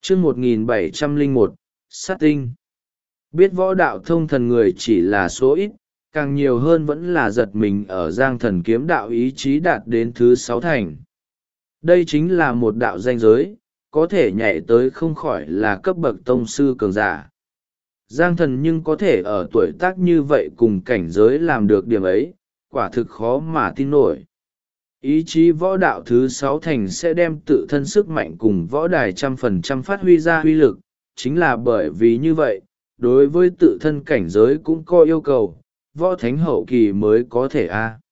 chương 1701, sát tinh. Biết võ đạo thông thần người chỉ là số ít, càng nhiều hơn vẫn là giật mình ở Giang Thần kiếm đạo ý chí đạt đến thứ 6 thành. Đây chính là một đạo danh giới, có thể nhảy tới không khỏi là cấp bậc tông sư cường giả. Giang Thần nhưng có thể ở tuổi tác như vậy cùng cảnh giới làm được điểm ấy, quả thực khó mà tin nổi. Ý chí võ đạo thứ 6 thành sẽ đem tự thân sức mạnh cùng võ đài 100% phát huy ra uy lực, chính là bởi vì như vậy, đối với tự thân cảnh giới cũng có yêu cầu, võ thánh hậu kỳ mới có thể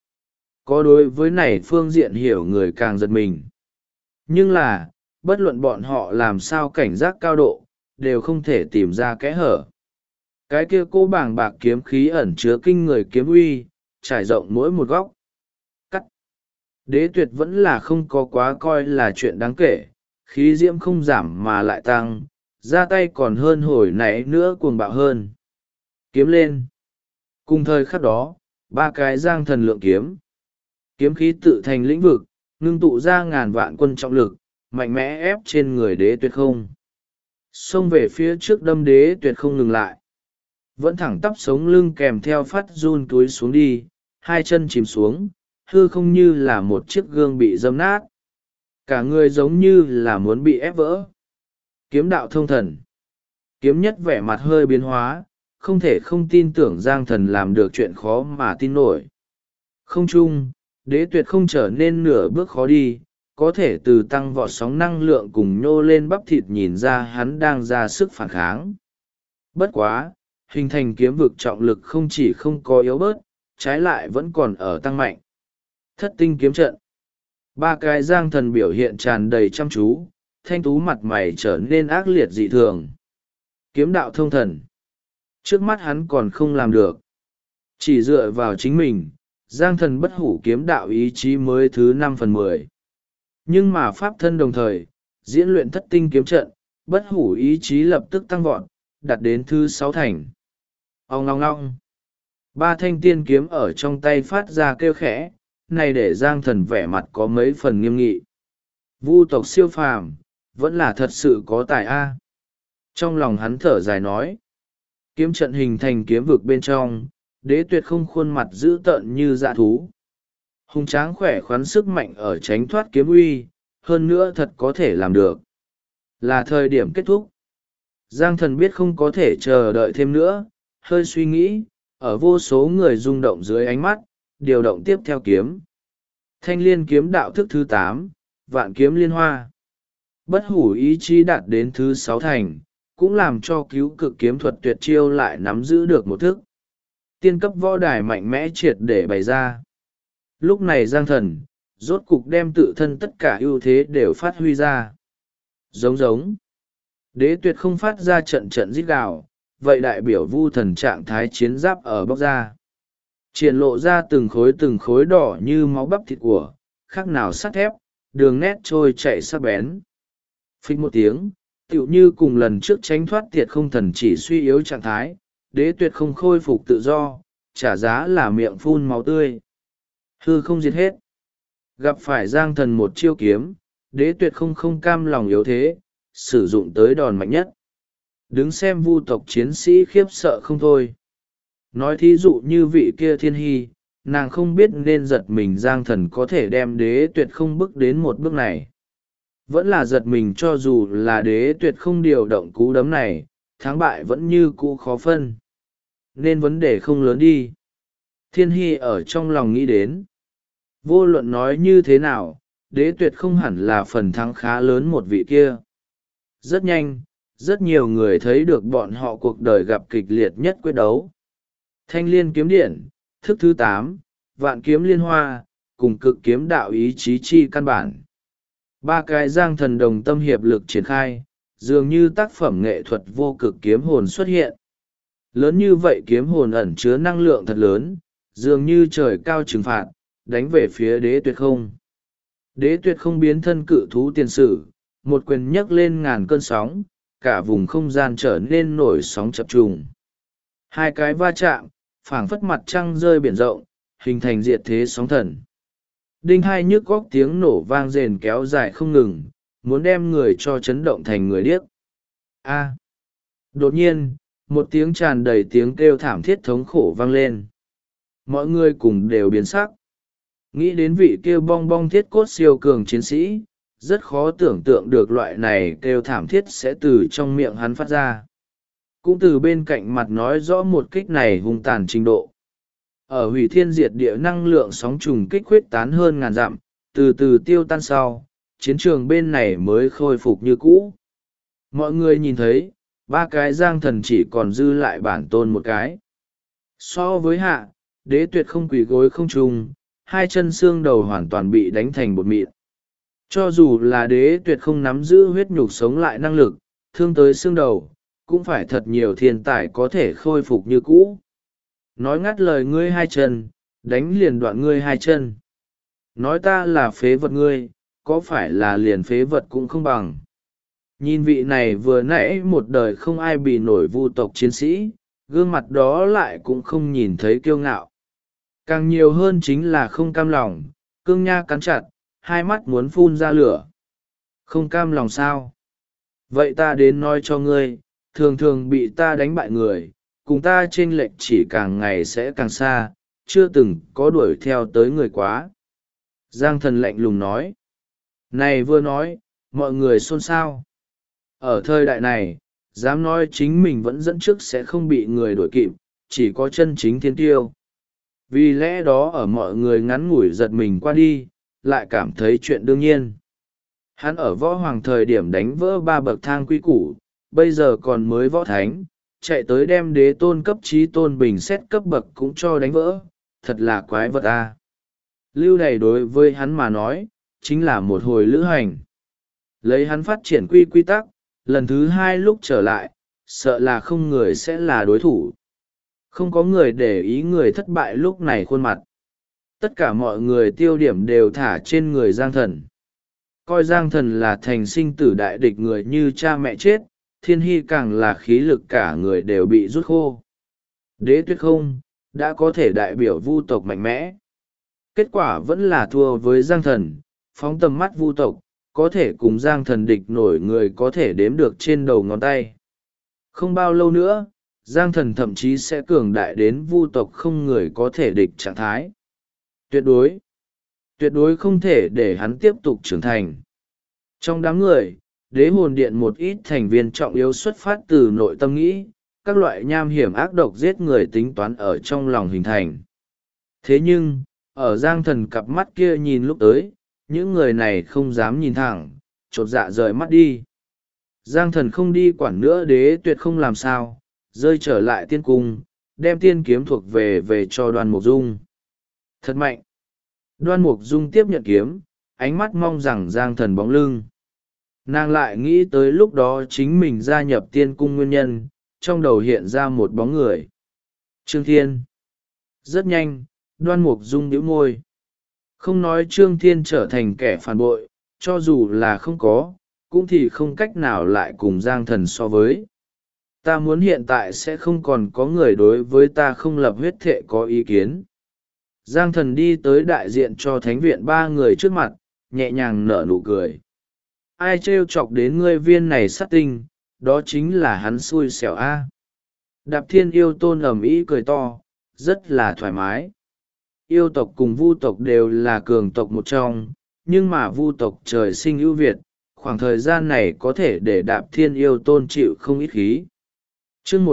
có đối với này phương diện hiểu người càng giật mình. Nhưng là, bất luận bọn họ làm sao cảnh giác cao độ, đều không thể tìm ra kẽ hở. Cái kia cô bảng bạc kiếm khí ẩn chứa kinh người kiếm uy, trải rộng mỗi một góc. Cắt. Đế Tuyệt vẫn là không có quá coi là chuyện đáng kể, khí diễm không giảm mà lại tăng, ra tay còn hơn hồi nãy nữa cuồng bạo hơn. Kiếm lên. Cùng thời khắc đó, ba cái Giang Thần lượng kiếm. Kiếm khí tự thành lĩnh vực, ngưng tụ ra ngàn vạn quân trọng lực, mạnh mẽ ép trên người Đế Tuyệt không. Xông về phía trước đâm Đế Tuyệt không ngừng lại. Vẫn thẳng tắp sống lưng kèm theo phát run túi xuống đi, hai chân chìm xuống, hư không như là một chiếc gương bị dâm nát. Cả người giống như là muốn bị ép vỡ. Kiếm đạo thông thần. Kiếm nhất vẻ mặt hơi biến hóa, không thể không tin tưởng Giang Thần làm được chuyện khó mà tin nổi. Không chung, Đế Tuyệt không trở nên nửa bước khó đi, có thể từ tăng vọt sóng năng lượng cùng nhô lên bắp thịt nhìn ra hắn đang ra sức phản kháng. Bất quá, hình thành kiếm vực trọng lực không chỉ không có yếu bớt, trái lại vẫn còn ở tăng mạnh. Thất tinh kiếm trận. Ba cái Giang Thần biểu hiện tràn đầy chăm chú, thanh tú mặt mày trở nên ác liệt dị thường. Kiếm đạo thông thần. Trước mắt hắn còn không làm được. Chỉ dựa vào chính mình, Giang Thần bất hủ kiếm đạo ý chí mới thứ 5/10. Nhưng mà pháp thân đồng thời, diễn luyện thất tinh kiếm trận, bất hủ ý chí lập tức tăng vọt, đạt đến thứ 6 thành. Ong ngong ngong. Ba thanh tiên kiếm ở trong tay phát ra kêu khẽ, này để Giang Thần vẻ mặt có mấy phần nghiêm nghị. Vu tộc siêu phàm, vẫn là thật sự có tài a. Trong lòng hắn thở dài nói. Kiếm trận hình thành kiếm vực bên trong, Đế Tuyệt không khuôn mặt dữ tợn như dã thú. Hùng tráng khỏe khoắn sức mạnh ở tránh thoát kiếm uy, hơn nữa thật có thể làm được. Là thời điểm kết thúc. Giang Thần biết không có thể chờ đợi thêm nữa, hơi suy nghĩ, ở vô số người rung động dưới ánh mắt, điều động tiếp theo kiếm. Thanh liên kiếm đạo thức thứ 8, vạn kiếm liên hoa. Bất hủ ý chí đạt đến thứ 6 thành, cũng làm cho cứu cực kiếm thuật tuyệt chiêu lại nắm giữ được một thức. Tiên cấp võ đài mạnh mẽ triệt để bày ra. Lúc này Giang Thần, rốt cục đem tự thân tất cả ưu thế đều phát huy ra. Giống giống. Đế Tuyệt không phát ra trận trận rít gào, vậy đại biểu vu thần trạng thái chiến giáp ở bóc ra. Triển lộ ra từng khối đỏ như máu bắp thịt của, khác nào sắt thép, đường nét trôi chạy sắc bén. Phích một tiếng, tựu như cùng lần trước tránh thoát tiệt không thần chỉ suy yếu trạng thái, Đế Tuyệt không khôi phục tự do, trả giá là miệng phun máu tươi. Hư không diệt hết. Gặp phải Giang Thần một chiêu kiếm, Đế Tuyệt không cam lòng yếu thế, sử dụng tới đòn mạnh nhất. Đứng xem vu tộc chiến sĩ khiếp sợ không thôi. Nói thí dụ như vị kia Thiên Hy, nàng không biết nên giật mình Giang Thần có thể đem Đế Tuyệt không bước đến một bước này. Vẫn là giật mình cho dù là Đế Tuyệt không điều động cú đấm này, thắng bại vẫn như cũ khó phân. Nên vấn đề không lớn đi. Thiên Hy ở trong lòng nghĩ đến. Vô luận nói như thế nào, Đế Tuyệt không hẳn là phần thắng khá lớn một vị kia. Rất nhanh, rất nhiều người thấy được bọn họ cuộc đời gặp kịch liệt nhất quyết đấu. Thanh liên kiếm điện, thức thứ 8, vạn kiếm liên hoa, cùng cực kiếm đạo ý chí chi căn bản. Ba cái Giang Thần đồng tâm hiệp lực triển khai, dường như tác phẩm nghệ thuật vô cực kiếm hồn xuất hiện. Lớn như vậy kiếm hồn ẩn chứa năng lượng thật lớn, dường như trời cao trừng phạt, đánh về phía Đế Tuyệt không. Đế Tuyệt không biến thân cự thú tiền sử, một quyền nhấc lên ngàn cơn sóng, cả vùng không gian trở nên nổi sóng chập trùng. Hai cái va chạm, phảng phất mặt trăng rơi biển rộng, hình thành diệt thế sóng thần. Đinh hai nhức góc tiếng nổ vang rền kéo dài không ngừng, muốn đem người cho chấn động thành người điếc. A. Đột nhiên, một tiếng tràn đầy tiếng kêu thảm thiết thống khổ vang lên. Mọi người cùng đều biến sắc. Nghĩ đến vị kêu bong bong thiết cốt siêu cường chiến sĩ, rất khó tưởng tượng được loại này kêu thảm thiết sẽ từ trong miệng hắn phát ra. Cũng từ bên cạnh mặt nói rõ một kích này hung tàn trình độ. Ở hủy thiên diệt địa năng lượng sóng trùng kích khuếch tán hơn ngàn dặm, từ từ tiêu tan sau, chiến trường bên này mới khôi phục như cũ. Mọi người nhìn thấy, ba cái giang thần chỉ còn dư lại bản tôn một cái. So với hạ, đế tuyệt không quỳ gối không trung, hai chân xương đầu hoàn toàn bị đánh thành bột mịn. Cho dù là đế tuyệt không nắm giữ huyết nhục sống lại năng lực, thương tới xương đầu, cũng phải thật nhiều thiên tài có thể khôi phục như cũ. Nói ngắt lời ngươi hai chân, đánh liền đoạn ngươi hai chân. Nói ta là phế vật ngươi, có phải là liền phế vật cũng không bằng. Nhìn vị này vừa nãy một đời không ai bị nổi vu tộc chiến sĩ, gương mặt đó lại cũng không nhìn thấy kiêu ngạo. Càng nhiều hơn chính là không cam lòng, cương nha cắn chặt, hai mắt muốn phun ra lửa. Không cam lòng sao? Vậy ta đến nói cho ngươi, thường thường bị ta đánh bại người, cùng ta chênh lệch chỉ càng ngày sẽ càng xa, chưa từng có đuổi theo tới người quá. Giang thần lạnh lùng nói. Này vừa nói, mọi người xôn xao. Ở thời đại này, dám nói chính mình vẫn dẫn trước sẽ không bị người đuổi kịp, chỉ có chân chính thiên tiêu. Vì lẽ đó ở mọi người ngắn ngủi giật mình qua đi, lại cảm thấy chuyện đương nhiên. Hắn ở võ hoàng thời điểm đánh vỡ 3 bậc thang quy củ, bây giờ còn mới võ thánh, chạy tới đem đế tôn cấp trí tôn bình xét cấp bậc cũng cho đánh vỡ, thật là quái vật a. Lưu Đày đối với hắn mà nói, chính là một hồi lữ hành. Lấy hắn phát triển quy tắc, lần thứ 2 lúc trở lại, sợ là không người sẽ là đối thủ. Không có người để ý người thất bại lúc này khuôn mặt. Tất cả mọi người tiêu điểm đều thả trên người Giang Thần. Coi Giang Thần là thành sinh tử đại địch người như cha mẹ chết, Thiên Hy càng là khí lực cả người đều bị rút khô. Đế Tuyết không, đã có thể đại biểu vu tộc mạnh mẽ. Kết quả vẫn là thua với Giang Thần, phóng tầm mắt vu tộc, có thể cùng Giang Thần địch nổi người có thể đếm được trên đầu ngón tay. Không bao lâu nữa, Giang Thần thậm chí sẽ cường đại đến vu tộc không người có thể địch trạng thái. Tuyệt đối không thể để hắn tiếp tục trưởng thành. Trong đám người, đế hồn điện một ít thành viên trọng yếu xuất phát từ nội tâm nghĩ, các loại nham hiểm ác độc giết người tính toán ở trong lòng hình thành. Thế nhưng, ở Giang Thần cặp mắt kia nhìn lúc tới, những người này không dám nhìn thẳng, chột dạ rời mắt đi. Giang Thần không đi quản nữa đế tuyệt không làm sao, rơi trở lại tiên cung, đem tiên kiếm thuộc về cho Đoan Mục Dung. Thật mạnh! Đoan Mục Dung tiếp nhận kiếm, ánh mắt mong rằng Giang Thần bóng lưng. Nàng lại nghĩ tới lúc đó chính mình gia nhập tiên cung nguyên nhân, trong đầu hiện ra một bóng người. Trương Thiên. Rất nhanh, Đoan Mục Dung nhíu môi. Không nói Trương Thiên trở thành kẻ phản bội, cho dù là không có, cũng thì không cách nào lại cùng Giang Thần so với. Ta muốn hiện tại sẽ không còn có người đối với ta không lập huyết thệ có ý kiến. Giang Thần đi tới đại diện cho thánh viện 3 người trước mặt, nhẹ nhàng nở nụ cười. Ai trêu chọc đến ngươi viên này sát tinh, đó chính là hắn xui xẻo a. Đạp Thiên Yêu Tôn ầm ĩ cười to, rất là thoải mái. Yêu tộc cùng vu tộc đều là cường tộc một trong, nhưng mà vu tộc trời sinh ưu việt, khoảng thời gian này có thể để Đạp Thiên Yêu Tôn chịu không ít khí. Chương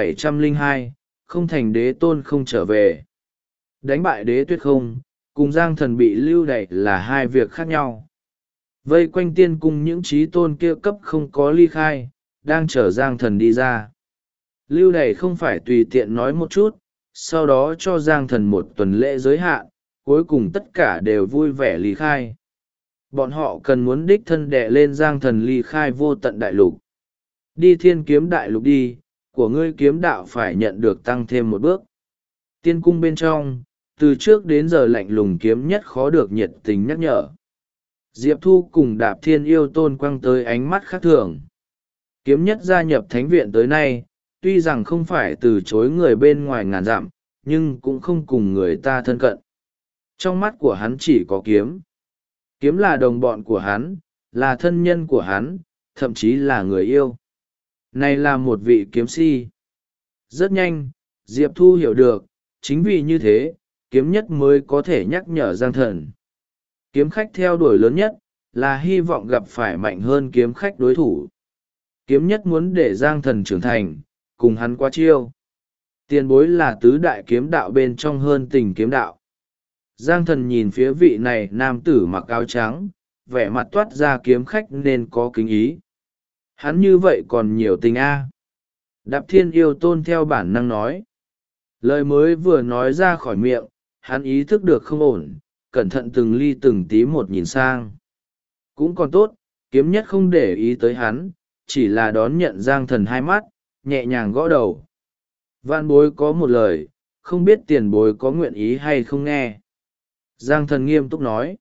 1702, không thành đế tôn không trở về. Đánh bại đế tuyết không, cùng Giang Thần bị lưu đày là hai việc khác nhau. Vây quanh tiên cung những trí tôn kia cấp không có ly khai, đang chở Giang Thần đi ra. Lưu đày không phải tùy tiện nói một chút, sau đó cho Giang Thần một tuần lễ giới hạn, cuối cùng tất cả đều vui vẻ ly khai. Bọn họ cần muốn đích thân đè lên Giang Thần ly khai vô tận đại lục. Đi thiên kiếm đại lục đi, của ngươi kiếm đạo phải nhận được tăng thêm một bước. Tiên cung bên trong, từ trước đến giờ lạnh lùng kiếm nhất khó được nhiệt tình nhắc nhở. Diệp Thu cùng Đạp Thiên Yêu Tôn quăng tới ánh mắt khác thường. Kiếm nhất gia nhập thánh viện tới nay, tuy rằng không phải từ chối người bên ngoài ngàn dặm, nhưng cũng không cùng người ta thân cận. Trong mắt của hắn chỉ có kiếm. Kiếm là đồng bọn của hắn, là thân nhân của hắn, thậm chí là người yêu. Này là một vị kiếm si. Rất nhanh, Diệp Thu hiểu được, chính vì như thế, kiếm nhất mới có thể nhắc nhở Giang Thần. Kiếm khách theo đuổi lớn nhất, là hy vọng gặp phải mạnh hơn kiếm khách đối thủ. Kiếm nhất muốn để Giang Thần trưởng thành, cùng hắn qua chiêu. Tiền bối là tứ đại kiếm đạo bên trong hơn tình kiếm đạo. Giang Thần nhìn phía vị này nam tử mặc áo trắng, vẻ mặt toát ra kiếm khách nên có kính ý. Hắn như vậy còn nhiều tình a. Đạp Thiên Yêu Tôn theo bản năng nói. Lời mới vừa nói ra khỏi miệng, hắn ý thức được không ổn, cẩn thận từng ly từng tí một nhìn sang. Cũng còn tốt, kiếm nhất không để ý tới hắn, chỉ là đón nhận Giang Thần hai mắt, nhẹ nhàng gõ đầu. Vạn bối có một lời, không biết tiền bối có nguyện ý hay không nghe. Giang Thần nghiêm túc nói.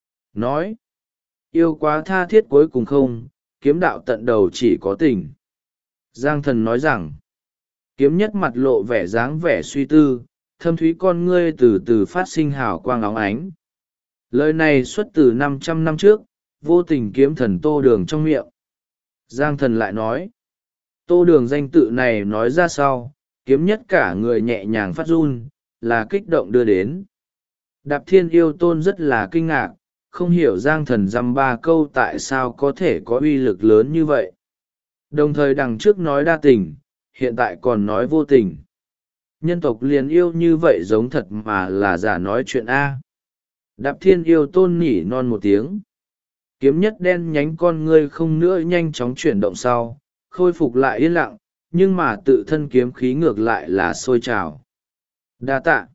Nói. Yêu quá tha thiết cuối cùng không, kiếm đạo tận đầu chỉ có tình. Giang Thần nói rằng. Kiếm nhất mặt lộ vẻ dáng vẻ suy tư, thâm thúy con ngươi từ từ phát sinh hào quang óng ánh. Lời này xuất từ 500 năm trước, vô tình kiếm thần Tô Đường trong miệng. Giang Thần lại nói. Tô Đường danh tự này nói ra sau, kiếm nhất cả người nhẹ nhàng phát run, là kích động đưa đến. Đạp Thiên Yêu Tôn rất là kinh ngạc, không hiểu Giang Thần dăm ba câu tại sao có thể có uy lực lớn như vậy. Đồng thời đằng trước nói đa tình, hiện tại còn nói vô tình. Nhân tộc liền yêu như vậy giống thật mà là giả nói chuyện A. Đạp Thiên Yêu Tôn nỉ non một tiếng. Kiếm nhất đen nhánh con ngươi không nữa nhanh chóng chuyển động sau, khôi phục lại yên lặng, nhưng mà tự thân kiếm khí ngược lại là sôi trào. Đa tạ.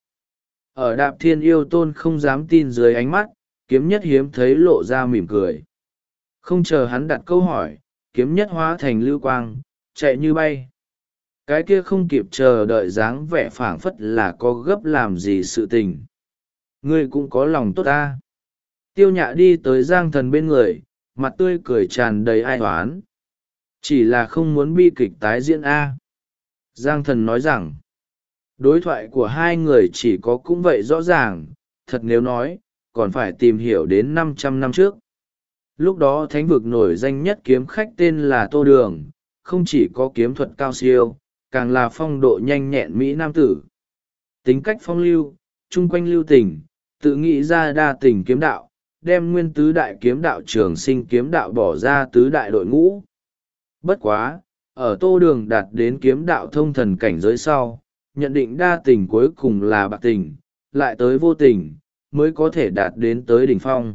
Ở Đạp Thiên Yêu Tôn không dám tin dưới ánh mắt, kiếm nhất hiếm thấy lộ ra mỉm cười. Không chờ hắn đặt câu hỏi, kiếm nhất hóa thành lưu quang, chạy như bay. Cái kia không kịp chờ đợi dáng vẻ phảng phất là có gấp làm gì sự tình. Ngươi cũng có lòng tốt ta. Tiêu Nhạ đi tới Giang Thần bên người, mặt tươi cười tràn đầy ai oán. Chỉ là không muốn bi kịch tái diễn A. Giang Thần nói rằng, đối thoại của hai người chỉ có cũng vậy rõ ràng, thật nếu nói, còn phải tìm hiểu đến 500 năm trước. Lúc đó thánh vực nổi danh nhất kiếm khách tên là Tô Đường, không chỉ có kiếm thuật cao siêu, càng là phong độ nhanh nhẹn Mỹ Nam tử. Tính cách phong lưu, chung quanh lưu tình, tự nghĩ ra đa tình kiếm đạo, đem nguyên tứ đại kiếm đạo trường sinh kiếm đạo bỏ ra tứ đại đội ngũ. Bất quá, ở Tô Đường đạt đến kiếm đạo thông thần cảnh giới sau, nhận định đa tình cuối cùng là bạc tình, lại tới vô tình, mới có thể đạt đến tới đỉnh phong.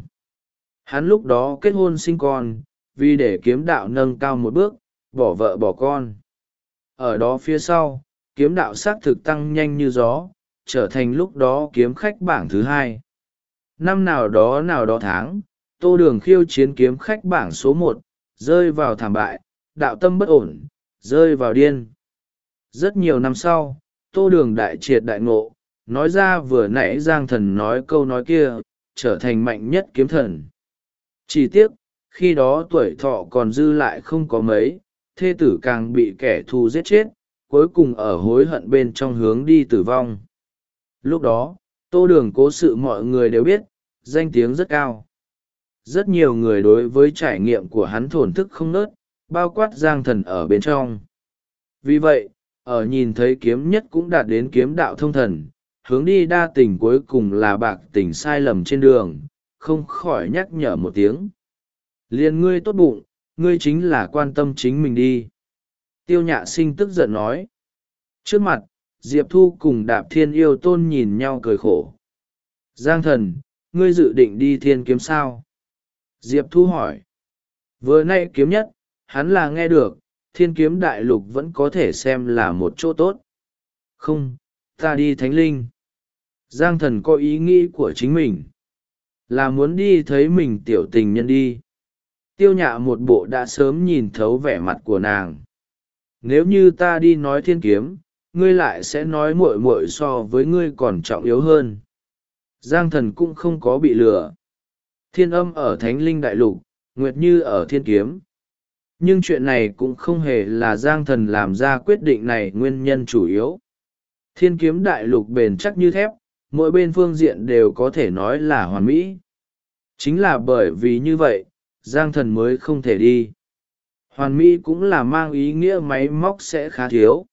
Hắn lúc đó kết hôn sinh con, vì để kiếm đạo nâng cao một bước, bỏ vợ bỏ con. Ở đó phía sau, kiếm đạo xác thực tăng nhanh như gió, trở thành lúc đó kiếm khách bảng thứ 2. Năm nào đó tháng, Tô Đường khiêu chiến kiếm khách bảng số 1, rơi vào thảm bại, đạo tâm bất ổn, rơi vào điên. Rất nhiều năm sau, Tô Đường đại triệt đại ngộ, nói ra vừa nãy Giang Thần nói câu nói kia, trở thành mạnh nhất kiếm thần. Chỉ tiếc, khi đó tuổi thọ còn dư lại không có mấy, thê tử càng bị kẻ thù giết chết, cuối cùng ở hối hận bên trong hướng đi tử vong. Lúc đó, Tô Đường cố sự mọi người đều biết, danh tiếng rất cao. Rất nhiều người đối với trải nghiệm của hắn thổn thức không nớt, bao quát Giang Thần ở bên trong. Vì vậy, ở nhìn thấy kiếm nhất cũng đạt đến kiếm đạo thông thần, hướng đi đa tình cuối cùng là bạc tình sai lầm trên đường, không khỏi nhắc nhở một tiếng. Liền ngươi tốt bụng, ngươi chính là quan tâm chính mình đi. Tiêu Nhạ Sinh tức giận nói. Trước mặt, Diệp Thu cùng Đạp Thiên Yêu Tôn nhìn nhau cười khổ. Giang Thần, ngươi dự định đi thiên kiếm sao? Diệp Thu hỏi. Vừa nay kiếm nhất, hắn là nghe được, thiên kiếm đại lục vẫn có thể xem là một chỗ tốt. Không, ta đi Thánh Linh. Giang Thần có ý nghĩ của chính mình. Là muốn đi thấy mình tiểu tình nhân đi. Tiêu Nhạ một bộ đã sớm nhìn thấu vẻ mặt của nàng. Nếu như ta đi nói thiên kiếm, ngươi lại sẽ nói muội muội so với ngươi còn trọng yếu hơn. Giang Thần cũng không có bị lừa. Thiên Âm ở Thánh Linh Đại Lục, Nguyệt Như ở thiên kiếm. Nhưng chuyện này cũng không hề là Giang Thần làm ra quyết định này nguyên nhân chủ yếu. Thiên kiếm đại lục bền chắc như thép, mỗi bên phương diện đều có thể nói là hoàn mỹ. Chính là bởi vì như vậy, Giang Thần mới không thể đi. Hoàn mỹ cũng là mang ý nghĩa máy móc sẽ khá thiếu.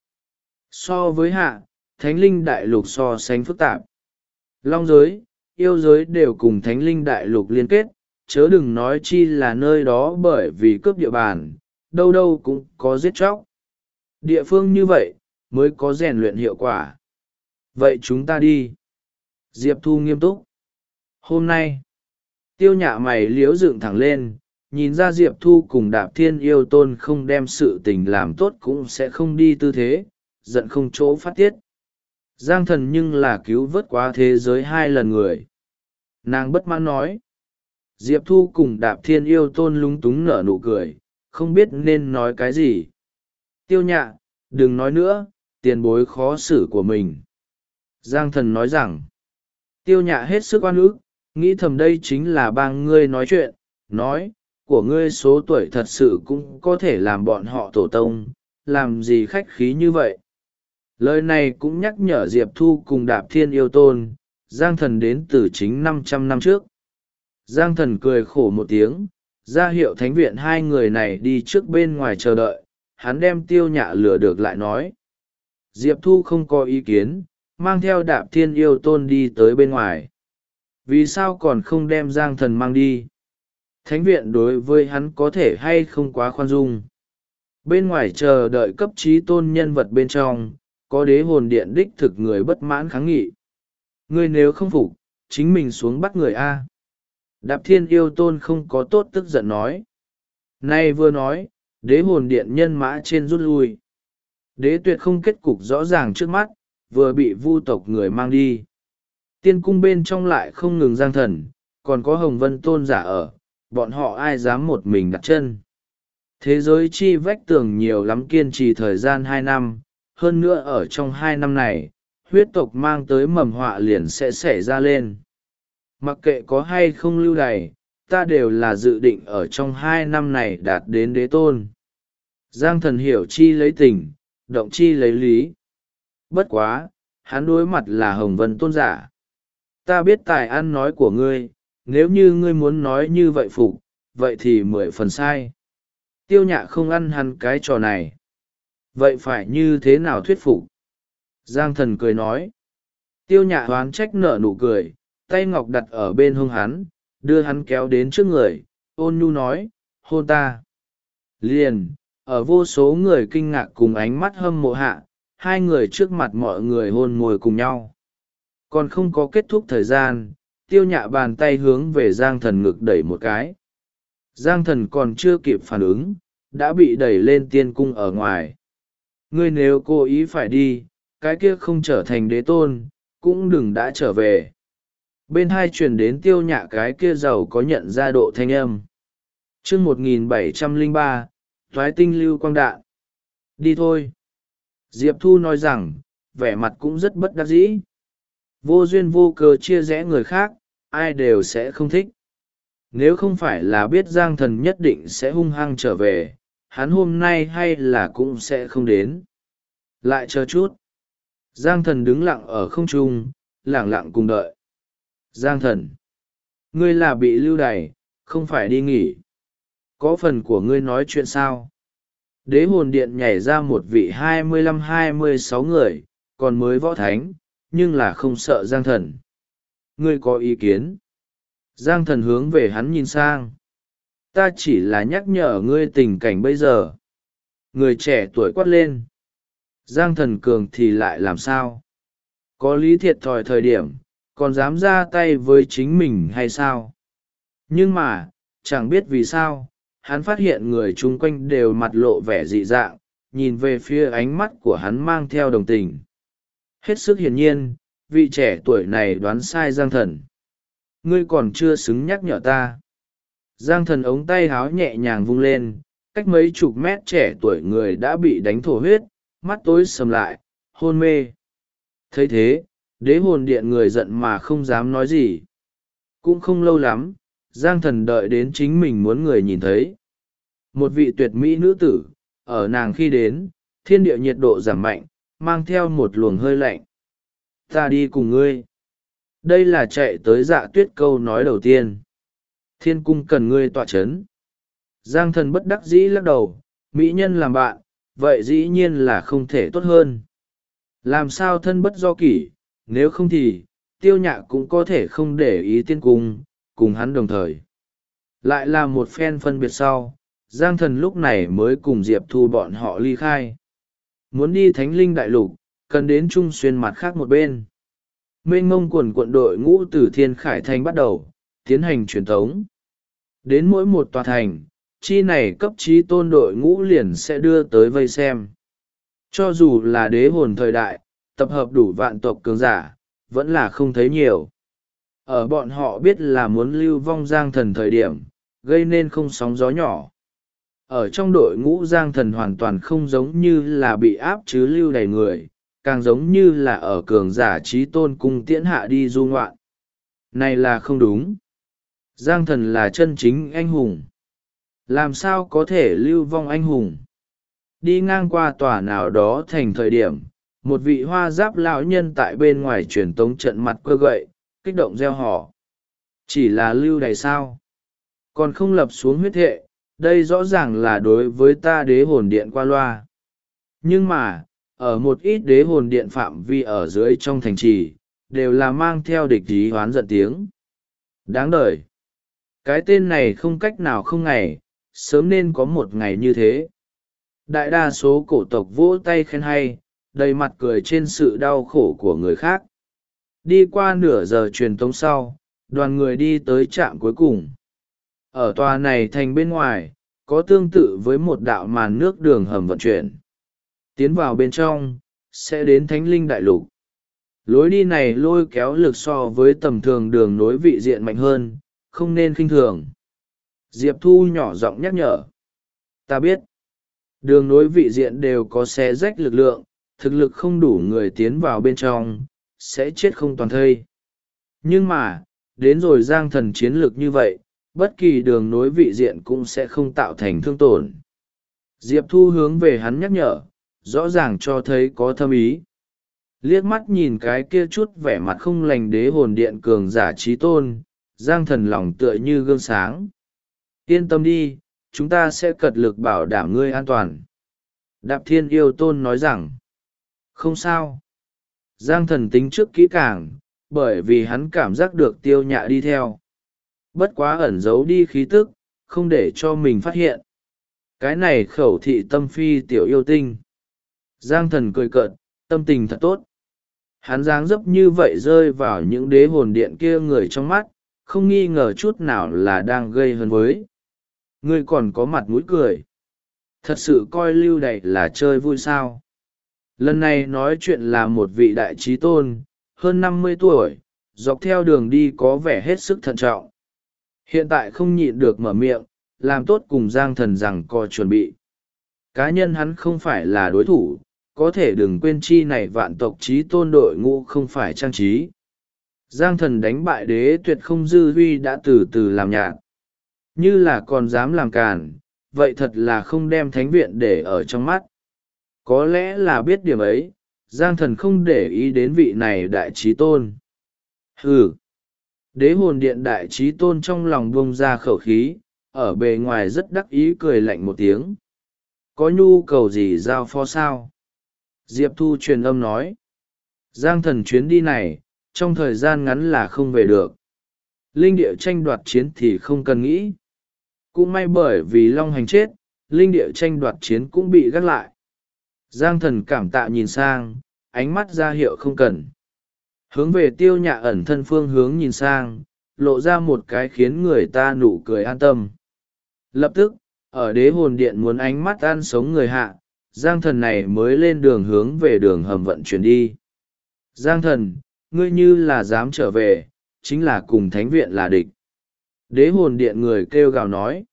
So với hạ, thánh linh đại lục so sánh phức tạp. Long giới, yêu giới đều cùng thánh linh đại lục liên kết, chớ đừng nói chi là nơi đó bởi vì cướp địa bàn, đâu đâu cũng có giết chóc. Địa phương như vậy, mới có rèn luyện hiệu quả. Vậy chúng ta đi. Diệp Thu nghiêm túc. Hôm nay, Tiêu Nhạ mày liếu dựng thẳng lên, nhìn ra Diệp Thu cùng Đạp Thiên Yêu Tôn không đem sự tình làm tốt cũng sẽ không đi tư thế, giận không chỗ phát tiết. Giang Thần nhưng là cứu vớt quá thế giới 2 lần người. Nàng bất mãn nói. Diệp Thu cùng Đạp Thiên Yêu Tôn lúng túng nở nụ cười, không biết nên nói cái gì. Tiêu Nhạ, đừng nói nữa, tiền bối khó xử của mình. Giang Thần nói rằng. Tiêu Nhạ hết sức oan ức, nghĩ thầm đây chính là bang ngươi nói chuyện, nói, của ngươi số tuổi thật sự cũng có thể làm bọn họ tổ tông, làm gì khách khí như vậy. Lời này cũng nhắc nhở Diệp Thu cùng Đạp Thiên Yêu Tôn, Giang Thần đến từ chính 500 năm trước. Giang Thần cười khổ một tiếng, ra hiệu thánh viện 2 người này đi trước bên ngoài chờ đợi, hắn đem Tiêu Nhạ lừa được lại nói. Diệp Thu không có ý kiến, mang theo Đạp Thiên Yêu Tôn đi tới bên ngoài. Vì sao còn không đem Giang Thần mang đi? Thánh viện đối với hắn có thể hay không quá khoan dung. Bên ngoài chờ đợi cấp trí tôn nhân vật bên trong, có đế hồn điện đích thực người bất mãn kháng nghị. Ngươi nếu không phục, chính mình xuống bắt người A. Đạp Thiên Yêu Tôn không có tốt tức giận nói. Nay vừa nói, đế hồn điện nhân mã trên rút lui. Đế tuyệt không kết cục rõ ràng trước mắt, vừa bị vu tộc người mang đi. Tiên cung bên trong lại không ngừng Giang Thần, còn có Hồng Vân Tôn giả ở, bọn họ ai dám một mình đặt chân. Thế giới chi vách tường nhiều lắm kiên trì thời gian 2 năm, hơn nữa ở trong 2 năm này, huyết tộc mang tới mầm họa liền sẽ xảy ra lên. Mặc kệ có hay không lưu đày, ta đều là dự định ở trong 2 năm này đạt đến đế tôn. Giang Thần hiểu chi lấy tình, động chi lấy lý. Bất quá, hắn đối mặt là Hồng Vân Tôn giả. Ta biết tài ăn nói của ngươi, nếu như ngươi muốn nói như vậy phục, vậy thì 10 phần sai. Tiêu Nhạ không ăn hắn cái trò này. Vậy phải như thế nào thuyết phục? Giang Thần cười nói. Tiêu Nhạ hoán trách nở nụ cười, tay ngọc đặt ở bên hông hắn, đưa hắn kéo đến trước người, ôn nhu nói, hôn ta. Liền, ở vô số người kinh ngạc cùng ánh mắt hâm mộ hạ, 2 người trước mặt mọi người hôn môi cùng nhau. Còn không có kết thúc thời gian, Tiêu Nhạ bàn tay hướng về Giang Thần ngực đẩy một cái. Giang Thần còn chưa kịp phản ứng, đã bị đẩy lên tiên cung ở ngoài. Ngươi nếu cố ý phải đi, cái kia không trở thành đế tôn, cũng đừng đã trở về. Bên hai truyền đến Tiêu Nhạ cái kia giàu có nhận ra độ thanh âm. chương 1703, Toái tinh lưu quang đạn. Đi thôi. Diệp Thu nói rằng, vẻ mặt cũng rất bất đắc dĩ. Vô duyên vô cớ chia rẽ người khác, ai đều sẽ không thích. Nếu không phải là biết Giang Thần nhất định sẽ hung hăng trở về, hắn hôm nay hay là cũng sẽ không đến. Lại chờ chút. Giang Thần đứng lặng ở không trung, lẳng lặng cùng đợi. Giang Thần. Ngươi là bị lưu đày, không phải đi nghỉ. Có phần của ngươi nói chuyện sao? Đế hồn điện nhảy ra một vị 25-26 người, còn mới võ thánh, nhưng là không sợ Giang Thần. Ngươi có ý kiến? Giang Thần hướng về hắn nhìn sang. Ta chỉ là nhắc nhở ngươi tình cảnh bây giờ. Người trẻ tuổi quát lên. Giang Thần cường thì lại làm sao? Có lý thiệt thòi thời điểm, còn dám ra tay với chính mình hay sao? Nhưng mà, chẳng biết vì sao, hắn phát hiện người chung quanh đều mặt lộ vẻ dị dạng, nhìn về phía ánh mắt của hắn mang theo đồng tình. Hết sức hiển nhiên, vị trẻ tuổi này đoán sai Giang Thần. Ngươi còn chưa xứng nhắc nhở ta. Giang Thần ống tay háo nhẹ nhàng vung lên, cách mấy chục mét trẻ tuổi người đã bị đánh thổ huyết, mắt tối sầm lại, hôn mê. Thấy thế, đế hồn điện người giận mà không dám nói gì. Cũng không lâu lắm, Giang Thần đợi đến chính mình muốn người nhìn thấy. Một vị tuyệt mỹ nữ tử, ở nàng khi đến, thiên địa nhiệt độ giảm mạnh, mang theo một luồng hơi lạnh. Ta đi cùng ngươi. Đây là chạy tới Dạ Tuyết câu nói đầu tiên. Thiên cung cần ngươi tọa chấn. Giang Thần bất đắc dĩ lắc đầu, Mỹ nhân làm bạn, vậy dĩ nhiên là không thể tốt hơn. Làm sao thân bất do kỷ, nếu không thì, Tiêu Nhạ cũng có thể không để ý tiên cung, cùng hắn đồng thời. Lại là một phen phân biệt sau, Giang Thần lúc này mới cùng Diệp Thu bọn họ ly khai. Muốn đi Thánh Linh Đại Lục, cần đến Trung Xuyên mặt khác một bên. Mênh mông quần quận đội ngũ từ Thiên Khải Thành bắt đầu, tiến hành truyền tống. Đến mỗi một tòa thành, chi này cấp trí tôn đội ngũ liền sẽ đưa tới vây xem. Cho dù là đế hồn thời đại, tập hợp đủ vạn tộc cường giả, vẫn là không thấy nhiều. Ở bọn họ biết là muốn lưu vong Giang Thần thời điểm, gây nên không sóng gió nhỏ. Ở trong đội ngũ Giang Thần hoàn toàn không giống như là bị áp chứ lưu đầy người, càng giống như là ở cường giả trí tôn cung tiễn hạ đi du ngoạn. Này là không đúng. Giang Thần là chân chính anh hùng. Làm sao có thể lưu vong anh hùng? Đi ngang qua tòa nào đó thành thời điểm, một vị hoa giáp lão nhân tại bên ngoài truyền tống trận mặt cơ gậy, kích động reo hò. Chỉ là lưu đầy sao? Còn không lập xuống huyết hệ, đây rõ ràng là đối với ta đế hồn điện qua loa. Nhưng mà, ở một ít đế hồn điện phạm vi ở dưới trong thành trì, đều là mang theo địch ý hoán giận tiếng. Đáng đời. Cái tên này không cách nào không ngày, sớm nên có một ngày như thế. Đại đa số cổ tộc vỗ tay khen hay, đầy mặt cười trên sự đau khổ của người khác. Đi qua nửa giờ truyền tống sau, đoàn người đi tới trạm cuối cùng. Ở tòa này thành bên ngoài, có tương tự với một đạo màn nước đường hầm vận chuyển. Tiến vào bên trong, sẽ đến Thánh Linh Đại Lục. Lối đi này lôi kéo lực so với tầm thường đường nối vị diện mạnh hơn, không nên khinh thường. Diệp Thu nhỏ giọng nhắc nhở. Ta biết, đường nối vị diện đều có xé rách lực lượng, thực lực không đủ người tiến vào bên trong, sẽ chết không toàn thây. Nhưng mà, đến rồi Giang Thần chiến lược như vậy, bất kỳ đường nối vị diện cũng sẽ không tạo thành thương tổn. Diệp Thu hướng về hắn nhắc nhở, rõ ràng cho thấy có thâm ý. Liếc mắt nhìn cái kia chút vẻ mặt không lành đế hồn điện cường giả trí tôn, Giang Thần lòng tựa như gương sáng. Yên tâm đi, chúng ta sẽ cật lực bảo đảm ngươi an toàn. Đạp Thiên Yêu Tôn nói rằng, không sao. Giang Thần tính trước kỹ càng, bởi vì hắn cảm giác được Tiêu Nhạ đi theo. Bất quá ẩn giấu đi khí tức, không để cho mình phát hiện. Cái này khẩu thị tâm phi tiểu yêu tinh. Giang Thần cười cợt, tâm tình thật tốt. Hắn dáng dấp như vậy rơi vào những đế hồn điện kia người trong mắt, không nghi ngờ chút nào là đang gây hấn với. Ngươi còn có mặt mũi cười. Thật sự coi lưu đày là chơi vui sao. Lần này nói chuyện là một vị đại trí tôn, hơn 50 tuổi, dọc theo đường đi có vẻ hết sức thận trọng. Hiện tại không nhịn được mở miệng, làm tốt cùng Giang Thần rằng có chuẩn bị. Cá nhân hắn không phải là đối thủ, có thể đừng quên chi này vạn tộc trí tôn đội ngũ không phải trang trí. Giang Thần đánh bại đế tuyệt không dư huy đã từ từ làm nhạt. Như là còn dám làm càn, vậy thật là không đem thánh viện để ở trong mắt. Có lẽ là biết điểm ấy, Giang Thần không để ý đến vị này đại trí tôn. Hừ! Đế hồn điện đại trí tôn trong lòng bông ra khẩu khí, ở bề ngoài rất đắc ý cười lạnh một tiếng. Có nhu cầu gì giao phó sao? Diệp Thu truyền âm nói. Giang Thần chuyến đi này, trong thời gian ngắn là không về được. Linh địa tranh đoạt chiến thì không cần nghĩ. Cũng may bởi vì Long Hành chết, linh địa tranh đoạt chiến cũng bị gác lại. Giang Thần cảm tạ nhìn sang, ánh mắt ra hiệu không cần. Hướng về Tiêu Nhạ ẩn thân phương hướng nhìn sang, lộ ra một cái khiến người ta nụ cười an tâm. Lập tức, ở đế hồn điện muốn ánh mắt ăn sống người hạ, Giang Thần này mới lên đường hướng về đường hầm vận chuyển đi. Giang Thần, ngươi như là dám trở về, chính là cùng thánh viện là địch. Đế hồn điện người kêu gào nói.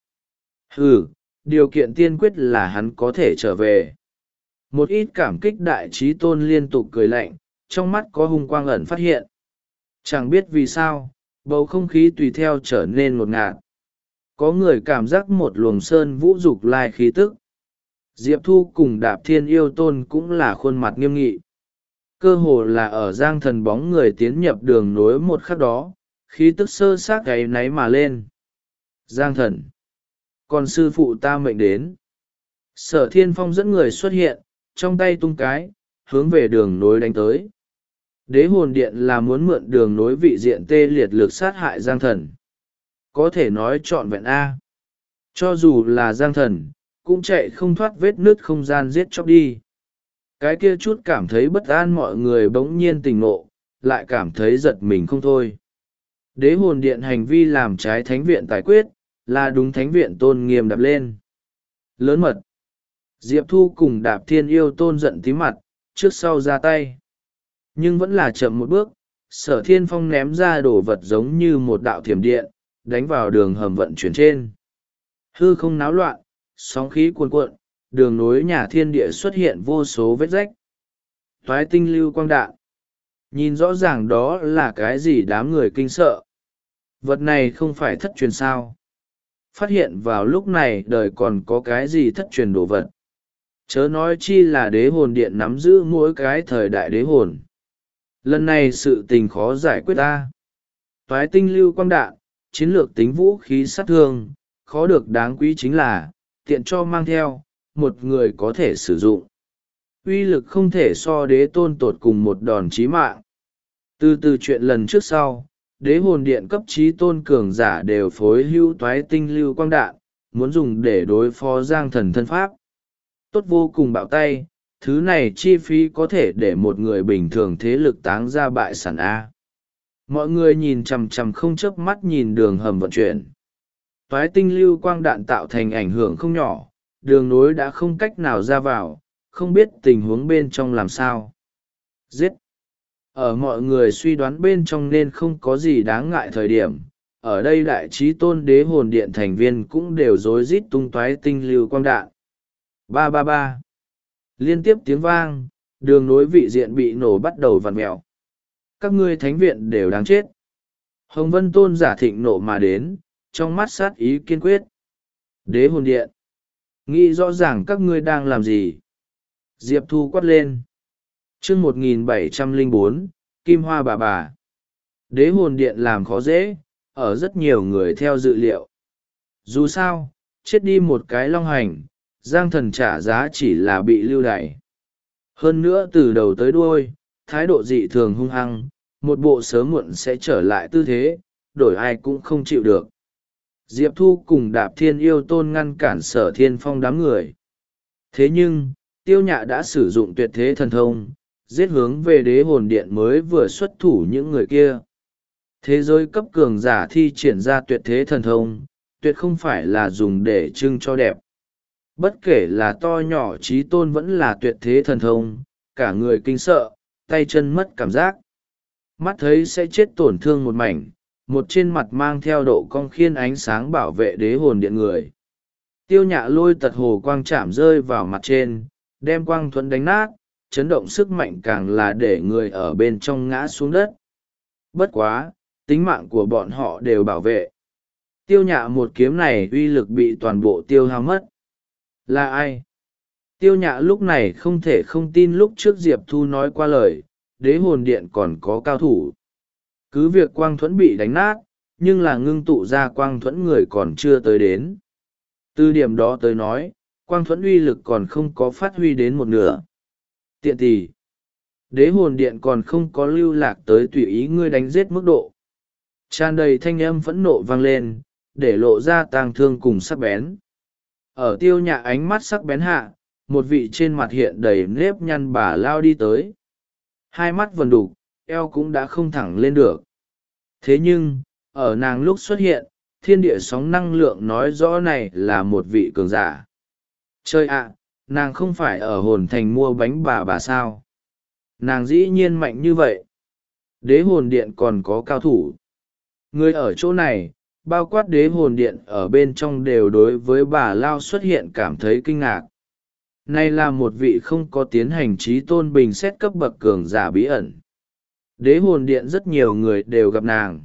Hừ, điều kiện tiên quyết là hắn có thể trở về. Một ít cảm kích đại trí tôn liên tục cười lạnh, trong mắt có hung quang ẩn phát hiện. Chẳng biết vì sao, bầu không khí tùy theo trở nên ngột ngạt. Có người cảm giác một luồng sơn vũ dục lai khí tức. Diệp Thu cùng Đạp Thiên Yêu Tôn cũng là khuôn mặt nghiêm nghị. Cơ hồ là ở Giang Thần bóng người tiến nhập đường nối một khắc đó, khí tức sơ xác gáy náy mà lên. Giang Thần! Còn sư phụ ta mệnh đến. Sở Thiên Phong dẫn người xuất hiện, trong tay tung cái, hướng về đường nối đánh tới. Đế hồn điện là muốn mượn đường nối vị diện tê liệt lực sát hại Giang Thần. Có thể nói trọn vẹn A. Cho dù là Giang Thần, cũng chạy không thoát vết nứt không gian giết chóc đi. Cái kia chút cảm thấy bất an mọi người bỗng nhiên tỉnh ngộ, lại cảm thấy giật mình không thôi. Đế hồn điện hành vi làm trái thánh viện tài quyết, là đúng thánh viện tôn nghiêm đạp lên. Lớn mật. Diệp Thu cùng Đạp Thiên Yêu Tôn giận tí mặt, trước sau ra tay. Nhưng vẫn là chậm một bước, Sở Thiên Phong ném ra đồ vật giống như một đạo thiểm điện, đánh vào đường hầm vận chuyển trên. Hư không náo loạn, sóng khí cuồn cuộn, đường nối nhà thiên địa xuất hiện vô số vết rách. Toái tinh lưu quang đạn. Nhìn rõ ràng đó là cái gì đám người kinh sợ. Vật này không phải thất truyền sao. Phát hiện vào lúc này đời còn có cái gì thất truyền đồ vật. Chớ nói chi là đế hồn điện nắm giữ mỗi cái thời đại đế hồn. Lần này sự tình khó giải quyết ta. Toái tinh lưu quang đạn, chiến lược tính vũ khí sát thương, khó được đáng quý chính là, tiện cho mang theo, một người có thể sử dụng. Uy lực không thể so đế tôn tột cùng một đòn chí mạng. Từ chuyện lần trước sau, đế hồn điện cấp chí tôn cường giả đều phối hữu toái tinh lưu quang đạn, muốn dùng để đối phó Giang Thần thân pháp. Tốt vô cùng bạo tay, thứ này chi phí có thể để một người bình thường thế lực táng ra bại sản A. Mọi người nhìn chằm chằm không chớp mắt nhìn đường hầm vận chuyển. Toái tinh lưu quang đạn tạo thành ảnh hưởng không nhỏ, đường nối đã không cách nào ra vào, không biết tình huống bên trong làm sao. Giết! Ở mọi người suy đoán bên trong nên không có gì đáng ngại thời điểm, ở đây đại trí tôn đế hồn điện thành viên cũng đều rối rít tung toái tinh lưu quang đạn. Ba ba ba. Liên tiếp tiếng vang, đường nối vị diện bị nổ bắt đầu vặn mèo. Các ngươi thánh viện đều đáng chết. Hồng Vân Tôn giả thịnh nộ mà đến, trong mắt sát ý kiên quyết. Đế hồn điện. Nghĩ rõ ràng các ngươi đang làm gì. Diệp Thu quát lên. chương 1704, Kim Hoa bà bà. Đế hồn điện làm khó dễ, ở rất nhiều người theo dự liệu. Dù sao, chết đi một cái long hành, Giang Thần trả giá chỉ là bị lưu đày. Hơn nữa từ đầu tới đuôi, thái độ dị thường hung hăng, một bộ sớm muộn sẽ trở lại tư thế, đổi ai cũng không chịu được. Diệp Thu cùng Đạp Thiên Yêu Tôn ngăn cản Sở Thiên Phong đám người. Thế nhưng, Tiêu Nhạ đã sử dụng tuyệt thế thần thông, giết hướng về đế hồn điện mới vừa xuất thủ những người kia. Thế giới cấp cường giả thi triển ra tuyệt thế thần thông, tuyệt không phải là dùng để trưng cho đẹp. Bất kể là to nhỏ trí tôn vẫn là tuyệt thế thần thông, cả người kinh sợ, tay chân mất cảm giác. Mắt thấy sẽ chết tổn thương một mảnh, một trên mặt mang theo độ cong khiên ánh sáng bảo vệ đế hồn điện người. Tiêu Nhạ lôi tật hồ quang chạm rơi vào mặt trên, đem quang thuẫn đánh nát, chấn động sức mạnh càng là để người ở bên trong ngã xuống đất. Bất quá, tính mạng của bọn họ đều bảo vệ. Tiêu Nhạ một kiếm này uy lực bị toàn bộ tiêu hao mất. Là ai? Tiêu Nhạ lúc này không thể không tin lúc trước Diệp Thu nói qua lời, đế hồn điện còn có cao thủ. Cứ việc quang thuẫn bị đánh nát, nhưng là ngưng tụ ra quang thuẫn người còn chưa tới đến. Từ điểm đó tới nói, quang thuẫn uy lực còn không có phát huy đến một nửa. Tiện tỳ. Đế hồn điện còn không có lưu lạc tới tùy ý ngươi đánh giết mức độ. Tràn đầy thanh âm phẫn nộ vang lên, để lộ ra tang thương cùng sắc bén. Ở Tiêu Nhạ ánh mắt sắc bén hạ, một vị trên mặt hiện đầy nếp nhăn bà lao đi tới. Hai mắt vần đục, eo cũng đã không thẳng lên được. Thế nhưng, ở nàng lúc xuất hiện, thiên địa sóng năng lượng nói rõ này là một vị cường giả. Chơi ạ, nàng không phải ở hồn thành mua bánh bà sao? Nàng dĩ nhiên mạnh như vậy. Đế hồn điện còn có cao thủ. Người ở chỗ này, bao quát đế hồn điện ở bên trong đều đối với bà Lao xuất hiện cảm thấy kinh ngạc. Này là một vị không có tiến hành trí tôn bình xét cấp bậc cường giả bí ẩn. Đế hồn điện rất nhiều người đều gặp nàng.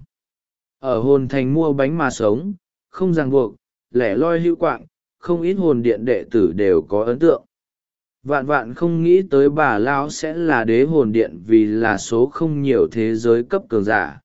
Ở hồn thành mua bánh mà sống, không ràng buộc, lẻ loi hữu quạng, không ít hồn điện đệ tử đều có ấn tượng. Vạn vạn không nghĩ tới bà Lao sẽ là đế hồn điện vì là số không nhiều thế giới cấp cường giả.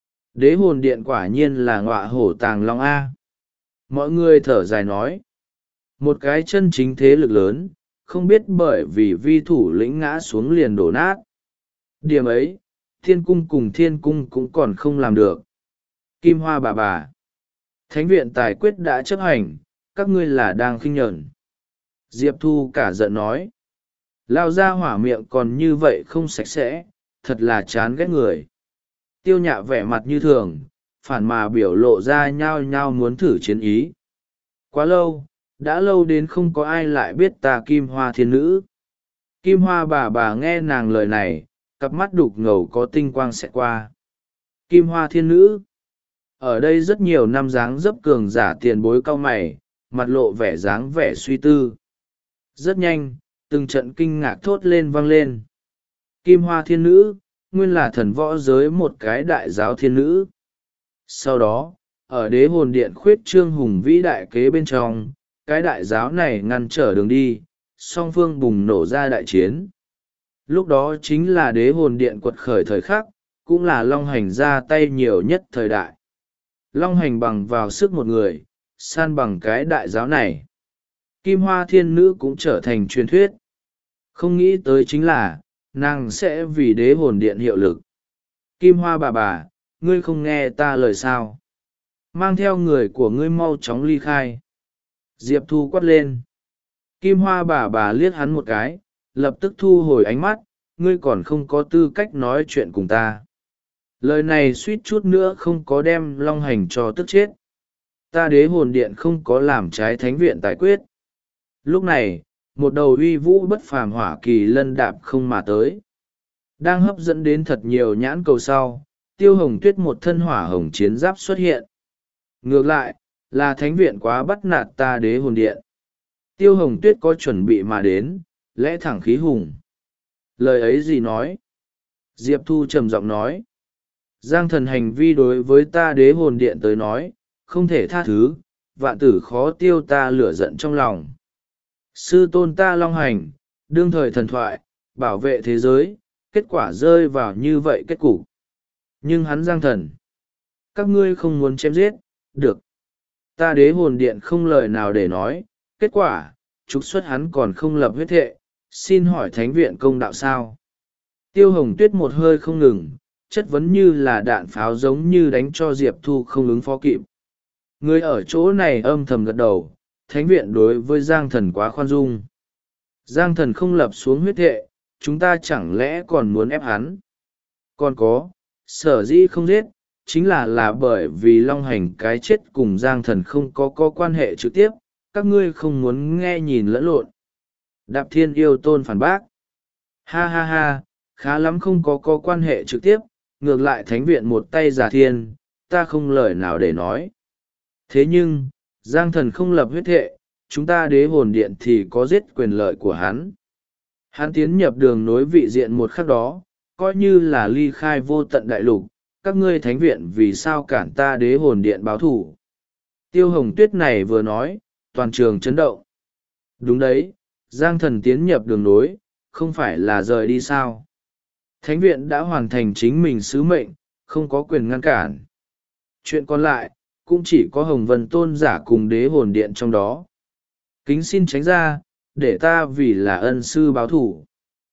Đế hồn điện quả nhiên là ngọa hổ tàng long A. Mọi người thở dài nói. một cái chân chính thế lực lớn, không biết bởi vì vi thủ lĩnh ngã xuống liền đổ nát. Điểm ấy, thiên cung cùng thiên cung cũng còn không làm được. Kim Hoa bà, thánh viện tài quyết đã chấp hành, các ngươi là đang khinh nhẫn. Diệp Thu cả giận nói. Lao ra hỏa miệng còn như vậy không sạch sẽ, thật là chán ghét người. Tiêu Nhạ vẻ mặt như thường, phản mà biểu lộ ra nhao nhao muốn thử chiến ý. Quá lâu, đã lâu đến không có ai lại biết ta Kim Hoa thiên nữ. Kim Hoa bà nghe nàng lời này, cặp mắt đục ngầu có tinh quang xẹt qua. Kim Hoa thiên nữ. Ở đây rất nhiều năm dáng dấp cường giả tiền bối cao mày, mặt lộ vẻ dáng vẻ suy tư. Rất nhanh, từng trận kinh ngạc thốt lên vang lên. Kim Hoa thiên nữ, nguyên là thần võ giới một cái đại giáo thiên nữ. Sau đó, ở đế hồn điện khuyết trương hùng vĩ đại kế bên trong, cái đại giáo này ngăn trở đường đi, song phương bùng nổ ra đại chiến. Lúc đó chính là đế hồn điện quật khởi thời khắc, cũng là Long Hành ra tay nhiều nhất thời đại. Long Hành bằng vào sức một người, san bằng cái đại giáo này. Kim Hoa thiên nữ cũng trở thành truyền thuyết. Không nghĩ tới chính là, nàng sẽ vì đế hồn điện hiệu lực. Kim Hoa bà, ngươi không nghe ta lời sao? Mang theo người của ngươi mau chóng ly khai. Diệp Thu quát lên. Kim Hoa bà liếc hắn một cái, lập tức thu hồi ánh mắt, ngươi còn không có tư cách nói chuyện cùng ta. Lời này suýt chút nữa không có đem Long Hành cho tức chết. Ta đế hồn điện không có làm trái thánh viện tài quyết. Lúc này, một đầu uy vũ bất phàm hỏa kỳ lân đạp không mà tới. Đang hấp dẫn đến thật nhiều nhãn cầu sau, Tiêu Hồng Tuyết một thân hỏa hồng chiến giáp xuất hiện. Ngược lại, là thánh viện quá bắt nạt ta đế hồn điện. Tiêu Hồng Tuyết có chuẩn bị mà đến, lẽ thẳng khí hùng. Lời ấy gì nói? Diệp Thu trầm giọng nói. Giang thần hành vi đối với ta đế hồn điện tới nói, không thể tha thứ, vạn tử khó tiêu ta lửa giận trong lòng. Sư tôn ta Long Hành, đương thời thần thoại, bảo vệ thế giới, kết quả rơi vào như vậy kết cục. Nhưng hắn Giang thần. Các ngươi không muốn chém giết, được. Ta đế hồn điện không lời nào để nói, kết quả, trục xuất hắn còn không lập huyết thệ, xin hỏi thánh viện công đạo sao? Tiêu Hồng Tuyết một hơi không ngừng, chất vấn như là đạn pháo giống như đánh cho Diệp Thu không ứng phó kịp. Người ở chỗ này âm thầm gật đầu, thánh viện đối với Giang thần quá khoan dung. Giang thần không lập xuống huyết thệ, chúng ta chẳng lẽ còn muốn ép hắn? Còn có, sở dĩ không giết, chính là bởi vì Long Hành cái chết cùng Giang thần không có quan hệ trực tiếp, các ngươi không muốn nghe nhìn lẫn lộn. Đạp Thiên Yêu Tôn phản bác. Ha ha ha, khá lắm không có quan hệ trực tiếp, ngược lại thánh viện một tay giả thiên, ta không lời nào để nói. Thế nhưng, Giang thần không lập huyết thệ, chúng ta đế hồn điện thì có giết quyền lợi của hắn. Hắn tiến nhập đường nối vị diện một khắc đó, coi như là ly khai vô tận đại lục, các ngươi thánh viện vì sao cản ta đế hồn điện báo thủ. Tiêu Hồng Tuyết này vừa nói, toàn trường chấn động. Đúng đấy, Giang thần tiến nhập đường nối, không phải là rời đi sao. Thánh viện đã hoàn thành chính mình sứ mệnh, không có quyền ngăn cản. Chuyện còn lại, cũng chỉ có Hồng Vân Tôn giả cùng đế hồn điện trong đó. Kính xin tránh ra, để ta vì là ân sư báo thủ.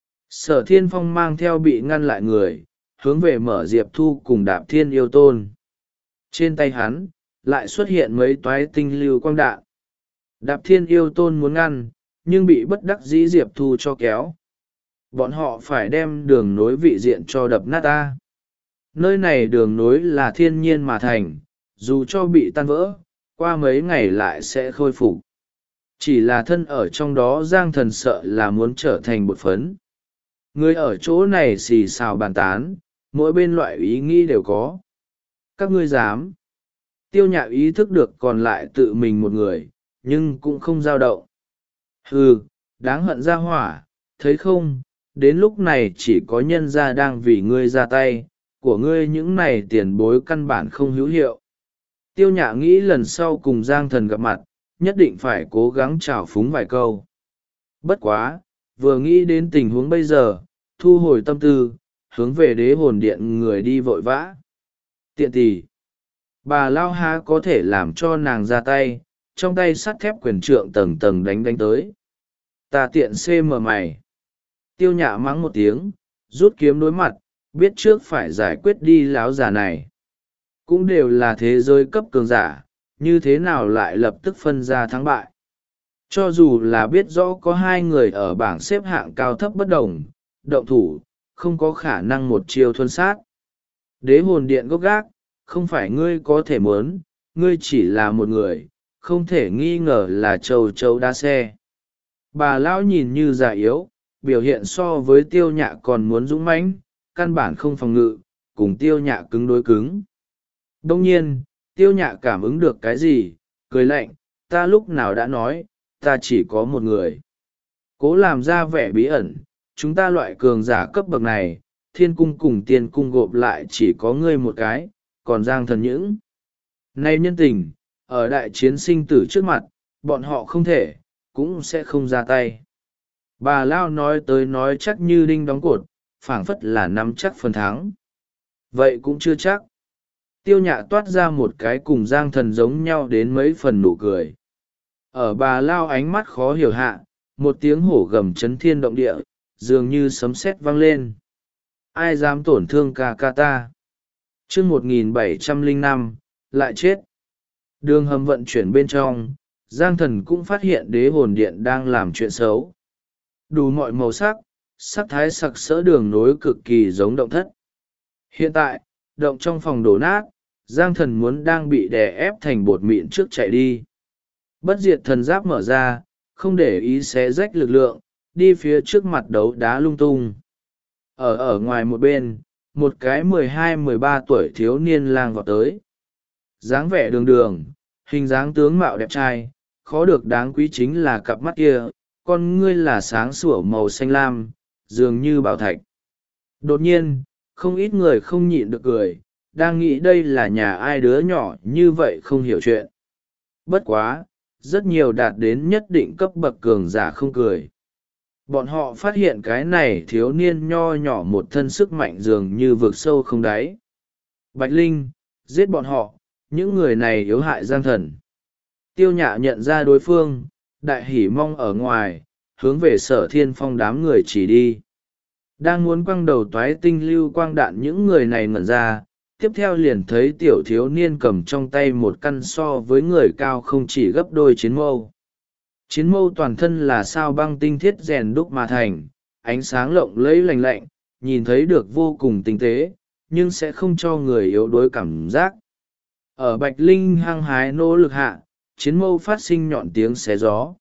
Sở Thiên Phong mang theo bị ngăn lại người, hướng về mở Diệp Thu cùng Đạp Thiên Yêu Tôn. Trên tay hắn, lại xuất hiện mấy toái tinh lưu quang đạn. Đạp Thiên Yêu Tôn muốn ngăn, nhưng bị bất đắc dĩ Diệp Thu cho kéo. Bọn họ phải đem đường nối vị diện cho đập nát ta. Nơi này đường nối là thiên nhiên mà thành, dù cho bị tan vỡ, qua mấy ngày lại sẽ khôi phục. Chỉ là thân ở trong đó Giang thần sợ là muốn trở thành bột phấn. Người ở chỗ này xì xào bàn tán, mỗi bên loại ý nghĩ đều có. Các ngươi dám. Tiêu Nhạ ý thức được còn lại tự mình một người, nhưng cũng không dao động. Hừ, đáng hận ra hỏa, thấy không, đến lúc này chỉ có nhân gia đang vì ngươi ra tay, của ngươi những này tiền bối căn bản không hữu hiệu. Tiêu Nhạ nghĩ lần sau cùng Giang thần gặp mặt, nhất định phải cố gắng trào phúng vài câu. Bất quá, vừa nghĩ đến tình huống bây giờ, thu hồi tâm tư, hướng về đế hồn điện người đi vội vã. Tiện tỷ, bà Lao Há có thể làm cho nàng ra tay, trong tay sắt thép quyền trượng tầng tầng đánh đánh tới. Ta tiện cm mày. Tiêu Nhạ mắng một tiếng, rút kiếm đối mặt, biết trước phải giải quyết đi láo già này. Cũng đều là thế giới cấp cường giả, như thế nào lại lập tức phân ra thắng bại. Cho dù là biết rõ có hai người ở bảng xếp hạng cao thấp bất đồng, động thủ, không có khả năng một chiêu thuần sát. Đế hồn điện gốc gác, không phải ngươi có thể muốn, ngươi chỉ là một người, không thể nghi ngờ là châu châu đa xe. Bà lão nhìn như già yếu, biểu hiện so với Tiêu Nhạ còn muốn dũng mãnh, căn bản không phòng ngự, cùng Tiêu Nhạ cứng đối cứng. Đông nhiên, Tiêu Nhạ cảm ứng được cái gì, cười lạnh, ta lúc nào đã nói, ta chỉ có một người. Cố làm ra vẻ bí ẩn, chúng ta loại cường giả cấp bậc này, thiên cung cùng tiên cung gộp lại chỉ có ngươi một cái, còn Giang Thần những. Nay nhân tình, ở đại chiến sinh tử trước mặt, bọn họ không thể, cũng sẽ không ra tay. Bà Lao nói tới nói chắc như đinh đóng cột, phảng phất là nắm chắc phần thắng. Vậy cũng chưa chắc. Tiêu Nhạ toát ra một cái cùng Giang Thần giống nhau đến mấy phần nụ cười. Ở bà Lao ánh mắt khó hiểu hạ, một tiếng hổ gầm chấn thiên động địa, dường như sấm sét vang lên. Ai dám tổn thương ca ca ta? Chương 1705, lại chết. Đường hầm vận chuyển bên trong, Giang Thần cũng phát hiện đế hồn điện đang làm chuyện xấu. Đủ mọi màu sắc, sắc thái sặc sỡ đường nối cực kỳ giống động thất. Hiện tại, động trong phòng đổ nát, Giang Thần muốn đang bị đè ép thành bột mịn trước chạy đi. Bất diệt thần giáp mở ra, không để ý xé rách lực lượng, đi phía trước mặt đấu đá lung tung. Ở ngoài một bên, một cái 12-13 tuổi thiếu niên lang vọt tới. Dáng vẻ đường đường, hình dáng tướng mạo đẹp trai, khó được đáng quý chính là cặp mắt kia, con ngươi là sáng sủa màu xanh lam, dường như bảo thạch. Đột nhiên, không ít người không nhịn được cười, đang nghĩ đây là nhà ai đứa nhỏ như vậy không hiểu chuyện. Bất quá, rất nhiều đạt đến nhất định cấp bậc cường giả không cười. Bọn họ phát hiện cái này thiếu niên nho nhỏ một thân sức mạnh dường như vực sâu không đáy. Bạch Linh, giết bọn họ, những người này yếu hại Giang Thần. Tiêu Nhạ nhận ra đối phương, đại hỉ mong ở ngoài, hướng về Sở Thiên Phong đám người chỉ đi. Đang muốn quăng đầu toái tinh lưu quang đạn những người này ngẩn ra, tiếp theo liền thấy tiểu thiếu niên cầm trong tay một căn so với người cao không chỉ gấp đôi chiến mâu. Chiến mâu toàn thân là sao băng tinh thiết rèn đúc mà thành, ánh sáng lộng lẫy lành lạnh, nhìn thấy được vô cùng tinh tế, nhưng sẽ không cho người yếu đuối cảm giác. Ở Bạch Linh hăng hái nỗ lực hạ, chiến mâu phát sinh nhọn tiếng xé gió.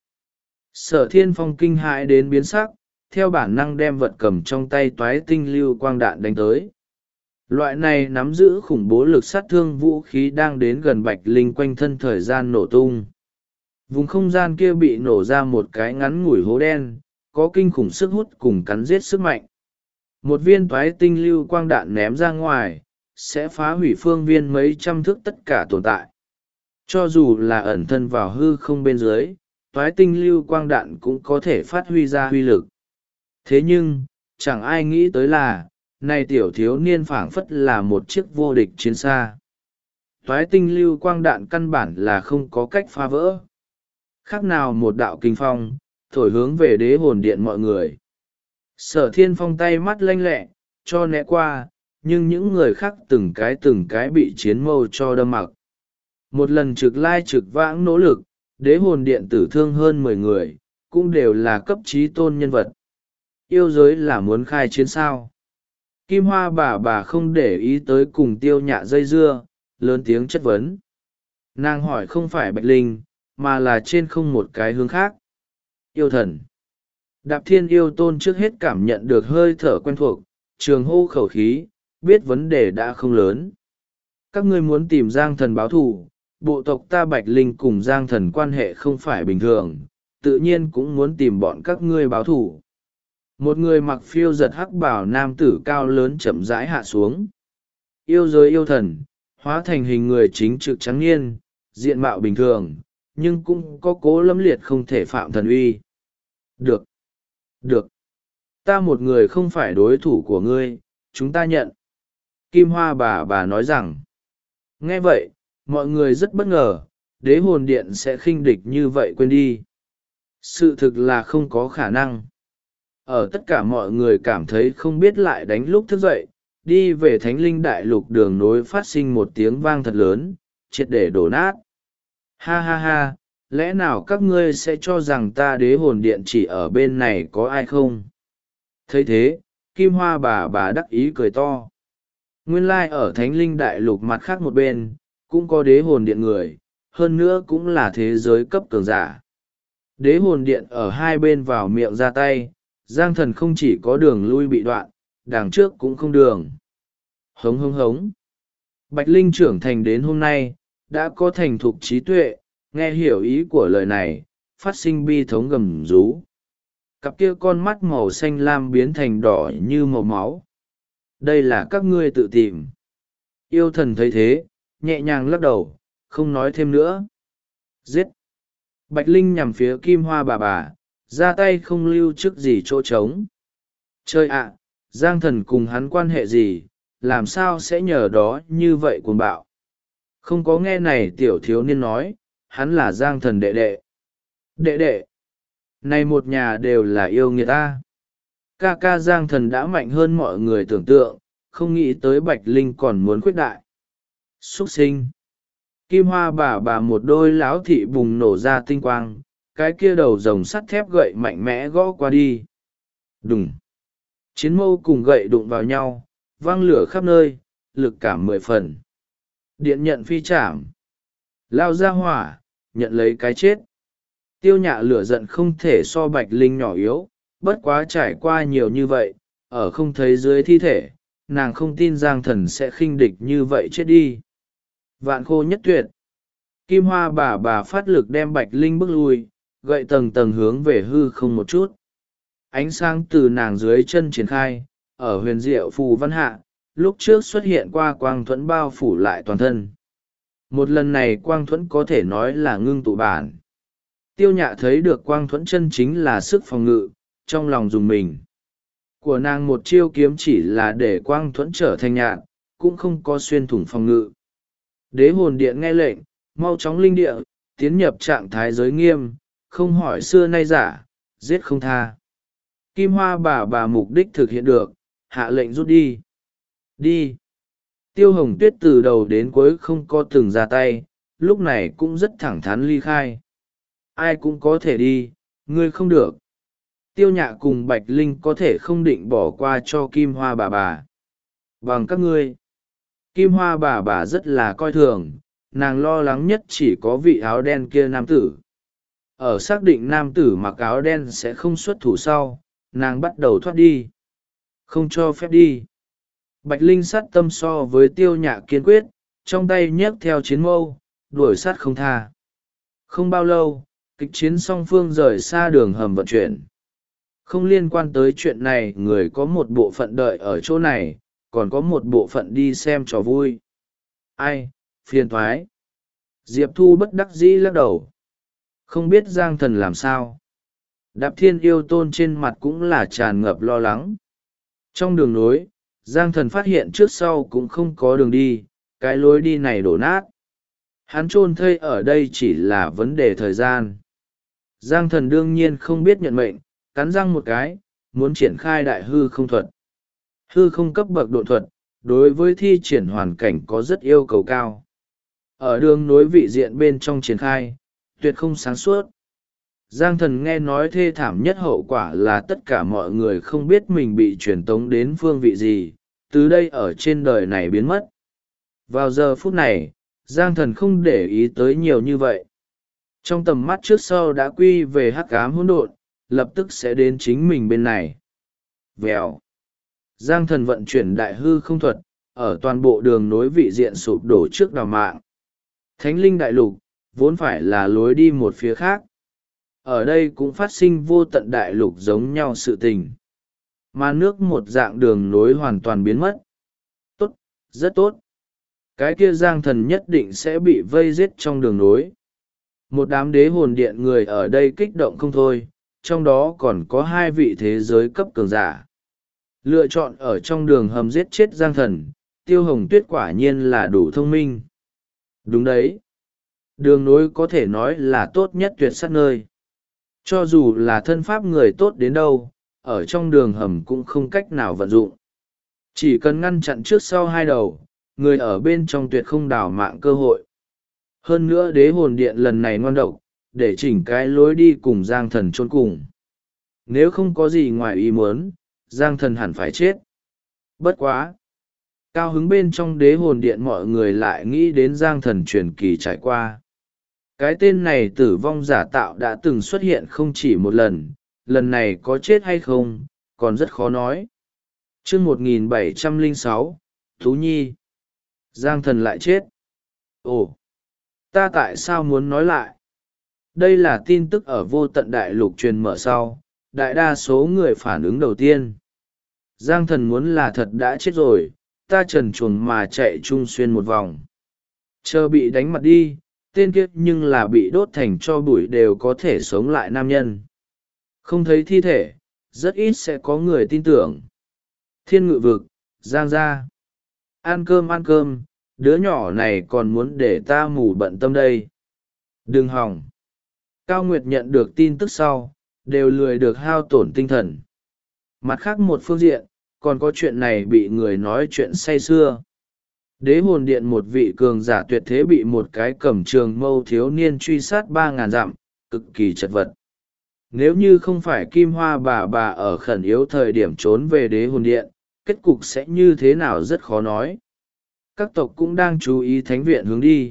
Sở Thiên Phong kinh hãi đến biến sắc, theo bản năng đem vật cầm trong tay toái tinh lưu quang đạn đánh tới. Loại này nắm giữ khủng bố lực sát thương vũ khí đang đến gần Bạch Linh quanh thân thời gian nổ tung. Vùng không gian kia bị nổ ra một cái ngắn ngủi hố đen, có kinh khủng sức hút cùng cắn giết sức mạnh. Một viên toái tinh lưu quang đạn ném ra ngoài, sẽ phá hủy phương viên mấy trăm thước tất cả tồn tại. Cho dù là ẩn thân vào hư không bên dưới, toái tinh lưu quang đạn cũng có thể phát huy ra huy lực. Thế nhưng, chẳng ai nghĩ tới là, này tiểu thiếu niên phảng phất là một chiếc vô địch chiến xa. Toái tinh lưu quang đạn căn bản là không có cách phá vỡ. Khác nào một đạo kinh phong, thổi hướng về đế hồn điện mọi người. Sở Thiên Phong tay mắt lanh lẹ, cho né qua, nhưng những người khác từng cái bị chiến mâu cho đâm mặc. Một lần trực lai trực vãng nỗ lực, đế hồn điện tử thương hơn 10 người, cũng đều là cấp trí tôn nhân vật. Yêu giới là muốn khai chiến sao. Kim Hoa bà không để ý tới cùng Tiêu Nhạ dây dưa, lớn tiếng chất vấn. Nàng hỏi không phải Bạch Linh, mà là trên không một cái hướng khác. Yêu thần. Đạp Thiên Yêu Tôn trước hết cảm nhận được hơi thở quen thuộc, trường hô khẩu khí, biết vấn đề đã không lớn. Các ngươi muốn tìm Giang Thần báo thù, bộ tộc ta Bạch Linh cùng Giang Thần quan hệ không phải bình thường, tự nhiên cũng muốn tìm bọn các ngươi báo thù. Một người mặc phiêu giật hắc bào nam tử cao lớn chậm rãi hạ xuống. Yêu giới yêu thần, hóa thành hình người chính trực trắng niên, diện mạo bình thường, nhưng cũng có cố lâm liệt không thể phạm thần uy. Được. Được. Ta một người không phải đối thủ của ngươi, chúng ta nhận. Kim Hoa bà nói rằng. Nghe vậy, mọi người rất bất ngờ, đế hồn điện sẽ khinh địch như vậy quên đi. Sự thực là không có khả năng. Ở tất cả mọi người cảm thấy không biết lại đánh lúc thức dậy, đi về thánh linh đại lục đường nối phát sinh một tiếng vang thật lớn, triệt để đổ nát. Ha ha ha, lẽ nào các ngươi sẽ cho rằng ta đế hồn điện chỉ ở bên này có ai không? Thấy thế, Kim Hoa bà đắc ý cười to. Nguyên lai ở thánh linh đại lục mặt khác một bên, cũng có đế hồn điện người, hơn nữa cũng là thế giới cấp cường giả. Đế hồn điện ở hai bên vào miệng ra tay, Giang Thần không chỉ có đường lui bị đoạn, đằng trước cũng không đường. Hống hống hống. Bạch Linh trưởng thành đến hôm nay, đã có thành thục trí tuệ, nghe hiểu ý của lời này, phát sinh bi thống gầm rú. Cặp kia con mắt màu xanh lam biến thành đỏ như màu máu. Đây là các ngươi tự tìm. Yêu thần thấy thế, nhẹ nhàng lắc đầu, không nói thêm nữa. Giết! Bạch Linh nhằm phía Kim Hoa bà, ra tay không lưu chức gì chỗ trống. Chơi ạ, Giang Thần cùng hắn quan hệ gì, làm sao sẽ nhờ đó như vậy cuồng bạo. Không có nghe này tiểu thiếu niên nói, hắn là Giang Thần đệ đệ. Đệ đệ! Này một nhà đều là yêu nghiệt ta. Ca ca Giang Thần đã mạnh hơn mọi người tưởng tượng, không nghĩ tới Bạch Linh còn muốn khuyết đại. Xuất sinh! Kim Hoa bà một đôi láo thị bùng nổ ra tinh quang, cái kia đầu rồng sắt thép gậy mạnh mẽ gõ qua đi. Đùng! Chiến mâu cùng gậy đụng vào nhau, vang lửa khắp nơi, lực cảm 10 phần. Điện nhận phi chạm. Lao ra hỏa, nhận lấy cái chết. Tiêu Nhạ lửa giận không thể so Bạch Linh nhỏ yếu, bất quá trải qua nhiều như vậy, ở không thấy dưới thi thể, nàng không tin Giang Thần sẽ khinh địch như vậy chết đi. Vạn khô nhất tuyệt. Kim Hoa bà phát lực đem Bạch Linh bước lui, gậy tầng tầng hướng về hư không một chút. Ánh sáng từ nàng dưới chân triển khai, ở huyền diệu phù văn hạ, lúc trước xuất hiện qua quang thuẫn bao phủ lại toàn thân. Một lần này quang thuẫn có thể nói là ngưng tụ bản. Tiêu Nhạ thấy được quang thuẫn chân chính là sức phòng ngự, trong lòng dùng mình. Của nàng một chiêu kiếm chỉ là để quang thuẫn trở thành nhạn, cũng không có xuyên thủng phòng ngự. Đế hồn điện nghe lệnh, mau chóng linh địa, tiến nhập trạng thái giới nghiêm, không hỏi xưa nay giả, giết không tha. Kim Hoa bà mục đích thực hiện được, hạ lệnh rút đi. Đi! Tiêu Hồng Tuyết từ đầu đến cuối không có từng ra tay, lúc này cũng rất thẳng thắn ly khai. Ai cũng có thể đi, ngươi không được. Tiêu Nhạ cùng Bạch Linh có thể không định bỏ qua cho Kim Hoa bà. Bằng các ngươi. Kim Hoa bà rất là coi thường, nàng lo lắng nhất chỉ có vị áo đen kia nam tử. Ở xác định nam tử mặc áo đen sẽ không xuất thủ sau, nàng bắt đầu thoát đi. Không cho phép đi. Bạch Linh sát tâm so với Tiêu Nhạ kiên quyết, trong tay nhấc theo chiến mâu, đuổi sát không tha. Không bao lâu, kịch chiến song phương rời xa đường hầm vận chuyển. Không liên quan tới chuyện này, người có một bộ phận đợi ở chỗ này, còn có một bộ phận đi xem trò vui. Ai, phiền thoái. Diệp Thu bất đắc dĩ lắc đầu. Không biết Giang Thần làm sao. Đạp Thiên Yêu Tôn trên mặt cũng là tràn ngập lo lắng. Trong đường nối, Giang Thần phát hiện trước sau cũng không có đường đi, cái lối đi này đổ nát. Hắn chôn thây ở đây chỉ là vấn đề thời gian. Giang Thần đương nhiên không biết nhận mệnh, cắn răng một cái, muốn triển khai đại hư không thuật. Hư không cấp bậc độ thuật, đối với thi triển hoàn cảnh có rất yêu cầu cao. Ở đường nối vị diện bên trong triển khai, tuyệt không sáng suốt. Giang Thần nghe nói thê thảm nhất hậu quả là tất cả mọi người không biết mình bị truyền tống đến phương vị gì, từ đây ở trên đời này biến mất. Vào giờ phút này, Giang Thần không để ý tới nhiều như vậy. Trong tầm mắt trước sau đã quy về hắc ám hỗn độn, lập tức sẽ đến chính mình bên này. Vèo. Giang Thần vận chuyển đại hư không thuật, ở toàn bộ đường nối vị diện sụp đổ trước đào mạng. Thánh linh đại lục, vốn phải là lối đi một phía khác. Ở đây cũng phát sinh vô tận đại lục giống nhau sự tình. Mà nước một dạng đường nối hoàn toàn biến mất. Tốt, rất tốt. Cái kia Giang Thần nhất định sẽ bị vây giết trong đường nối. Một đám đế hồn điện người ở đây kích động không thôi, trong đó còn có 2 vị thế giới cấp cường giả. Lựa chọn ở trong đường hầm giết chết Giang Thần, Tiêu Hồng Tuyết quả nhiên là đủ thông minh. Đúng đấy. Đường nối có thể nói là tốt nhất tuyệt sắc nơi. Cho dù là thân pháp người tốt đến đâu, ở trong đường hầm cũng không cách nào vận dụng. Chỉ cần ngăn chặn trước sau hai đầu, người ở bên trong tuyệt không đảo mạng cơ hội. Hơn nữa đế hồn điện lần này ngoan độc, để chỉnh cái lối đi cùng Giang Thần chôn cùng. Nếu không có gì ngoài ý muốn, Giang Thần hẳn phải chết. Bất quá! Cao hứng bên trong đế hồn điện mọi người lại nghĩ đến Giang Thần truyền kỳ trải qua. Cái tên này tử vong giả tạo đã từng xuất hiện không chỉ một lần này có chết hay không, còn rất khó nói. Chương 1706, Thú Nhi. Giang Thần lại chết. Ồ! Ta tại sao muốn nói lại? Đây là tin tức ở vô tận đại lục truyền mở sau, đại đa số người phản ứng đầu tiên. Giang Thần muốn là thật đã chết rồi, ta trần chuồng mà chạy chung xuyên một vòng. Chờ bị đánh mặt đi, tên kia nhưng là bị đốt thành tro bụi đều có thể sống lại nam nhân. Không thấy thi thể, rất ít sẽ có người tin tưởng. Thiên Ngự Vực, Giang gia. Ăn cơm, đứa nhỏ này còn muốn để ta mù bận tâm đây. Đừng hòng. Cao Nguyệt nhận được tin tức sau, đều lười được hao tổn tinh thần. Mặt khác một phương diện, còn có chuyện này bị người nói chuyện say sưa. Đế hồn điện một vị cường giả tuyệt thế bị một cái cẩm trường mâu thiếu niên truy sát 3.000 dặm, cực kỳ chật vật. Nếu như không phải Kim Hoa bà ở khẩn yếu thời điểm trốn về đế hồn điện, kết cục sẽ như thế nào rất khó nói. Các tộc cũng đang chú ý thánh viện hướng đi.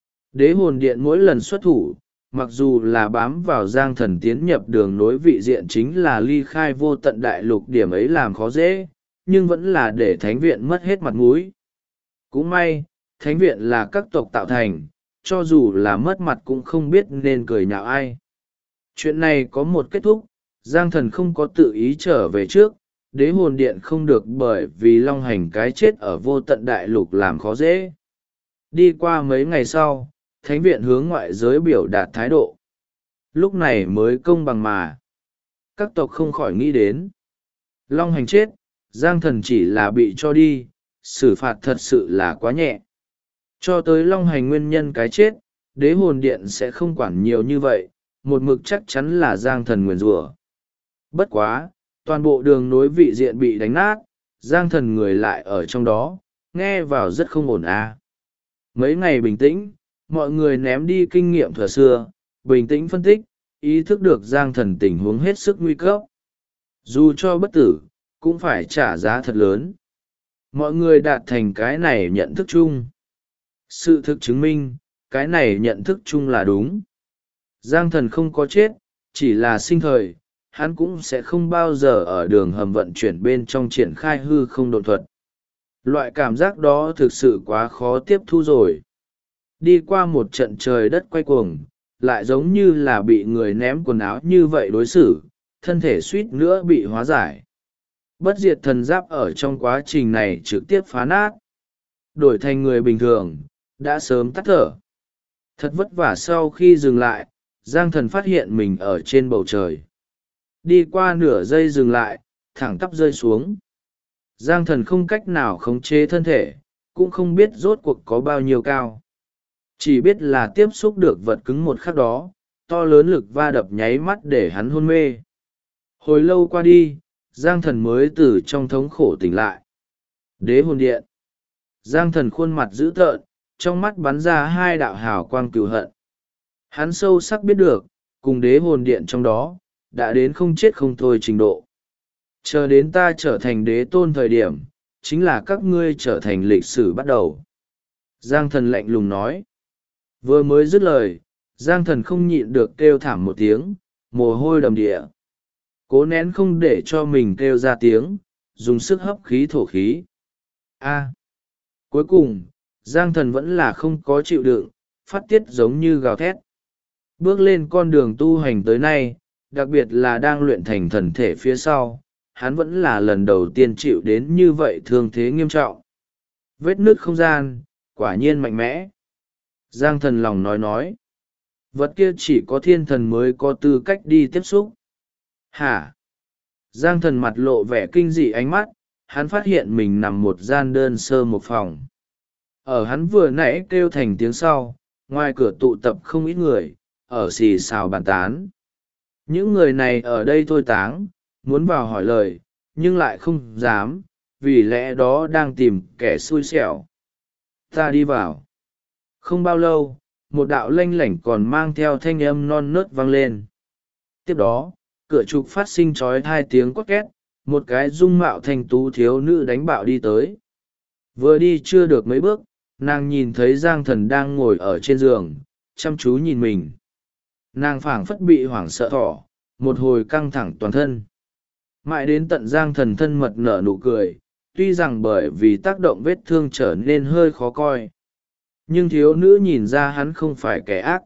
Đế hồn điện mỗi lần xuất thủ, mặc dù là bám vào Giang Thần tiến nhập đường nối vị diện chính là ly khai vô tận đại lục, điểm ấy làm khó dễ, nhưng vẫn là để thánh viện mất hết mặt mũi. Cũng may, thánh viện là các tộc tạo thành, cho dù là mất mặt cũng không biết nên cười nhạo ai. Chuyện này có một kết thúc, Giang Thần không có tự ý trở về trước, đế hồn điện không được bởi vì long hành cái chết ở vô tận đại lục làm khó dễ. Đi qua mấy ngày sau, thánh viện hướng ngoại giới biểu đạt thái độ. Lúc này mới công bằng mà. Các tộc không khỏi nghĩ đến. Long hành chết, Giang Thần chỉ là bị cho đi, xử phạt thật sự là quá nhẹ. Cho tới long hành nguyên nhân cái chết, đế hồn điện sẽ không quản nhiều như vậy, một mực chắc chắn là Giang Thần nguyền rủa. Bất quá, toàn bộ đường nối vị diện bị đánh nát, Giang Thần người lại ở trong đó, nghe vào rất không ổn à. Mấy ngày bình tĩnh, mọi người ném đi kinh nghiệm thuở xưa, bình tĩnh phân tích, ý thức được Giang Thần tình huống hết sức nguy cấp. Dù cho bất tử, cũng phải trả giá thật lớn. Mọi người đạt thành cái này nhận thức chung. Sự thực chứng minh, cái này nhận thức chung là đúng. Giang Thần không có chết, chỉ là sinh thời, hắn cũng sẽ không bao giờ ở đường hầm vận chuyển bên trong triển khai hư không độn thuật. Loại cảm giác đó thực sự quá khó tiếp thu rồi. Đi qua một trận trời đất quay cuồng, lại giống như là bị người ném quần áo như vậy đối xử, thân thể suýt nữa bị hóa giải. Bất diệt thần giáp ở trong quá trình này trực tiếp phá nát. Đổi thành người bình thường, đã sớm tắt thở. Thật vất vả sau khi dừng lại, Giang Thần phát hiện mình ở trên bầu trời. Đi qua nửa giây dừng lại, thẳng tắp rơi xuống. Giang Thần không cách nào khống chế thân thể, cũng không biết rốt cuộc có bao nhiêu cao. Chỉ biết là tiếp xúc được vật cứng một khắc đó, to lớn lực va đập nháy mắt để hắn hôn mê. Hồi lâu qua đi, Giang Thần mới từ trong thống khổ tỉnh lại. Đế hồn điện. Giang Thần khuôn mặt dữ tợn, trong mắt bắn ra hai đạo hào quang cừu hận. Hắn sâu sắc biết được, cùng đế hồn điện trong đó, đã đến không chết không thôi trình độ. Chờ đến ta trở thành đế tôn thời điểm, chính là các ngươi trở thành lịch sử bắt đầu. Giang Thần lạnh lùng nói. Vừa mới dứt lời, Giang Thần không nhịn được kêu thảm một tiếng, mồ hôi đầm địa. Cố nén không để cho mình kêu ra tiếng, dùng sức hấp khí thổ khí. Cuối cùng, Giang Thần vẫn là không có chịu đựng, phát tiết giống như gào thét. Bước lên con đường tu hành tới nay, đặc biệt là đang luyện thành thần thể phía sau, hắn vẫn là lần đầu tiên chịu đến như vậy thương thế nghiêm trọng. Vết nứt không gian, quả nhiên mạnh mẽ. Giang Thần lòng nói. Vật kia chỉ có thiên thần mới có tư cách đi tiếp xúc. Hả? Giang Thần mặt lộ vẻ kinh dị ánh mắt, hắn phát hiện mình nằm một gian đơn sơ một phòng. Ở hắn vừa nãy kêu thành tiếng sau, ngoài cửa tụ tập không ít người ở xì xào bàn tán. Những người này ở đây thôi táng, muốn vào hỏi lời nhưng lại không dám, vì lẽ đó đang tìm kẻ xui xẻo. Ta đi vào. Không bao lâu, một đạo lanh lảnh còn mang theo thanh âm non nớt vang lên. Tiếp đó, cửa trục phát sinh trói hai tiếng quát két, một cái dung mạo thanh tú thiếu nữ đánh bạo đi tới. Vừa đi chưa được mấy bước, nàng nhìn thấy Giang Thần đang ngồi ở trên giường, chăm chú nhìn mình. Nàng phảng phất bị hoảng sợ thỏ, một hồi căng thẳng toàn thân. Mãi đến tận Giang Thần thân mật nở nụ cười, tuy rằng bởi vì tác động vết thương trở nên hơi khó coi. Nhưng thiếu nữ nhìn ra hắn không phải kẻ ác.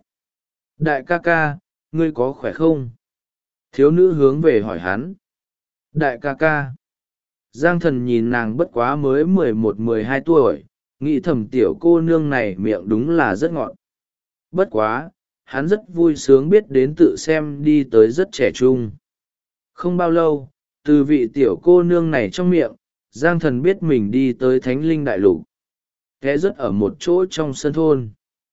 Đại ca ca, ngươi có khỏe không? Thiếu nữ hướng về hỏi hắn. Đại ca ca. Giang Thần nhìn nàng bất quá mới 11-12 tuổi, nghĩ thầm tiểu cô nương này miệng đúng là rất ngọt. Bất quá, hắn rất vui sướng biết đến tự xem đi tới rất trẻ trung. Không bao lâu, từ vị tiểu cô nương này trong miệng, Giang Thần biết mình đi tới Thánh Linh Đại Lục. Ghé rất ở một chỗ trong sân thôn.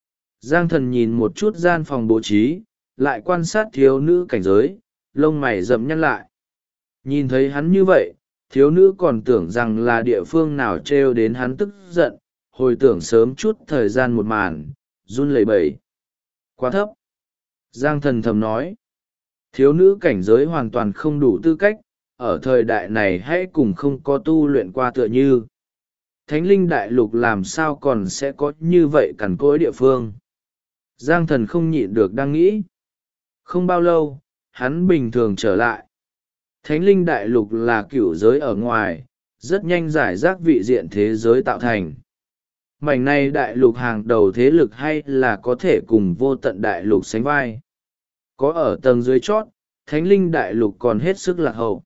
Giang Thần nhìn một chút gian phòng bố trí, lại quan sát thiếu nữ cảnh giới, lông mày rậm nhăn lại. Nhìn thấy hắn như vậy, thiếu nữ còn tưởng rằng là địa phương nào trêu đến hắn tức giận, hồi tưởng sớm chút thời gian một màn, run lẩy bẩy. Quá thấp. Giang Thần thầm nói. Thiếu nữ cảnh giới hoàn toàn không đủ tư cách, ở thời đại này hãy cùng không có tu luyện qua tựa như. Thánh Linh Đại Lục làm sao còn sẽ có như vậy cằn cỗi địa phương. Giang Thần không nhịn được đang nghĩ. Không bao lâu, hắn bình thường trở lại. Thánh Linh Đại Lục là cửu giới ở ngoài, rất nhanh giải rác vị diện thế giới tạo thành. Mảnh này đại lục hàng đầu thế lực hay là có thể cùng vô tận đại lục sánh vai. Có ở tầng dưới chót, Thánh Linh Đại Lục còn hết sức lạc hậu.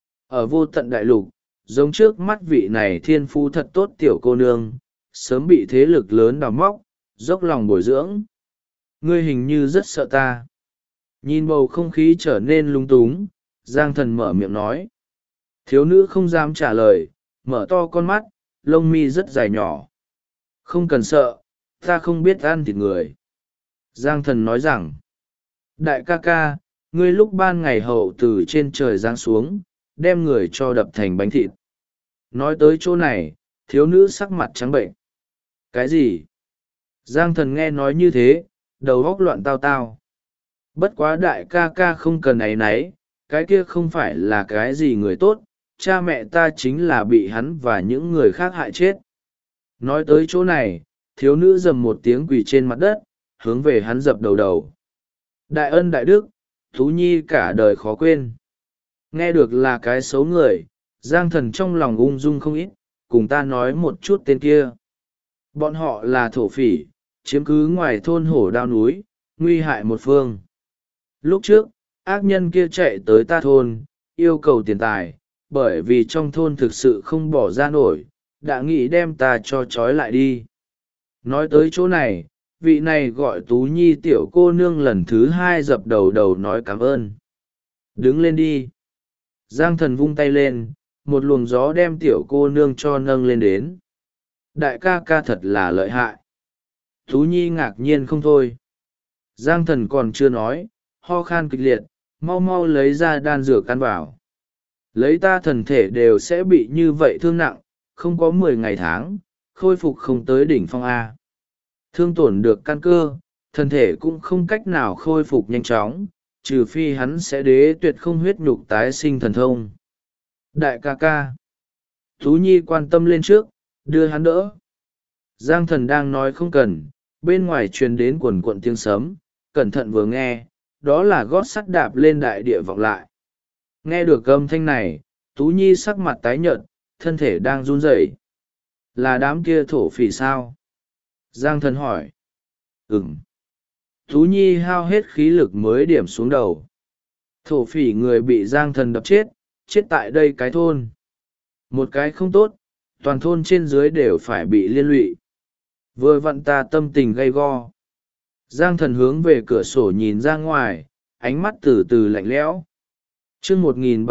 Ở vô tận đại lục, giống trước mắt vị này thiên phú thật tốt tiểu cô nương, sớm bị thế lực lớn đào móc, dốc lòng bồi dưỡng. Ngươi hình như rất sợ ta. Nhìn bầu không khí trở nên lung túng, Giang Thần mở miệng nói. Thiếu nữ không dám trả lời, mở to con mắt, lông mi rất dài nhỏ. Không cần sợ, ta không biết ăn thịt người. Giang Thần nói rằng, đại ca ca, ngươi lúc ban ngày hậu từ trên trời giáng xuống, đem người cho đập thành bánh thịt. Nói tới chỗ này, thiếu nữ sắc mặt trắng bệnh. Cái gì? Giang Thần nghe nói như thế, đầu óc loạn tao tao. Bất quá đại ca ca không cần áy náy, cái kia không phải là cái gì người tốt, cha mẹ ta chính là bị hắn và những người khác hại chết. Nói tới chỗ này, thiếu nữ dầm một tiếng quỳ trên mặt đất, hướng về hắn dập đầu đầu. Đại ân đại đức, Tú Nhi cả đời khó quên. Nghe được là cái xấu người, Giang Thần trong lòng ung dung không ít, cùng ta nói một chút tên kia. Bọn họ là thổ phỉ, chiếm cứ ngoài thôn hổ đao núi, nguy hại một phương. Lúc trước, ác nhân kia chạy tới ta thôn, yêu cầu tiền tài, bởi vì trong thôn thực sự không bỏ ra nổi, đã nghĩ đem ta cho trói lại đi. Nói tới chỗ này, vị này gọi Tú Nhi tiểu cô nương lần thứ hai dập đầu đầu nói cảm ơn. Đứng lên đi. Giang Thần vung tay lên, một luồng gió đem tiểu cô nương cho nâng lên đến. Đại ca ca thật là lợi hại. Tú Nhi ngạc nhiên không thôi. Giang Thần còn chưa nói, ho khan kịch liệt, mau mau lấy ra đan dược ăn vào. Lấy ta thần thể đều sẽ bị như vậy thương nặng, không có 10 ngày tháng, khôi phục không tới đỉnh phong A. Thương tổn được căn cơ, thân thể cũng không cách nào khôi phục nhanh chóng, trừ phi hắn sẽ đế tuyệt không huyết nhục tái sinh thần thông. Đại ca ca. Tú Nhi quan tâm lên trước, đưa hắn đỡ. Giang Thần đang nói không cần, bên ngoài truyền đến quần quận tiếng sấm, cẩn thận vừa nghe, đó là gót sắt đạp lên đại địa vọng lại. Nghe được âm thanh này, Tú Nhi sắc mặt tái nhợt, thân thể đang run rẩy. Là đám kia thổ phỉ sao? Giang Thần hỏi. Ừm. Tú Nhi hao hết khí lực mới điểm xuống đầu. Thổ phỉ người bị Giang Thần đập chết, chết tại đây cái thôn. Một cái không tốt, toàn thôn trên dưới đều phải bị liên lụy. Vừa vặn ta tâm tình gay go. Giang Thần hướng về cửa sổ nhìn ra ngoài, ánh mắt từ từ lạnh lẽo. Chương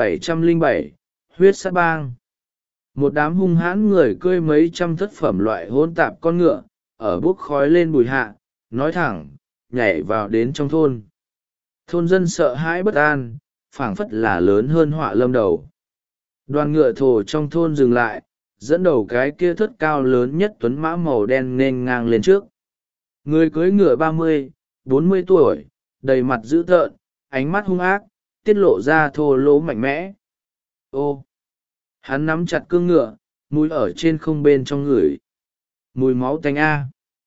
1707, huyết sát bang. Một đám hung hãn người cưỡi mấy trăm thất phẩm loại hỗn tạp con ngựa, ở bốc khói lên bùi hạ, nói thẳng nhảy vào đến trong thôn. Thôn dân sợ hãi bất an, phảng phất là lớn hơn họa lâm đầu. Đoàn ngựa thổ trong thôn dừng lại, dẫn đầu cái kia thất cao lớn nhất tuấn mã màu đen nên ngang lên trước. Người cưỡi ngựa 30, 40 tuổi, đầy mặt dữ tợn, ánh mắt hung ác, tiết lộ ra thô lỗ mạnh mẽ. Ô! Hắn nắm chặt cương ngựa, mũi ở trên không bên trong người. Mùi máu tanh a.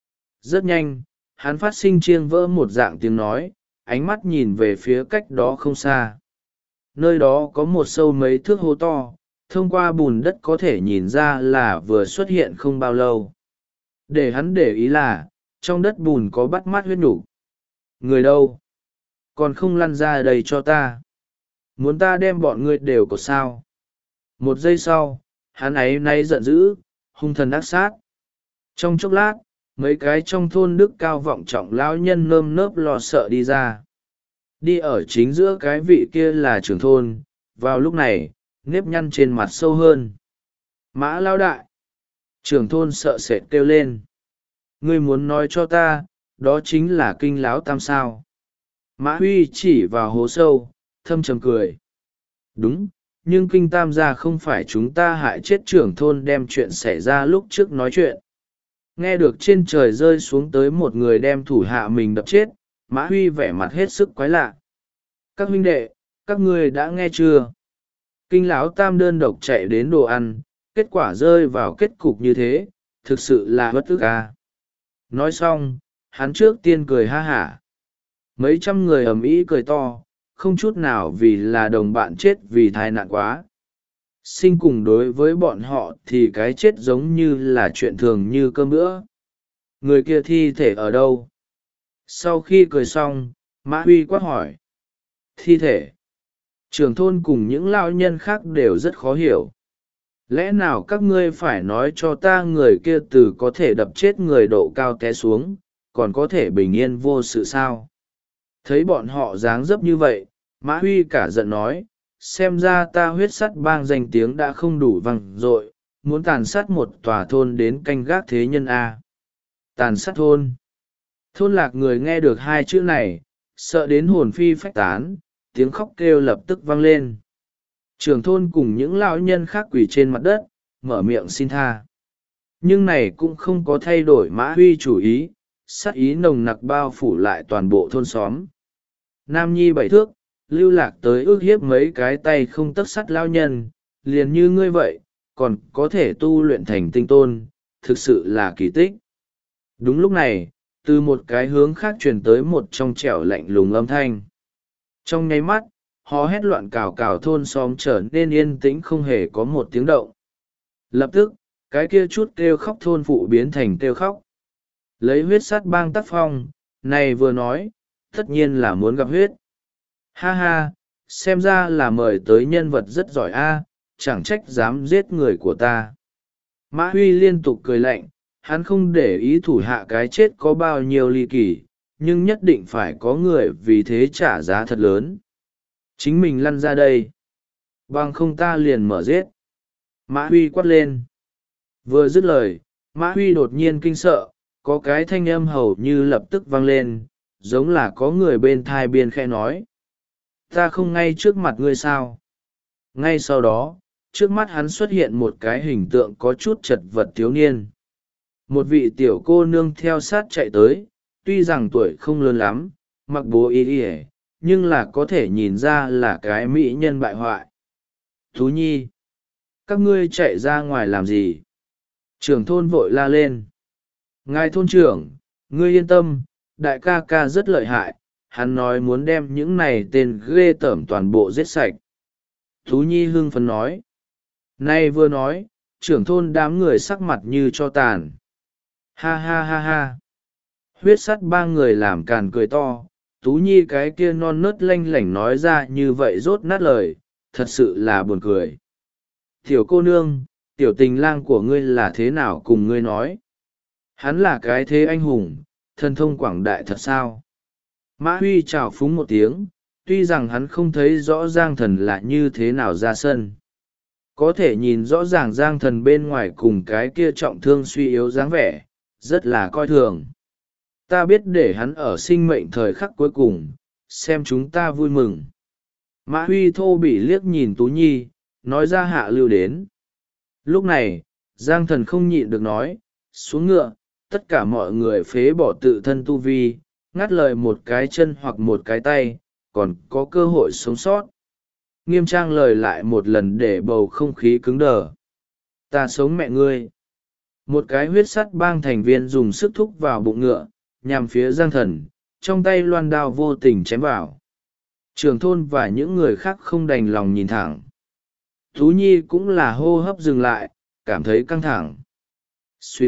Rất nhanh, hắn phát sinh chiêng vỡ một dạng tiếng nói, ánh mắt nhìn về phía cách đó không xa. Nơi đó có một sâu mấy thước hố to, thông qua bùn đất có thể nhìn ra là vừa xuất hiện không bao lâu. Để hắn để ý là, trong đất bùn có bắt mắt huyết nhục. Người đâu? Còn không lăn ra đây cho ta. Muốn ta đem bọn ngươi đều có sao? Một giây sau, hắn ấy nay giận dữ, hung thần ác sát. Trong chốc lát, mấy cái trong thôn đức cao vọng trọng lão nhân nơm nớp lo sợ đi ra. Đi ở chính giữa cái vị kia là trưởng thôn, vào lúc này, nếp nhăn trên mặt sâu hơn. Mã lao đại! Trưởng thôn sợ sệt kêu lên. Ngươi muốn nói cho ta, đó chính là kinh láo tam sao. Mã Huy chỉ vào hố sâu, thâm trầm cười. Đúng, nhưng kinh tam gia không phải chúng ta hại chết trưởng thôn đem chuyện xảy ra lúc trước nói chuyện. Nghe được trên trời rơi xuống tới một người đem thủ hạ mình đập chết, Mã Huy vẻ mặt hết sức quái lạ. Các huynh đệ, các ngươi đã nghe chưa? Kinh lão tam đơn độc chạy đến đồ ăn, kết quả rơi vào kết cục như thế, thực sự là bất ức à. Nói xong, hắn trước tiên cười ha hả. Mấy trăm người ầm ĩ cười to, không chút nào vì là đồng bạn chết vì tai nạn quá. Sinh cùng đối với bọn họ thì cái chết giống như là chuyện thường như cơm bữa. Người kia thi thể ở đâu? Sau khi cười xong, Mã Huy quát hỏi. Thi thể? Trưởng thôn cùng những lão nhân khác đều rất khó hiểu. Lẽ nào các ngươi phải nói cho ta người kia từ có thể đập chết người độ cao té xuống, còn có thể bình yên vô sự sao? Thấy bọn họ dáng dấp như vậy, Mã Huy cả giận nói, xem ra ta huyết sắt bang danh tiếng đã không đủ vang dội, muốn tàn sát một tòa thôn đến canh gác thế nhân a. Tàn sát thôn. Thôn lạc người nghe được hai chữ này, sợ đến hồn phi phách tán, tiếng khóc kêu lập tức vang lên. Trưởng thôn cùng những lão nhân khác quỳ trên mặt đất, mở miệng xin tha. Nhưng này cũng không có thay đổi Mã Huy chủ ý, sát ý nồng nặc bao phủ lại toàn bộ thôn xóm. Nam nhi 7 thước, lưu lạc tới ước hiếp mấy cái tay không tấc sắt lao nhân, liền như ngươi vậy, còn có thể tu luyện thành tinh tôn, thực sự là kỳ tích. Đúng lúc này, từ một cái hướng khác truyền tới một trong trẻo lạnh lùng âm thanh. Trong nháy mắt, hò hét loạn cào cào thôn xóm trở nên yên tĩnh không hề có một tiếng động. Lập tức, cái kia chút kêu khóc thôn phụ biến thành kêu khóc. Lấy huyết sắt bang tác phong, này vừa nói, tất nhiên là muốn gặp huyết. Ha ha, xem ra là mời tới nhân vật rất giỏi a, chẳng trách dám giết người của ta. Mã Huy liên tục cười lạnh, hắn không để ý thủ hạ cái chết có bao nhiêu ly kỳ, nhưng nhất định phải có người vì thế trả giá thật lớn. Chính mình lăn ra đây. Bằng không ta liền mở giết. Mã Huy quát lên. Vừa dứt lời, Mã Huy đột nhiên kinh sợ, có cái thanh âm hầu như lập tức vang lên, giống là có người bên thai biên khẽ nói. Ta không ngay trước mặt ngươi sao? Ngay sau đó, trước mắt hắn xuất hiện một cái hình tượng có chút chật vật thiếu niên. Một vị tiểu cô nương theo sát chạy tới, tuy rằng tuổi không lớn lắm, mặc bố y nhưng là có thể nhìn ra là cái mỹ nhân bại hoại. Thú nhi! Các ngươi chạy ra ngoài làm gì? Trưởng thôn vội la lên. Ngài thôn trưởng, ngươi yên tâm, đại ca ca rất lợi hại, hắn nói muốn đem những này tên ghê tởm toàn bộ giết sạch. Thú nhi hưng phấn nói. Nay vừa nói, trưởng thôn đám người sắc mặt như cho tàn. Ha ha ha ha. Huyết sắt ba người làm càn cười to, Tú Nhi cái kia non nớt lanh lảnh nói ra như vậy rốt nát lời, thật sự là buồn cười. Tiểu cô nương, tiểu tình lang của ngươi là thế nào cùng ngươi nói? Hắn là cái thế anh hùng, thần thông quảng đại thật sao? Mã Huy chào phúng một tiếng, tuy rằng hắn không thấy rõ Giang Thần là như thế nào ra sân. Có thể nhìn rõ ràng Giang Thần bên ngoài cùng cái kia trọng thương suy yếu dáng vẻ, rất là coi thường. ta biết để hắn ở sinh mệnh thời khắc cuối cùng xem chúng ta vui mừng. Mã Huy thô bỉ liếc nhìn Tú Nhi, nói ra hạ lưu đến. Lúc này Giang Thần không nhịn được nói, xuống ngựa, tất cả mọi người phế bỏ tự thân tu vi, ngắt lời một cái chân hoặc một cái tay, còn có cơ hội sống sót. Nghiêm trang lời lại một lần để bầu không khí cứng đờ. Ta sống mẹ ngươi. Một cái huyết sắt bang thành viên dùng sức thúc vào bụng ngựa, nhằm phía Giang Thần, trong tay loan đao vô tình chém vào. Trưởng thôn và những người khác không đành lòng nhìn thẳng. Tú Nhi cũng là hô hấp dừng lại, cảm thấy căng thẳng. Suýt.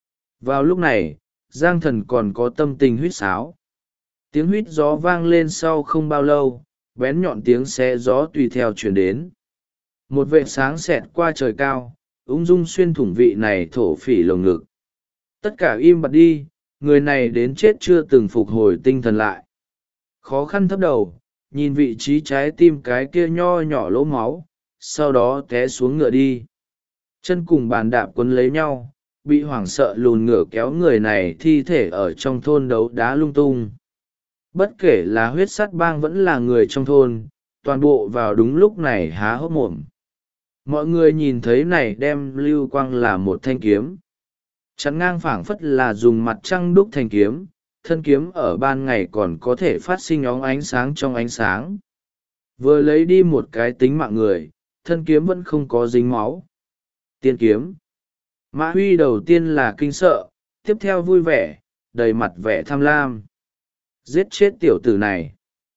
Vào lúc này, Giang Thần còn có tâm tình huýt sáo. Tiếng huýt gió vang lên sau không bao lâu, bén nhọn tiếng xé gió tùy theo chuyển đến. Một vệt sáng xẹt qua trời cao, ung dung xuyên thủng vị này thổ phỉ lồng ngực. Tất cả im bặt đi, người này đến chết chưa từng phục hồi tinh thần lại. Khó khăn thấp đầu, nhìn vị trí trái tim cái kia nho nhỏ lỗ máu, sau đó té xuống ngựa đi. Chân cùng bàn đạp quấn lấy nhau, bị hoảng sợ lùn ngựa kéo người này thi thể ở trong thôn đấu đá lung tung. Bất kể là huyết sắt bang vẫn là người trong thôn, toàn bộ vào đúng lúc này há hốc mồm. Mọi người nhìn thấy này đem lưu quang là một thanh kiếm. Chắn ngang phảng phất là dùng mặt trăng đúc thành kiếm, thân kiếm ở ban ngày còn có thể phát sinh óng ánh sáng trong ánh sáng. Vừa lấy đi một cái tính mạng người, thân kiếm vẫn không có dính máu. Tiên kiếm. Mã Huy đầu tiên là kinh sợ, tiếp theo vui vẻ, đầy mặt vẻ tham lam. Giết chết tiểu tử này.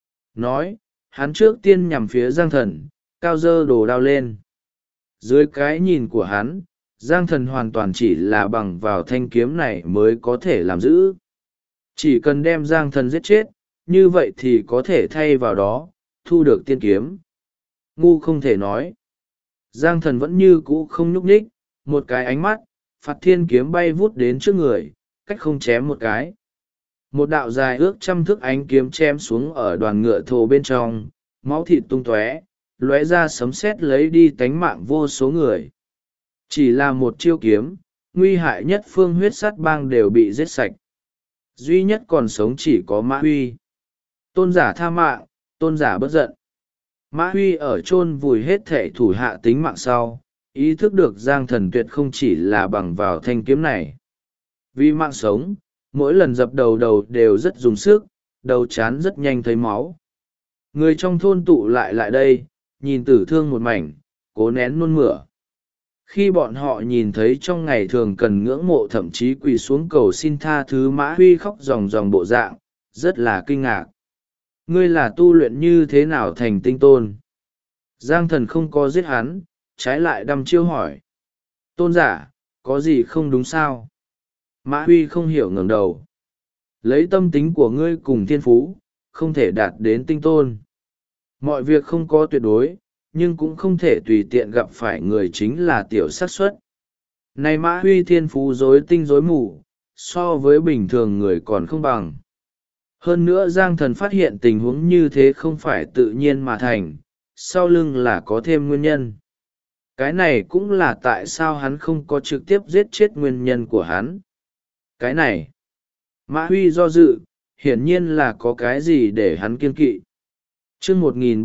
Nói, hắn trước tiên nhằm phía Giang Thần, cao dơ đồ đao lên. Dưới cái nhìn của hắn, Giang Thần hoàn toàn chỉ là bằng vào thanh kiếm này mới có thể làm giữ. Chỉ cần đem Giang Thần giết chết, như vậy thì có thể thay vào đó, thu được tiên kiếm. Ngu không thể nói. Giang Thần vẫn như cũ không nhúc nhích, một cái ánh mắt, phạt thiên kiếm bay vút đến trước người, cách không chém một cái. Một đạo dài ước trăm thước ánh kiếm chém xuống ở đoàn ngựa thồ bên trong, máu thịt tung tóe, lóe ra sấm sét lấy đi tánh mạng vô số người. Chỉ là một chiêu kiếm, nguy hại nhất phương huyết sắt bang đều bị giết sạch. Duy nhất còn sống chỉ có Mã Huy. Tôn giả tha mạng, tôn giả bất giận. Mã Huy ở chôn vùi hết thể thủ hạ tính mạng sau, ý thức được Giang Thần tuyệt không chỉ là bằng vào thanh kiếm này. Vì mạng sống, mỗi lần dập đầu đều rất dùng sức, đầu chán rất nhanh thấy máu. Người trong thôn tụ lại đây, nhìn tử thương một mảnh, cố nén nôn mửa. Khi bọn họ nhìn thấy trong ngày thường cần ngưỡng mộ thậm chí quỳ xuống cầu xin tha thứ Mã Huy khóc ròng ròng bộ dạng, rất là kinh ngạc. Ngươi là tu luyện như thế nào thành tinh tôn? Giang Thần không có giết hắn, trái lại đăm chiêu hỏi. Tôn giả, có gì không đúng sao? Mã Huy không hiểu ngẩng đầu. Lấy tâm tính của ngươi cùng thiên phú, không thể đạt đến tinh tôn. Mọi việc không có tuyệt đối, nhưng cũng không thể tùy tiện gặp phải người chính là tiểu xác suất. Này Mã Huy thiên phú rối tinh rối mù, so với bình thường người còn không bằng. Hơn nữa Giang Thần phát hiện tình huống như thế không phải tự nhiên mà thành, sau lưng là có thêm nguyên nhân. Cái này cũng là tại sao hắn không có trực tiếp giết chết nguyên nhân của hắn. Cái này, Mã Huy do dự, hiển nhiên là có cái gì để hắn kiêng kỵ. Chương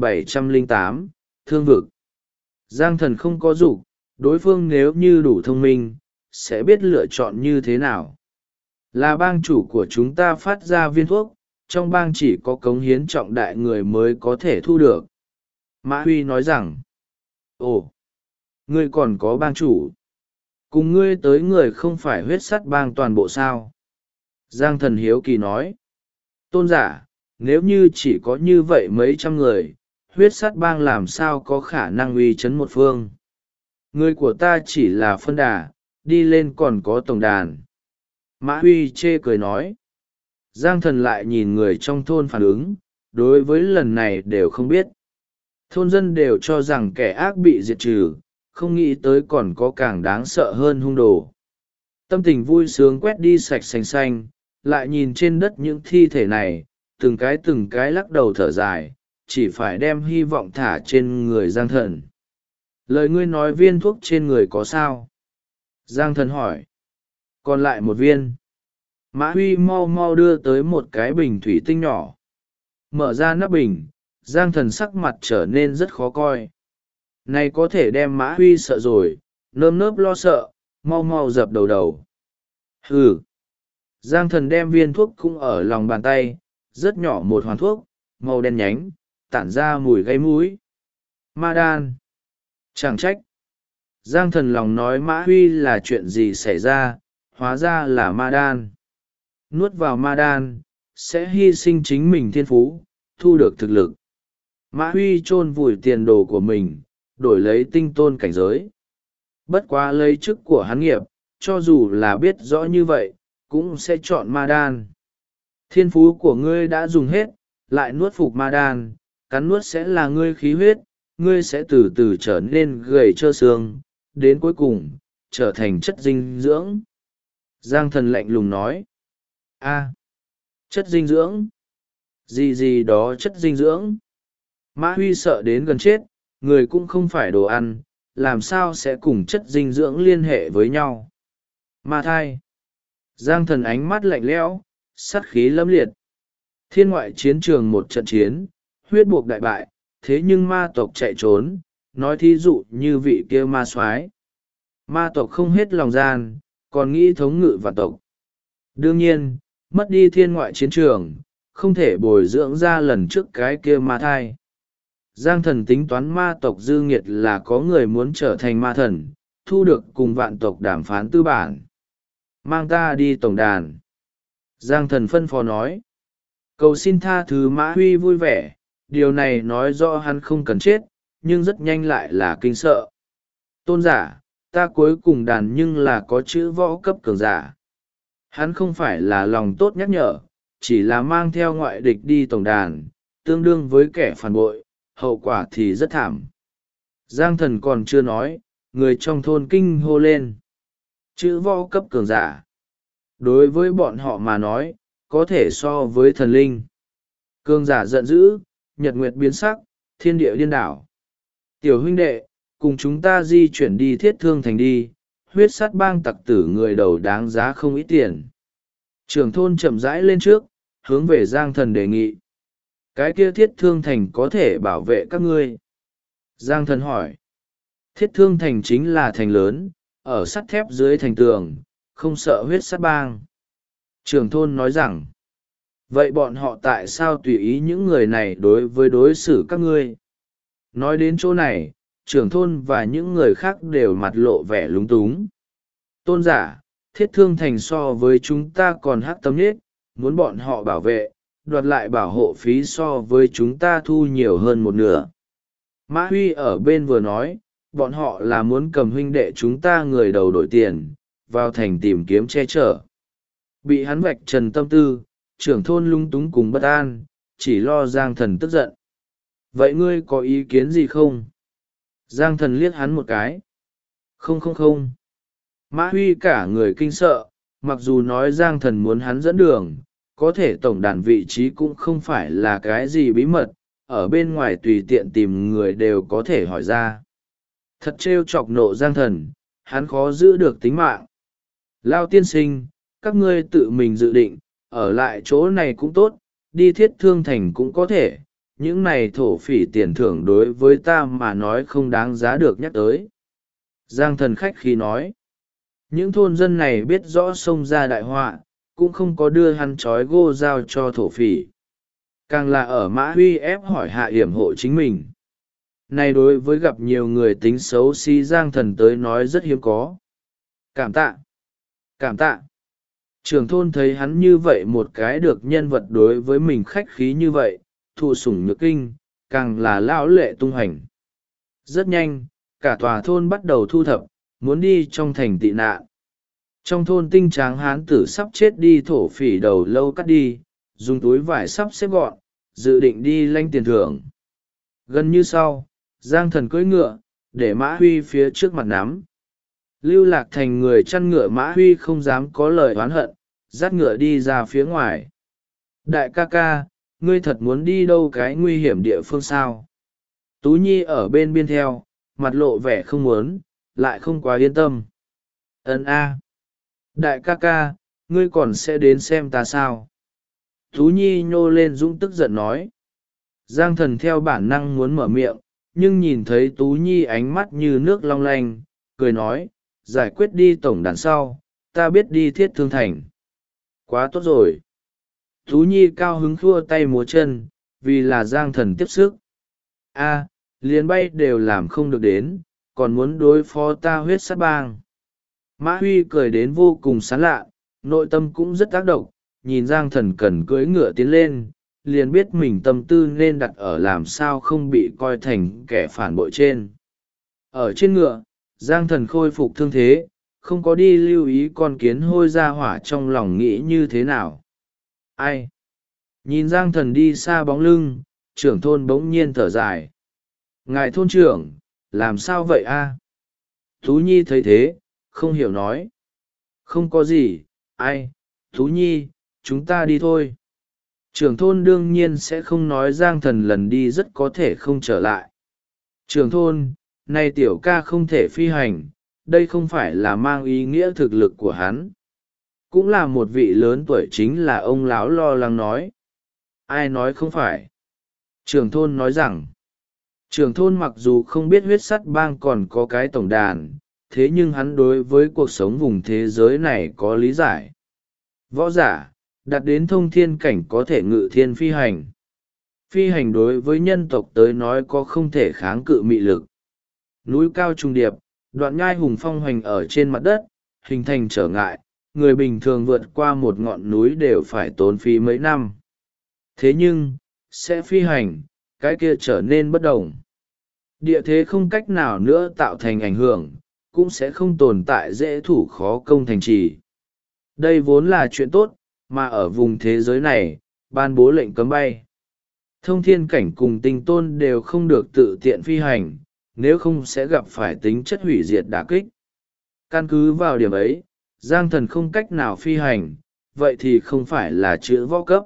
1708, Thương vực. Giang Thần không có dục, đối phương nếu như đủ thông minh, sẽ biết lựa chọn như thế nào. Là bang chủ của chúng ta phát ra viên thuốc, trong bang chỉ có cống hiến trọng đại người mới có thể thu được. Mã Huy nói rằng, ồ, ngươi còn có bang chủ. Cùng ngươi tới người không phải huyết sắt bang toàn bộ sao? Giang Thần hiếu kỳ nói, tôn giả, nếu như chỉ có như vậy mấy trăm người, huyết sắt bang làm sao có khả năng uy chấn một phương. Người của ta chỉ là phân đà, đi lên còn có tổng đàn. Mã Huy chê cười nói. Giang Thần lại nhìn người trong thôn phản ứng, đối với lần này đều không biết. Thôn dân đều cho rằng kẻ ác bị diệt trừ, không nghĩ tới còn có càng đáng sợ hơn hung đồ. Tâm tình vui sướng quét đi sạch sành xanh, lại nhìn trên đất những thi thể này, từng cái lắc đầu thở dài, chỉ phải đem hy vọng thả trên người Giang Thần. Lời ngươi nói viên thuốc trên người có sao? Giang Thần hỏi. Còn lại một viên. Mã Huy mau mau đưa tới một cái bình thủy tinh nhỏ. Mở ra nắp bình, Giang Thần sắc mặt trở nên rất khó coi. Này có thể đem Mã Huy sợ rồi, nơm nớp lo sợ, mau mau dập đầu đầu. Hừ. Giang Thần đem viên thuốc cũng ở lòng bàn tay, rất nhỏ một hoàn thuốc, màu đen nhánh, tản ra mùi gây mũi. Ma đan. Chẳng trách. Giang Thần lòng nói Mã Huy là chuyện gì xảy ra, hóa ra là ma đan. Nuốt vào ma đan, sẽ hy sinh chính mình thiên phú, thu được thực lực. Mã Huy chôn vùi tiền đồ của mình, đổi lấy tinh tôn cảnh giới. Bất quá lấy chức của hắn nghiệp, cho dù là biết rõ như vậy, cũng sẽ chọn ma đan. Thiên phú của ngươi đã dùng hết, lại nuốt phục ma đan, cắn nuốt sẽ là ngươi khí huyết, ngươi sẽ từ từ trở nên gầy trơ xương, đến cuối cùng, trở thành chất dinh dưỡng. Giang Thần lạnh lùng nói. Chất dinh dưỡng? Gì gì đó chất dinh dưỡng? Mã Huy sợ đến gần chết, người cũng không phải đồ ăn, làm sao sẽ cùng chất dinh dưỡng liên hệ với nhau? Ma thai. Giang Thần ánh mắt lạnh lẽo, sát khí lẫm liệt. Thiên ngoại chiến trường một trận chiến, huyết buộc đại bại, thế nhưng ma tộc chạy trốn, nói thí dụ như vị kia ma soái. Ma tộc không hết lòng gian, còn nghĩ thống ngự vạn tộc. Đương nhiên, mất đi thiên ngoại chiến trường, không thể bồi dưỡng ra lần trước cái kia ma thai. Giang Thần tính toán ma tộc dư nghiệt là có người muốn trở thành ma thần, thu được cùng vạn tộc đàm phán tư bản. Mang ta đi tổng đàn. Giang Thần phân phó nói. Cầu xin tha thứ Mã Huy vui vẻ, điều này nói rõ hắn không cần chết, nhưng rất nhanh lại là kinh sợ. Tôn giả, ta cuối cùng đàn nhưng là có chữ võ cấp cường giả. Hắn không phải là lòng tốt nhắc nhở, chỉ là mang theo ngoại địch đi tổng đàn, tương đương với kẻ phản bội, hậu quả thì rất thảm. Giang Thần còn chưa nói, người trong thôn kinh hô lên. Chữ võ cấp cường giả. Đối với bọn họ mà nói, có thể so với thần linh. Cường giả giận dữ, nhật nguyệt biến sắc, thiên địa điên đảo. Tiểu huynh đệ, cùng chúng ta di chuyển đi Thiết Thương Thành đi, huyết sát bang tặc tử người đầu đáng giá không ít tiền. Trưởng thôn chậm rãi lên trước, hướng về Giang Thần đề nghị. Cái kia Thiết Thương Thành có thể bảo vệ các ngươi. Giang Thần hỏi. Thiết Thương Thành chính là thành lớn, ở sắt thép dưới thành tường, không sợ huyết sát bang. Trưởng thôn nói rằng, vậy bọn họ tại sao tùy ý những người này đối xử các ngươi? Nói đến chỗ này, trưởng thôn và những người khác đều mặt lộ vẻ lúng túng. Tôn giả, Thiết Thương Thành so với chúng ta còn hắc tâm nhất, muốn bọn họ bảo vệ, đoạt lại bảo hộ phí so với chúng ta thu nhiều hơn một nửa. Mã Huy ở bên vừa nói, bọn họ là muốn cầm huynh đệ chúng ta người đầu đổi tiền, vào thành tìm kiếm che chở. Bị hắn vạch trần tâm tư, trưởng thôn lung túng cùng bất an, chỉ lo Giang Thần tức giận. Vậy ngươi có ý kiến gì không? Giang Thần liếc hắn một cái. Không. Mã Huy cả người kinh sợ, mặc dù nói Giang Thần muốn hắn dẫn đường, có thể tổng đàn vị trí cũng không phải là cái gì bí mật, ở bên ngoài tùy tiện tìm người đều có thể hỏi ra. Thật trêu chọc nộ Giang Thần, hắn khó giữ được tính mạng. Lao tiên sinh, các ngươi tự mình dự định, ở lại chỗ này cũng tốt, đi Thiết Thương Thành cũng có thể, những này thổ phỉ tiền thưởng đối với ta mà nói không đáng giá được nhắc tới. Giang Thần khách khí nói, những thôn dân này biết rõ xông ra đại họa, cũng không có đưa hắn trói gô giao cho thổ phỉ. Càng là ở Mã Huy ép hỏi hạ hiểm hộ chính mình. Này đối với gặp nhiều người tính xấu xí Giang Thần tới nói rất hiếm có. Cảm tạ. Trưởng thôn thấy hắn như vậy một cái được nhân vật đối với mình khách khí như vậy, thụ sủng nhược kinh, càng là lão lệ tung hành. Rất nhanh, cả tòa thôn bắt đầu thu thập, muốn đi trong thành tị nạn. Trong thôn tinh tráng hán tử sắp chết đi thổ phỉ đầu lâu cắt đi, dùng túi vải sắp xếp gọn, dự định đi lãnh tiền thưởng. Gần như sau, Giang Thần cưỡi ngựa, để Mã Huy phía trước mặt nắm. Lưu Lạc Thành người chăn ngựa Mã Huy không dám có lời oán hận, dắt ngựa đi ra phía ngoài. Đại ca ca, ngươi thật muốn đi đâu cái nguy hiểm địa phương sao? Tú Nhi ở bên biên theo, mặt lộ vẻ không muốn, lại không quá yên tâm. Ấn a. Đại ca ca, ngươi còn sẽ đến xem ta sao? Tú Nhi nhô lên dũng tức giận nói. Giang Thần theo bản năng muốn mở miệng, nhưng nhìn thấy Tú Nhi ánh mắt như nước long lanh, cười nói, giải quyết đi tổng đàn sau, ta biết đi Thiết Thương Thành. Quá tốt rồi. Tú Nhi cao hứng khua tay múa chân, vì là Giang Thần tiếp sức. A, liền bay đều làm không được đến, còn muốn đối phó ta huyết sát bang. Mã Huy cười đến vô cùng sán lạ, nội tâm cũng rất tác động, nhìn Giang Thần cần cưỡi ngựa tiến lên, liền biết mình tâm tư nên đặt ở làm sao không bị coi thành kẻ phản bội trên. Ở trên ngựa, Giang Thần khôi phục thương thế, không có đi lưu ý con kiến hôi ra hỏa trong lòng nghĩ như thế nào. Ai? Nhìn Giang Thần đi xa bóng lưng, trưởng thôn bỗng nhiên thở dài. Ngài thôn trưởng, làm sao vậy a? Tú Nhi thấy thế, không hiểu nói. Không có gì, ai, Tú Nhi, chúng ta đi thôi. Trưởng thôn đương nhiên sẽ không nói Giang Thần lần đi rất có thể không trở lại. Trưởng thôn, nay tiểu ca không thể phi hành, đây không phải là mang ý nghĩa thực lực của hắn. Cũng là một vị lớn tuổi chính là ông lão lo lắng nói. Ai nói không phải? Trưởng thôn nói rằng, trưởng thôn mặc dù không biết huyết sắt bang còn có cái tổng đàn, thế nhưng hắn đối với cuộc sống vùng thế giới này có lý giải. Võ giả, đạt đến thông thiên cảnh có thể ngự thiên phi hành. Phi hành đối với nhân tộc tới nói có không thể kháng cự mị lực. Núi cao trùng điệp, đoạn nhai hùng phong hoành ở trên mặt đất, hình thành trở ngại, người bình thường vượt qua một ngọn núi đều phải tốn phí mấy năm. Thế nhưng, sẽ phi hành, cái kia trở nên bất đồng. Địa thế không cách nào nữa tạo thành ảnh hưởng, cũng sẽ không tồn tại dễ thủ khó công thành trì. Đây vốn là chuyện tốt, mà ở vùng thế giới này, ban bố lệnh cấm bay. Thông thiên cảnh cùng tinh tôn đều không được tự tiện phi hành, nếu không sẽ gặp phải tính chất hủy diệt đả kích. Căn cứ vào điểm ấy, Giang Thần không cách nào phi hành, vậy thì không phải là chữ võ cấp.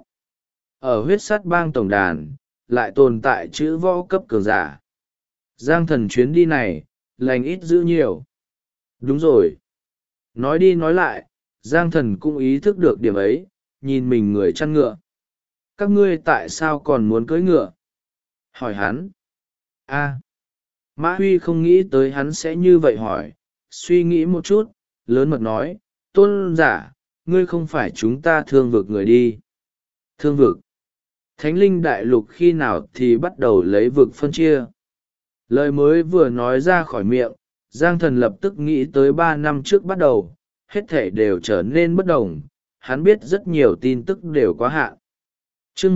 Ở huyết sắt bang tổng đàn, lại tồn tại chữ võ cấp cường giả. Giang Thần chuyến đi này, lành ít giữ nhiều. Đúng rồi. Nói đi nói lại, Giang Thần cũng ý thức được điểm ấy, nhìn mình người chăn ngựa. Các ngươi tại sao còn muốn cưỡi ngựa? Hỏi hắn. A. Mã Huy không nghĩ tới hắn sẽ như vậy hỏi, suy nghĩ một chút, lớn mật nói, tôn giả, ngươi không phải chúng ta thương vực người đi. Thương vực. Thánh linh đại lục khi nào thì bắt đầu lấy vực phân chia. Lời mới vừa nói ra khỏi miệng, Giang Thần lập tức nghĩ tới 3 năm trước bắt đầu, hết thể đều trở nên bất đồng, hắn biết rất nhiều tin tức đều quá hạn. Chương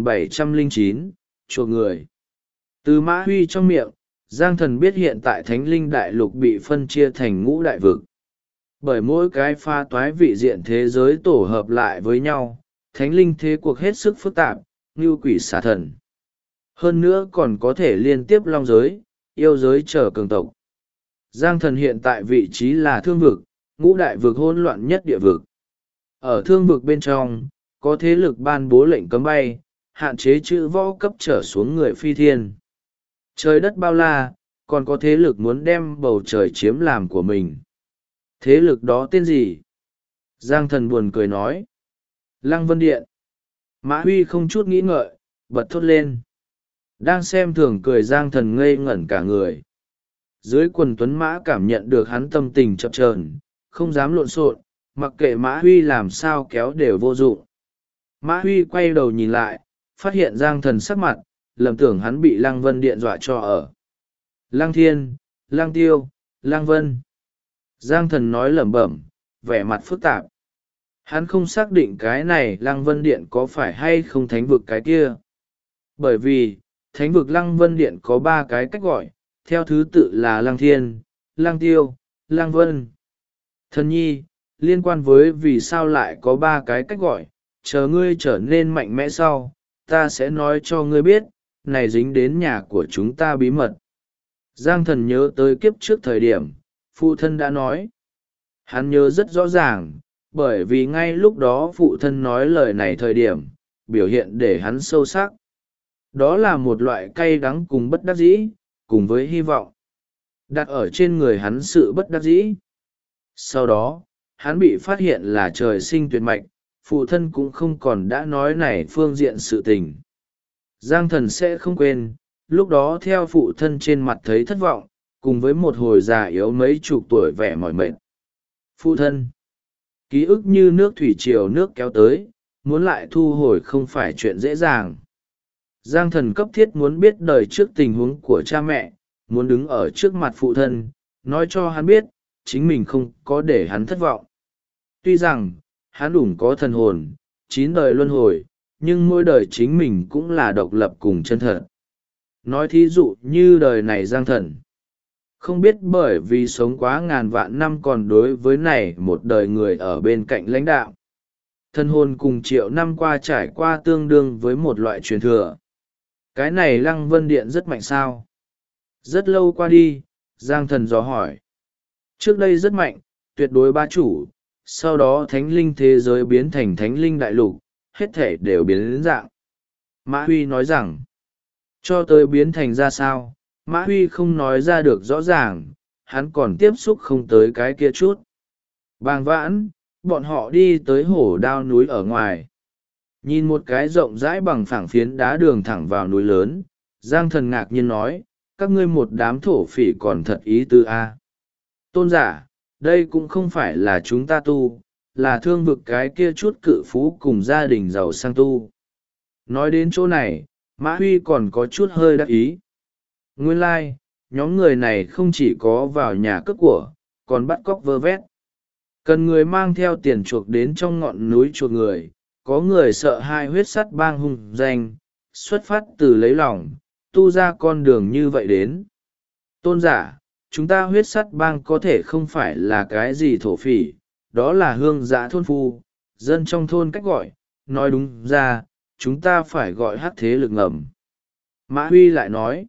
1709, chuộc người. Từ Mã Huy trong miệng, Giang Thần biết hiện tại Thánh linh đại lục bị phân chia thành ngũ đại vực. Bởi mỗi cái pha toái vị diện thế giới tổ hợp lại với nhau, Thánh linh thế cuộc hết sức phức tạp, như quỷ xà thần. Hơn nữa còn có thể liên tiếp long giới, yêu giới trở cường tộc. Giang Thần hiện tại vị trí là thương vực, ngũ đại vực hỗn loạn nhất địa vực. Ở thương vực bên trong, có thế lực ban bố lệnh cấm bay, hạn chế chữ võ cấp trở xuống người phi thiên. Trời đất bao la, còn có thế lực muốn đem bầu trời chiếm làm của mình. Thế lực đó tên gì? Giang Thần buồn cười nói. Lăng Vân Điện. Mã Huy không chút nghĩ ngợi, bật thốt lên. Đang xem thường cười Giang Thần ngây ngẩn cả người. Dưới quần tuấn mã cảm nhận được hắn tâm tình chập chờn, không dám lộn xộn, mặc kệ Mã Huy làm sao kéo đều vô dụng. Mã Huy quay đầu nhìn lại, phát hiện Giang Thần sắc mặt, lầm tưởng hắn bị Lăng Vân Điện dọa cho ở. Lăng Thiên, Lăng Tiêu, Lăng Vân. Giang Thần nói lẩm bẩm, vẻ mặt phức tạp. Hắn không xác định cái này Lăng Vân Điện có phải hay không thánh vực cái kia. Bởi vì, thánh vực Lăng Vân Điện có 3 cái cách gọi, theo thứ tự là Lăng Thiên, Lăng Tiêu, Lăng Vân. Thần nhi, liên quan với vì sao lại có 3 cái cách gọi, chờ ngươi trở nên mạnh mẽ sau, ta sẽ nói cho ngươi biết, này dính đến nhà của chúng ta bí mật. Giang Thần nhớ tới kiếp trước thời điểm, phụ thân đã nói. Hắn nhớ rất rõ ràng, bởi vì ngay lúc đó phụ thân nói lời này thời điểm, biểu hiện để hắn sâu sắc. Đó là một loại cay đắng cùng bất đắc dĩ, cùng với hy vọng. Đặt ở trên người hắn sự bất đắc dĩ. Sau đó, hắn bị phát hiện là trời sinh tuyệt mạch, phụ thân cũng không còn đã nói này phương diện sự tình. Giang Thần sẽ không quên, lúc đó theo phụ thân trên mặt thấy thất vọng, cùng với một hồi già yếu mấy chục tuổi vẻ mỏi mệt. Phụ thân, ký ức như nước thủy triều nước kéo tới, muốn lại thu hồi không phải chuyện dễ dàng. Giang Thần cấp thiết muốn biết đời trước tình huống của cha mẹ, muốn đứng ở trước mặt phụ thân, nói cho hắn biết, chính mình không có để hắn thất vọng. Tuy rằng, hắn đủng có thần hồn, 9 đời luân hồi, nhưng mỗi đời chính mình cũng là độc lập cùng chân thật. Nói thí dụ như đời này Giang Thần. Không biết bởi vì sống quá ngàn vạn năm còn đối với này một đời người ở bên cạnh lãnh đạo. Thần hồn cùng triệu năm qua trải qua tương đương với một loại truyền thừa. Cái này Lăng Vân Điện rất mạnh sao? Rất lâu qua đi, Giang Thần dò hỏi. Trước đây rất mạnh, tuyệt đối bá chủ, sau đó thánh linh thế giới biến thành thánh linh đại lục, hết thể đều biến đến dạng. Mã Huy nói rằng, cho tới biến thành ra sao, Mã Huy không nói ra được rõ ràng, hắn còn tiếp xúc không tới cái kia chút. Bàng vãn, bọn họ đi tới hổ đao núi ở ngoài. Nhìn một cái rộng rãi bằng phẳng phiến đá đường thẳng vào núi lớn, Giang Thần ngạc nhiên nói, các ngươi một đám thổ phỉ còn thật ý tư a. Tôn giả, đây cũng không phải là chúng ta tu, là thương vực cái kia chút cự phú cùng gia đình giàu sang tu. Nói đến chỗ này, Mã Huy còn có chút hơi đắc ý. Nguyên lai, nhóm người này không chỉ có vào nhà cướp của, còn bắt cóc vơ vét. Cần người mang theo tiền chuộc đến trong ngọn núi chuộc người, có người sợ hai huyết sắt bang hung danh, xuất phát từ lấy lòng, tu ra con đường như vậy đến. Tôn giả, chúng ta huyết sắt bang có thể không phải là cái gì thổ phỉ, đó là hương giã thôn phu, dân trong thôn cách gọi, nói đúng ra, chúng ta phải gọi hắc thế lực ngầm. Mã Huy lại nói,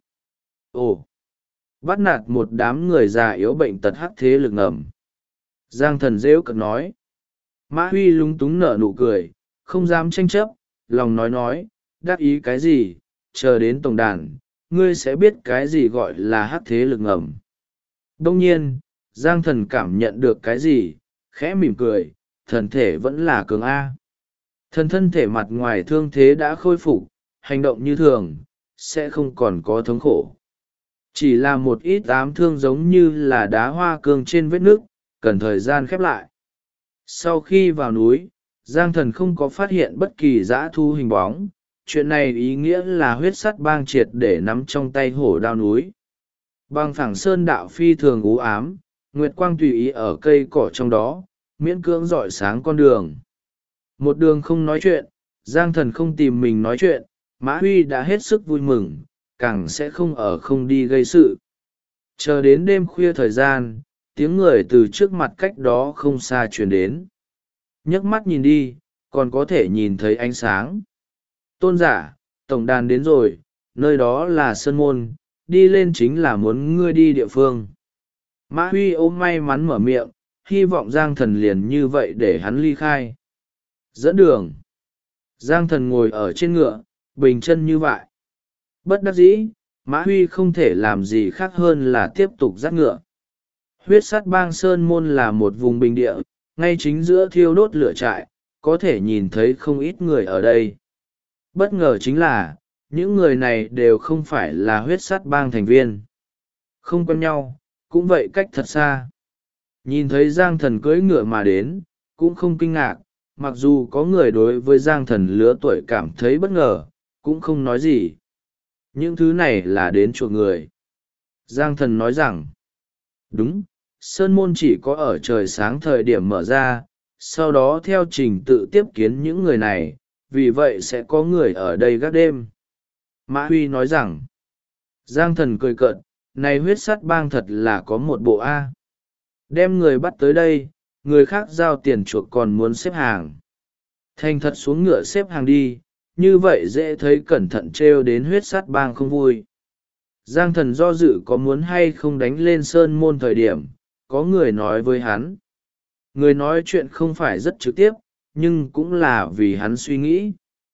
ồ, bắt nạt một đám người già yếu bệnh tật hắc thế lực ngầm. Giang Thần rêu cực nói, Mã Huy lúng túng nở nụ cười, không dám tranh chấp, lòng nói, đáp ý cái gì, chờ đến tổng đàn, ngươi sẽ biết cái gì gọi là hắc thế lực ngầm. Đông nhiên, Giang Thần cảm nhận được cái gì, khẽ mỉm cười, thần thể vẫn là cường A. Thần thân thể mặt ngoài thương thế đã khôi phục, hành động như thường, sẽ không còn có thống khổ. Chỉ là một ít ám thương giống như là đá hoa cương trên vết nước, cần thời gian khép lại. Sau khi vào núi, Giang Thần không có phát hiện bất kỳ dã thu hình bóng, chuyện này ý nghĩa là huyết sắt bang triệt để nắm trong tay hổ đao núi. Bằng phẳng sơn đạo phi thường u ám, nguyệt quang tùy ý ở cây cỏ trong đó, miễn cưỡng rọi sáng con đường. Một đường không nói chuyện, Giang Thần không tìm mình nói chuyện, Mã Huy đã hết sức vui mừng, càng sẽ không ở không đi gây sự. Chờ đến đêm khuya thời gian, tiếng người từ trước mặt cách đó không xa truyền đến. Nhấc mắt nhìn đi, còn có thể nhìn thấy ánh sáng. Tôn giả, tổng đàn đến rồi, nơi đó là sơn môn, đi lên chính là muốn ngươi đi địa phương. Mã Huy ôm may mắn mở miệng, hy vọng Giang Thần liền như vậy để hắn ly khai. Dẫn đường. Giang Thần ngồi ở trên ngựa, bình chân như vậy. Bất đắc dĩ, Mã Huy không thể làm gì khác hơn là tiếp tục dắt ngựa. Huyết sắt bang sơn môn là một vùng bình địa, ngay chính giữa thiêu đốt lửa trại, có thể nhìn thấy không ít người ở đây. Bất ngờ chính là, những người này đều không phải là huyết sắt bang thành viên. Không quen nhau, cũng vậy cách thật xa. Nhìn thấy Giang Thần cưỡi ngựa mà đến, cũng không kinh ngạc, mặc dù có người đối với Giang Thần lứa tuổi cảm thấy bất ngờ, cũng không nói gì. Những thứ này là đến chuộc người. Giang Thần nói rằng, đúng, sơn môn chỉ có ở trời sáng thời điểm mở ra, sau đó theo trình tự tiếp kiến những người này, vì vậy sẽ có người ở đây gác đêm. Mã Huy nói rằng, Giang Thần cười cợt, này huyết sắt bang thật là có một bộ A. Đem người bắt tới đây, người khác giao tiền chuộc còn muốn xếp hàng. Thành thật xuống ngựa xếp hàng đi, như vậy dễ thấy cẩn thận trêu đến huyết sắt bang không vui. Giang Thần do dự có muốn hay không đánh lên sơn môn thời điểm, có người nói với hắn. Người nói chuyện không phải rất trực tiếp, nhưng cũng là vì hắn suy nghĩ.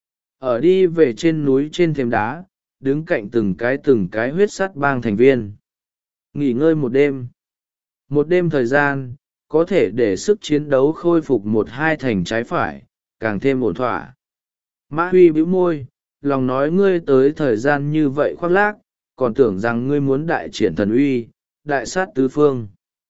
Ở đi về trên núi trên thềm đá, đứng cạnh từng cái huyết sắt bang thành viên. Nghỉ ngơi một đêm. Một đêm thời gian, có thể để sức chiến đấu khôi phục một hai thành trái phải càng thêm ổn thỏa. Mã Huy bĩu môi, lòng nói ngươi tới thời gian như vậy khoác lác, còn tưởng rằng ngươi muốn đại triển thần uy, đại sát tứ phương.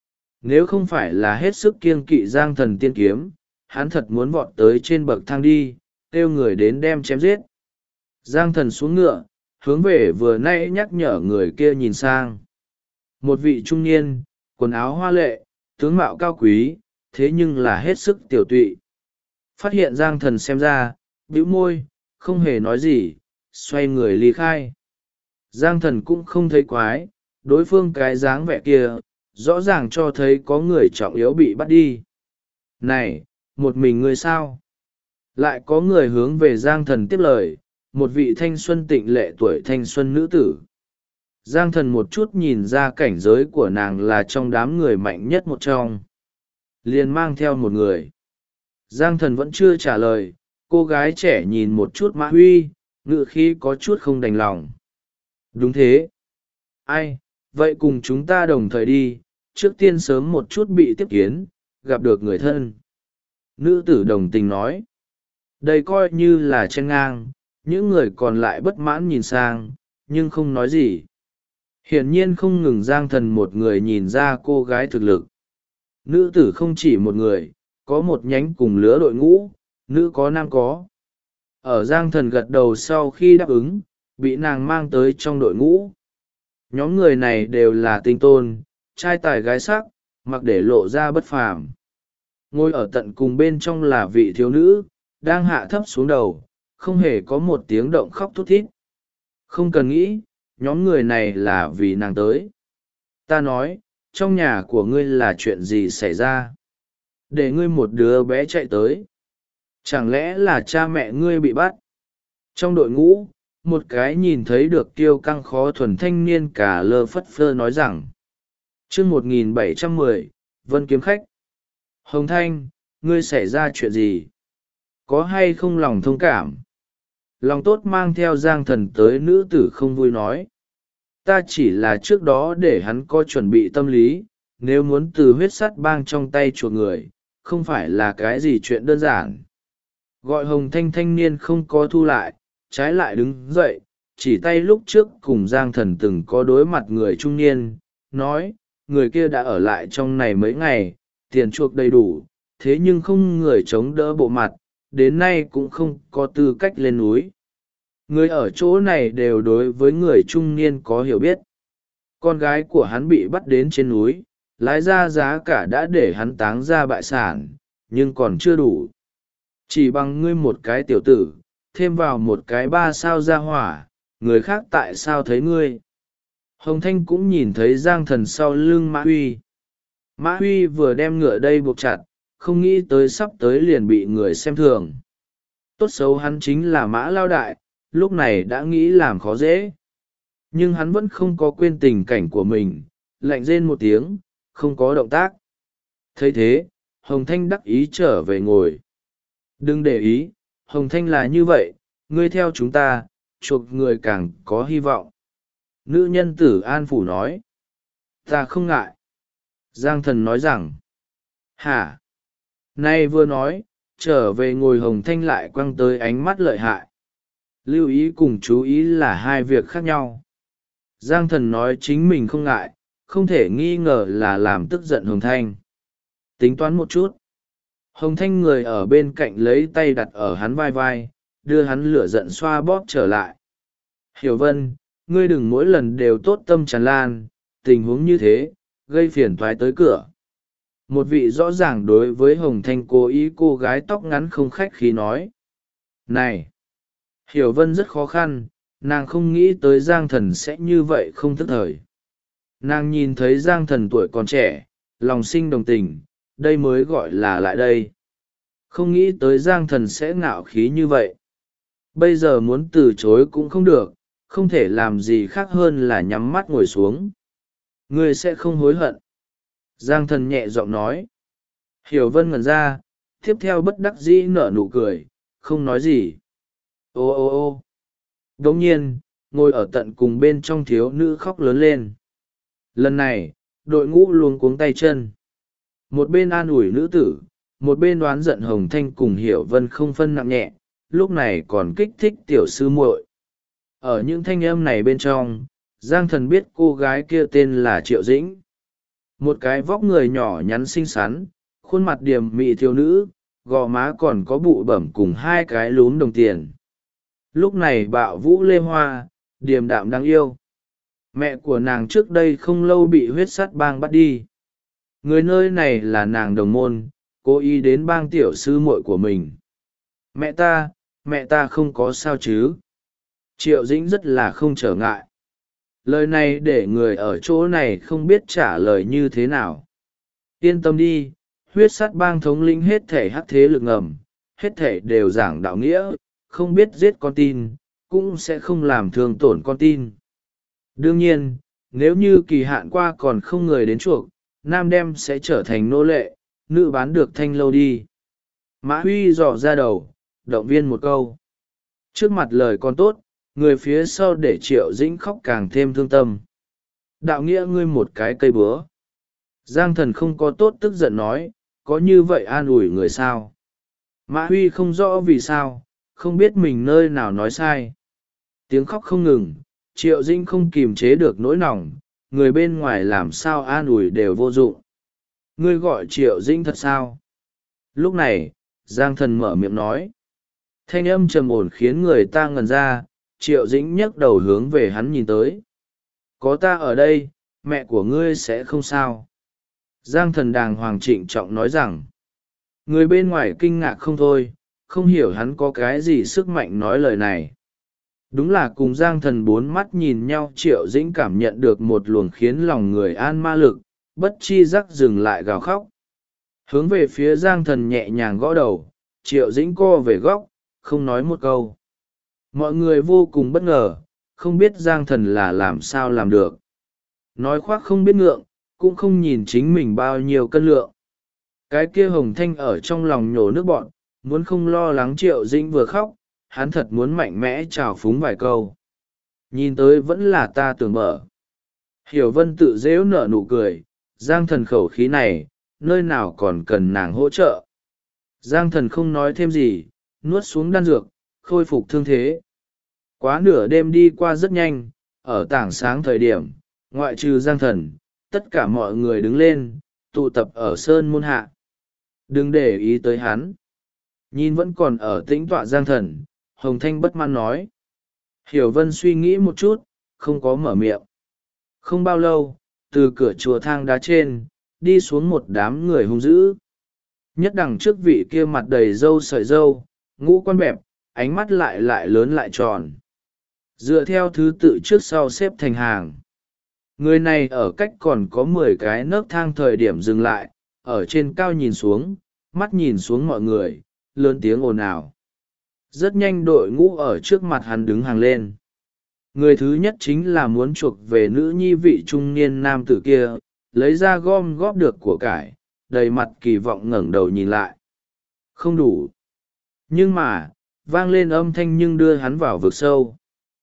Nếu không phải là hết sức kiêng kỵ Giang Thần tiên kiếm, hắn thật muốn vọt tới trên bậc thang đi, kêu người đến đem chém giết. Giang Thần xuống ngựa, hướng về vừa nãy nhắc nhở người kia nhìn sang. Một vị trung niên, quần áo hoa lệ, tướng mạo cao quý, thế nhưng là hết sức tiểu tụy. Phát hiện Giang Thần xem ra, bĩu môi, không hề nói gì, xoay người ly khai. Giang Thần cũng không thấy quái, đối phương cái dáng vẻ kia, rõ ràng cho thấy có người trọng yếu bị bắt đi. Này, một mình ngươi sao? Lại có người hướng về Giang Thần tiếp lời, một vị thanh xuân tịnh lệ tuổi thanh xuân nữ tử. Giang Thần một chút nhìn ra cảnh giới của nàng là trong đám người mạnh nhất một trong. Liền mang theo một người. Giang Thần vẫn chưa trả lời, cô gái trẻ nhìn một chút Mã Huy, ngự khí có chút không đành lòng. Đúng thế. Ai, vậy cùng chúng ta đồng thời đi, trước tiên sớm một chút bị tiếp kiến, gặp được người thân. Nữ tử đồng tình nói. Đây coi như là chen ngang, những người còn lại bất mãn nhìn sang, nhưng không nói gì. Hiển nhiên không ngừng Giang Thần một người nhìn ra cô gái thực lực. Nữ tử không chỉ một người, có một nhánh cùng lứa đội ngũ, nữ có nam có. Ở Giang Thần gật đầu sau khi đáp ứng, bị nàng mang tới trong đội ngũ. Nhóm người này đều là tinh tôn, trai tài gái sắc, mặc để lộ ra bất phàm. Ngồi ở tận cùng bên trong là vị thiếu nữ, đang hạ thấp xuống đầu, không hề có một tiếng động khóc thút thít. Không cần nghĩ, nhóm người này là vì nàng tới. Ta nói, trong nhà của ngươi là chuyện gì xảy ra? Để ngươi một đứa bé chạy tới. Chẳng lẽ là cha mẹ ngươi bị bắt? Trong đội ngũ, một cái nhìn thấy được kiêu căng khó thuần thanh niên cả lơ phất phơ nói rằng. Chương 1710, Vân Kiếm Khách. Hồng Thanh, ngươi xảy ra chuyện gì? Có hay không lòng thông cảm? Lòng tốt mang theo Giang Thần tới, nữ tử không vui nói. Ta chỉ là trước đó để hắn có chuẩn bị tâm lý, nếu muốn từ huyết sắt bang trong tay chuộc người, không phải là cái gì chuyện đơn giản. Gọi Hồng Thanh thanh niên không có thu lại, trái lại đứng dậy, chỉ tay lúc trước cùng Giang Thần từng có đối mặt người trung niên, nói, người kia đã ở lại trong này mấy ngày, tiền chuộc đầy đủ, thế nhưng không người chống đỡ bộ mặt, đến nay cũng không có tư cách lên núi. Người ở chỗ này đều đối với người trung niên có hiểu biết. Con gái của hắn bị bắt đến trên núi, lái ra giá cả đã để hắn táng ra bại sản, nhưng còn chưa đủ. Chỉ bằng ngươi một cái tiểu tử, thêm vào một cái 3 sao ra hỏa, người khác tại sao thấy ngươi? Hồng Thanh cũng nhìn thấy Giang Thần sau lưng Mã Huy. Mã Huy vừa đem ngựa đây buộc chặt, không nghĩ tới sắp tới liền bị người xem thường. Tốt xấu hắn chính là Mã Lao Đại, lúc này đã nghĩ làm khó dễ. Nhưng hắn vẫn không có quên tình cảnh của mình, lạnh rên một tiếng, không có động tác. Thấy thế, Hồng Thanh đắc ý trở về ngồi. Đừng để ý, Hồng Thanh là như vậy, ngươi theo chúng ta, chuộc người càng có hy vọng. Nữ nhân tử an phủ nói. Ta không ngại. Giang Thần nói rằng. Hả? Nay vừa nói, trở về ngồi Hồng Thanh lại quăng tới ánh mắt lợi hại. Lưu ý cùng chú ý là hai việc khác nhau. Giang Thần nói chính mình không ngại, không thể nghi ngờ là làm tức giận Hồng Thanh. Tính toán một chút. Hồng Thanh người ở bên cạnh lấy tay đặt ở hắn vai vai, đưa hắn lửa giận xoa bóp trở lại. Hiểu Vân, ngươi đừng mỗi lần đều tốt tâm tràn lan, tình huống như thế, gây phiền toái tới cửa. Một vị rõ ràng đối với Hồng Thanh cố ý cô gái tóc ngắn không khách khí nói. Này! Hiểu Vân rất khó khăn, nàng không nghĩ tới Giang Thần sẽ như vậy không thức thời. Nàng nhìn thấy Giang Thần tuổi còn trẻ, lòng sinh đồng tình, đây mới gọi là lại đây. Không nghĩ tới Giang Thần sẽ ngạo khí như vậy. Bây giờ muốn từ chối cũng không được, không thể làm gì khác hơn là nhắm mắt ngồi xuống. Ngươi sẽ không hối hận. Giang Thần nhẹ giọng nói. Hiểu Vân ngẩn ra, tiếp theo bất đắc dĩ nở nụ cười, không nói gì. Ô ô ô đồng nhiên, ngồi ở tận cùng bên trong thiếu nữ khóc lớn lên. Lần này, đội ngũ luống cuống tay chân. Một bên an ủi nữ tử, một bên đoán giận Hồng Thanh cùng Hiểu Vân không phân nặng nhẹ, lúc này còn kích thích tiểu sư muội. Ở những thanh âm này bên trong, Giang Thần biết cô gái kia tên là Triệu Dĩnh. Một cái vóc người nhỏ nhắn xinh xắn, khuôn mặt điềm mị thiếu nữ, gò má còn có bụi bẩm cùng hai cái lúm đồng tiền. Lúc này bạo vũ lê hoa, điềm đạm đáng yêu. Mẹ của nàng trước đây không lâu bị huyết sắt bang bắt đi. Người nơi này là nàng đồng môn, cố ý đến bang tiểu sư muội của mình. Mẹ ta không có sao chứ? Triệu Dĩnh rất là không trở ngại. Lời này để người ở chỗ này không biết trả lời như thế nào. Yên tâm đi, huyết sắt bang thống lĩnh hết thể hắc thế lực ngầm, hết thể đều giảng đạo nghĩa, không biết giết con tin, cũng sẽ không làm thương tổn con tin. Đương nhiên, nếu như kỳ hạn qua còn không người đến chuộc, nam đem sẽ trở thành nô lệ, nữ bán được thanh lâu đi. Mã Huy dò ra đầu, động viên một câu. Trước mặt lời con tốt, người phía sau để Triệu Dĩnh khóc càng thêm thương tâm. Đạo nghĩa ngươi một cái cây búa. Giang Thần không có tốt tức giận nói, có như vậy an ủi người sao? Mã Huy không rõ vì sao, không biết mình nơi nào nói sai. Tiếng khóc không ngừng, Triệu Dĩnh không kìm chế được nỗi lòng, người bên ngoài làm sao an ủi đều vô dụng. Ngươi gọi Triệu Dĩnh thật sao? Lúc này, Giang Thần mở miệng nói. Thanh âm trầm ổn khiến người ta ngẩn ra, Triệu Dĩnh nhấc đầu hướng về hắn nhìn tới. Có ta ở đây, mẹ của ngươi sẽ không sao. Giang Thần đàng hoàng trịnh trọng nói rằng. Người bên ngoài kinh ngạc không thôi, không hiểu hắn có cái gì sức mạnh nói lời này. Đúng là cùng Giang Thần bốn mắt nhìn nhau, Triệu Dĩnh cảm nhận được một luồng khiến lòng người an ma lực, bất chi giác dừng lại gào khóc. Hướng về phía Giang Thần nhẹ nhàng gõ đầu, Triệu Dĩnh co về góc, không nói một câu. Mọi người vô cùng bất ngờ, không biết Giang Thần là làm sao làm được. Nói khoác không biết ngượng, cũng không nhìn chính mình bao nhiêu cân lượng. Cái kia Hồng Thanh ở trong lòng nhổ nước bọn, muốn không lo lắng Triệu Dĩnh vừa khóc, hắn thật muốn mạnh mẽ trào phúng vài câu. Nhìn tới vẫn là ta tưởng mở. Hiểu Vân tự dễu nở nụ cười, Giang Thần khẩu khí này, nơi nào còn cần nàng hỗ trợ. Giang Thần không nói thêm gì, nuốt xuống đan dược, khôi phục thương thế. Quá nửa đêm đi qua rất nhanh, ở tảng sáng thời điểm, ngoại trừ Giang Thần, tất cả mọi người đứng lên, tụ tập ở Sơn Môn Hạ. Đừng để ý tới hắn. Nhìn vẫn còn ở tĩnh tọa Giang Thần, Hồng Thanh bất mãn nói. Hiểu Vân suy nghĩ một chút, không có mở miệng. Không bao lâu, từ cửa chùa thang đá trên, đi xuống một đám người hung dữ. Nhất đằng trước vị kia mặt đầy râu sợi râu, ngũ quan bẹp, ánh mắt lại lớn lại tròn. Dựa theo thứ tự trước sau xếp thành hàng. Người này ở cách còn có 10 cái nấc thang thời điểm dừng lại, ở trên cao nhìn xuống, mắt nhìn xuống mọi người, lớn tiếng ồn ào. Rất nhanh đội ngũ ở trước mặt hắn đứng hàng lên. Người thứ nhất chính là muốn chuộc về nữ nhi vị trung niên nam tử kia, lấy ra gom góp được của cải, đầy mặt kỳ vọng ngẩng đầu nhìn lại. Không đủ. Nhưng mà, vang lên âm thanh nhưng đưa hắn vào vực sâu.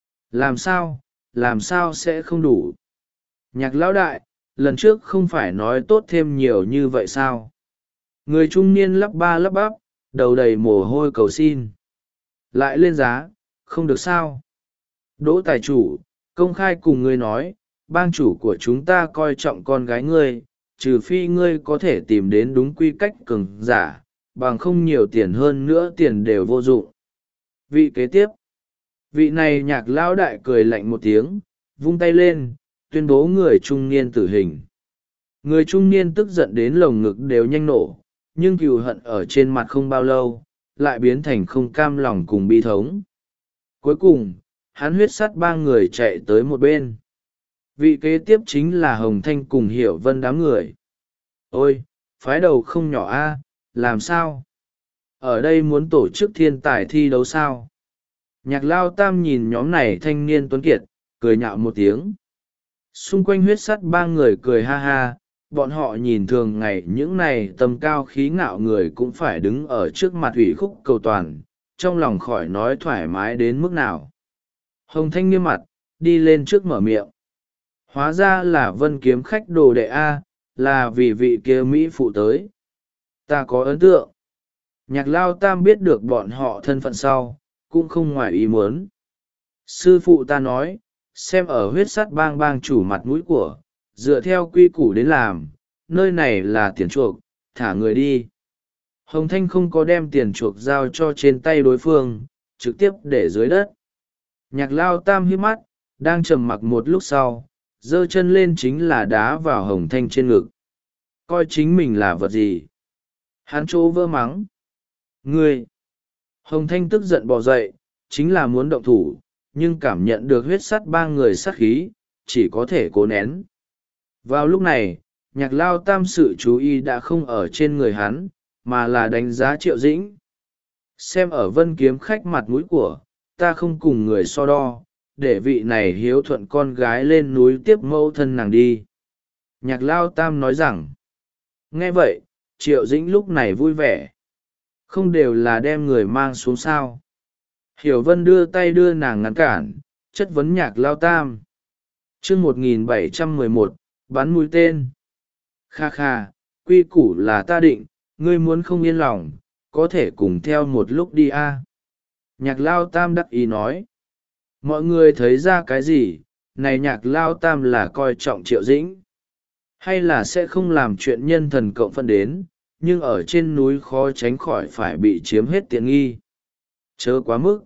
Làm sao sẽ không đủ? Nhạc lão đại, lần trước không phải nói tốt thêm nhiều như vậy sao? Người trung niên lắp ba lắp bắp, đầu đầy mồ hôi cầu xin. Lại lên giá, không được sao? Đỗ tài chủ, công khai cùng ngươi nói, bang chủ của chúng ta coi trọng con gái ngươi, trừ phi ngươi có thể tìm đến đúng quy cách cường giả, bằng không nhiều tiền hơn nữa tiền đều vô dụng. Vị kế tiếp. Vị này nhạc lão đại cười lạnh một tiếng, vung tay lên, tuyên bố người trung niên tử hình. Người trung niên tức giận đến lồng ngực đều nhanh nổ, nhưng cừu hận ở trên mặt không bao lâu, lại biến thành không cam lòng cùng bi thống. Cuối cùng, hắn huyết sắt ba người chạy tới một bên. Vị kế tiếp chính là Hồng Thanh cùng Hiểu Vân đám người. Ôi, phái đầu không nhỏ a, làm sao? Ở đây muốn tổ chức thiên tài thi đấu sao? Nhạc Lao Tam nhìn nhóm này thanh niên tuấn kiệt, cười nhạo một tiếng. Xung quanh huyết sắt ba người cười ha ha, bọn họ nhìn thường ngày những này tầm cao khí ngạo người cũng phải đứng ở trước mặt ủy khúc cầu toàn, trong lòng khỏi nói thoải mái đến mức nào. Hồng Thanh nghiêm mặt, đi lên trước mở miệng. Hóa ra là Vân Kiếm khách đồ đệ A, là vì vị kia Mỹ phụ tới. Ta có ấn tượng. Nhạc Lao Tam biết được bọn họ thân phận sau, cũng không ngoài ý muốn. Sư phụ ta nói, xem ở huyết sắt bang bang chủ mặt mũi của, dựa theo quy củ đến làm, nơi này là tiền chuộc, thả người đi. Hồng Thanh không có đem tiền chuộc giao cho trên tay đối phương, trực tiếp để dưới đất. Nhạc Lao Tam hít mắt, đang trầm mặc một lúc sau, giơ chân lên chính là đá vào Hồng Thanh trên ngực. Coi chính mình là vật gì? Hắn chỗ vơ mắng. Ngươi! Hồng Thanh tức giận bò dậy, chính là muốn động thủ, nhưng cảm nhận được huyết sắt ba người sát khí, chỉ có thể cố nén. Vào lúc này, Nhạc Lao Tam sự chú ý đã không ở trên người hắn, mà là đánh giá Triệu Dĩnh. Xem ở Vân Kiếm Khách mặt mũi của, ta không cùng người so đo, để vị này hiếu thuận con gái lên núi tiếp mẫu thân nàng đi. Nhạc Lao Tam nói rằng, nghe vậy, Triệu Dĩnh lúc này vui vẻ. Không đều là đem người mang xuống sao. Hiểu Vân đưa tay đưa nàng ngăn cản, chất vấn Nhạc Lao Tam. chương 1711, bắn mũi tên. Kha kha, quy củ là ta định, ngươi muốn không yên lòng, có thể cùng theo một lúc đi a. Nhạc Lao Tam đắc ý nói. Mọi người thấy ra cái gì, này Nhạc Lao Tam là coi trọng Triệu Dĩnh, hay là sẽ không làm chuyện nhân thần cộng phân đến, nhưng ở trên núi khó tránh khỏi phải bị chiếm hết tiện nghi. Chớ quá mức.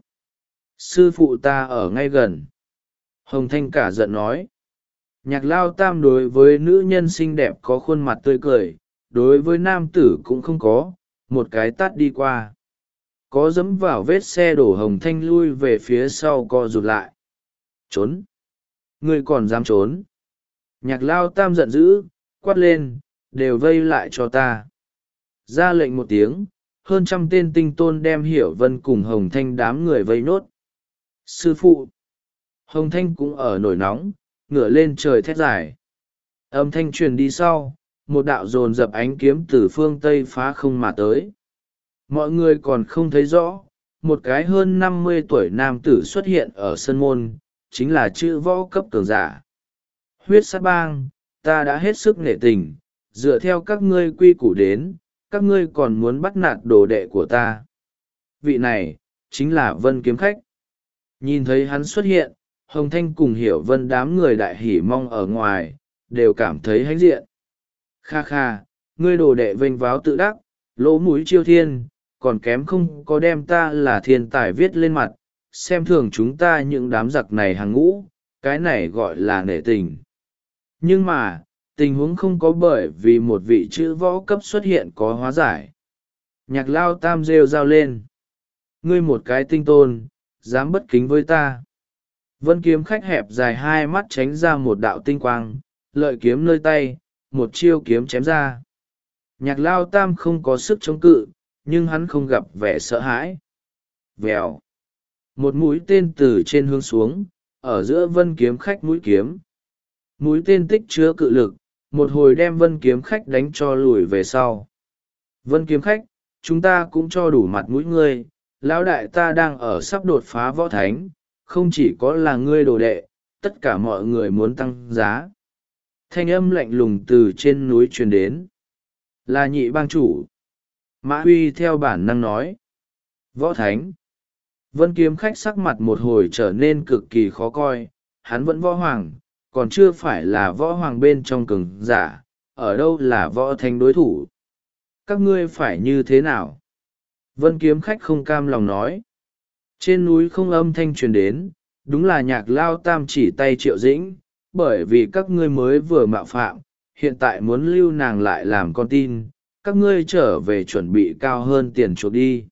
Sư phụ ta ở ngay gần. Hồng Thanh cả giận nói. Nhạc Lao Tam đối với nữ nhân xinh đẹp có khuôn mặt tươi cười, đối với nam tử cũng không có, một cái tát đi qua. Có dẫm vào vết xe đổ. Hồng Thanh lui về phía sau co rụt lại. Trốn! Ngươi còn dám trốn? Nhạc Lao Tam giận dữ, quát lên, đều vây lại cho ta. Ra lệnh một tiếng, hơn 100 tên tinh tôn đem Hiểu Vân cùng Hồng Thanh đám người vây nốt. Sư phụ! Hồng Thanh cũng ở nổi nóng, ngửa lên trời thét dài. Âm thanh truyền đi sau, một đạo dồn dập ánh kiếm từ phương Tây phá không mà tới. Mọi người còn không thấy rõ, một cái hơn 50 tuổi nam tử xuất hiện ở sân môn, chính là chữ võ cấp cường giả. Huyết sát bang, ta đã hết sức nể tình, dựa theo các ngươi quy củ đến, các ngươi còn muốn bắt nạt đồ đệ của ta. Vị này, chính là Vân Kiếm Khách. Nhìn thấy hắn xuất hiện, Hồng Thanh cùng Hiểu Vân đám người đại hỉ mong ở ngoài, đều cảm thấy hãnh diện. Kha kha, ngươi đồ đệ vênh váo tự đắc, lỗ mũi chiêu thiên, còn kém không có đem ta là thiên tài viết lên mặt, xem thường chúng ta những đám giặc này hàng ngũ, cái này gọi là nể tình. Nhưng mà, tình huống không có bởi vì một vị chữ võ cấp xuất hiện có hóa giải. Nhạc Lao Tam rêu rao lên. Ngươi một cái tinh tôn, dám bất kính với ta. Vân Kiếm Khách hẹp dài hai mắt tránh ra một đạo tinh quang, lợi kiếm nơi tay, một chiêu kiếm chém ra. Nhạc Lao Tam không có sức chống cự, nhưng hắn không gặp vẻ sợ hãi. Vèo. Một mũi tên từ trên hướng xuống, ở giữa Vân Kiếm Khách mũi kiếm. Mũi tên tích chứa cự lực, một hồi đem Vân Kiếm Khách đánh cho lùi về sau. Vân Kiếm Khách, chúng ta cũng cho đủ mặt mũi ngươi, lão đại ta đang ở sắp đột phá võ thánh, không chỉ có là ngươi đồ đệ, tất cả mọi người muốn tăng giá. Thanh âm lạnh lùng từ trên núi truyền đến. Là nhị bang chủ. Mã Huy theo bản năng nói. Võ thánh. Vân Kiếm Khách sắc mặt một hồi trở nên cực kỳ khó coi, hắn vẫn võ hoàng, còn chưa phải là võ hoàng bên trong cường giả, ở đâu là võ thánh đối thủ. Các ngươi phải như thế nào? Vân Kiếm Khách không cam lòng nói. Trên núi không âm thanh truyền đến, đúng là Nhạc Lao Tam chỉ tay Triệu Dĩnh, bởi vì các ngươi mới vừa mạo phạm, hiện tại muốn lưu nàng lại làm con tin, các ngươi trở về chuẩn bị cao hơn tiền chuộc đi.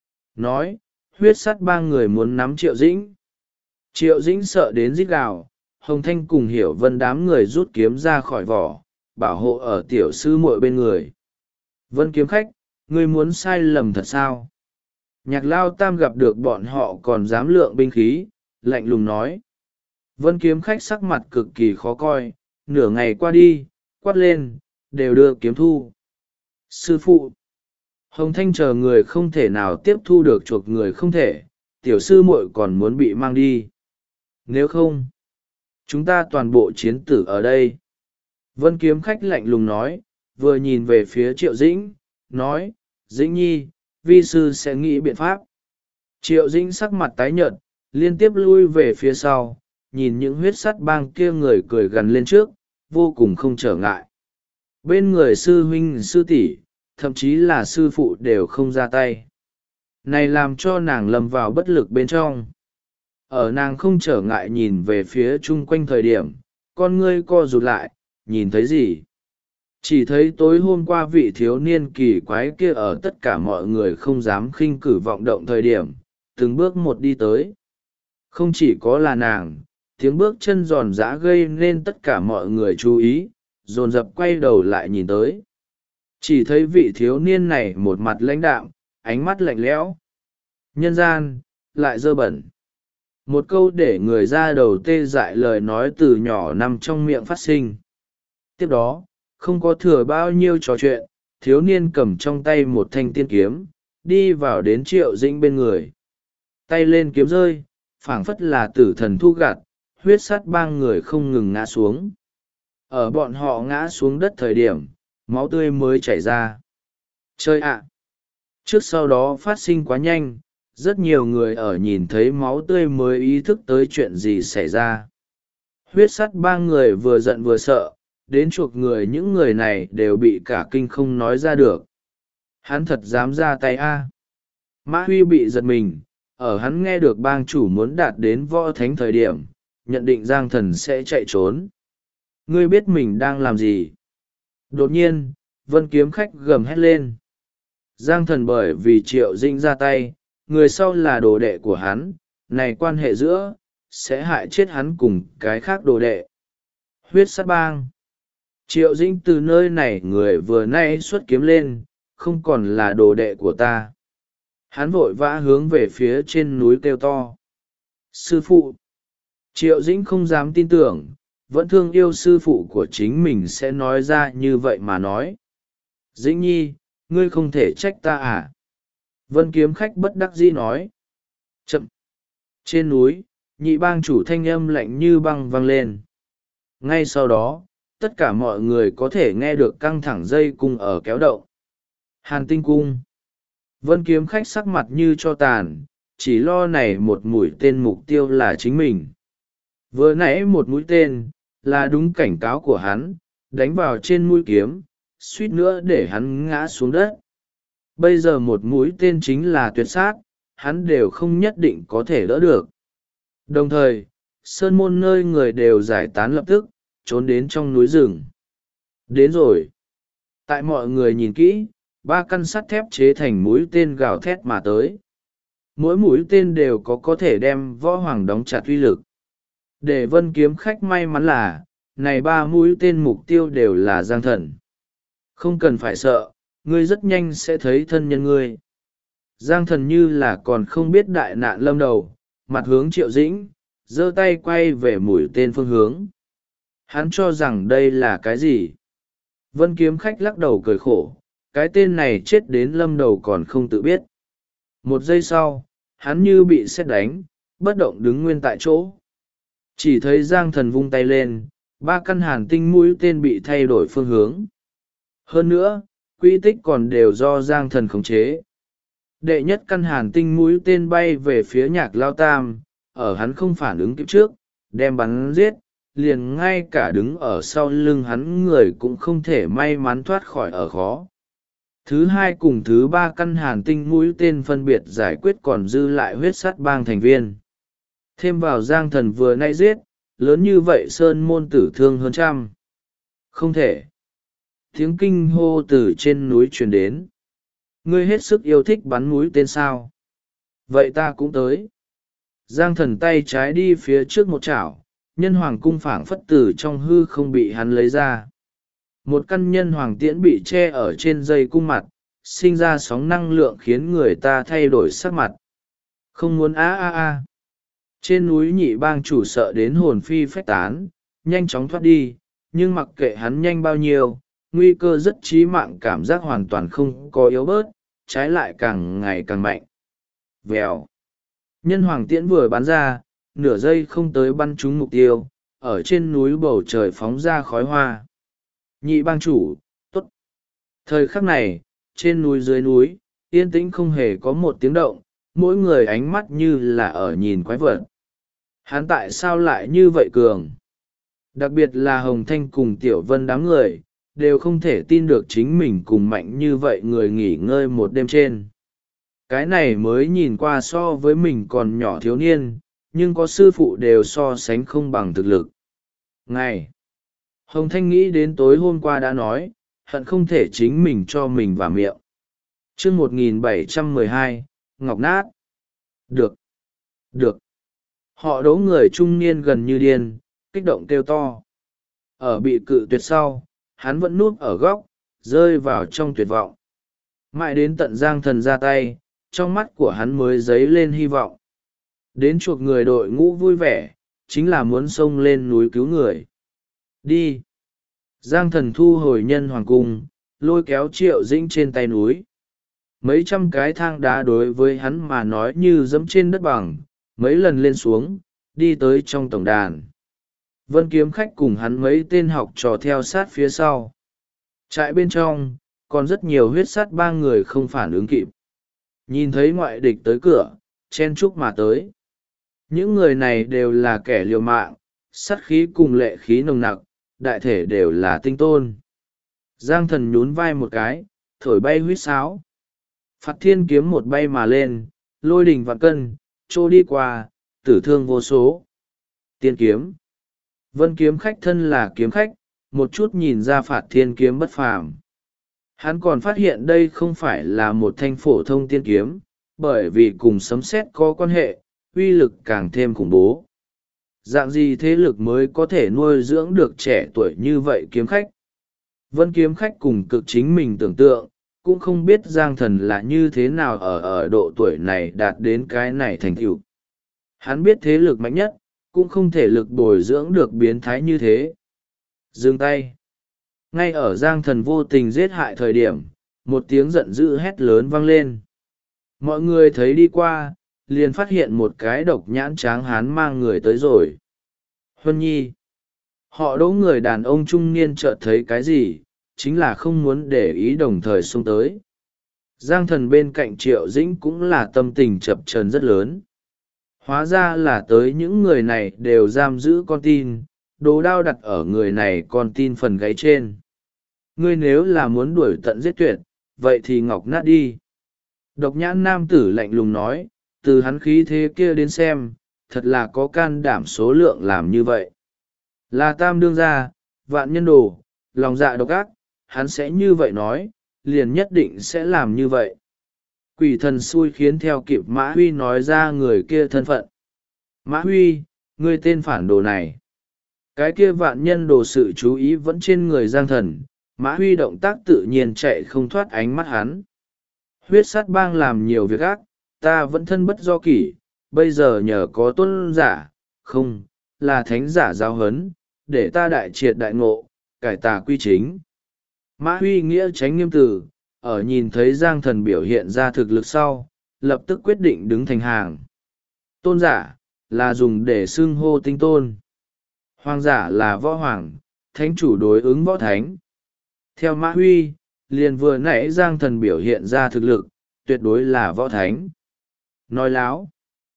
Nói, huyết sắt ba người muốn nắm Triệu Dĩnh. Triệu Dĩnh sợ đến rít gào, Hồng Thanh cùng Hiểu Vân đám người rút kiếm ra khỏi vỏ, bảo hộ ở tiểu sư muội bên người. Vân Kiếm Khách, ngươi muốn sai lầm thật sao? Nhạc Lao Tam gặp được bọn họ còn dám lượng binh khí, lạnh lùng nói. Vân Kiếm Khách sắc mặt cực kỳ khó coi, nửa ngày qua đi, quát lên, đều đưa kiếm thu. Sư phụ! Hồng Thanh chờ người không thể nào tiếp thu được chuộc người không thể, tiểu sư muội còn muốn bị mang đi. Nếu không, chúng ta toàn bộ chiến tử ở đây. Vân Kiếm Khách lạnh lùng nói, vừa nhìn về phía Triệu Dĩnh, nói, Dĩnh nhi, vi sư sẽ nghĩ biện pháp. Triệu Dĩnh sắc mặt tái nhợt, liên tiếp lui về phía sau, nhìn những huyết sắt bang kia người cười gần lên trước, vô cùng không trở ngại. Bên người sư huynh sư tỷ, thậm chí là sư phụ đều không ra tay. Này làm cho nàng lâm vào bất lực bên trong. Ở nàng không trở ngại nhìn về phía chung quanh thời điểm, con ngươi co rụt lại, nhìn thấy gì? Chỉ thấy tối hôm qua vị thiếu niên kỳ quái kia ở tất cả mọi người không dám khinh cử vọng động thời điểm, từng bước một đi tới. Không chỉ có là nàng, tiếng bước chân giòn giã gây nên tất cả mọi người chú ý, dồn dập quay đầu lại nhìn tới. Chỉ thấy vị thiếu niên này một mặt lãnh đạm, ánh mắt lạnh lẽo. Nhân gian, lại dơ bẩn. Một câu để người ra đầu tê dại lời nói từ nhỏ nằm trong miệng phát sinh. Tiếp đó, không có thừa bao nhiêu trò chuyện, thiếu niên cầm trong tay một thanh tiên kiếm, đi vào đến Triệu Dĩnh bên người. Tay lên kiếm rơi, phảng phất là tử thần thu gặt, huyết sắt bang người không ngừng ngã xuống. Ở bọn họ ngã xuống đất thời điểm, máu tươi mới chảy ra. Chơi ạ! Trước sau đó phát sinh quá nhanh, rất nhiều người ở nhìn thấy máu tươi mới ý thức tới chuyện gì xảy ra. Huyết sắt bang người vừa giận vừa sợ, đến chuộc người những người này đều bị cả kinh không nói ra được. Hắn thật dám ra tay a. Mã Huy bị giật mình, ở hắn nghe được bang chủ muốn đạt đến võ thánh thời điểm, nhận định Giang Thần sẽ chạy trốn. Ngươi biết mình đang làm gì? Đột nhiên, Vân Kiếm Khách gầm hét lên. Giang Thần bởi vì Triệu Dĩnh ra tay, người sau là đồ đệ của hắn, này quan hệ giữa, sẽ hại chết hắn cùng cái khác đồ đệ. Huyết sát bang. Triệu Dĩnh từ nơi này người vừa nay xuất kiếm lên, không còn là đồ đệ của ta. Hắn vội vã hướng về phía trên núi kêu to. Sư phụ. Triệu Dĩnh không dám tin tưởng, vẫn thương yêu sư phụ của chính mình sẽ nói ra như vậy mà nói. Dĩnh nhi, ngươi không thể trách ta à? Vân Kiếm Khách bất đắc dĩ nói. Chậm. Trên núi, nhị bang chủ thanh âm lạnh như băng vang lên. Ngay sau đó, tất cả mọi người có thể nghe được căng thẳng dây cung ở kéo động. Hàn Tinh Cung. Vân Kiếm Khách sắc mặt như cho tàn, chỉ lo này một mũi tên mục tiêu là chính mình. Vừa nãy một mũi tên, là đúng cảnh cáo của hắn, đánh vào trên mũi kiếm, suýt nữa để hắn ngã xuống đất. Bây giờ một mũi tên chính là tuyệt sát, hắn đều không nhất định có thể đỡ được. Đồng thời, sơn môn nơi người đều giải tán lập tức, trốn đến trong núi rừng. Đến rồi. Tại mọi người nhìn kỹ, 3 căn sắt thép chế thành mũi tên gào thét mà tới. Mỗi mũi tên đều có thể đem võ hoàng đóng chặt uy lực. Để Vân Kiếm Khách may mắn là, này 3 mũi tên mục tiêu đều là Giang Thần. Không cần phải sợ, ngươi rất nhanh sẽ thấy thân nhân ngươi. Giang Thần như là còn không biết đại nạn lâm đầu, mặt hướng Triệu Dĩnh, giơ tay quay về mũi tên phương hướng. Hắn cho rằng đây là cái gì? Vân Kiếm Khách lắc đầu cười khổ, cái tên này chết đến lâm đầu còn không tự biết. Một giây sau, hắn như bị sét đánh, bất động đứng nguyên tại chỗ. Chỉ thấy Giang Thần vung tay lên, 3 căn hàn tinh mũi tên bị thay đổi phương hướng. Hơn nữa, quy tích còn đều do Giang Thần khống chế. Đệ nhất căn hàn tinh mũi tên bay về phía Nhạc Lao Tam, ở hắn không phản ứng kịp trước, đem bắn giết, liền ngay cả đứng ở sau lưng hắn người cũng không thể may mắn thoát khỏi ở khó. Thứ 2 cùng thứ 3 căn hàn tinh mũi tên phân biệt giải quyết còn dư lại huyết sắt bang thành viên. Thêm vào Giang Thần vừa nãy giết, lớn như vậy sơn môn tử thương hơn trăm. Không thể. Tiếng kinh hô từ trên núi truyền đến. Ngươi hết sức yêu thích bắn mũi tên sao? Vậy ta cũng tới. Giang Thần tay trái đi phía trước một chảo, nhân hoàng cung phảng phất tử trong hư không bị hắn lấy ra. Một căn nhân hoàng tiễn bị che ở trên dây cung mặt, sinh ra sóng năng lượng khiến người ta thay đổi sắc mặt. Không muốn a. Trên núi nhị bang chủ sợ đến hồn phi phách tán, nhanh chóng thoát đi, nhưng mặc kệ hắn nhanh bao nhiêu, nguy cơ rất chí mạng cảm giác hoàn toàn không có yếu bớt, trái lại càng ngày càng mạnh. Vèo. Nhân hoàng tiễn vừa bắn ra, nửa giây không tới bắn trúng mục tiêu, ở trên núi bầu trời phóng ra khói hoa. Nhị bang chủ, tốt. Thời khắc này, trên núi dưới núi, yên tĩnh không hề có một tiếng động, mỗi người ánh mắt như là ở nhìn quái vật. Hắn tại sao lại như vậy cường? Đặc biệt là Hồng Thanh cùng Tiểu Vân đám người, đều không thể tin được chính mình cùng mạnh như vậy người nghỉ ngơi một đêm trên. Cái này mới nhìn qua so với mình còn nhỏ thiếu niên, nhưng có sư phụ đều so sánh không bằng thực lực. Ngày Hồng Thanh nghĩ đến tối hôm qua đã nói, hận không thể chính mình cho mình vào miệng. chương 1712, Ngọc Nát. Được. Được. Họ đố người trung niên gần như điên, kích động kêu to. Ở bị cự tuyệt sau, hắn vẫn núp ở góc, rơi vào trong tuyệt vọng. Mãi đến tận Giang Thần ra tay, trong mắt của hắn mới dấy lên hy vọng. Đến chuộc người đội ngũ vui vẻ, chính là muốn xông lên núi cứu người. Đi! Giang Thần thu hồi nhân hoàng cung, lôi kéo Triệu Dĩnh trên tay núi. Mấy trăm cái thang đá đối với hắn mà nói như dẫm trên đất bằng, mấy lần lên xuống, đi tới trong tổng đàn. Vân Kiếm Khách cùng hắn mấy tên học trò theo sát phía sau. Trại bên trong, còn rất nhiều huyết sắt ba người không phản ứng kịp. Nhìn thấy ngoại địch tới cửa, chen chúc mà tới. Những người này đều là kẻ liều mạng, sắt khí cùng lệ khí nồng nặc, đại thể đều là tinh tôn. Giang Thần nhún vai một cái, thổi bay huýt sáo. Phạt Thiên kiếm một bay mà lên, lôi đình vạn cân, trô đi qua, tử thương vô số. Tiên kiếm. Vân Kiếm Khách thân là kiếm khách, một chút nhìn ra Phạt Thiên kiếm bất phàm. Hắn còn phát hiện đây không phải là một thanh phổ thông tiên kiếm, bởi vì cùng sấm sét có quan hệ, uy lực càng thêm khủng bố. Dạng gì thế lực mới có thể nuôi dưỡng được trẻ tuổi như vậy kiếm khách? Vân Kiếm Khách cùng cực chính mình tưởng tượng, cũng không biết Giang Thần là như thế nào ở độ tuổi này đạt đến cái này thành tựu. Hắn biết thế lực mạnh nhất, cũng không thể lực bồi dưỡng được biến thái như thế. Dừng tay. Ngay ở Giang Thần vô tình giết hại thời điểm, một tiếng giận dữ hét lớn vang lên. Mọi người thấy đi qua, liền phát hiện một cái độc nhãn tráng hán mang người tới rồi. Huân Nhi. Họ đỗ người đàn ông trung niên chợt thấy cái gì, chính là không muốn để ý đồng thời xông tới. Giang Thần bên cạnh Triệu Dĩnh cũng là tâm tình chập chờn rất lớn. Hóa ra là tới những người này đều giam giữ con tin, đồ đao đặt ở người này con tin phần gáy trên. Ngươi nếu là muốn đuổi tận giết tuyệt, vậy thì ngọc nát đi. Độc nhãn nam tử lạnh lùng nói, từ hắn khí thế kia đến xem, thật là có can đảm số lượng làm như vậy. Là Tam đương gia, vạn nhân đồ, lòng dạ độc ác, hắn sẽ như vậy nói, liền nhất định sẽ làm như vậy. Quỷ thần xui khiến theo kịp Mã Huy nói ra người kia thân phận. Mã Huy, ngươi tên phản đồ này. Cái kia vạn nhân đồ sự chú ý vẫn trên người Giang Thần, Mã Huy động tác tự nhiên chạy không thoát ánh mắt hắn. Huyết sát bang làm nhiều việc ác, ta vẫn thân bất do kỷ, bây giờ nhờ có tôn giả, không, là thánh giả giáo huấn, để ta đại triệt đại ngộ, cải tà quy chính. Mã Huy nghĩa tránh nghiêm từ, ở nhìn thấy Giang Thần biểu hiện ra thực lực sau, lập tức quyết định đứng thành hàng. Tôn giả, là dùng để xưng hô tinh tôn. Hoàng giả là võ hoàng, thánh chủ đối ứng võ thánh. Theo Mã Huy, liền vừa nãy Giang Thần biểu hiện ra thực lực, tuyệt đối là võ thánh. Nói láo.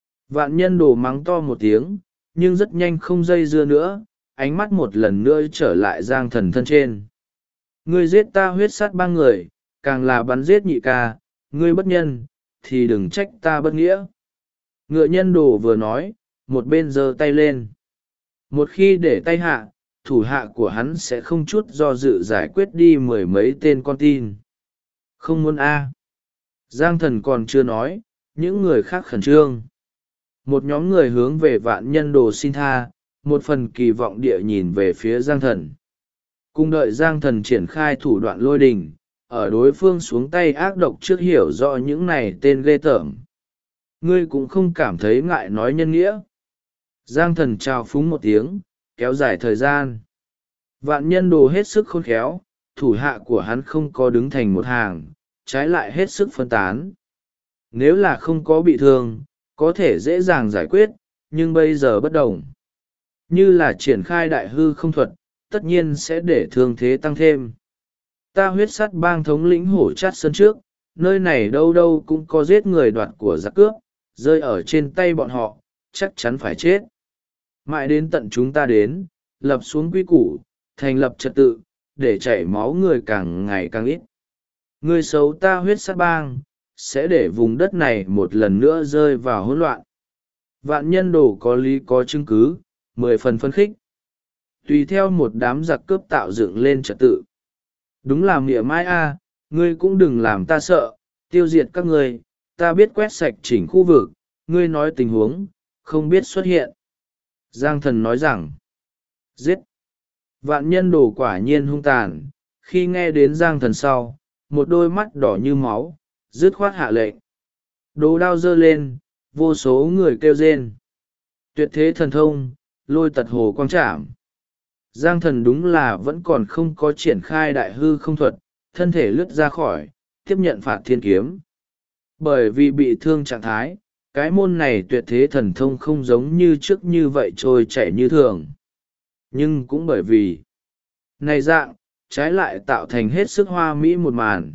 Vạn nhân đồ mắng to một tiếng, nhưng rất nhanh không dây dưa nữa, ánh mắt một lần nữa trở lại Giang Thần thân trên. Ngươi giết ta huyết sát ba người, càng là bắn giết nhị ca, ngươi bất nhân, thì đừng trách ta bất nghĩa. Ngựa nhân đồ vừa nói, một bên giơ tay lên. Một khi để tay hạ, thủ hạ của hắn sẽ không chút do dự giải quyết đi mười mấy tên con tin. Không muốn a. Giang Thần còn chưa nói, những người khác khẩn trương. Một nhóm người hướng về vạn nhân đồ xin tha, một phần kỳ vọng địa nhìn về phía Giang Thần. Cùng đợi Giang Thần triển khai thủ đoạn lôi đình, ở đối phương xuống tay ác độc trước hiểu rõ những này tên ghê tởm. Ngươi cũng không cảm thấy ngại nói nhân nghĩa. Giang Thần chào phúng một tiếng, kéo dài thời gian. Vạn nhân đồ hết sức khôn khéo, thủ hạ của hắn không có đứng thành một hàng, trái lại hết sức phân tán. Nếu là không có bị thương, có thể dễ dàng giải quyết, nhưng bây giờ bất đồng. Như là triển khai đại hư không thuật, tất nhiên sẽ để thương thế tăng thêm. Ta huyết sắt bang thống lĩnh hổ chát sơn trước, nơi này đâu đâu cũng có giết người đoạt của giặc cướp, rơi ở trên tay bọn họ, chắc chắn phải chết. Mãi đến tận chúng ta đến, lập xuống quy củ, thành lập trật tự, để chảy máu người càng ngày càng ít. Người xấu ta huyết sắt bang, sẽ để vùng đất này một lần nữa rơi vào hỗn loạn. Vạn Nhân Đồ có lý có chứng cứ, 10 phần phấn khích. Tùy theo một đám giặc cướp tạo dựng lên trật tự. Đúng là mỉa mai a, ngươi cũng đừng làm ta sợ, tiêu diệt các ngươi, ta biết quét sạch chỉnh khu vực, ngươi nói tình huống, không biết xuất hiện. Giang Thần nói rằng, giết. Vạn Nhân Đồ quả nhiên hung tàn, khi nghe đến Giang Thần sau, một đôi mắt đỏ như máu, dứt khoát hạ lệnh. Đồ đao giơ lên, vô số người kêu rên. Tuyệt thế thần thông, lôi tật hồ quang trảm. Giang Thần đúng là vẫn còn không có triển khai đại hư không thuật, thân thể lướt ra khỏi, tiếp nhận phạt thiên kiếm. Bởi vì bị thương trạng thái, cái môn này tuyệt thế thần thông không giống như trước như vậy trôi chảy như thường. Nhưng cũng bởi vì này dạng, trái lại tạo thành hết sức hoa mỹ một màn.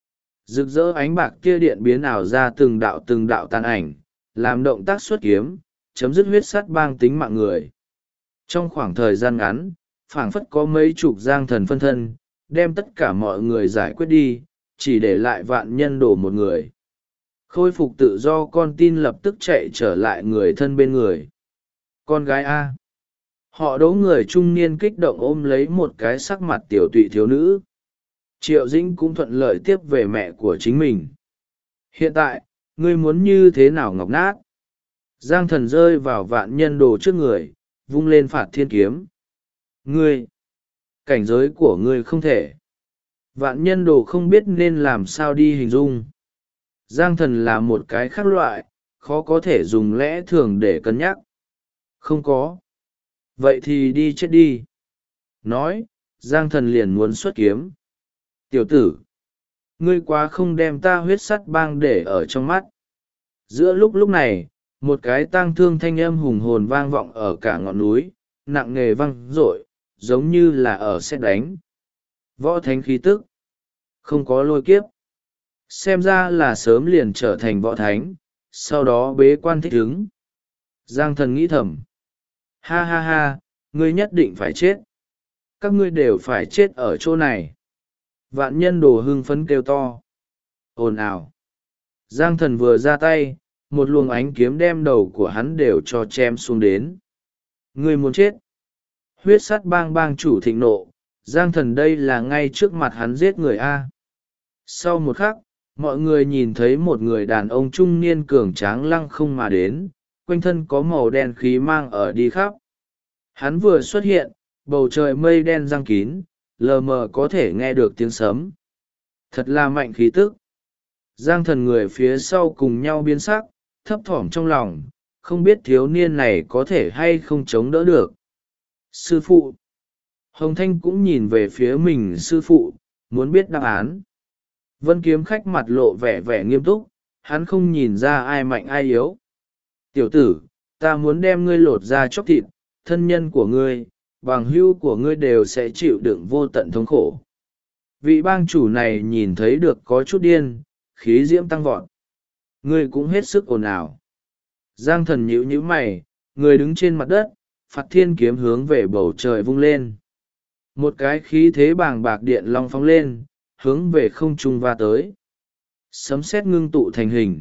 Rực rỡ ánh bạc kia điện biến ảo ra từng đạo tàn ảnh, làm động tác xuất kiếm, chấm dứt huyết sắt bang tính mạng người. Trong khoảng thời gian ngắn, phảng phất có mấy chục Giang Thần phân thân, đem tất cả mọi người giải quyết đi, chỉ để lại Vạn Nhân Đồ một người. Khôi phục tự do, con tin lập tức chạy trở lại người thân bên người. Con gái A. Họ Đỗ người trung niên kích động ôm lấy một cái sắc mặt tiểu tụy thiếu nữ. Triệu Dĩnh cũng thuận lợi tiếp về mẹ của chính mình. Hiện tại, ngươi muốn như thế nào ngọc nát? Giang Thần rơi vào Vạn Nhân Đồ trước người, vung lên phạt thiên kiếm. Ngươi! Cảnh giới của ngươi không thể. Vạn Nhân Đồ không biết nên làm sao đi hình dung. Giang Thần là một cái khác loại, khó có thể dùng lẽ thường để cân nhắc. Không có. Vậy thì đi chết đi. Nói, Giang Thần liền muốn xuất kiếm. Tiểu tử! Ngươi quá không đem ta huyết sắt bang để ở trong mắt. Giữa lúc này, một cái tang thương thanh âm hùng hồn vang vọng ở cả ngọn núi, nặng nề vang dội, giống như là ở sét đánh. Võ thánh khí tức. Không có lôi kiếp. Xem ra là sớm liền trở thành võ thánh, sau đó bế quan thích ứng. Giang Thần nghĩ thầm. Ha ha ha, ngươi nhất định phải chết. Các ngươi đều phải chết ở chỗ này. Vạn Nhân Đồ hưng phấn kêu to. Ồn ào. Giang Thần vừa ra tay, một luồng ánh kiếm đem đầu của hắn đều cho chém xuống đến. Ngươi muốn chết. Huyết sắt bang bang chủ thịnh nộ, Giang Thần đây là ngay trước mặt hắn giết người A. Sau một khắc, mọi người nhìn thấy một người đàn ông trung niên cường tráng lăng không mà đến, quanh thân có màu đen khí mang ở đi khắp. Hắn vừa xuất hiện, bầu trời mây đen giăng kín, lờ mờ có thể nghe được tiếng sấm. Thật là mạnh khí tức. Giang Thần người phía sau cùng nhau biến sắc, thấp thỏm trong lòng, không biết thiếu niên này có thể hay không chống đỡ được. Sư phụ! Hồng Thanh cũng nhìn về phía mình sư phụ, muốn biết đáp án. Vân Kiếm Khách mặt lộ vẻ nghiêm túc, hắn không nhìn ra ai mạnh ai yếu. Tiểu tử, ta muốn đem ngươi lột ra chóc thịt, thân nhân của ngươi, bằng hữu của ngươi đều sẽ chịu đựng vô tận thống khổ. Vị bang chủ này nhìn thấy được có chút điên, khí diễm tăng vọt. Ngươi cũng hết sức ồn ào. Giang Thần nhíu mày, người đứng trên mặt đất, phạt thiên kiếm hướng về bầu trời vung lên. Một cái khí thế bàng bạc điện long phóng lên, hướng về không trung va tới. Sấm sét ngưng tụ thành hình.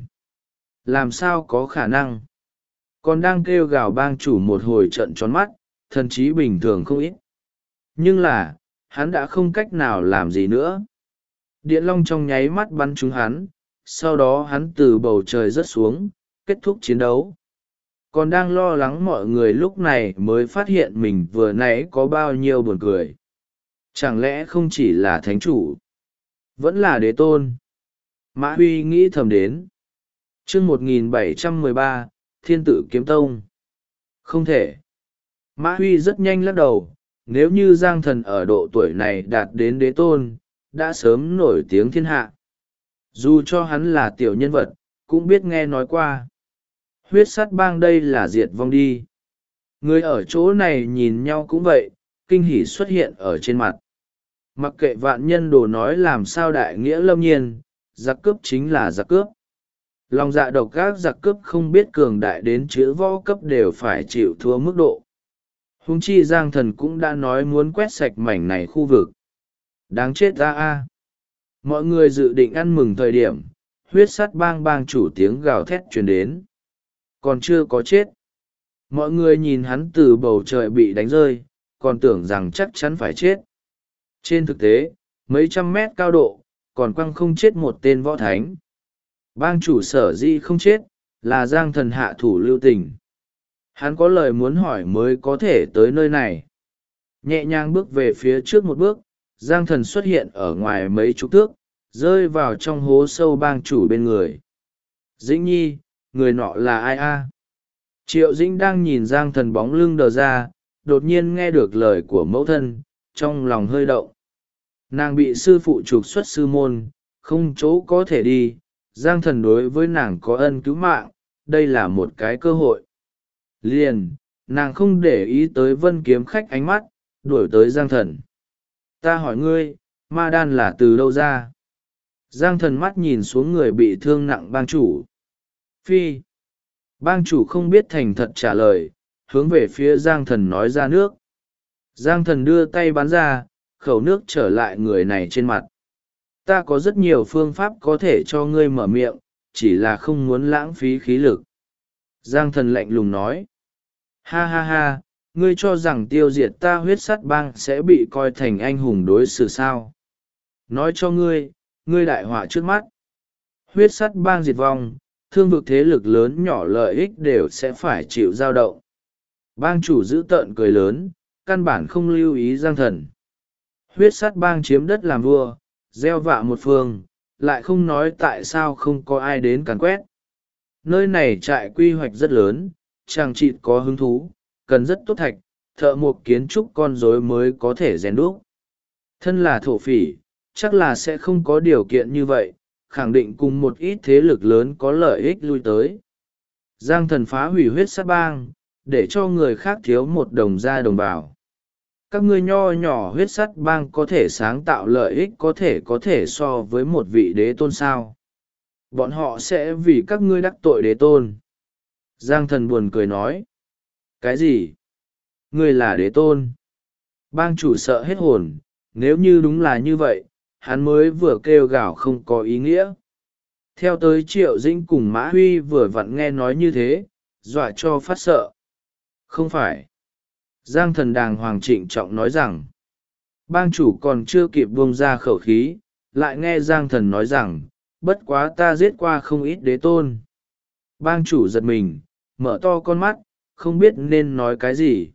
Làm sao có khả năng? Còn đang kêu gào bang chủ một hồi trận tròn mắt, thần trí bình thường không ít. Nhưng là, hắn đã không cách nào làm gì nữa. Điện long trong nháy mắt bắn trúng hắn, sau đó hắn từ bầu trời rớt xuống, kết thúc chiến đấu. Còn đang lo lắng mọi người lúc này mới phát hiện mình vừa nãy có bao nhiêu buồn cười. Chẳng lẽ không chỉ là thánh chủ, vẫn là đế tôn? Mã Huy nghĩ thầm đến. Chương 1713, Thiên Tự Kiếm Tông. Không thể. Mã Huy rất nhanh lắc đầu, nếu như Giang Thần ở độ tuổi này đạt đến đế tôn, đã sớm nổi tiếng thiên hạ. Dù cho hắn là tiểu nhân vật, cũng biết nghe nói qua. Huyết sắt bang đây là diệt vong đi. Người ở chỗ này nhìn nhau cũng vậy, kinh hỉ xuất hiện ở trên mặt. Mặc kệ vạn nhân đồ nói làm sao đại nghĩa lâm nhiên, giặc cướp chính là giặc cướp. Lòng dạ độc các giặc cướp không biết cường đại đến chữ võ cấp đều phải chịu thua mức độ. Huống chi Giang Thần cũng đã nói muốn quét sạch mảnh này khu vực. Đáng chết ra a. Mọi người dự định ăn mừng thời điểm, huyết sắt bang bang chủ tiếng gào thét truyền đến. Còn chưa có chết. Mọi người nhìn hắn từ bầu trời bị đánh rơi, còn tưởng rằng chắc chắn phải chết. Trên thực tế, mấy trăm mét cao độ, còn quăng không chết một tên võ thánh. Bang chủ sở dĩ không chết, là Giang Thần hạ thủ lưu tình. Hắn có lời muốn hỏi mới có thể tới nơi này. Nhẹ nhàng bước về phía trước một bước, Giang Thần xuất hiện ở ngoài mấy chục thước, rơi vào trong hố sâu bang chủ bên người. Dĩnh Nhi, người nọ là ai a? Triệu Dĩnh đang nhìn Giang Thần bóng lưng đờ ra, đột nhiên nghe được lời của mẫu thân, trong lòng hơi động. Nàng bị sư phụ trục xuất sư môn, không chỗ có thể đi, Giang Thần đối với nàng có ân cứu mạng, đây là một cái cơ hội. Liền, nàng không để ý tới Vân Kiếm Khách ánh mắt, đuổi tới Giang Thần. Ta hỏi ngươi, ma đan là từ đâu ra? Giang Thần mắt nhìn xuống người bị thương nặng bang chủ. Phi. Bang chủ không biết thành thật trả lời, hướng về phía Giang Thần nói ra nước. Giang Thần đưa tay bắn ra, khẩu nước trở lại người này trên mặt. Ta có rất nhiều phương pháp có thể cho ngươi mở miệng, chỉ là không muốn lãng phí khí lực. Giang Thần lạnh lùng nói. Ha ha ha, ngươi cho rằng tiêu diệt ta huyết sắt bang sẽ bị coi thành anh hùng đối xử sao? Nói cho ngươi, ngươi đại họa trước mắt. Huyết sắt bang diệt vong, thương vực thế lực lớn nhỏ lợi ích đều sẽ phải chịu dao động. Bang chủ giữ tợn cười lớn, căn bản không lưu ý Giang Thần. Huyết sắt bang chiếm đất làm vua, gieo vạ một phương, lại không nói tại sao không có ai đến càn quét. Nơi này trại quy hoạch rất lớn, chàng trịt có hứng thú, cần rất tốt thạch, thợ mộc kiến trúc con rối mới có thể rèn đúc. Thân là thổ phỉ, chắc là sẽ không có điều kiện như vậy, khẳng định cùng một ít thế lực lớn có lợi ích lui tới. Giang Thần phá hủy huyết sát bang, để cho người khác thiếu một đồng ra đồng bào. Các ngươi nho nhỏ huyết sắt bang có thể sáng tạo lợi ích có thể so với một vị đế tôn sao. Bọn họ sẽ vì các ngươi đắc tội đế tôn. Giang Thần buồn cười nói. Cái gì? Ngươi là đế tôn? Bang chủ sợ hết hồn, nếu như đúng là như vậy, hắn mới vừa kêu gào không có ý nghĩa. Theo tới Triệu Dĩnh cùng Mã Huy vừa vặn nghe nói như thế, dọa cho phát sợ. Không phải. Giang Thần đàng hoàng trịnh trọng nói rằng, bang chủ còn chưa kịp buông ra khẩu khí, lại nghe Giang Thần nói rằng, bất quá ta giết qua không ít đế tôn. Bang chủ giật mình, mở to con mắt, không biết nên nói cái gì.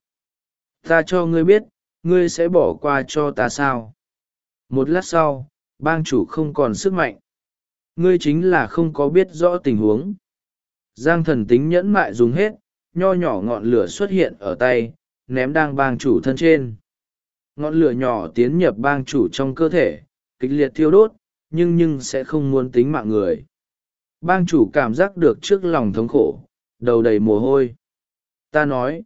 Ta cho ngươi biết, ngươi sẽ bỏ qua cho ta sao? Một lát sau, bang chủ không còn sức mạnh. Ngươi chính là không có biết rõ tình huống. Giang Thần tính nhẫn mại dùng hết, nho nhỏ ngọn lửa xuất hiện ở tay, ném đang bang chủ thân trên. Ngọn lửa nhỏ tiến nhập bang chủ trong cơ thể, kịch liệt thiêu đốt, nhưng sẽ không muốn tính mạng người. Bang chủ cảm giác được trước lòng thống khổ, đầu đầy mồ hôi. Ta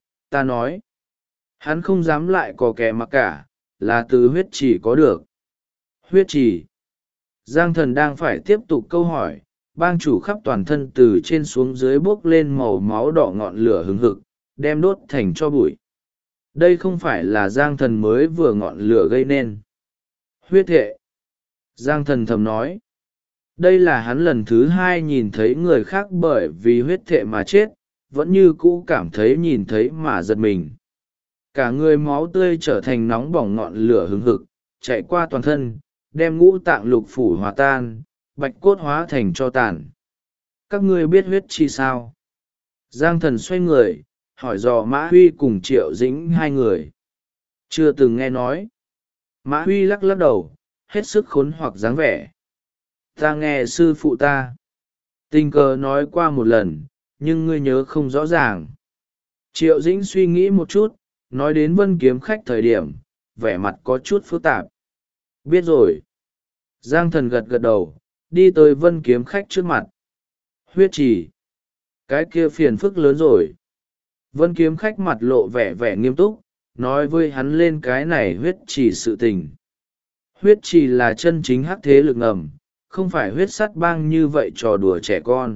nói. Hắn không dám lại có kẻ mặc cả, là từ huyết trì có được. Huyết trì. Giang Thần đang phải tiếp tục câu hỏi, bang chủ khắp toàn thân từ trên xuống dưới bốc lên màu máu đỏ ngọn lửa hừng hực, đem đốt thành cho bụi. Đây không phải là Giang Thần mới vừa ngọn lửa gây nên. Huyết thệ. Giang Thần thầm nói. Đây là hắn lần thứ hai nhìn thấy người khác bởi vì huyết thệ mà chết, vẫn như cũ cảm thấy nhìn thấy mà giật mình. Cả người máu tươi trở thành nóng bỏng ngọn lửa hừng hực, chạy qua toàn thân, đem ngũ tạng lục phủ hòa tan, bạch cốt hóa thành tro tàn. Các ngươi biết huyết chi sao? Giang Thần xoay người, hỏi dò Mã Huy cùng Triệu Dĩnh hai người. Chưa từng nghe nói. Mã Huy lắc lắc đầu, hết sức khốn hoặc dáng vẻ. Ta nghe sư phụ ta tình cờ nói qua một lần, nhưng ngươi nhớ không rõ ràng. Triệu Dĩnh suy nghĩ một chút, nói đến Vân Kiếm Khách thời điểm, vẻ mặt có chút phức tạp. Biết rồi. Giang Thần gật gật đầu, đi tới Vân Kiếm Khách trước mặt. Huyết trì. Cái kia phiền phức lớn rồi. Vân Kiếm Khách mặt lộ vẻ nghiêm túc, nói với hắn lên cái này huyết trì sự tình. Huyết trì là chân chính hắc thế lực ngầm, không phải huyết sắt bang như vậy trò đùa trẻ con.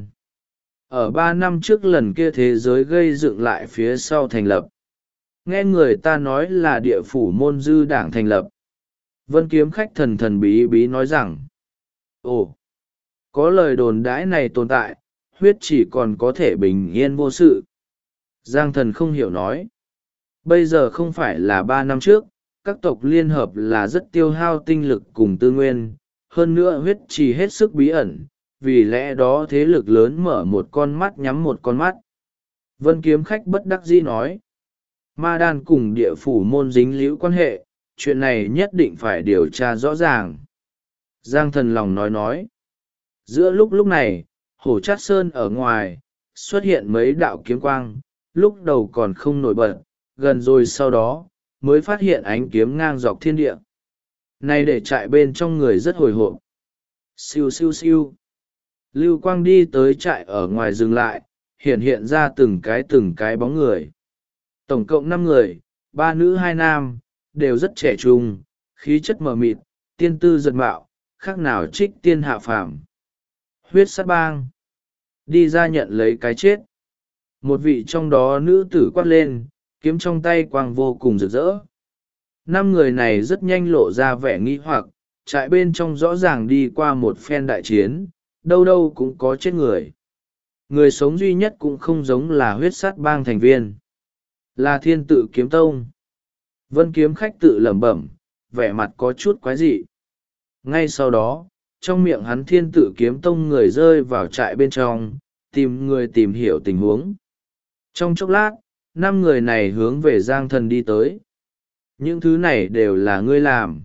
Ở 3 năm trước lần kia thế giới gây dựng lại phía sau thành lập. Nghe người ta nói là địa phủ môn dư đảng thành lập. Vân Kiếm Khách thần thần bí bí nói rằng, ồ, có lời đồn đãi này tồn tại, huyết chỉ còn có thể bình yên vô sự. Giang Thần không hiểu nói, bây giờ không phải là 3 năm trước, các tộc liên hợp là rất tiêu hao tinh lực cùng tư nguyên, hơn nữa huyết chỉ hết sức bí ẩn, vì lẽ đó thế lực lớn mở một con mắt nhắm một con mắt. Vân Kiếm Khách bất đắc dĩ nói, ma đan cùng địa phủ môn dính líu quan hệ, chuyện này nhất định phải điều tra rõ ràng. Giang Thần lòng nói. Giữa lúc này, Hổ Chát Sơn ở ngoài, xuất hiện mấy đạo kiếm quang, lúc đầu còn không nổi bật, gần rồi sau đó, mới phát hiện ánh kiếm ngang dọc thiên địa. Này để trại bên trong người rất hồi hộp. Siêu siêu siêu. Lưu quang đi tới trại ở ngoài dừng lại, hiện ra từng cái bóng người. Tổng cộng 5 người, 3 nữ 2 nam, đều rất trẻ trung, khí chất mờ mịt, tiên tư giật mạo, khác nào trích tiên hạ phàm. Huyết sát bang. Đi ra nhận lấy cái chết. Một vị trong đó nữ tử quát lên, kiếm trong tay quang vô cùng rực rỡ. 5 người này rất nhanh lộ ra vẻ nghi hoặc, trại bên trong rõ ràng đi qua một phen đại chiến, đâu đâu cũng có chết người. Người sống duy nhất cũng không giống là huyết sát bang thành viên. Là Thiên Tự Kiếm Tông. Vân Kiếm Khách tự lẩm bẩm, vẻ mặt có chút quái dị. Ngay sau đó, trong miệng hắn Thiên Tự Kiếm Tông người rơi vào trại bên trong, tìm người tìm hiểu tình huống. Trong chốc lát, 5 người này hướng về Giang Thần đi tới. Những thứ này đều là ngươi làm.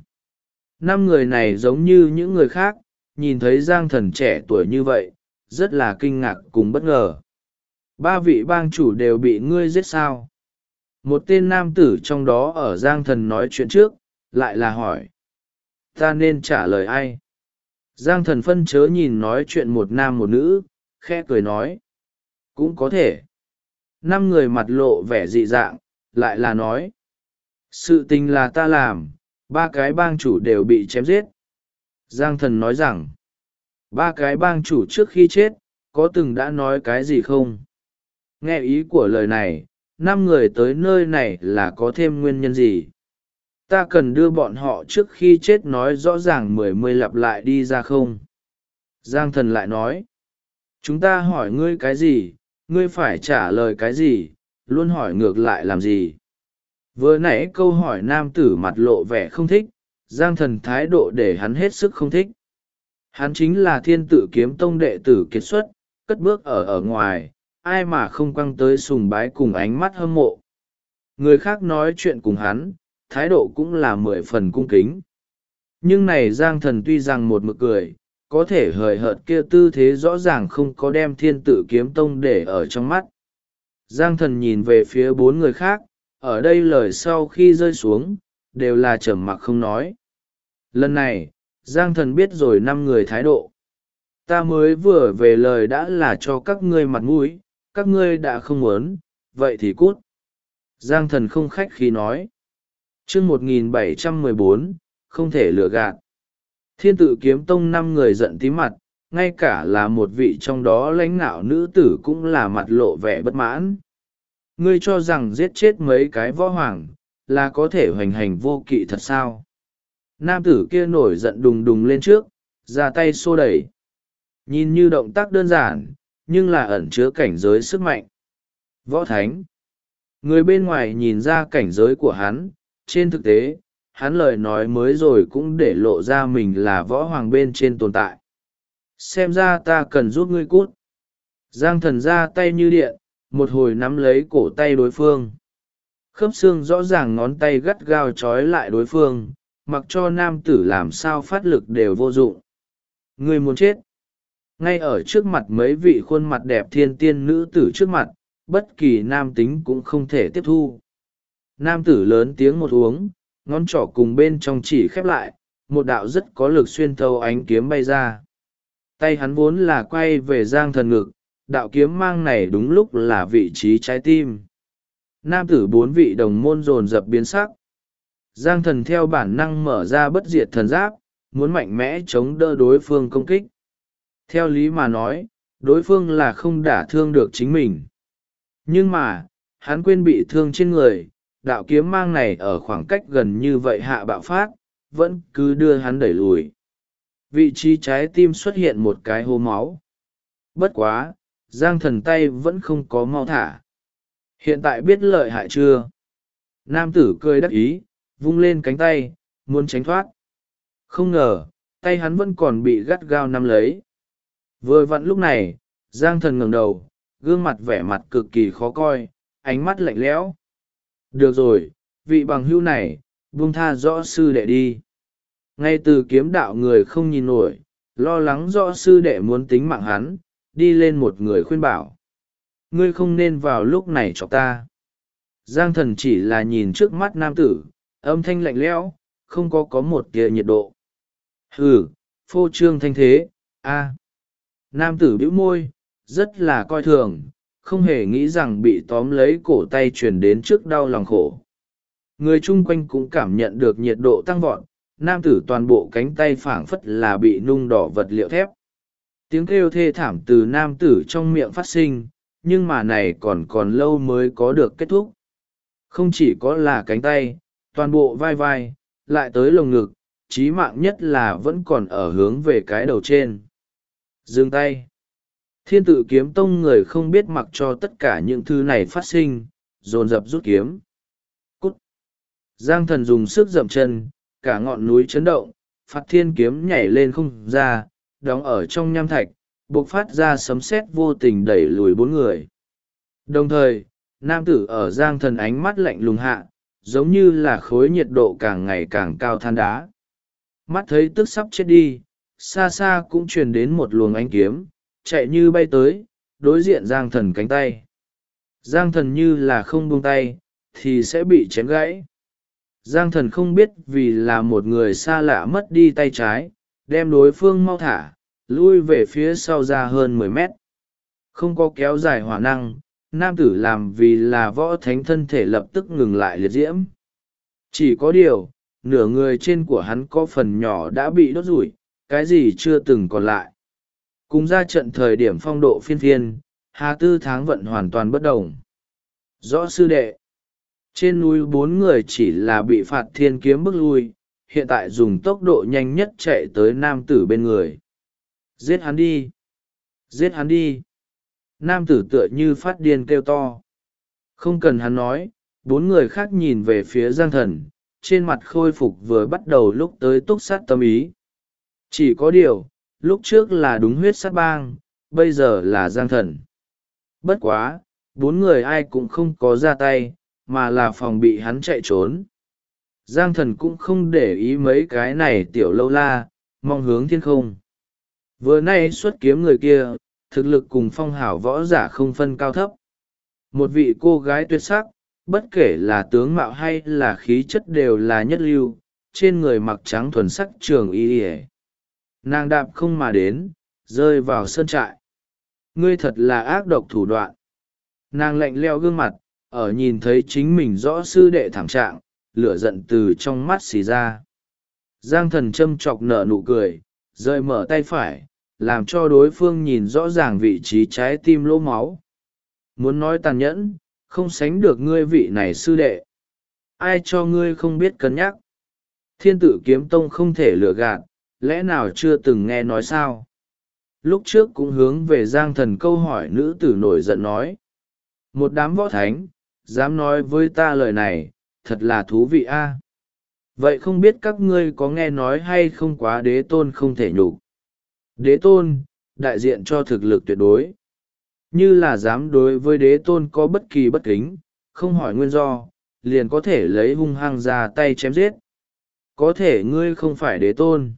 5 người này giống như những người khác, nhìn thấy Giang Thần trẻ tuổi như vậy, rất là kinh ngạc cùng bất ngờ. 3 vị bang chủ đều bị ngươi giết sao? Một tên nam tử trong đó ở Giang Thần nói chuyện trước, lại là hỏi. Ta nên trả lời ai? Giang Thần phân chớ nhìn nói chuyện một nam một nữ, khẽ cười nói. Cũng có thể. 5 người mặt lộ vẻ dị dạng, lại là nói. Sự tình là ta làm, 3 cái bang chủ đều bị chém giết. Giang Thần nói rằng, 3 cái bang chủ trước khi chết, có từng đã nói cái gì không? Nghe ý của lời này, 5 người tới nơi này là có thêm nguyên nhân gì? Ta cần đưa bọn họ trước khi chết nói rõ ràng mươi lặp lại đi ra không? Giang Thần lại nói, chúng ta hỏi ngươi cái gì, ngươi phải trả lời cái gì, luôn hỏi ngược lại làm gì? Vừa nãy câu hỏi nam tử mặt lộ vẻ không thích, Giang Thần thái độ để hắn hết sức không thích. Hắn chính là Thiên Tự Kiếm Tông đệ tử kiệt xuất, cất bước ở ngoài, ai mà không quăng tới sùng bái cùng ánh mắt hâm mộ. Người khác nói chuyện cùng hắn, thái độ cũng là 10 phần cung kính. Nhưng này Giang Thần tuy rằng một mực cười, có thể hời hợt kia tư thế rõ ràng không có đem Thiên Tự Kiếm Tông để ở trong mắt. Giang Thần nhìn về phía 4 người khác, ở đây lời sau khi rơi xuống, đều là trầm mặc không nói. Lần này, Giang Thần biết rồi 5 người thái độ. Ta mới vừa về lời đã là cho các ngươi mặt mũi, các ngươi đã không muốn, vậy thì cút. Giang Thần không khách khí nói. Chương 1714, không thể lừa gạt. Thiên Tự Kiếm Tông 5 người giận tí mặt, ngay cả là một vị trong đó lãnh nạo nữ tử cũng là mặt lộ vẻ bất mãn. Ngươi cho rằng giết chết mấy cái võ hoàng, là có thể hoành hành vô kỵ thật sao? Nam tử kia nổi giận đùng đùng lên trước, ra tay xô đẩy. Nhìn như động tác đơn giản, nhưng là ẩn chứa cảnh giới sức mạnh. Võ Thánh. Người bên ngoài nhìn ra cảnh giới của hắn, trên thực tế, hắn lời nói mới rồi cũng để lộ ra mình là võ hoàng bên trên tồn tại. Xem ra ta cần giúp ngươi cút. Giang Thần ra tay như điện, một hồi nắm lấy cổ tay đối phương. Khớp xương rõ ràng ngón tay gắt gao trói lại đối phương, mặc cho nam tử làm sao phát lực đều vô dụng. Ngươi muốn chết. Ngay ở trước mặt mấy vị khuôn mặt đẹp thiên tiên nữ tử trước mặt, bất kỳ nam tính cũng không thể tiếp thu. Nam tử lớn tiếng một uống, ngón trỏ cùng bên trong chỉ khép lại, một đạo rất có lực xuyên thấu ánh kiếm bay ra. Tay hắn vốn là quay về Giang Thần ngực, đạo kiếm mang này đúng lúc là vị trí trái tim. nam tử bốn vị đồng môn dồn dập biến sắc. Giang thần theo bản năng mở ra bất diệt thần giáp, muốn mạnh mẽ chống đỡ đối phương công kích. Theo lý mà nói, đối phương là không đả thương được chính mình. Nhưng mà, hắn quên bị thương trên người, đạo kiếm mang này ở khoảng cách gần như vậy hạ bạo phát, vẫn cứ đưa hắn đẩy lùi. Vị trí trái tim xuất hiện một cái hố máu. Bất quá, Giang thần tay vẫn không có mau thả. Hiện tại biết lợi hại chưa? Nam tử cười đắc ý, vung lên cánh tay, muốn tránh thoát. Không ngờ, tay hắn vẫn còn bị gắt gao nắm lấy. Vừa vặn lúc này, Giang thần ngẩng đầu, gương mặt vẻ mặt cực kỳ khó coi, ánh mắt lạnh lẽo. Được rồi, vị bằng hữu này, buông tha rõ sư đệ đi. Ngay từ kiếm đạo người không nhìn nổi, lo lắng rõ sư đệ muốn tính mạng hắn, đi lên một người khuyên bảo. Ngươi không nên vào lúc này chọc ta. Giang thần chỉ là nhìn trước mắt nam tử, âm thanh lạnh lẽo, không có một tia nhiệt độ. Hừ, phô trương thanh thế, a. Nam tử bĩu môi, rất là coi thường, không hề nghĩ rằng bị tóm lấy cổ tay truyền đến trước đau lòng khổ. Người chung quanh cũng cảm nhận được nhiệt độ tăng vọt, nam tử toàn bộ cánh tay phảng phất là bị nung đỏ vật liệu thép. Tiếng kêu thê thảm từ nam tử trong miệng phát sinh, nhưng mà này còn lâu mới có được kết thúc. Không chỉ có là cánh tay, toàn bộ vai vai, lại tới lồng ngực, chí mạng nhất là vẫn còn ở hướng về cái đầu trên. Dừng tay. Thiên Tự Kiếm Tông người không biết mặc cho tất cả những thứ này phát sinh, dồn dập rút kiếm. Cút. Giang thần dùng sức dậm chân, cả ngọn núi chấn động, Phạt Thiên kiếm nhảy lên không ra, đóng ở trong nham thạch, bộc phát ra sấm sét vô tình đẩy lùi bốn người. Đồng thời, nam tử ở Giang thần ánh mắt lạnh lùng hạ, giống như là khối nhiệt độ càng ngày càng cao than đá. Mắt thấy tức sắp chết đi, xa xa cũng truyền đến một luồng ánh kiếm, chạy như bay tới, đối diện Giang thần cánh tay. Giang thần như là không buông tay, thì sẽ bị chém gãy. Giang thần không biết vì là một người xa lạ mất đi tay trái, đem đối phương mau thả, lui về phía sau ra hơn 10 mét. Không có kéo dài hỏa năng, nam tử làm vì là võ thánh thân thể lập tức ngừng lại liệt diễm. Chỉ có điều, nửa người trên của hắn có phần nhỏ đã bị đốt rủi, cái gì chưa từng còn lại. Cùng ra trận thời điểm phong độ phiên phiên, Hà Tư Tháng vận hoàn toàn bất đồng. Rõ sư đệ. Trên núi bốn người chỉ là bị Phạt Thiên kiếm bức lui, hiện tại dùng tốc độ nhanh nhất chạy tới nam tử bên người. Giết hắn đi! Giết hắn đi! Nam tử tựa như phát điên kêu to. Không cần hắn nói, bốn người khác nhìn về phía Giang thần, trên mặt khôi phục vừa bắt đầu lúc tới túc sát tâm ý. Chỉ có điều, lúc trước là đúng huyết sát bang, bây giờ là Giang thần. Bất quá, bốn người ai cũng không có ra tay, mà là phòng bị hắn chạy trốn. Giang thần cũng không để ý mấy cái này tiểu lâu la, mong hướng thiên không. Vừa nay xuất kiếm người kia, thực lực cùng phong hảo võ giả không phân cao thấp. Một vị cô gái tuyệt sắc, bất kể là tướng mạo hay là khí chất đều là nhất lưu, trên người mặc trắng thuần sắc trường y ỉa. Nàng đạp không mà đến, rơi vào sơn trại. Ngươi thật là ác độc thủ đoạn. Nàng lạnh leo gương mặt, ở nhìn thấy chính mình rõ sư đệ thảm trạng, lửa giận từ trong mắt xì ra. Giang thần châm chọc nở nụ cười, rời mở tay phải, làm cho đối phương nhìn rõ ràng vị trí trái tim lỗ máu. Muốn nói tàn nhẫn, không sánh được ngươi vị này sư đệ. Ai cho ngươi không biết cân nhắc. Thiên Tự Kiếm Tông không thể lừa gạt, lẽ nào chưa từng nghe nói sao? Lúc trước cũng hướng về Giang thần câu hỏi nữ tử nổi giận nói. Một đám võ thánh, dám nói với ta lời này, thật là thú vị a. Vậy không biết các ngươi có nghe nói hay không quá đế tôn không thể nhục. Đế tôn, đại diện cho thực lực tuyệt đối. Như là dám đối với đế tôn có bất kỳ bất kính, không hỏi nguyên do, liền có thể lấy hung hăng ra tay chém giết. Có thể ngươi không phải đế tôn.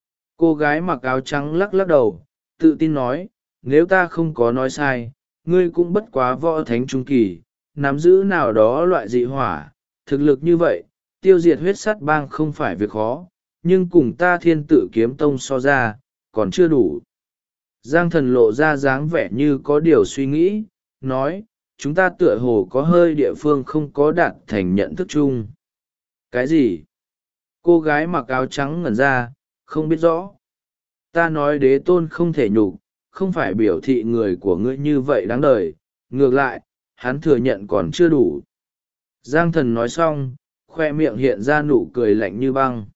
Cô gái mặc áo trắng lắc lắc đầu, tự tin nói, nếu ta không có nói sai, ngươi cũng bất quá võ thánh trung kỳ, nắm giữ nào đó loại dị hỏa, thực lực như vậy, tiêu diệt huyết sắt bang không phải việc khó, nhưng cùng ta Thiên Tự Kiếm Tông so ra, còn chưa đủ. Giang thần lộ ra dáng vẻ như có điều suy nghĩ, nói, chúng ta tựa hồ có hơi địa phương không có đạt thành nhận thức chung. Cái gì? Cô gái mặc áo trắng ngẩn ra, không biết rõ. Ta nói đế tôn không thể nhục, không phải biểu thị người của ngươi như vậy đáng đời, ngược lại, hắn thừa nhận còn chưa đủ. Giang Thần nói xong, khoe miệng hiện ra nụ cười lạnh như băng.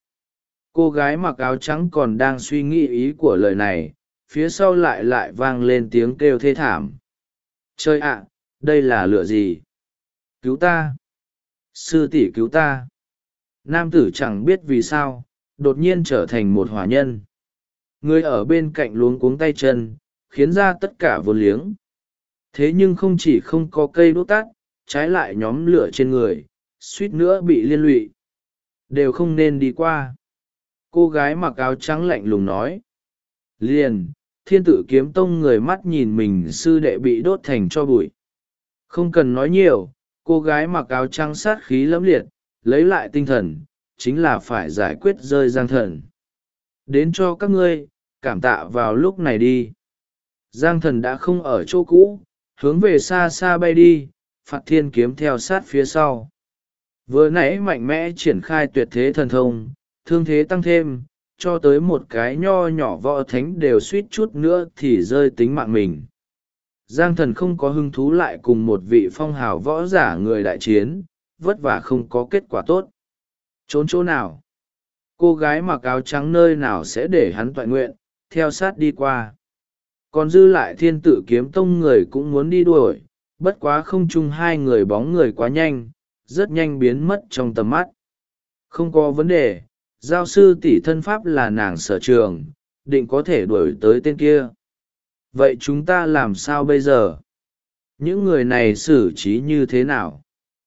Cô gái mặc áo trắng còn đang suy nghĩ ý của lời này, phía sau lại vang lên tiếng kêu thê thảm. Trời ạ, đây là lửa gì? Cứu ta! Sư tỷ cứu ta! Nam tử chẳng biết vì sao, đột nhiên trở thành một hỏa nhân. Người ở bên cạnh luống cuống tay chân, khiến ra tất cả vốn liếng. Thế nhưng không chỉ không có cây đốt tắt, trái lại nhóm lửa trên người, suýt nữa bị liên lụy. Đều không nên đi qua. Cô gái mặc áo trắng lạnh lùng nói. Liền, Thiên Tử Kiếm Tông người mắt nhìn mình sư đệ bị đốt thành tro bụi. Không cần nói nhiều, cô gái mặc áo trắng sát khí lẫm liệt, lấy lại tinh thần, chính là phải giải quyết rơi Giang Thần. Đến cho các ngươi, cảm tạ vào lúc này đi. Giang Thần đã không ở chỗ cũ, hướng về xa xa bay đi, Phạt Thiên Kiếm theo sát phía sau. Vừa nãy mạnh mẽ triển khai tuyệt thế thần thông, thương thế tăng thêm, cho tới một cái nho nhỏ võ thánh đều suýt chút nữa thì rơi tính mạng mình. Giang Thần không có hứng thú lại cùng một vị phong hào võ giả người đại chiến, vất vả không có kết quả tốt. Trốn chỗ nào? Cô gái mặc áo trắng nơi nào sẽ để hắn toại nguyện, theo sát đi qua. Còn dư lại Thiên Tử Kiếm Tông người cũng muốn đi đuổi, bất quá không chung hai người bóng người quá nhanh, rất nhanh biến mất trong tầm mắt. Không có vấn đề, giao sư tỷ thân pháp là nàng sở trường, định có thể đuổi tới tên kia. Vậy chúng ta làm sao bây giờ? Những người này xử trí như thế nào?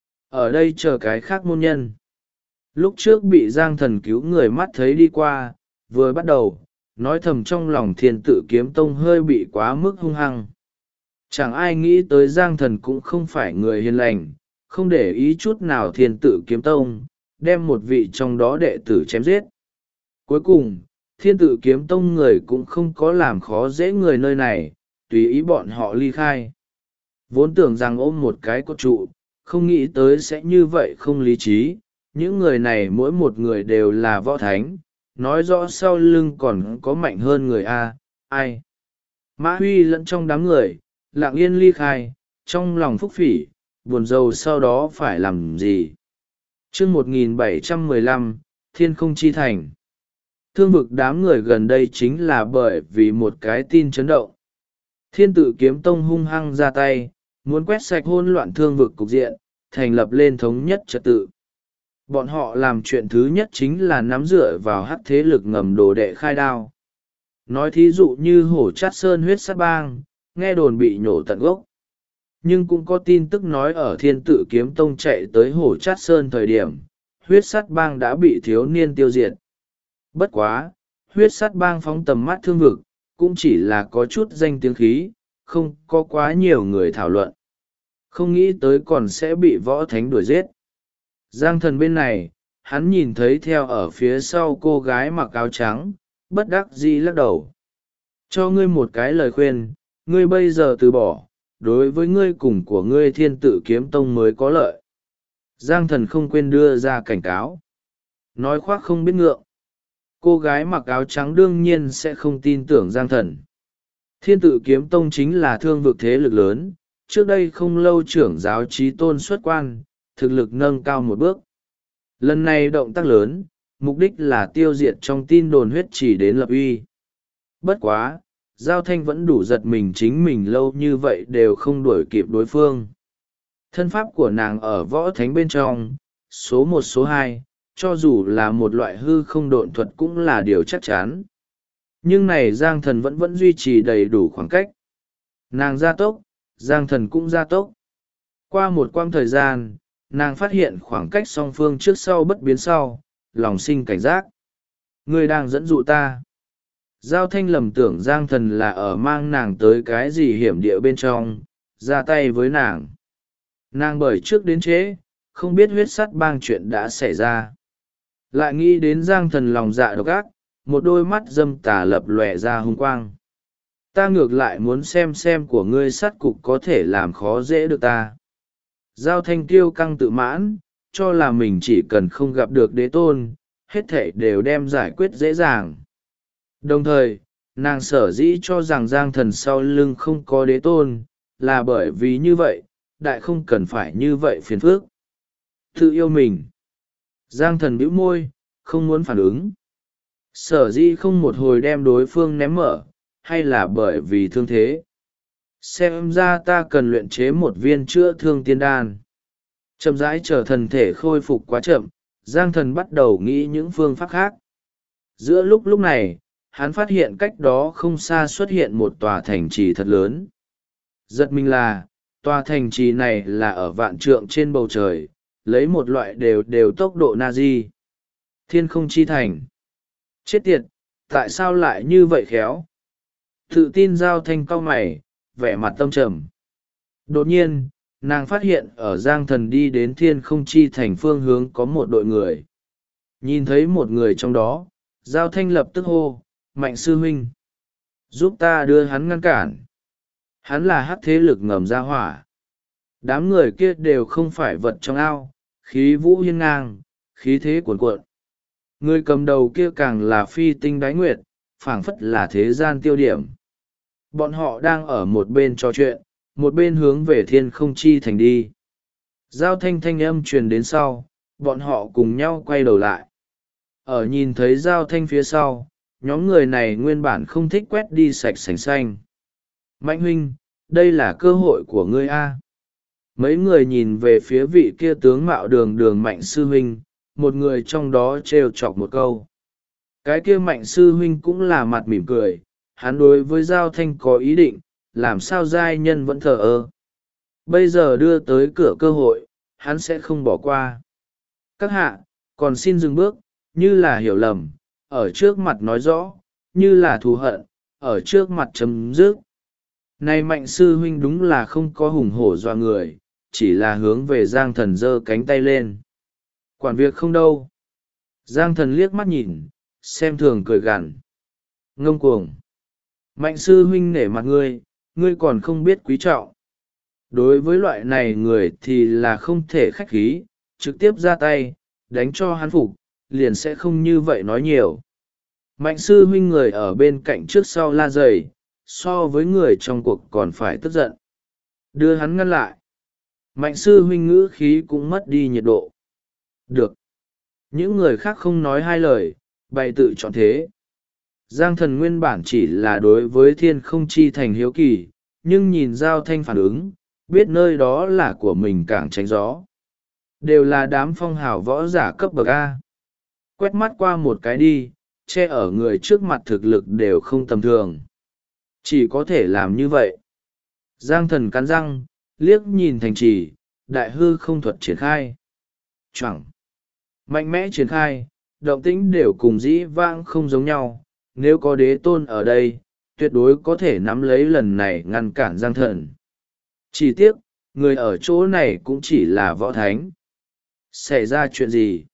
Ở đây chờ cái khác môn nhân. Lúc trước bị Giang Thần cứu người mắt thấy đi qua, vừa bắt đầu, nói thầm trong lòng Thiên Tử Kiếm Tông hơi bị quá mức hung hăng. Chẳng ai nghĩ tới Giang Thần cũng không phải người hiền lành, không để ý chút nào Thiên Tử Kiếm Tông, đem một vị trong đó đệ tử chém giết. Cuối cùng, Thiên Tử Kiếm Tông người cũng không có làm khó dễ người nơi này, tùy ý bọn họ ly khai. Vốn tưởng rằng ôm một cái cột trụ, không nghĩ tới sẽ như vậy không lý trí. Những người này mỗi một người đều là võ thánh, nói rõ sau lưng còn có mạnh hơn người A, ai. Mã Huy lẫn trong đám người, lặng yên ly khai, trong lòng phúc phỉ, buồn rầu sau đó phải làm gì. Chương 1715, Thiên Không Chi Thành. Thương vực đám người gần đây chính là bởi vì một cái tin chấn động. Thiên Tử Kiếm Tông hung hăng ra tay, muốn quét sạch hỗn loạn thương vực cục diện, thành lập lên thống nhất trật tự. Bọn họ làm chuyện thứ nhất chính là nắm dựa vào hắc thế lực ngầm đồ đệ khai đao. Nói thí dụ như hổ chát sơn huyết sát bang, nghe đồn bị nhổ tận gốc. Nhưng cũng có tin tức nói ở Thiên Tử Kiếm Tông chạy tới hổ chát sơn thời điểm, huyết sát bang đã bị thiếu niên tiêu diệt. Bất quá, huyết sát bang phóng tầm mắt thương vực, cũng chỉ là có chút danh tiếng khí, không có quá nhiều người thảo luận. Không nghĩ tới còn sẽ bị võ thánh đuổi giết. Giang Thần bên này, hắn nhìn thấy theo ở phía sau cô gái mặc áo trắng, bất đắc dĩ lắc đầu. Cho ngươi một cái lời khuyên, ngươi bây giờ từ bỏ, đối với ngươi cùng của ngươi Thiên Tử Kiếm Tông mới có lợi. Giang Thần không quên đưa ra cảnh cáo. Nói khoác không biết ngượng. Cô gái mặc áo trắng đương nhiên sẽ không tin tưởng Giang Thần. Thiên Tử Kiếm Tông chính là thương vực thế lực lớn, trước đây không lâu trưởng giáo Chí Tôn xuất quan, thực lực nâng cao một bước. Lần này động tác lớn, mục đích là tiêu diệt trong tin đồn huyết chỉ đến lập uy. Bất quá, Giao Thanh vẫn đủ giật mình chính mình lâu như vậy đều không đuổi kịp đối phương. Thân pháp của nàng ở võ thánh bên trong, số 1 số 2, cho dù là một loại hư không độn thuật cũng là điều chắc chắn. Nhưng này Giang Thần vẫn duy trì đầy đủ khoảng cách. Nàng gia tốc, Giang Thần cũng gia tốc. Qua một quãng thời gian, nàng phát hiện khoảng cách song phương trước sau bất biến sau, lòng sinh cảnh giác. Ngươi đang dẫn dụ ta. Giao Thanh lầm tưởng Giang Thần là ở mang nàng tới cái gì hiểm địa bên trong, ra tay với nàng. Nàng bởi trước đến trễ, không biết huyết sắt bang chuyện đã xảy ra. Lại nghĩ đến Giang Thần lòng dạ độc ác, một đôi mắt dâm tà lập lòe ra hung quang. Ta ngược lại muốn xem của ngươi sát cục có thể làm khó dễ được ta. Giao Thanh kiêu căng tự mãn, cho là mình chỉ cần không gặp được đế tôn, hết thảy đều đem giải quyết dễ dàng. Đồng thời, nàng sở dĩ cho rằng Giang Thần sau lưng không có đế tôn, là bởi vì như vậy, đại không cần phải như vậy phiền phức. Tự yêu mình. Giang Thần bĩu môi, không muốn phản ứng. Sở dĩ không một hồi đem đối phương ném mở, hay là bởi vì thương thế. Xem ra ta cần luyện chế một viên chữa thương tiên đan. Chậm rãi chờ thần thể khôi phục quá chậm, Giang Thần bắt đầu nghĩ những phương pháp khác. Giữa lúc này, hắn phát hiện cách đó không xa xuất hiện một tòa thành trì thật lớn. Giật mình là, tòa thành trì này là ở vạn trượng trên bầu trời, lấy một loại đều tốc độ na-di. Thiên không chi thành. Chết tiệt, tại sao lại như vậy khéo? Tự tin Giao Thanh cau mày, vẻ mặt tâm trầm. Đột nhiên, nàng phát hiện ở Giang Thần đi đến thiên không chi thành phương hướng có một đội người. Nhìn thấy một người trong đó, Giao Thanh lập tức hô, Mạnh sư huynh, giúp ta đưa hắn ngăn cản. Hắn là hắc thế lực ngầm ra hỏa. Đám người kia đều không phải vật trong ao, khí vũ hiên ngang, khí thế cuồn cuộn. Người cầm đầu kia càng là phi tinh đái nguyệt, phảng phất là thế gian tiêu điểm. Bọn họ đang ở một bên trò chuyện, một bên hướng về thiên không chi thành đi. Giao Thanh thanh âm truyền đến sau, bọn họ cùng nhau quay đầu lại. Ở nhìn thấy Giao Thanh phía sau, nhóm người này nguyên bản không thích quét đi sạch sành xanh. Mạnh huynh, đây là cơ hội của ngươi a. Mấy người nhìn về phía vị kia tướng mạo đường Mạnh sư huynh, một người trong đó trêu chọc một câu. Cái kia Mạnh sư huynh cũng là mặt mỉm cười, hắn đối với Giao Thanh có ý định, làm sao giai nhân vẫn thờ ơ. Bây giờ đưa tới cửa cơ hội, hắn sẽ không bỏ qua. Các hạ, còn xin dừng bước, như là hiểu lầm, ở trước mặt nói rõ, như là thù hận, ở trước mặt chấm dứt. Này Mạnh sư huynh đúng là không có hùng hổ dọa người, chỉ là hướng về Giang Thần giơ cánh tay lên. Quản việc không đâu. Giang Thần liếc mắt nhìn, xem thường cười gằn. Ngông cuồng. Mạnh sư huynh nể mặt ngươi còn không biết quý trọng. Đối với loại này người thì là không thể khách khí, trực tiếp ra tay, đánh cho hắn phục, liền sẽ không như vậy nói nhiều. Mạnh sư huynh người ở bên cạnh trước sau la dày, so với người trong cuộc còn phải tức giận. Đưa hắn ngăn lại. Mạnh sư huynh ngữ khí cũng mất đi nhiệt độ. Được. Những người khác không nói hai lời, bày tự chọn thế. Giang Thần nguyên bản chỉ là đối với thiên không chi thành hiếu kỳ, nhưng nhìn Giao Thanh phản ứng, biết nơi đó là của mình càng tránh gió. Đều là đám phong hào võ giả cấp bậc A. Quét mắt qua một cái đi, che ở người trước mặt thực lực đều không tầm thường. Chỉ có thể làm như vậy. Giang Thần cắn răng, liếc nhìn thành trì, đại hư không thuật triển khai. Chẳng. Mạnh mẽ triển khai, động tĩnh đều cùng dĩ vãng không giống nhau. Nếu có đế tôn ở đây, tuyệt đối có thể nắm lấy lần này ngăn cản Giang Thần. Chỉ tiếc, người ở chỗ này cũng chỉ là võ thánh. Xảy ra chuyện gì?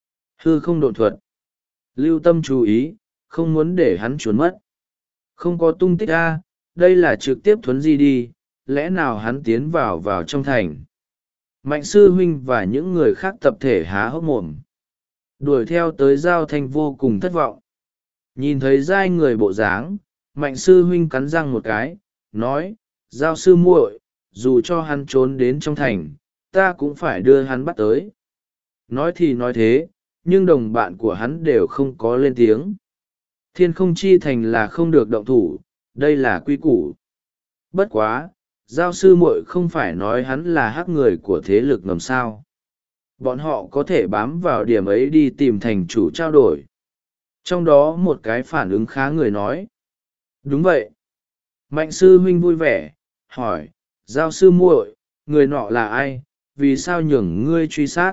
Hư không độn thuật. Lưu tâm chú ý, không muốn để hắn trốn mất. Không có tung tích A, đây là trực tiếp thuấn di đi, lẽ nào hắn tiến vào trong thành. Mạnh sư huynh và những người khác tập thể há hốc mồm. Đuổi theo tới Giao Thanh vô cùng thất vọng. Nhìn thấy giai người bộ dáng, Mạnh sư huynh cắn răng một cái, nói, Giao sư muội, dù cho hắn trốn đến trong thành, ta cũng phải đưa hắn bắt tới. Nói thì nói thế, nhưng đồng bạn của hắn đều không có lên tiếng. Thiên không chi thành là không được động thủ, đây là quy củ. Bất quá, Giao sư muội không phải nói hắn là hắc người của thế lực ngầm sao. Bọn họ có thể bám vào điểm ấy đi tìm thành chủ trao đổi. Trong đó một cái phản ứng khá người nói. Đúng vậy. Mạnh sư huynh vui vẻ, hỏi, Giao sư muội, người nọ là ai, vì sao nhường ngươi truy sát?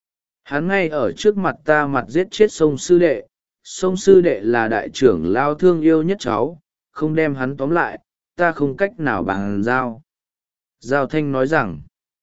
Hắn ngay ở trước mặt ta mặt giết chết sông sư đệ. Sông sư đệ là đại trưởng lao thương yêu nhất cháu, không đem hắn tóm lại, ta không cách nào bàn giao. Giao Thanh nói rằng,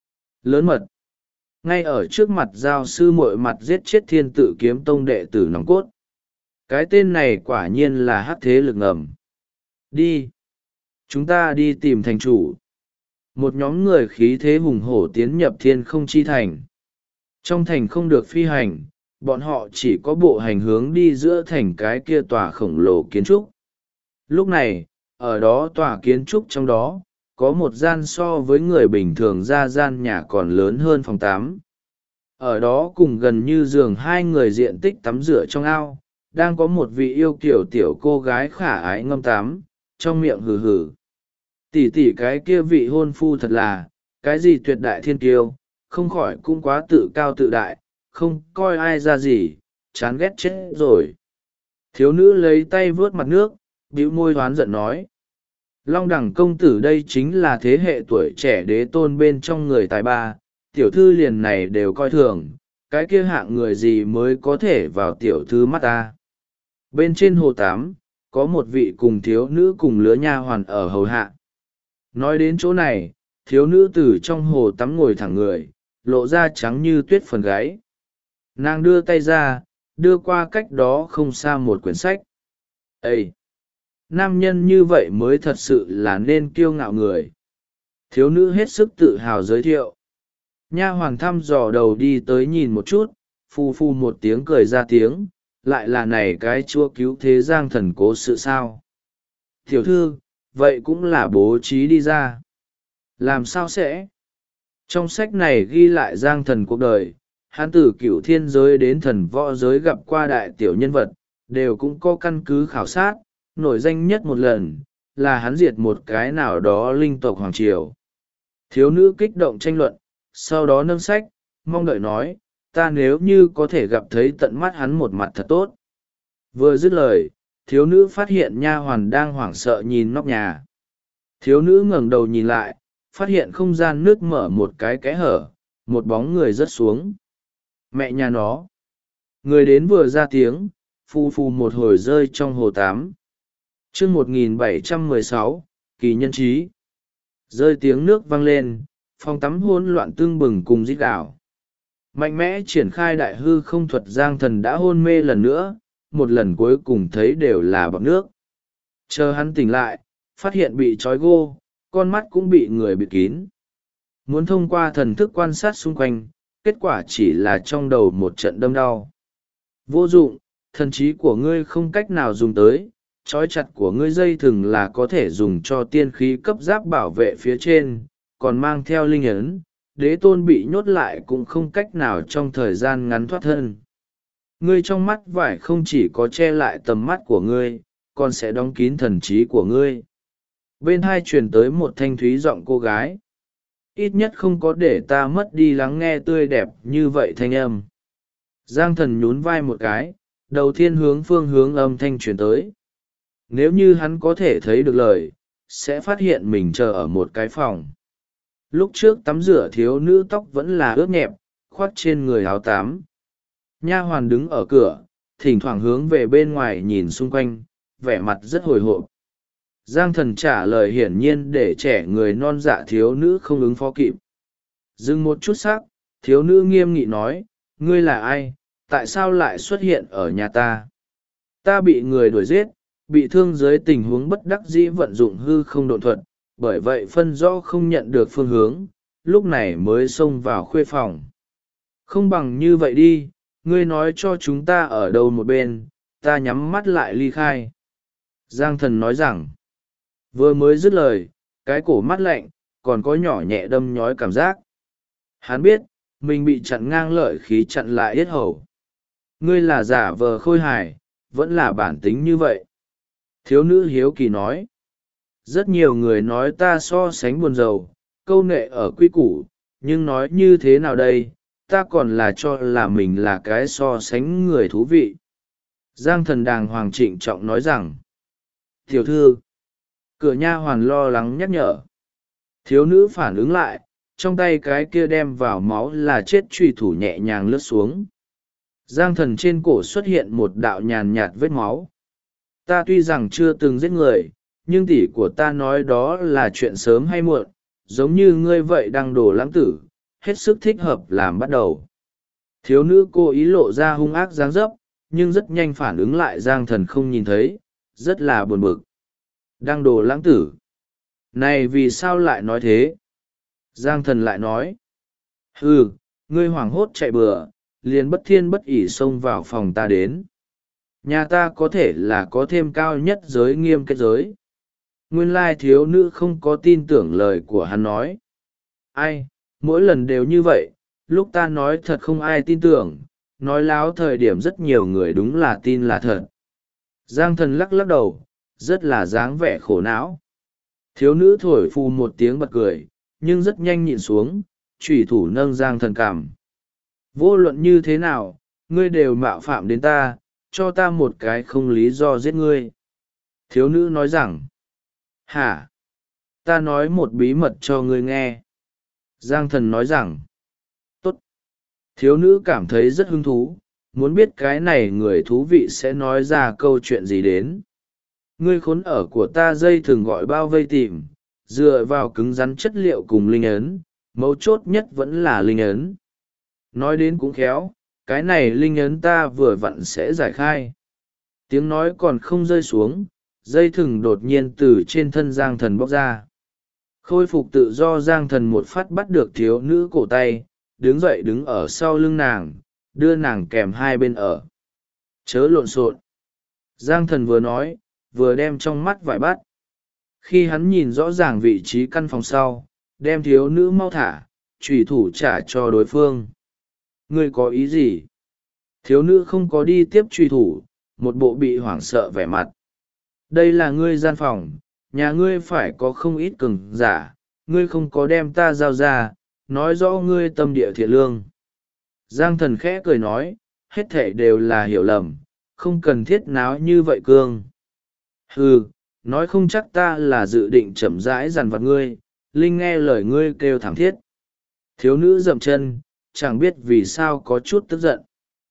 lớn mật. Ngay ở trước mặt Giao sư muội mặt giết chết Thiên Tự Kiếm Tông đệ tử nòng cốt. Cái tên này quả nhiên là hắc thế lực ngầm. Đi. Chúng ta đi tìm thành chủ. Một nhóm người khí thế hùng hổ tiến nhập thiên không chi thành. Trong thành không được phi hành, bọn họ chỉ có bộ hành hướng đi giữa thành cái kia tòa khổng lồ kiến trúc. Lúc này, ở đó tòa kiến trúc trong đó, có một gian so với người bình thường ra gian nhà còn lớn hơn phòng 8. Ở đó cùng gần như giường hai người diện tích tắm rửa trong ao, đang có một vị yêu kiểu tiểu cô gái khả ái ngâm tắm, trong miệng hừ hừ. Tỷ tỷ cái kia vị hôn phu thật là, cái gì tuyệt đại thiên kiêu, không khỏi cũng quá tự cao tự đại, không coi ai ra gì, chán ghét chết rồi. Thiếu nữ lấy tay vớt mặt nước, bĩu môi hoán giận nói. Long đẳng công tử đây chính là thế hệ tuổi trẻ đế tôn bên trong người tài ba, tiểu thư liền này đều coi thường, cái kia hạng người gì mới có thể vào tiểu thư mắt ta. Bên trên hồ 8, có một vị cùng thiếu nữ cùng lứa nha hoàn ở hầu hạ. Nói đến chỗ này, thiếu nữ từ trong hồ tắm ngồi thẳng người, lộ ra trắng như tuyết phần gáy. Nàng đưa tay ra, đưa qua cách đó không xa một quyển sách. Ê! Nam nhân như vậy mới thật sự là nên kiêu ngạo người. Thiếu nữ hết sức tự hào giới thiệu. Nha hoàn thăm dò đầu đi tới nhìn một chút, phu phu một tiếng cười ra tiếng, lại là này cái chúa cứu thế giang thần cố sự sao. Tiểu thư, vậy cũng là bố trí đi ra. Làm sao sẽ? Trong sách này ghi lại giang thần cuộc đời, hắn từ cửu thiên giới đến thần võ giới gặp qua đại tiểu nhân vật, đều cũng có căn cứ khảo sát, nổi danh nhất một lần, là hắn diệt một cái nào đó linh tộc Hoàng Triều. Thiếu nữ kích động tranh luận, sau đó nâng sách, mong đợi nói, ta nếu như có thể gặp thấy tận mắt hắn một mặt thật tốt. Vừa dứt lời, thiếu nữ phát hiện nha hoàn đang hoảng sợ nhìn nóc nhà. Thiếu nữ ngẩng đầu nhìn lại, phát hiện không gian nước mở một cái kẽ hở, một bóng người rớt xuống. Mẹ nhà nó! Người đến vừa ra tiếng, phu phu một hồi rơi trong hồ 8. Chương 1716, kỳ nhân trí. Rơi tiếng nước vang lên, phòng tắm hỗn loạn tưng bừng cùng rít gào. Mạnh mẽ triển khai đại hư không thuật giang thần đã hôn mê lần nữa, một lần cuối cùng thấy đều là bọt nước. Chờ hắn tỉnh lại, phát hiện bị trói gô, con mắt cũng bị người bịt kín. Muốn thông qua thần thức quan sát xung quanh, kết quả chỉ là trong đầu một trận đâm đau. Vô dụng, thần trí của ngươi không cách nào dùng tới, trói chặt của ngươi dây thừng là có thể dùng cho tiên khí cấp giáp bảo vệ phía trên, còn mang theo linh ấn, đế tôn bị nhốt lại cũng không cách nào trong thời gian ngắn thoát thân. Ngươi trong mắt vải không chỉ có che lại tầm mắt của ngươi, còn sẽ đóng kín thần trí của ngươi. Bên hai truyền tới một thanh thúy giọng cô gái. Ít nhất không có để ta mất đi lắng nghe tươi đẹp như vậy thanh âm. Giang thần nhún vai một cái, đầu tiên hướng phương hướng âm thanh truyền tới. Nếu như hắn có thể thấy được lời, sẽ phát hiện mình chờ ở một cái phòng. Lúc trước tắm rửa thiếu nữ tóc vẫn là ướt nhẹp, khoác trên người áo tắm. Nha hoàn đứng ở cửa, thỉnh thoảng hướng về bên ngoài nhìn xung quanh, vẻ mặt rất hồi hộp. Giang thần trả lời hiển nhiên để trẻ người non dạ thiếu nữ không ứng phó kịp. Dừng một chút sắc, thiếu nữ nghiêm nghị nói, ngươi là ai, tại sao lại xuất hiện ở nhà ta? Ta bị người đuổi giết, bị thương dưới tình huống bất đắc dĩ vận dụng hư không độn thuật, bởi vậy phân rõ không nhận được phương hướng, lúc này mới xông vào khuê phòng. Không bằng như vậy đi, ngươi nói cho chúng ta ở đâu một bên, ta nhắm mắt lại ly khai. Giang thần nói rằng, vừa mới dứt lời, cái cổ mắt lạnh, còn có nhỏ nhẹ đâm nhói cảm giác. Hắn biết, mình bị chặn ngang lợi khí chặn lại yết hầu. Ngươi là giả vờ khôi hài, vẫn là bản tính như vậy. Thiếu nữ hiếu kỳ nói. Rất nhiều người nói ta so sánh buồn rầu, câu nệ ở quy củ, nhưng nói như thế nào đây, ta còn là cho là mình là cái so sánh người thú vị. Giang thần đàng hoàng trịnh trọng nói rằng. Tiểu thư, cửa nha hoàn lo lắng nhắc nhở. Thiếu nữ phản ứng lại, trong tay cái kia đem vào máu là chết truy thủ nhẹ nhàng lướt xuống. Giang thần trên cổ xuất hiện một đạo nhàn nhạt vết máu. Ta tuy rằng chưa từng giết người, nhưng tỷ của ta nói đó là chuyện sớm hay muộn, giống như ngươi vậy đang đổ lãng tử, hết sức thích hợp làm bắt đầu. Thiếu nữ cố ý lộ ra hung ác dáng dấp, nhưng rất nhanh phản ứng lại Giang thần không nhìn thấy, rất là buồn bực. Đang đồ lãng tử. Này vì sao lại nói thế? Giang thần lại nói. Ừ, ngươi hoảng hốt chạy bừa, liền bất thiên bất ỷ xông vào phòng ta đến. Nhà ta có thể là có thêm cao nhất giới nghiêm kết giới. Nguyên lai thiếu nữ không có tin tưởng lời của hắn nói. Ai, mỗi lần đều như vậy, lúc ta nói thật không ai tin tưởng, nói láo thời điểm rất nhiều người đúng là tin là thật. Giang thần lắc lắc đầu, rất là dáng vẻ khổ não. Thiếu nữ thổi phù một tiếng bật cười, nhưng rất nhanh nhịn xuống, trùy thủ nâng Giang thần cằm. Vô luận như thế nào, ngươi đều mạo phạm đến ta, cho ta một cái không lý do giết ngươi. Thiếu nữ nói rằng, hả? Ta nói một bí mật cho ngươi nghe. Giang thần nói rằng, tốt. Thiếu nữ cảm thấy rất hứng thú, muốn biết cái này người thú vị sẽ nói ra câu chuyện gì đến. Ngươi khốn ở của ta dây thường gọi bao vây tìm, dựa vào cứng rắn chất liệu cùng linh ấn, mấu chốt nhất vẫn là linh ấn. Nói đến cũng khéo, cái này linh ấn ta vừa vặn sẽ giải khai. Tiếng nói còn không rơi xuống, dây thừng đột nhiên từ trên thân Giang thần bóc ra. Khôi phục tự do Giang thần một phát bắt được thiếu nữ cổ tay, đứng dậy đứng ở sau lưng nàng, đưa nàng kèm hai bên ở. Chớ lộn xộn. Giang thần vừa nói, vừa đem trong mắt vải bắt. Khi hắn nhìn rõ ràng vị trí căn phòng sau, đem thiếu nữ mau thả, trùy thủ trả cho đối phương. Ngươi có ý gì? Thiếu nữ không có đi tiếp truy thủ, một bộ bị hoảng sợ vẻ mặt. Đây là ngươi gian phòng, nhà ngươi phải có không ít cường giả, ngươi không có đem ta giao ra, nói rõ ngươi tâm địa thiện lương. Giang thần khẽ cười nói, hết thảy đều là hiểu lầm, không cần thiết náo như vậy cương. Ừ, nói không chắc ta là dự định chậm rãi dằn vặt ngươi, Linh nghe lời ngươi kêu thảm thiết. Thiếu nữ dậm chân, chẳng biết vì sao có chút tức giận.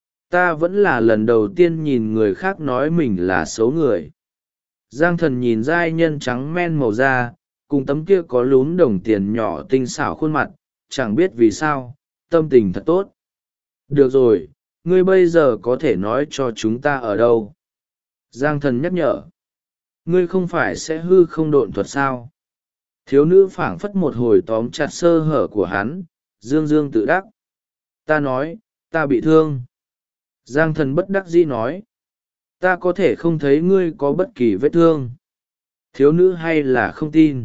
Ta vẫn là lần đầu tiên nhìn người khác nói mình là xấu người. Giang thần nhìn giai nhân trắng men màu da, cùng tấm kia có lún đồng tiền nhỏ tinh xảo khuôn mặt, chẳng biết vì sao, tâm tình thật tốt. Được rồi, ngươi bây giờ có thể nói cho chúng ta ở đâu. Giang thần nhắc nhở. Ngươi không phải sẽ hư không độn thuật sao? Thiếu nữ phảng phất một hồi tóm chặt sơ hở của hắn, dương dương tự đắc. Ta nói, ta bị thương. Giang thần bất đắc dĩ nói. Ta có thể không thấy ngươi có bất kỳ vết thương. Thiếu nữ hay là không tin?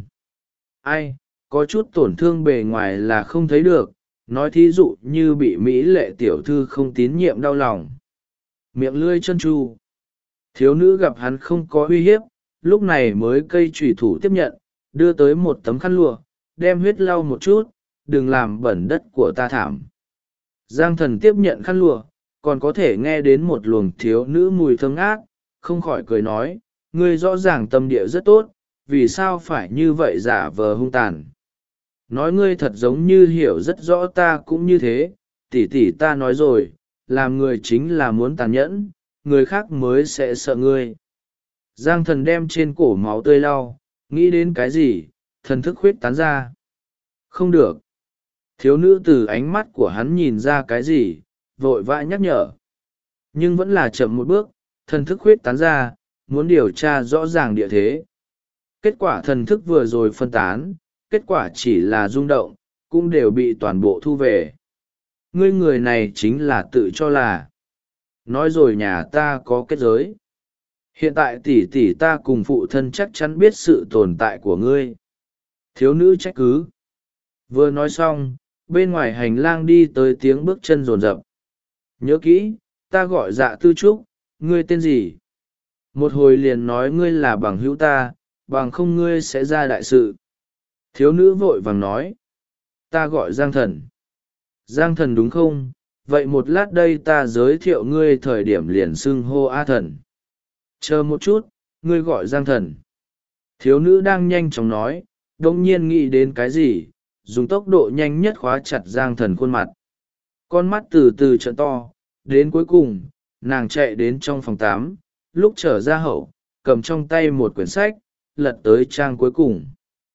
Ai, có chút tổn thương bề ngoài là không thấy được, nói thí dụ như bị mỹ lệ tiểu thư không tín nhiệm đau lòng. Miệng lưỡi chân tru. Thiếu nữ gặp hắn không có uy hiếp, lúc này mới cây trùy thủ tiếp nhận, đưa tới một tấm khăn lụa, đem huyết lau một chút, đừng làm bẩn đất của ta thảm. Giang thần tiếp nhận khăn lụa, còn có thể nghe đến một luồng thiếu nữ mùi thơm ngát, không khỏi cười nói, ngươi rõ ràng tâm địa rất tốt, vì sao phải như vậy giả vờ hung tàn. Nói ngươi thật giống như hiểu rất rõ ta cũng như thế, tỷ tỷ ta nói rồi, làm người chính là muốn tàn nhẫn, người khác mới sẽ sợ ngươi. Giang thần đem trên cổ máu tươi lau, nghĩ đến cái gì, thần thức khuyết tán ra. Không được. Thiếu nữ từ ánh mắt của hắn nhìn ra cái gì, vội vã nhắc nhở. Nhưng vẫn là chậm một bước, thần thức khuyết tán ra, muốn điều tra rõ ràng địa thế. Kết quả thần thức vừa rồi phân tán, kết quả chỉ là rung động, cũng đều bị toàn bộ thu về. Ngươi người này chính là tự cho là. Nói rồi nhà ta có kết giới. Hiện tại tỷ tỷ ta cùng phụ thân chắc chắn biết sự tồn tại của ngươi. Thiếu nữ trách cứ. Vừa nói xong, bên ngoài hành lang đi tới tiếng bước chân rồn rập. Nhớ kỹ, ta gọi Dạ Tư Trúc, ngươi tên gì? Một hồi liền nói ngươi là bằng hữu ta, bằng không ngươi sẽ ra đại sự. Thiếu nữ vội vàng nói. Ta gọi Giang Thần. Giang Thần đúng không? Vậy một lát đây ta giới thiệu ngươi thời điểm liền xưng hô A Thần. Chờ một chút, ngươi gọi Giang Thần. Thiếu nữ đang nhanh chóng nói, đông nhiên nghĩ đến cái gì, dùng tốc độ nhanh nhất khóa chặt Giang Thần khuôn mặt. Con mắt từ từ trợn to, đến cuối cùng, nàng chạy đến trong phòng 8, lúc trở ra hậu, cầm trong tay một quyển sách, lật tới trang cuối cùng.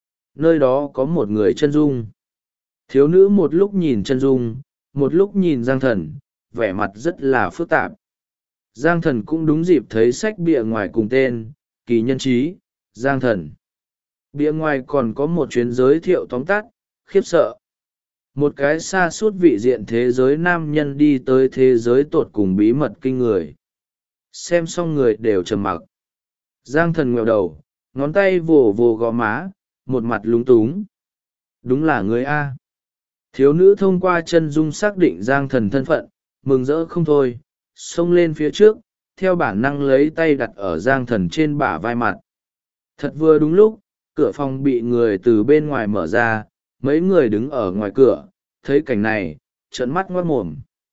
Nơi đó có một người chân dung. Thiếu nữ một lúc nhìn chân dung, một lúc nhìn Giang Thần, vẻ mặt rất là phức tạp. Giang Thần cũng đúng dịp thấy sách bìa ngoài cùng tên, kỳ nhân trí, Giang Thần. Bìa ngoài còn có một chuyến giới thiệu tóm tắt, khiếp sợ. Một cái sa sút vị diện thế giới nam nhân đi tới thế giới tột cùng bí mật kinh người. Xem xong người đều trầm mặc. Giang Thần nghẹo đầu, ngón tay vồ vồ gò má, một mặt lúng túng. Đúng là người A. Thiếu nữ thông qua chân dung xác định Giang Thần thân phận, mừng rỡ không thôi, xông lên phía trước, theo bản năng lấy tay đặt ở Giang Thần trên bả vai mặt. Thật vừa đúng lúc, cửa phòng bị người từ bên ngoài mở ra, mấy người đứng ở ngoài cửa, thấy cảnh này, trợn mắt ngoác mồm.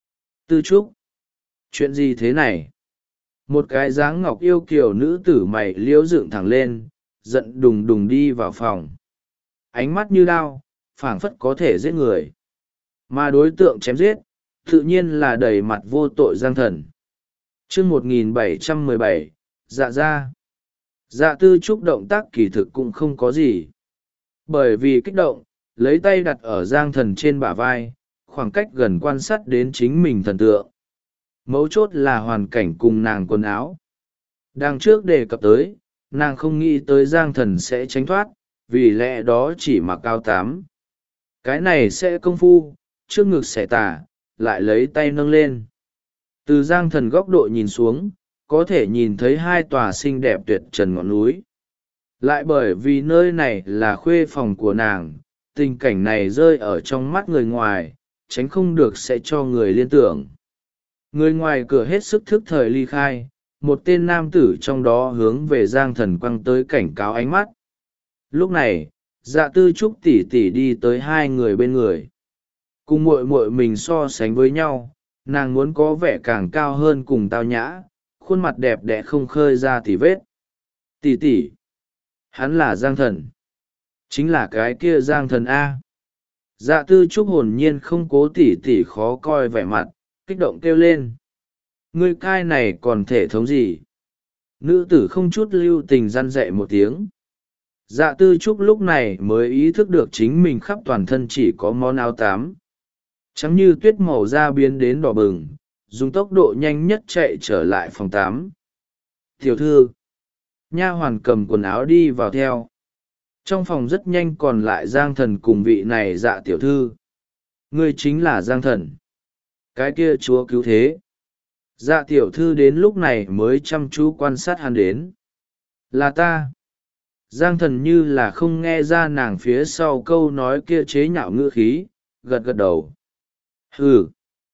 Tư Trúc, chuyện gì thế này? Một cái dáng ngọc yêu kiều nữ tử mày liễu dựng thẳng lên, giận đùng đùng đi vào phòng. Ánh mắt như đao, phảng phất có thể giết người. Mà đối tượng chém giết, tự nhiên là đầy mặt vô tội Giang Thần. Chương 1717, dạ ra. Dạ Tư Trúc động tác kỳ thực cũng không có gì. Bởi vì kích động, lấy tay đặt ở Giang Thần trên bả vai, khoảng cách gần quan sát đến chính mình thần tượng. Mấu chốt là hoàn cảnh cùng nàng quần áo. Đằng trước đề cập tới, nàng không nghĩ tới Giang Thần sẽ tránh thoát, vì lẽ đó chỉ mặc áo tám. Cái này sẽ công phu, trước ngực xẻ tả, lại lấy tay nâng lên. Từ Giang Thần góc độ nhìn xuống, có thể nhìn thấy hai tòa xinh đẹp tuyệt trần ngọn núi. Lại bởi vì nơi này là khuê phòng của nàng, tình cảnh này rơi ở trong mắt người ngoài, tránh không được sẽ cho người liên tưởng. Người ngoài cửa hết sức thức thời ly khai, một tên nam tử trong đó hướng về Giang Thần quăng tới cảnh cáo ánh mắt. Lúc này, Dạ Tư Trúc tỉ tỉ đi tới hai người bên người. Cùng muội muội mình so sánh với nhau, nàng muốn có vẻ càng cao hơn cùng tao nhã, khuôn mặt đẹp đẽ không khơi ra tỉ vết. Tỉ tỉ, hắn là Giang Thần, chính là cái kia Giang Thần A. Dạ Tư Trúc hồn nhiên không cố tỉ tỉ khó coi vẻ mặt, kích động kêu lên. Ngươi cai này còn thể thống gì? Nữ tử không chút lưu tình răn dạy một tiếng. Dạ Tư Trúc lúc này mới ý thức được chính mình khắp toàn thân chỉ có món áo tám. Trắng như tuyết màu da biến đến đỏ bừng, dùng tốc độ nhanh nhất chạy trở lại phòng 8. Tiểu thư, nha hoàn cầm quần áo đi vào theo. Trong phòng rất nhanh còn lại Giang Thần cùng vị này Dạ tiểu thư. Ngươi chính là Giang Thần. Cái kia chúa cứu thế. Dạ tiểu thư đến lúc này mới chăm chú quan sát hắn đến. Là ta. Giang Thần như là không nghe ra nàng phía sau câu nói kia chế nhạo ngữ khí, gật gật đầu. Hừ.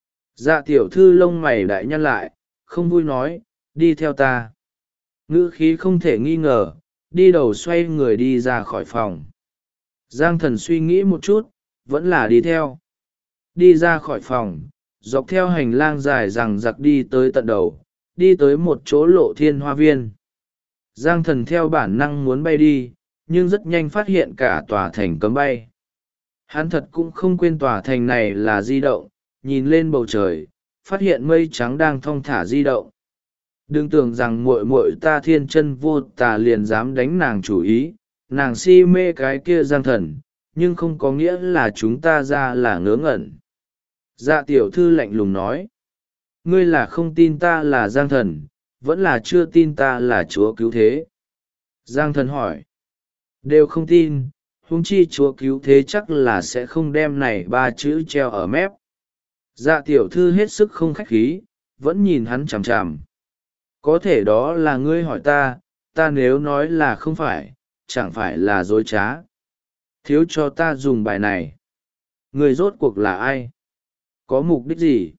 Dạ tiểu thư lông mày đại nhăn lại, không vui nói, đi theo ta. Ngữ khí không thể nghi ngờ, đi đầu xoay người đi ra khỏi phòng. Giang Thần suy nghĩ một chút, vẫn là đi theo. Đi ra khỏi phòng, dọc theo hành lang dài rằng giặc đi tới tận đầu, đi tới một chỗ lộ thiên hoa viên. Giang Thần theo bản năng muốn bay đi, nhưng rất nhanh phát hiện cả tòa thành cấm bay. Hắn thật cũng không quên tòa thành này là di động, nhìn lên bầu trời, phát hiện mây trắng đang thong thả di động. Đừng tưởng rằng muội muội ta thiên chân vô tà liền dám đánh nàng chủ ý, nàng si mê cái kia Giang Thần, nhưng không có nghĩa là chúng ta ra là ngớ ngẩn. Dạ tiểu thư lạnh lùng nói, ngươi là không tin ta là Giang Thần, vẫn là chưa tin ta là chúa cứu thế. Giang Thần hỏi, đều không tin, huống chi chúa cứu thế chắc là sẽ không đem này ba chữ treo ở mép. Dạ tiểu thư hết sức không khách khí, vẫn nhìn hắn chằm chằm. Có thể đó là ngươi hỏi ta, ta nếu nói là không phải, chẳng phải là dối trá. Thiếu cho ta dùng bài này. Người rốt cuộc là ai? Có mục đích gì?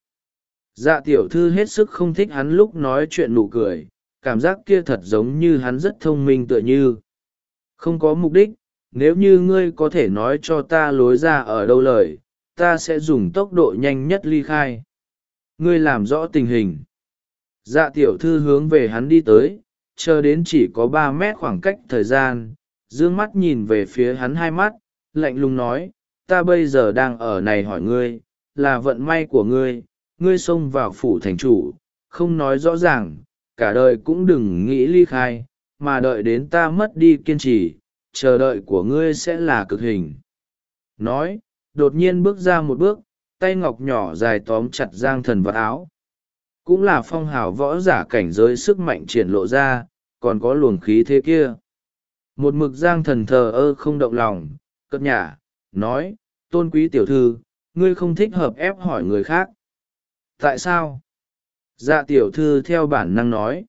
Dạ tiểu thư hết sức không thích hắn lúc nói chuyện nụ cười, cảm giác kia thật giống như hắn rất thông minh tựa như. Không có mục đích, nếu như ngươi có thể nói cho ta lối ra ở đâu lời, ta sẽ dùng tốc độ nhanh nhất ly khai. Ngươi làm rõ tình hình. Dạ tiểu thư hướng về hắn đi tới, chờ đến chỉ có 3 mét khoảng cách thời gian, dương mắt nhìn về phía hắn hai mắt, lạnh lùng nói, ta bây giờ đang ở này hỏi ngươi, là vận may của ngươi, ngươi xông vào phủ thành chủ, không nói rõ ràng, cả đời cũng đừng nghĩ ly khai, mà đợi đến ta mất đi kiên trì, chờ đợi của ngươi sẽ là cực hình. Nói, đột nhiên bước ra một bước, tay ngọc nhỏ dài tóm chặt Giang Thần vào áo. Cũng là phong hào võ giả cảnh giới sức mạnh triển lộ ra, còn có luồng khí thế kia. Một mực Giang Thần thờ ơ không động lòng, cợt nhả, nói, tôn quý tiểu thư, ngươi không thích hợp ép hỏi người khác. Tại sao? Dạ tiểu thư theo bản năng nói.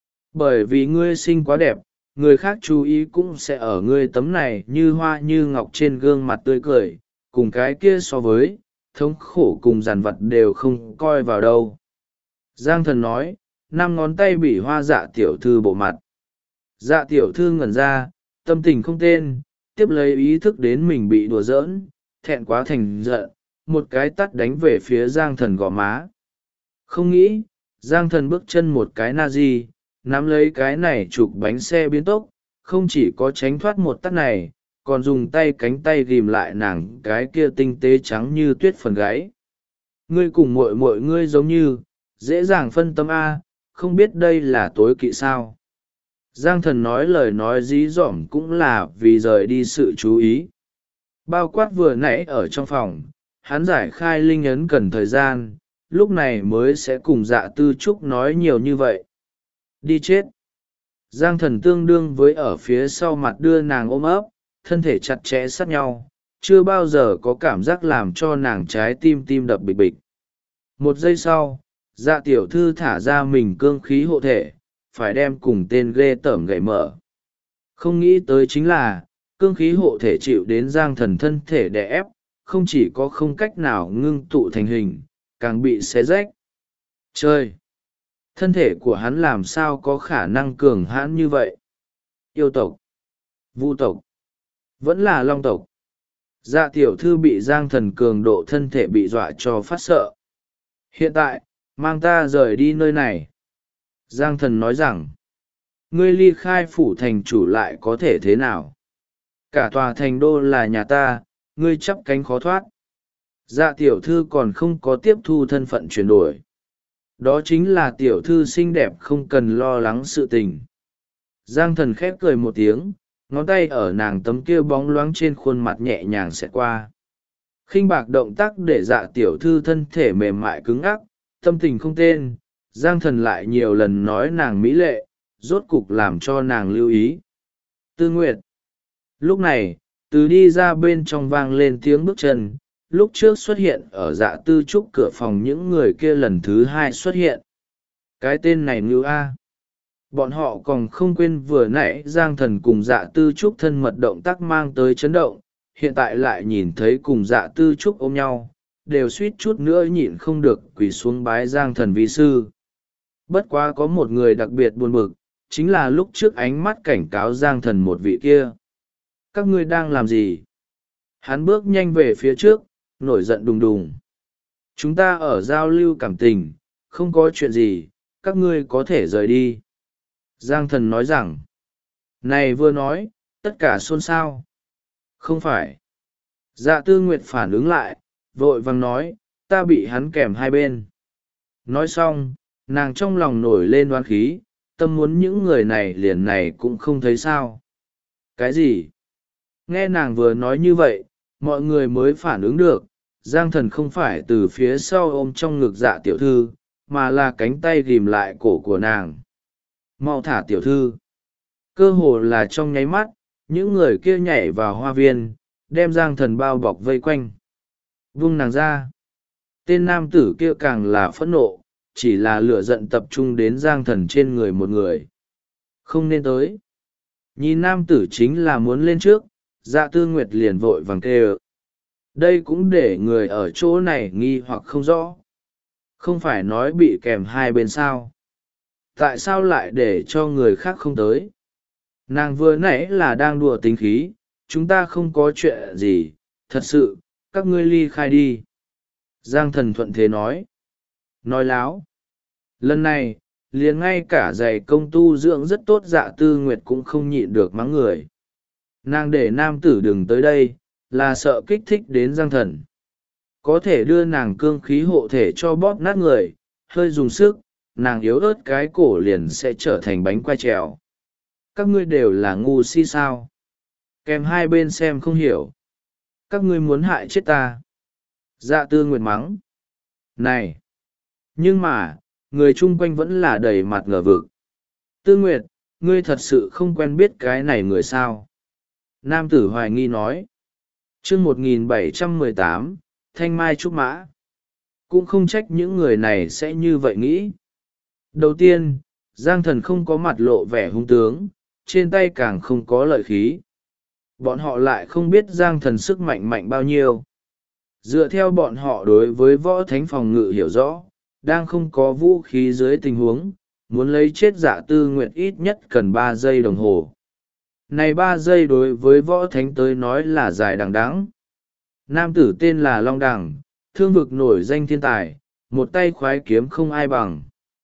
Bởi vì ngươi xinh quá đẹp, người khác chú ý cũng sẽ ở ngươi tấm này như hoa như ngọc trên gương mặt tươi cười, cùng cái kia so với, thống khổ cùng dằn vặt đều không coi vào đâu. Giang Thần nói, năm ngón tay bỉ hoa dạ tiểu thư bộ mặt. Dạ tiểu thư ngẩn ra, tâm tình không tên, tiếp lấy ý thức đến mình bị đùa giỡn, thẹn quá thành giận, một cái tắt đánh về phía Giang Thần gò má. Không nghĩ, Giang Thần bước chân một cái na di, nắm lấy cái này chụp bánh xe biến tốc, không chỉ có tránh thoát một tắt này, còn dùng tay cánh tay ghìm lại nàng cái kia tinh tế trắng như tuyết phần gáy. Ngươi cùng muội muội ngươi giống như, dễ dàng phân tâm A, không biết đây là tối kỵ sao. Giang Thần nói lời nói dí dỏm cũng là vì rời đi sự chú ý. Bao quát vừa nãy ở trong phòng, hắn giải khai linh ấn cần thời gian, lúc này mới sẽ cùng Dạ Tư Trúc nói nhiều như vậy. Đi chết. Giang Thần tương đương với ở phía sau mặt đưa nàng ôm ấp, thân thể chặt chẽ sát nhau, chưa bao giờ có cảm giác làm cho nàng trái tim tim đập bịch bịch. Một giây sau, Dạ tiểu thư thả ra mình cương khí hộ thể, phải đem cùng tên ghê tởm gậy mở. Không nghĩ tới chính là, cương khí hộ thể chịu đến Giang Thần thân thể đè ép, không chỉ có không cách nào ngưng tụ thành hình, càng bị xé rách. Chơi! Thân thể của hắn làm sao có khả năng cường hãn như vậy? Yêu tộc, vu tộc, vẫn là long tộc. Dạ tiểu thư bị Giang Thần cường độ thân thể bị dọa cho phát sợ. Hiện tại, mang ta rời đi nơi này. Giang Thần nói rằng, ngươi ly khai phủ thành chủ lại có thể thế nào? Cả tòa thành đô là nhà ta, ngươi chắp cánh khó thoát. Dạ tiểu thư còn không có tiếp thu thân phận chuyển đổi. Đó chính là tiểu thư xinh đẹp không cần lo lắng sự tình. Giang Thần khép cười một tiếng, ngón tay ở nàng tấm kia bóng loáng trên khuôn mặt nhẹ nhàng xẹt qua. Khinh bạc động tác để dạ tiểu thư thân thể mềm mại cứng ắc, tâm tình không tên. Giang Thần lại nhiều lần nói nàng mỹ lệ, rốt cục làm cho nàng lưu ý. Tư Nguyệt. Lúc này, từ đi ra bên trong vang lên tiếng bước chân, lúc trước xuất hiện ở Dạ Tư Trúc cửa phòng những người kia lần thứ hai xuất hiện. Cái tên này Ngưu A. Bọn họ còn không quên vừa nãy Giang Thần cùng Dạ Tư Trúc thân mật động tác mang tới chấn động, hiện tại lại nhìn thấy cùng Dạ Tư Trúc ôm nhau, đều suýt chút nữa nhịn không được quỳ xuống bái Giang Thần vi sư. Bất quá có một người đặc biệt buồn bực, chính là lúc trước ánh mắt cảnh cáo Giang Thần một vị kia. Các ngươi đang làm gì? Hắn bước nhanh về phía trước, nổi giận đùng đùng. Chúng ta ở giao lưu cảm tình, không có chuyện gì, các ngươi có thể rời đi. Giang Thần nói rằng, này vừa nói, tất cả xôn xao. Không phải. Dạ Tư Nguyệt phản ứng lại, vội vàng nói, ta bị hắn kèm hai bên. Nói xong, nàng trong lòng nổi lên đoán khí, tâm muốn những người này liền này cũng không thấy sao. Cái gì? Nghe nàng vừa nói như vậy, mọi người mới phản ứng được, Giang Thần không phải từ phía sau ôm trong ngực Dạ tiểu thư, mà là cánh tay ghìm lại cổ của nàng. Mau thả tiểu thư. Cơ hồ là trong nháy mắt, những người kia nhảy vào hoa viên, đem Giang Thần bao bọc vây quanh. Vung nàng ra. Tên nam tử kia càng là phẫn nộ, chỉ là lửa giận tập trung đến Giang Thần trên người một người. Không nên tới. Nhìn nam tử chính là muốn lên trước, Dạ Tư Nguyệt liền vội vàng kêu. Đây cũng để người ở chỗ này nghi hoặc không rõ. Không phải nói bị kèm hai bên sao. Tại sao lại để cho người khác không tới? Nàng vừa nãy là đang đùa tính khí, chúng ta không có chuyện gì, thật sự, các ngươi ly khai đi. Giang Thần thuận thế nói. Nói láo. Lần này, liền ngay cả giày công tu dưỡng rất tốt Dạ Tư Nguyệt cũng không nhịn được mắng người. Nàng để nam tử đừng tới đây, là sợ kích thích đến Giang Thần. Có thể đưa nàng cương khí hộ thể cho bóp nát người, hơi dùng sức, nàng yếu ớt cái cổ liền sẽ trở thành bánh quai trèo. Các ngươi đều là ngu si sao? Kèm hai bên xem không hiểu. Các ngươi muốn hại chết ta. Dạ Tư Nguyệt mắng. Này! Nhưng mà, người chung quanh vẫn là đầy mặt ngờ vực. Tư Nguyệt, ngươi thật sự không quen biết cái này người sao? Nam tử hoài nghi nói. chương 1718, Thanh Mai Trúc Mã. Cũng không trách những người này sẽ như vậy nghĩ. Đầu tiên, Giang Thần không có mặt lộ vẻ hung tướng, trên tay càng không có lợi khí. Bọn họ lại không biết Giang Thần sức mạnh mạnh bao nhiêu. Dựa theo bọn họ đối với võ thánh phòng ngự hiểu rõ, đang không có vũ khí dưới tình huống, muốn lấy chết Dạ Tư Nguyệt ít nhất cần 3 giây đồng hồ. Này 3 giây đối với võ thánh tới nói là dài đằng đẵng. Nam tử tên là Long Đằng, thương vực nổi danh thiên tài, một tay khoái kiếm không ai bằng.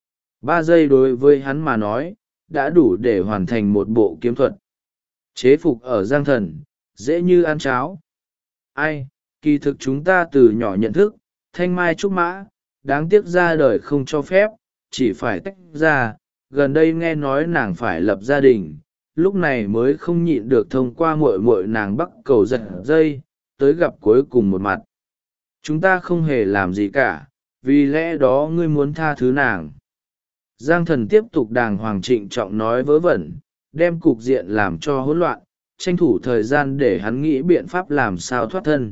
3 giây đối với hắn mà nói, đã đủ để hoàn thành một bộ kiếm thuật. Chế phục ở Giang Thần, dễ như ăn cháo. Ai, kỳ thực chúng ta từ nhỏ nhận thức, thanh mai trúc mã, đáng tiếc ra đời không cho phép, chỉ phải tách ra. Gần đây nghe nói nàng phải lập gia đình, lúc này mới không nhịn được thông qua muội muội nàng bắc cầu giật dây, tới gặp cuối cùng một mặt. Chúng ta không hề làm gì cả, vì lẽ đó ngươi muốn tha thứ nàng. Giang Thần tiếp tục đàng hoàng trịnh trọng nói vớ vẩn, đem cục diện làm cho hỗn loạn, tranh thủ thời gian để hắn nghĩ biện pháp làm sao thoát thân.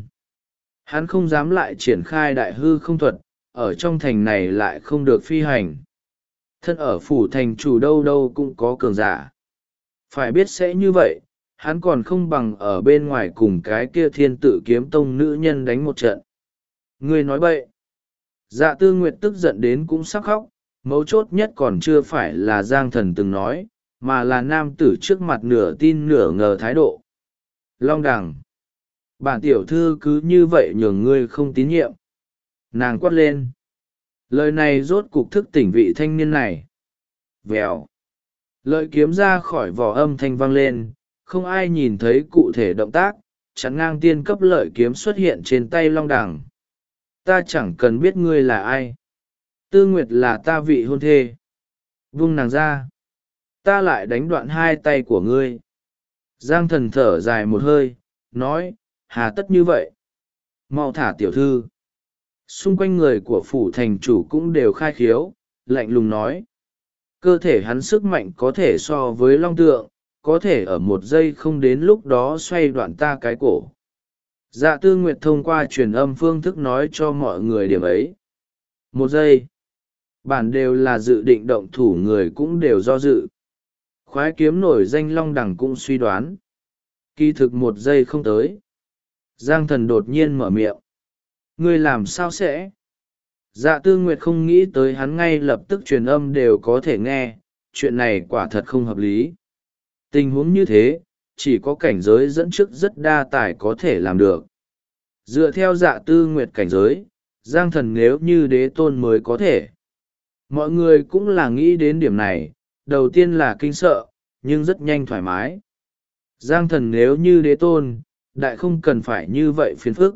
Hắn không dám lại triển khai đại hư không thuật, ở trong thành này lại không được phi hành. Thân ở phủ thành chủ đâu đâu cũng có cường giả. Phải biết sẽ như vậy, hắn còn không bằng ở bên ngoài cùng cái kia thiên tự kiếm tông nữ nhân đánh một trận. Ngươi nói bậy. Dạ Tư Nguyệt tức giận đến cũng sắp khóc, mấu chốt nhất còn chưa phải là Giang Thần từng nói, mà là nam tử trước mặt nửa tin nửa ngờ thái độ. Long Đằng, bản tiểu thư cứ như vậy nhường ngươi không tín nhiệm. Nàng quát lên. Lời này rốt cục thức tỉnh vị thanh niên này. Vèo. Lợi kiếm ra khỏi vỏ âm thanh vang lên, không ai nhìn thấy cụ thể động tác, chắn ngang tiên cấp lợi kiếm xuất hiện trên tay Long Đằng. Ta chẳng cần biết ngươi là ai. Tư Nguyệt là ta vị hôn thê. Vung nàng ra. Ta lại đánh đoạn hai tay của ngươi. Giang Thần thở dài một hơi, nói, hà tất như vậy. Mau thả tiểu thư. Xung quanh người của phủ thành chủ cũng đều khai khiếu, lạnh lùng nói. Cơ thể hắn sức mạnh có thể so với long tượng, có thể ở một giây không đến lúc đó xoay đoạn ta cái cổ. Dạ Tư Nguyệt thông qua truyền âm phương thức nói cho mọi người điểm ấy. Một giây. Bản đều là dự định động thủ người cũng đều do dự. Khoái kiếm nổi danh Long Đằng cũng suy đoán. Kỳ thực một giây không tới. Giang Thần đột nhiên mở miệng. Ngươi làm sao sẽ? Dạ Tư Nguyệt không nghĩ tới hắn ngay lập tức truyền âm đều có thể nghe, chuyện này quả thật không hợp lý. Tình huống như thế, chỉ có cảnh giới dẫn trước rất đa tài có thể làm được. Dựa theo Dạ Tư Nguyệt cảnh giới, Giang Thần nếu như đế tôn mới có thể. Mọi người cũng là nghĩ đến điểm này, đầu tiên là kinh sợ, nhưng rất nhanh thoải mái. Giang Thần nếu như đế tôn, đại không cần phải như vậy phiền phức.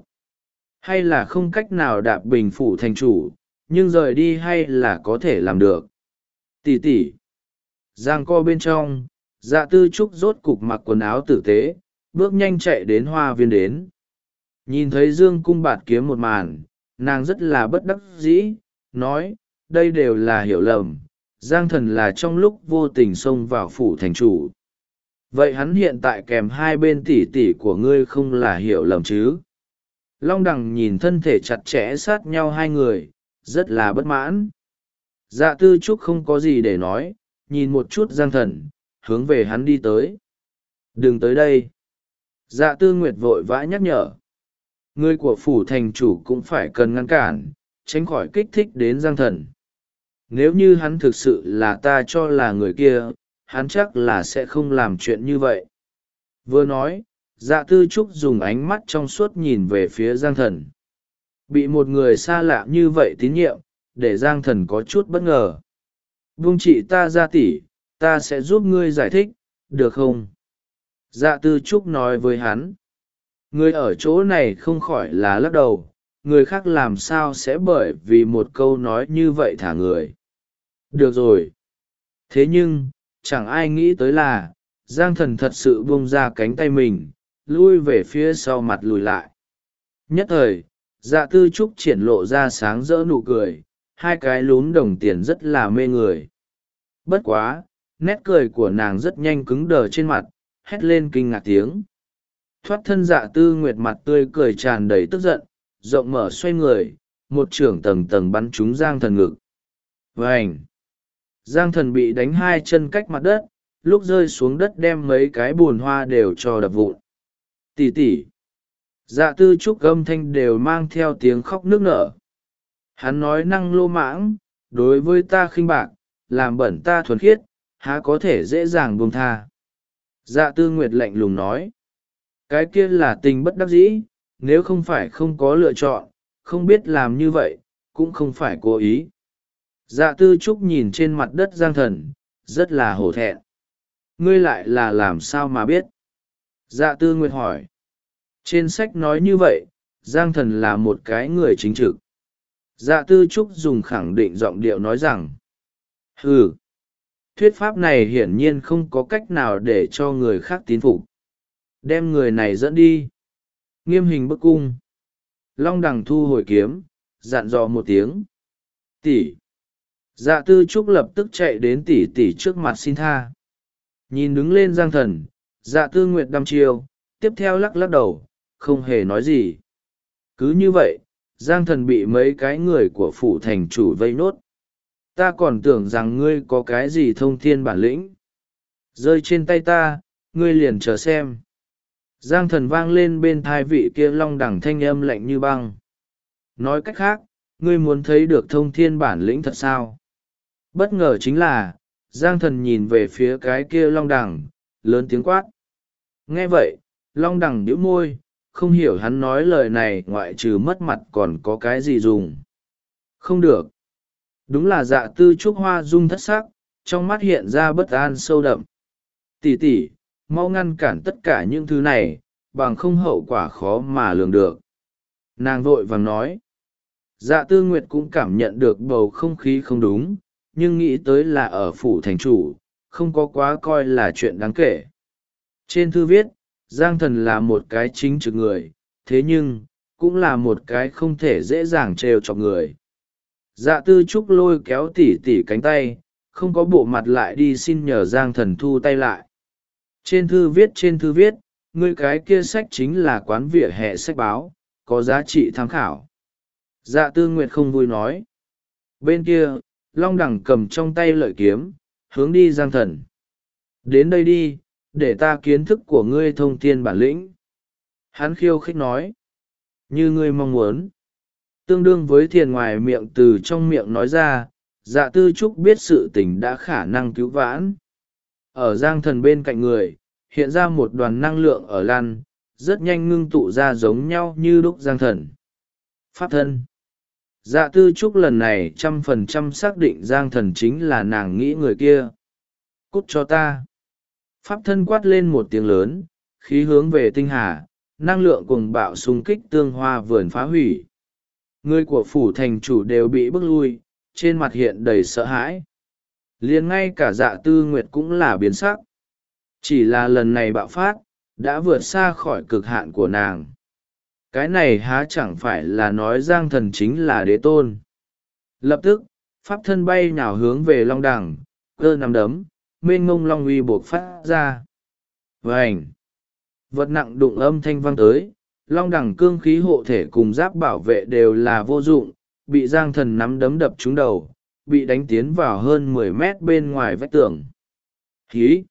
Hay là không cách nào đạp bình phủ thành chủ, nhưng rời đi hay là có thể làm được. Tỷ tỷ. Giang co bên trong, Dạ Tư Trúc rốt cục mặc quần áo tử tế, bước nhanh chạy đến hoa viên đến. Nhìn thấy Dương Cung bạt kiếm một màn, nàng rất là bất đắc dĩ, nói, đây đều là hiểu lầm, Giang Thần là trong lúc vô tình xông vào phủ thành chủ. Vậy hắn hiện tại kèm hai bên tỷ tỷ của ngươi không là hiểu lầm chứ? Long Đằng nhìn thân thể chặt chẽ sát nhau hai người, rất là bất mãn. Dạ Tư Trúc không có gì để nói, nhìn một chút Giang Thần, hướng về hắn đi tới. Đừng tới đây. Dạ Tư Nguyệt vội vã nhắc nhở. Người của phủ thành chủ cũng phải cần ngăn cản, tránh khỏi kích thích đến Giang Thần. Nếu như hắn thực sự là ta cho là người kia, hắn chắc là sẽ không làm chuyện như vậy. Vừa nói, Dạ Tư Trúc dùng ánh mắt trong suốt nhìn về phía Giang Thần. Bị một người xa lạ như vậy tín nhiệm, để Giang Thần có chút bất ngờ. Vung chị ta ra tỷ, ta sẽ giúp ngươi giải thích, được không? Dạ Tư Trúc nói với hắn. Người ở chỗ này không khỏi là lắc đầu, người khác làm sao sẽ bởi vì một câu nói như vậy thả người. Được rồi. Thế nhưng, chẳng ai nghĩ tới là, Giang Thần thật sự buông ra cánh tay mình, lui về phía sau mặt lùi lại. Nhất thời, Dạ Tư Trúc triển lộ ra sáng rỡ nụ cười, hai cái lúm đồng tiền rất là mê người. Bất quá, nét cười của nàng rất nhanh cứng đờ trên mặt, hét lên kinh ngạc tiếng. Thoát thân Dạ Tư Nguyệt mặt tươi cười tràn đầy tức giận, rộng mở xoay người, một chưởng tầng tầng bắn trúng Giang Thần ngực. Vành! Giang Thần bị đánh hai chân cách mặt đất, lúc rơi xuống đất đem mấy cái bùn hoa đều cho đập vụn. Tỷ tỷ! Dạ Tư Trúc âm thanh đều mang theo tiếng khóc nức nở. Hắn nói năng lô mãng, đối với ta khinh bạc, làm bẩn ta thuần khiết, há có thể dễ dàng buông tha. Dạ Tư Nguyệt lạnh lùng nói. Cái kia là tình bất đắc dĩ, nếu không phải không có lựa chọn, không biết làm như vậy, cũng không phải cố ý. Dạ Tư Trúc nhìn trên mặt đất Giang Thần, rất là hổ thẹn. Ngươi lại là làm sao mà biết? Dạ Tư Nguyệt hỏi. Trên sách nói như vậy, Giang Thần là một cái người chính trực. Dạ Tư Trúc dùng khẳng định giọng điệu nói rằng. Thuyết pháp này hiển nhiên không có cách nào để cho người khác tín phục. Đem người này dẫn đi. Nghiêm hình bức cung. Long Đằng thu hồi kiếm, dặn dò một tiếng. Tỷ. Dạ Tư Trúc lập tức chạy đến tỷ tỷ trước mặt xin tha. Nhìn đứng lên Giang Thần, Dạ Tư Nguyệt đăm chiêu, tiếp theo lắc lắc đầu, không hề nói gì. Cứ như vậy, Giang Thần bị mấy cái người của phủ thành chủ vây nốt. Ta còn tưởng rằng ngươi có cái gì thông thiên bản lĩnh. Rơi trên tay ta, ngươi liền chờ xem. Giang Thần vang lên bên thai vị kia Long Đằng thanh âm lạnh như băng. Nói cách khác, ngươi muốn thấy được thông thiên bản lĩnh thật sao? Bất ngờ chính là, Giang Thần nhìn về phía cái kia Long Đằng, lớn tiếng quát. Nghe vậy, Long Đằng nhíu môi, không hiểu hắn nói lời này ngoại trừ mất mặt còn có cái gì dùng. Không được. Đúng là Dạ Tư Trúc hoa dung thất sắc, trong mắt hiện ra bất an sâu đậm. Tỷ tỷ, mau ngăn cản tất cả những thứ này, bằng không hậu quả khó mà lường được. Nàng vội vàng nói. Dạ Tư Nguyệt cũng cảm nhận được bầu không khí không đúng, nhưng nghĩ tới là ở phủ thành chủ, không có quá coi là chuyện đáng kể. Trên thư viết, Giang Thần là một cái chính trực người, thế nhưng, cũng là một cái không thể dễ dàng trêu chọc người. Dạ Tư Trúc lôi kéo tỉ tỉ cánh tay, không có bộ mặt lại đi xin nhờ Giang Thần thu tay lại. Trên thư viết, ngươi cái kia sách chính là quán vỉa hè sách báo, có giá trị tham khảo. Dạ Tư Nguyệt không vui nói. Bên kia, Long Đằng cầm trong tay lợi kiếm, hướng đi Giang Thần. Đến đây đi, để ta kiến thức của ngươi thông thiên bản lĩnh. Hắn khiêu khích nói. Như ngươi mong muốn. Tương đương với thiền ngoài miệng từ trong miệng nói ra, Dạ Tư Trúc biết sự tình đã khả năng cứu vãn. Ở Giang Thần bên cạnh người, hiện ra một đoàn năng lượng ở lăn, rất nhanh ngưng tụ ra giống nhau như đúc Giang Thần. Pháp thân. Dạ Tư Trúc lần này 100% xác định Giang Thần chính là nàng nghĩ người kia. Cút cho ta. Pháp thân quát lên một tiếng lớn, khí hướng về tinh hà, năng lượng cuồng bạo xung kích tương hoa vườn phá hủy. Người của phủ thành chủ đều bị bức lui, trên mặt hiện đầy sợ hãi. Liền ngay cả Dạ Tư Nguyệt cũng là biến sắc. Chỉ là lần này bạo phát, đã vượt xa khỏi cực hạn của nàng. Cái này há chẳng phải là nói Giang Thần chính là đế tôn. Lập tức, pháp thân bay nhào hướng về Long Đằng, cơ nắm đấm, mênh ngông long uy buộc phát ra. Vành! Vật nặng đụng âm thanh vang tới, Long Đằng cương khí hộ thể cùng giáp bảo vệ đều là vô dụng, bị Giang Thần nắm đấm đập trúng đầu, bị đánh tiến vào hơn 10 mét bên ngoài vách tường. Khí!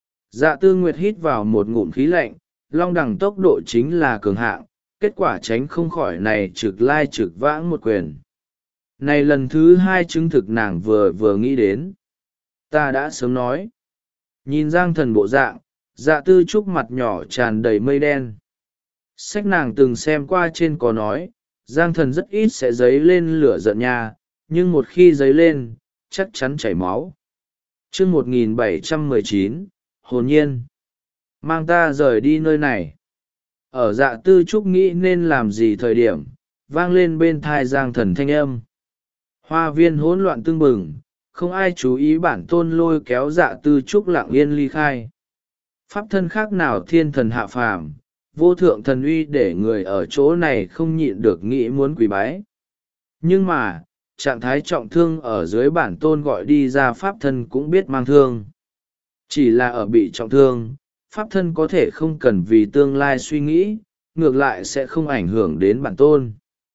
Dạ Tư Nguyệt hít vào một ngụm khí lạnh, Long Đằng tốc độ chính là cường hạng, kết quả tránh không khỏi này trực lai trực vãng một quyền. Này lần thứ hai chứng thực nàng vừa nghĩ đến. Ta đã sớm nói. Nhìn Giang Thần bộ dạng, Dạ Tư Trúc mặt nhỏ tràn đầy mây đen. Sách nàng từng xem qua trên có nói, Giang Thần rất ít sẽ dấy lên lửa giận nha, nhưng một khi dấy lên, chắc chắn chảy máu. Chương 1719, hồn nhiên. Mang ta rời đi nơi này. Ở Dạ Tư Trúc nghĩ nên làm gì thời điểm, vang lên bên thai Giang Thần thanh âm. Hoa viên hỗn loạn tưng bừng, không ai chú ý bản tôn lôi kéo Dạ Tư Trúc lặng yên ly khai. Pháp thân khác nào thiên thần hạ phàm, vô thượng thần uy để người ở chỗ này không nhịn được nghĩ muốn quỳ bái. Nhưng mà, trạng thái trọng thương ở dưới bản tôn gọi đi ra pháp thân cũng biết mang thương. Chỉ là ở bị trọng thương, pháp thân có thể không cần vì tương lai suy nghĩ, ngược lại sẽ không ảnh hưởng đến bản tôn.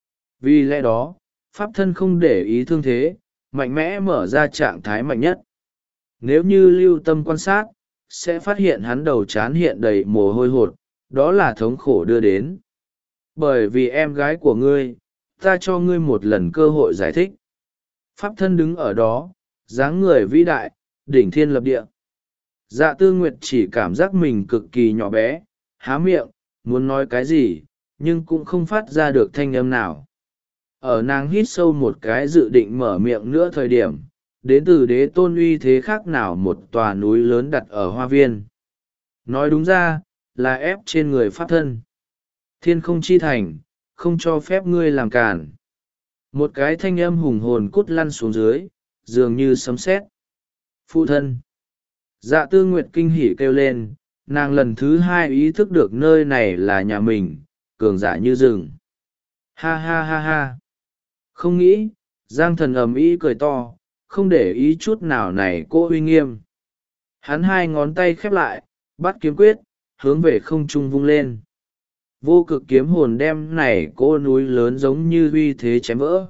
Vì lẽ đó, pháp thân không để ý thương thế, mạnh mẽ mở ra trạng thái mạnh nhất. Nếu như lưu tâm quan sát, sẽ phát hiện hắn đầu trán hiện đầy mồ hôi hột, đó là thống khổ đưa đến. Bởi vì em gái của ngươi, ta cho ngươi một lần cơ hội giải thích. Pháp thân đứng ở đó, dáng người vĩ đại, đỉnh thiên lập địa. Dạ Tư Nguyệt chỉ cảm giác mình cực kỳ nhỏ bé, há miệng, muốn nói cái gì, nhưng cũng không phát ra được thanh âm nào. Ở nàng hít sâu một cái dự định mở miệng nữa thời điểm, đến từ đế tôn uy thế khác nào một tòa núi lớn đặt ở hoa viên. Nói đúng ra, là ép trên người pháp thân. Thiên không chi thành, không cho phép ngươi làm cản. Một cái thanh âm hùng hồn cút lăn xuống dưới, dường như sấm sét. Phụ thân. Dạ Tư Nguyệt kinh hỉ kêu lên, nàng lần thứ hai ý thức được nơi này là nhà mình, cường giả như rừng. Ha ha ha ha. Không nghĩ, Giang Thần ầm ĩ cười to, không để ý chút nào này cô uy nghiêm. Hắn hai ngón tay khép lại, bắt kiếm quyết, hướng về không trung vung lên. Vô cực kiếm hồn đem này cô núi lớn giống như uy thế chém vỡ.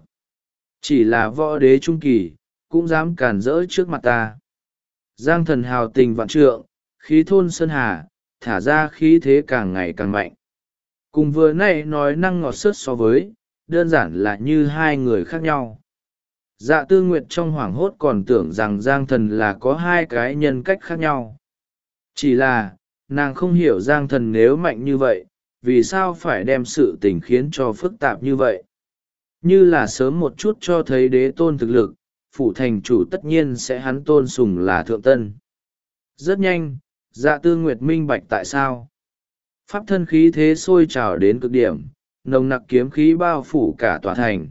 Chỉ là võ đế trung kỳ, cũng dám cản rỡ trước mặt ta. Giang Thần hào tình vạn trượng, khí thôn sơn hà, thả ra khí thế càng ngày càng mạnh. Cùng vừa nãy nói năng ngọt sớt so với, đơn giản là như hai người khác nhau. Dạ Tư Nguyệt trong hoảng hốt còn tưởng rằng Giang Thần là có hai cái nhân cách khác nhau. Chỉ là, nàng không hiểu Giang Thần nếu mạnh như vậy, vì sao phải đem sự tình khiến cho phức tạp như vậy. Như là sớm một chút cho thấy đế tôn thực lực, phủ thành chủ tất nhiên sẽ hắn tôn sùng là thượng tân. Rất nhanh, Dạ Tư Nguyệt minh bạch tại sao. Pháp thân khí thế sôi trào đến cực điểm, nồng nặc kiếm khí bao phủ cả tòa thành.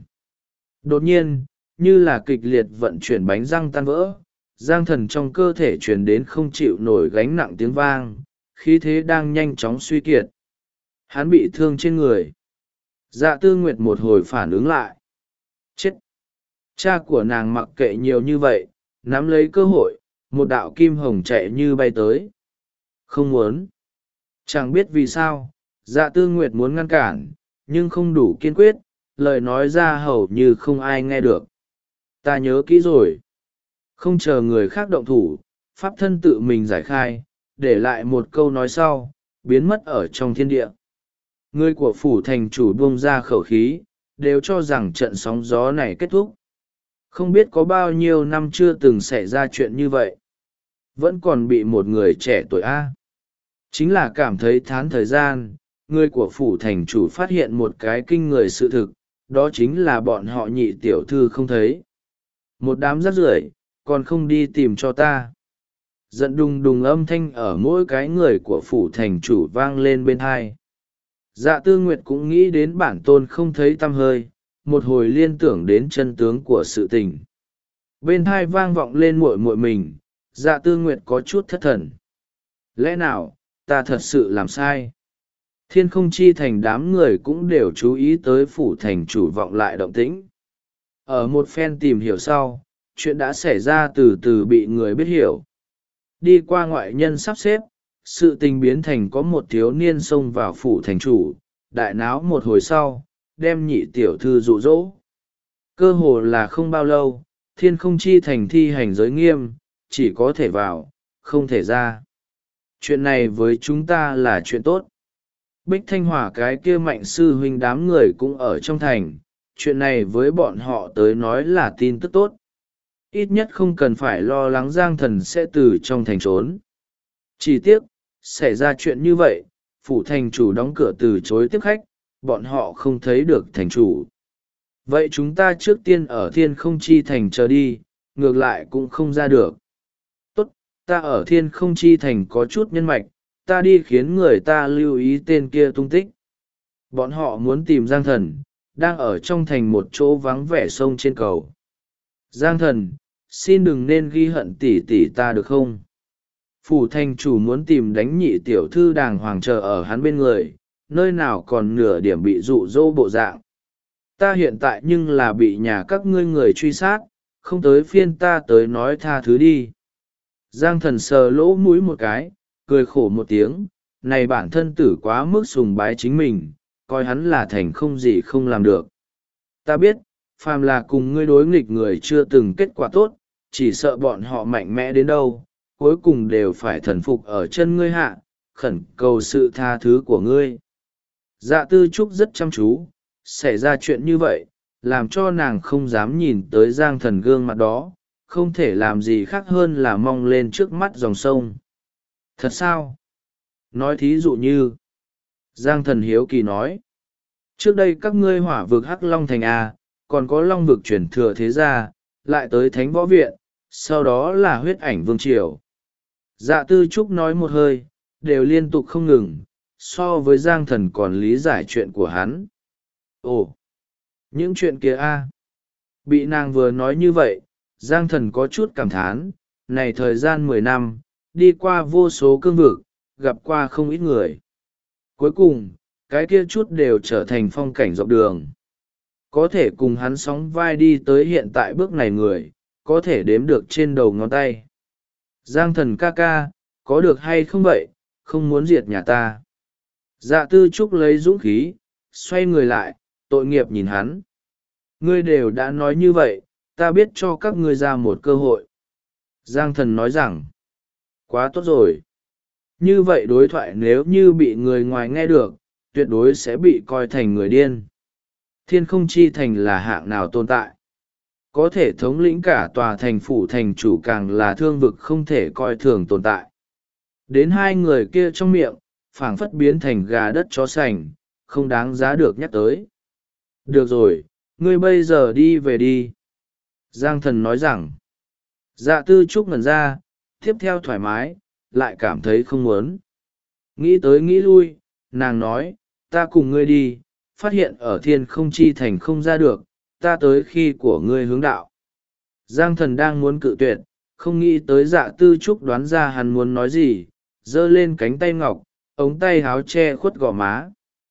Đột nhiên, như là kịch liệt vận chuyển bánh răng tan vỡ, Giang Thần trong cơ thể truyền đến không chịu nổi gánh nặng tiếng vang, khí thế đang nhanh chóng suy kiệt. Hắn bị thương trên người. Dạ Tư Nguyệt một hồi phản ứng lại. Chết! Cha của nàng mặc kệ nhiều như vậy, nắm lấy cơ hội, một đạo kim hồng chạy như bay tới. Không muốn. Chẳng biết vì sao, Dạ Tư Nguyệt muốn ngăn cản, nhưng không đủ kiên quyết, lời nói ra hầu như không ai nghe được. Ta nhớ kỹ rồi. Không chờ người khác động thủ, pháp thân tự mình giải khai, để lại một câu nói sau, biến mất ở trong thiên địa. Người của phủ thành chủ buông ra khẩu khí, đều cho rằng trận sóng gió này kết thúc. Không biết có bao nhiêu năm chưa từng xảy ra chuyện như vậy. Vẫn còn bị một người trẻ tuổi A. Chính là cảm thấy thán thời gian, người của phủ thành chủ phát hiện một cái kinh người sự thực, đó chính là bọn họ nhị tiểu thư không thấy. Một đám rác rưởi còn không đi tìm cho ta. Giận đùng đùng âm thanh ở mỗi cái người của phủ thành chủ vang lên bên hai. Dạ Tư Nguyệt cũng nghĩ đến bản tôn không thấy tăm hơi, một hồi liên tưởng đến chân tướng của sự tình. Bên hai vang vọng lên muội muội mình, Dạ Tư Nguyệt có chút thất thần. Lẽ nào, ta thật sự làm sai? Thiên không chi thành đám người cũng đều chú ý tới phủ thành chủ vọng lại động tĩnh. Ở một phen tìm hiểu sau, chuyện đã xảy ra từ từ bị người biết hiểu. Đi qua ngoại nhân sắp xếp, sự tình biến thành có một thiếu niên xông vào phủ thành chủ, đại náo một hồi sau, đem nhị tiểu thư dụ dỗ. Cơ hồ là không bao lâu, thiên không chi thành thi hành giới nghiêm, chỉ có thể vào, không thể ra. Chuyện này với chúng ta là chuyện tốt. Bích Thanh Hòa cái kia mạnh sư huynh đám người cũng ở trong thành, chuyện này với bọn họ tới nói là tin tức tốt. Ít nhất không cần phải lo lắng Giang Thần sẽ từ trong thành trốn. Chỉ tiếc, xảy ra chuyện như vậy, phủ thành chủ đóng cửa từ chối tiếp khách, bọn họ không thấy được thành chủ. Vậy chúng ta trước tiên ở thiên không chi thành chờ đi, ngược lại cũng không ra được. Tốt, ta ở thiên không chi thành có chút nhân mạch, ta đi khiến người ta lưu ý tên kia tung tích. Bọn họ muốn tìm Giang Thần, đang ở trong thành một chỗ vắng vẻ sông trên cầu. Giang Thần, xin đừng nên ghi hận tỷ tỷ ta được không? Phủ thành chủ muốn tìm đánh nhị tiểu thư đàng hoàng chờ ở hắn bên người, nơi nào còn nửa điểm bị dụ dỗ bộ dạng. Ta hiện tại nhưng là bị nhà các ngươi người truy sát, không tới phiên ta tới nói tha thứ đi. Giang thần sờ lỗ mũi một cái, cười khổ một tiếng, này bản thân tử quá mức sùng bái chính mình, coi hắn là thành không gì không làm được. Ta biết, phàm là cùng ngươi đối nghịch người chưa từng kết quả tốt, chỉ sợ bọn họ mạnh mẽ đến đâu, cuối cùng đều phải thần phục ở chân ngươi hạ, khẩn cầu sự tha thứ của ngươi. Dạ Tư Trúc rất chăm chú, xảy ra chuyện như vậy, làm cho nàng không dám nhìn tới Giang thần gương mặt đó, không thể làm gì khác hơn là mong lên trước mắt dòng sông. Thật sao? Nói thí dụ như, Giang thần hiếu kỳ nói, trước đây các ngươi hỏa vực Hắc Long Thành A, còn có Long vực chuyển thừa thế gia, lại tới Thánh Võ Viện, sau đó là Huyết Ảnh Vương Triều. Dạ Tư Trúc nói một hơi, đều liên tục không ngừng, so với Giang thần còn lý giải chuyện của hắn. Ồ, những chuyện kia A. Bị nàng vừa nói như vậy, Giang thần có chút cảm thán, này thời gian 10 năm, đi qua vô số cương vực, gặp qua không ít người. Cuối cùng, cái kia chút đều trở thành phong cảnh dọc đường. Có thể cùng hắn sóng vai đi tới hiện tại bước này người, có thể đếm được trên đầu ngón tay. Giang thần ca ca, có được hay không vậy, không muốn diệt nhà ta. Dạ Tư Trúc lấy dũng khí, xoay người lại, tội nghiệp nhìn hắn. Ngươi đều đã nói như vậy, ta biết cho các ngươi ra một cơ hội. Giang thần nói rằng, quá tốt rồi. Như vậy đối thoại nếu như bị người ngoài nghe được, tuyệt đối sẽ bị coi thành người điên. Thiên không chi thành là hạng nào tồn tại. Có thể thống lĩnh cả tòa thành phủ thành chủ càng là thương vực không thể coi thường tồn tại. Đến hai người kia trong miệng, phảng phất biến thành gà đất chó sành, không đáng giá được nhắc tới. Được rồi, ngươi bây giờ đi về đi. Giang thần nói rằng, Dạ Tư Trúc ngẩn ra, tiếp theo thoải mái, lại cảm thấy không muốn. Nghĩ tới nghĩ lui, nàng nói, ta cùng ngươi đi, phát hiện ở thiên không chi thành không ra được, ta tới khi của ngươi hướng đạo. Giang thần đang muốn cự tuyệt, không nghĩ tới Dạ Tư Trúc đoán ra hắn muốn nói gì, giơ lên cánh tay ngọc, ống tay háo che khuất gò má.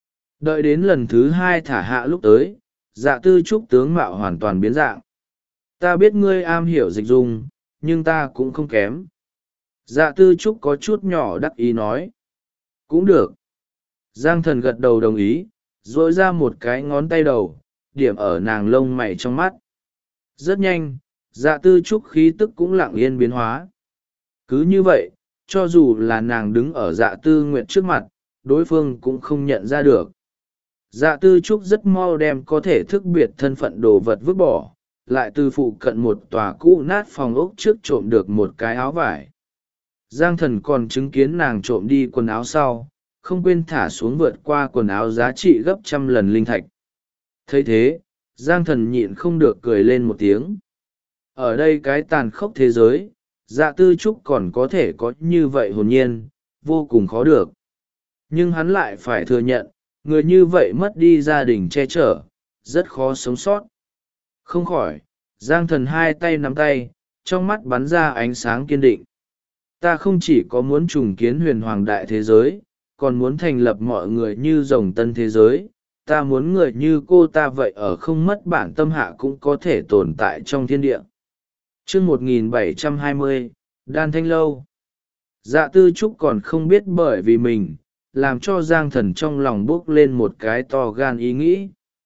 Đợi đến lần thứ hai thả hạ lúc tới, Dạ Tư Trúc tướng mạo hoàn toàn biến dạng. Ta biết ngươi am hiểu dịch dung, nhưng ta cũng không kém. Dạ Tư Trúc có chút nhỏ đắc ý nói. Cũng được. Giang thần gật đầu đồng ý, dội ra một cái ngón tay đầu, điểm ở nàng lông mày trong mắt. Rất nhanh, Dạ Tư Trúc khí tức cũng lặng yên biến hóa. Cứ như vậy, cho dù là nàng đứng ở Dạ Tư Nguyệt trước mặt, đối phương cũng không nhận ra được. Dạ Tư Trúc rất mau đem có thể thức biệt thân phận đồ vật vứt bỏ, lại từ phụ cận một tòa cũ nát phòng ốc trước trộm được một cái áo vải. Giang thần còn chứng kiến nàng trộm đi quần áo sau, không quên thả xuống vượt qua quần áo giá trị gấp 100 lần linh thạch. Thấy thế, Giang thần nhịn không được cười lên một tiếng. Ở đây cái tàn khốc thế giới, Dạ Tư Trúc còn có thể có như vậy hồn nhiên, vô cùng khó được. Nhưng hắn lại phải thừa nhận, người như vậy mất đi gia đình che chở, rất khó sống sót. Không khỏi, Giang thần hai tay nắm tay, trong mắt bắn ra ánh sáng kiên định. Ta không chỉ có muốn trùng kiến huyền hoàng đại thế giới, còn muốn thành lập mọi người như rồng tân thế giới. Ta muốn người như cô ta vậy ở không mất bản tâm hạ cũng có thể tồn tại trong thiên địa. Chương 1720, Đan Thanh Lâu. Dạ Tư Trúc còn không biết bởi vì mình, làm cho Giang thần trong lòng bốc lên một cái to gan ý nghĩ.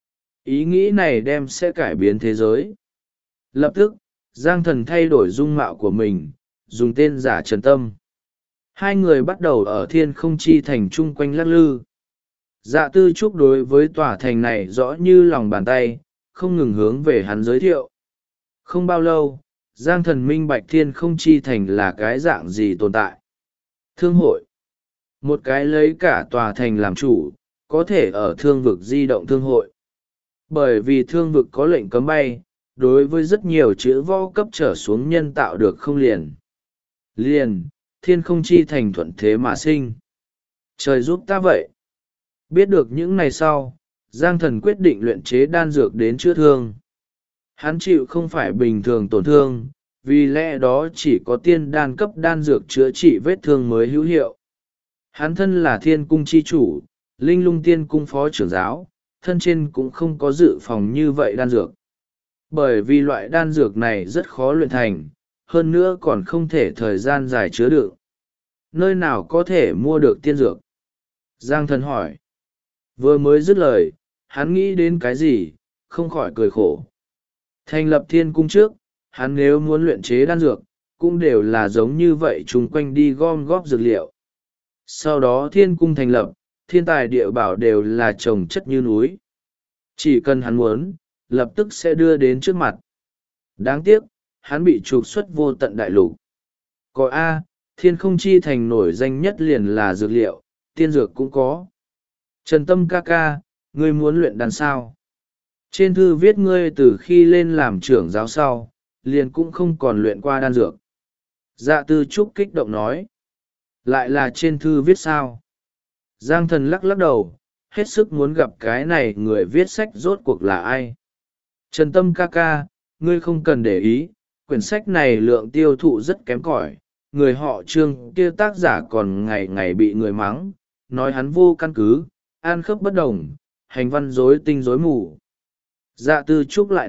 Ý nghĩ này đem sẽ cải biến thế giới. Lập tức, Giang thần thay đổi dung mạo của mình, dùng tên giả Trần Tâm. Hai người bắt đầu ở thiên không chi thành chung quanh lắc lư. Dạ Tư Trúc đối với tòa thành này rõ như lòng bàn tay, không ngừng hướng về hắn giới thiệu. Không bao lâu, Giang thần minh bạch thiên không chi thành là cái dạng gì tồn tại. Thương hội. Một cái lấy cả tòa thành làm chủ, có thể ở thương vực di động thương hội. Bởi vì thương vực có lệnh cấm bay, đối với rất nhiều chữ võ cấp trở xuống nhân tạo được không liền. Liền, thiên không chi thành thuận thế mà sinh. Trời giúp ta vậy. Biết được những ngày sau, Giang thần quyết định luyện chế đan dược đến chữa thương. Hắn chịu không phải bình thường tổn thương, vì lẽ đó chỉ có tiên đan cấp đan dược chữa trị vết thương mới hữu hiệu. Hắn thân là thiên cung chi chủ, linh lung tiên cung phó trưởng giáo, thân trên cũng không có dự phòng như vậy đan dược. Bởi vì loại đan dược này rất khó luyện thành, hơn nữa còn không thể thời gian dài chứa đựng. Nơi nào có thể mua được tiên dược? Giang thần hỏi. Vừa mới dứt lời, hắn nghĩ đến cái gì, không khỏi cười khổ. Thành lập thiên cung trước, hắn nếu muốn luyện chế đan dược, cũng đều là giống như vậy, chung quanh đi gom góp dược liệu. Sau đó thiên cung thành lập, thiên tài địa bảo đều là trồng chất như núi. Chỉ cần hắn muốn, lập tức sẽ đưa đến trước mặt. Đáng tiếc, hắn bị trục xuất vô tận đại lục. Có A, thiên không chi thành nổi danh nhất liền là dược liệu, tiên dược cũng có. Trần Tâm ca ca, ngươi muốn luyện đan sao? Trên thư viết ngươi từ khi lên làm trưởng giáo sau, liền cũng không còn luyện qua đan dược. Dạ Tư Trúc kích động nói. Lại là trên thư viết sao? Giang thần lắc lắc đầu, hết sức muốn gặp cái này người viết sách rốt cuộc là ai. Trần Tâm ca ca, ngươi không cần để ý, quyển sách này lượng tiêu thụ rất kém cỏi, người họ Trương kia tác giả còn ngày ngày bị người mắng, nói hắn vô căn cứ, an khớp bất đồng, hành văn rối tinh rối mù. Dạ Tư Trúc lại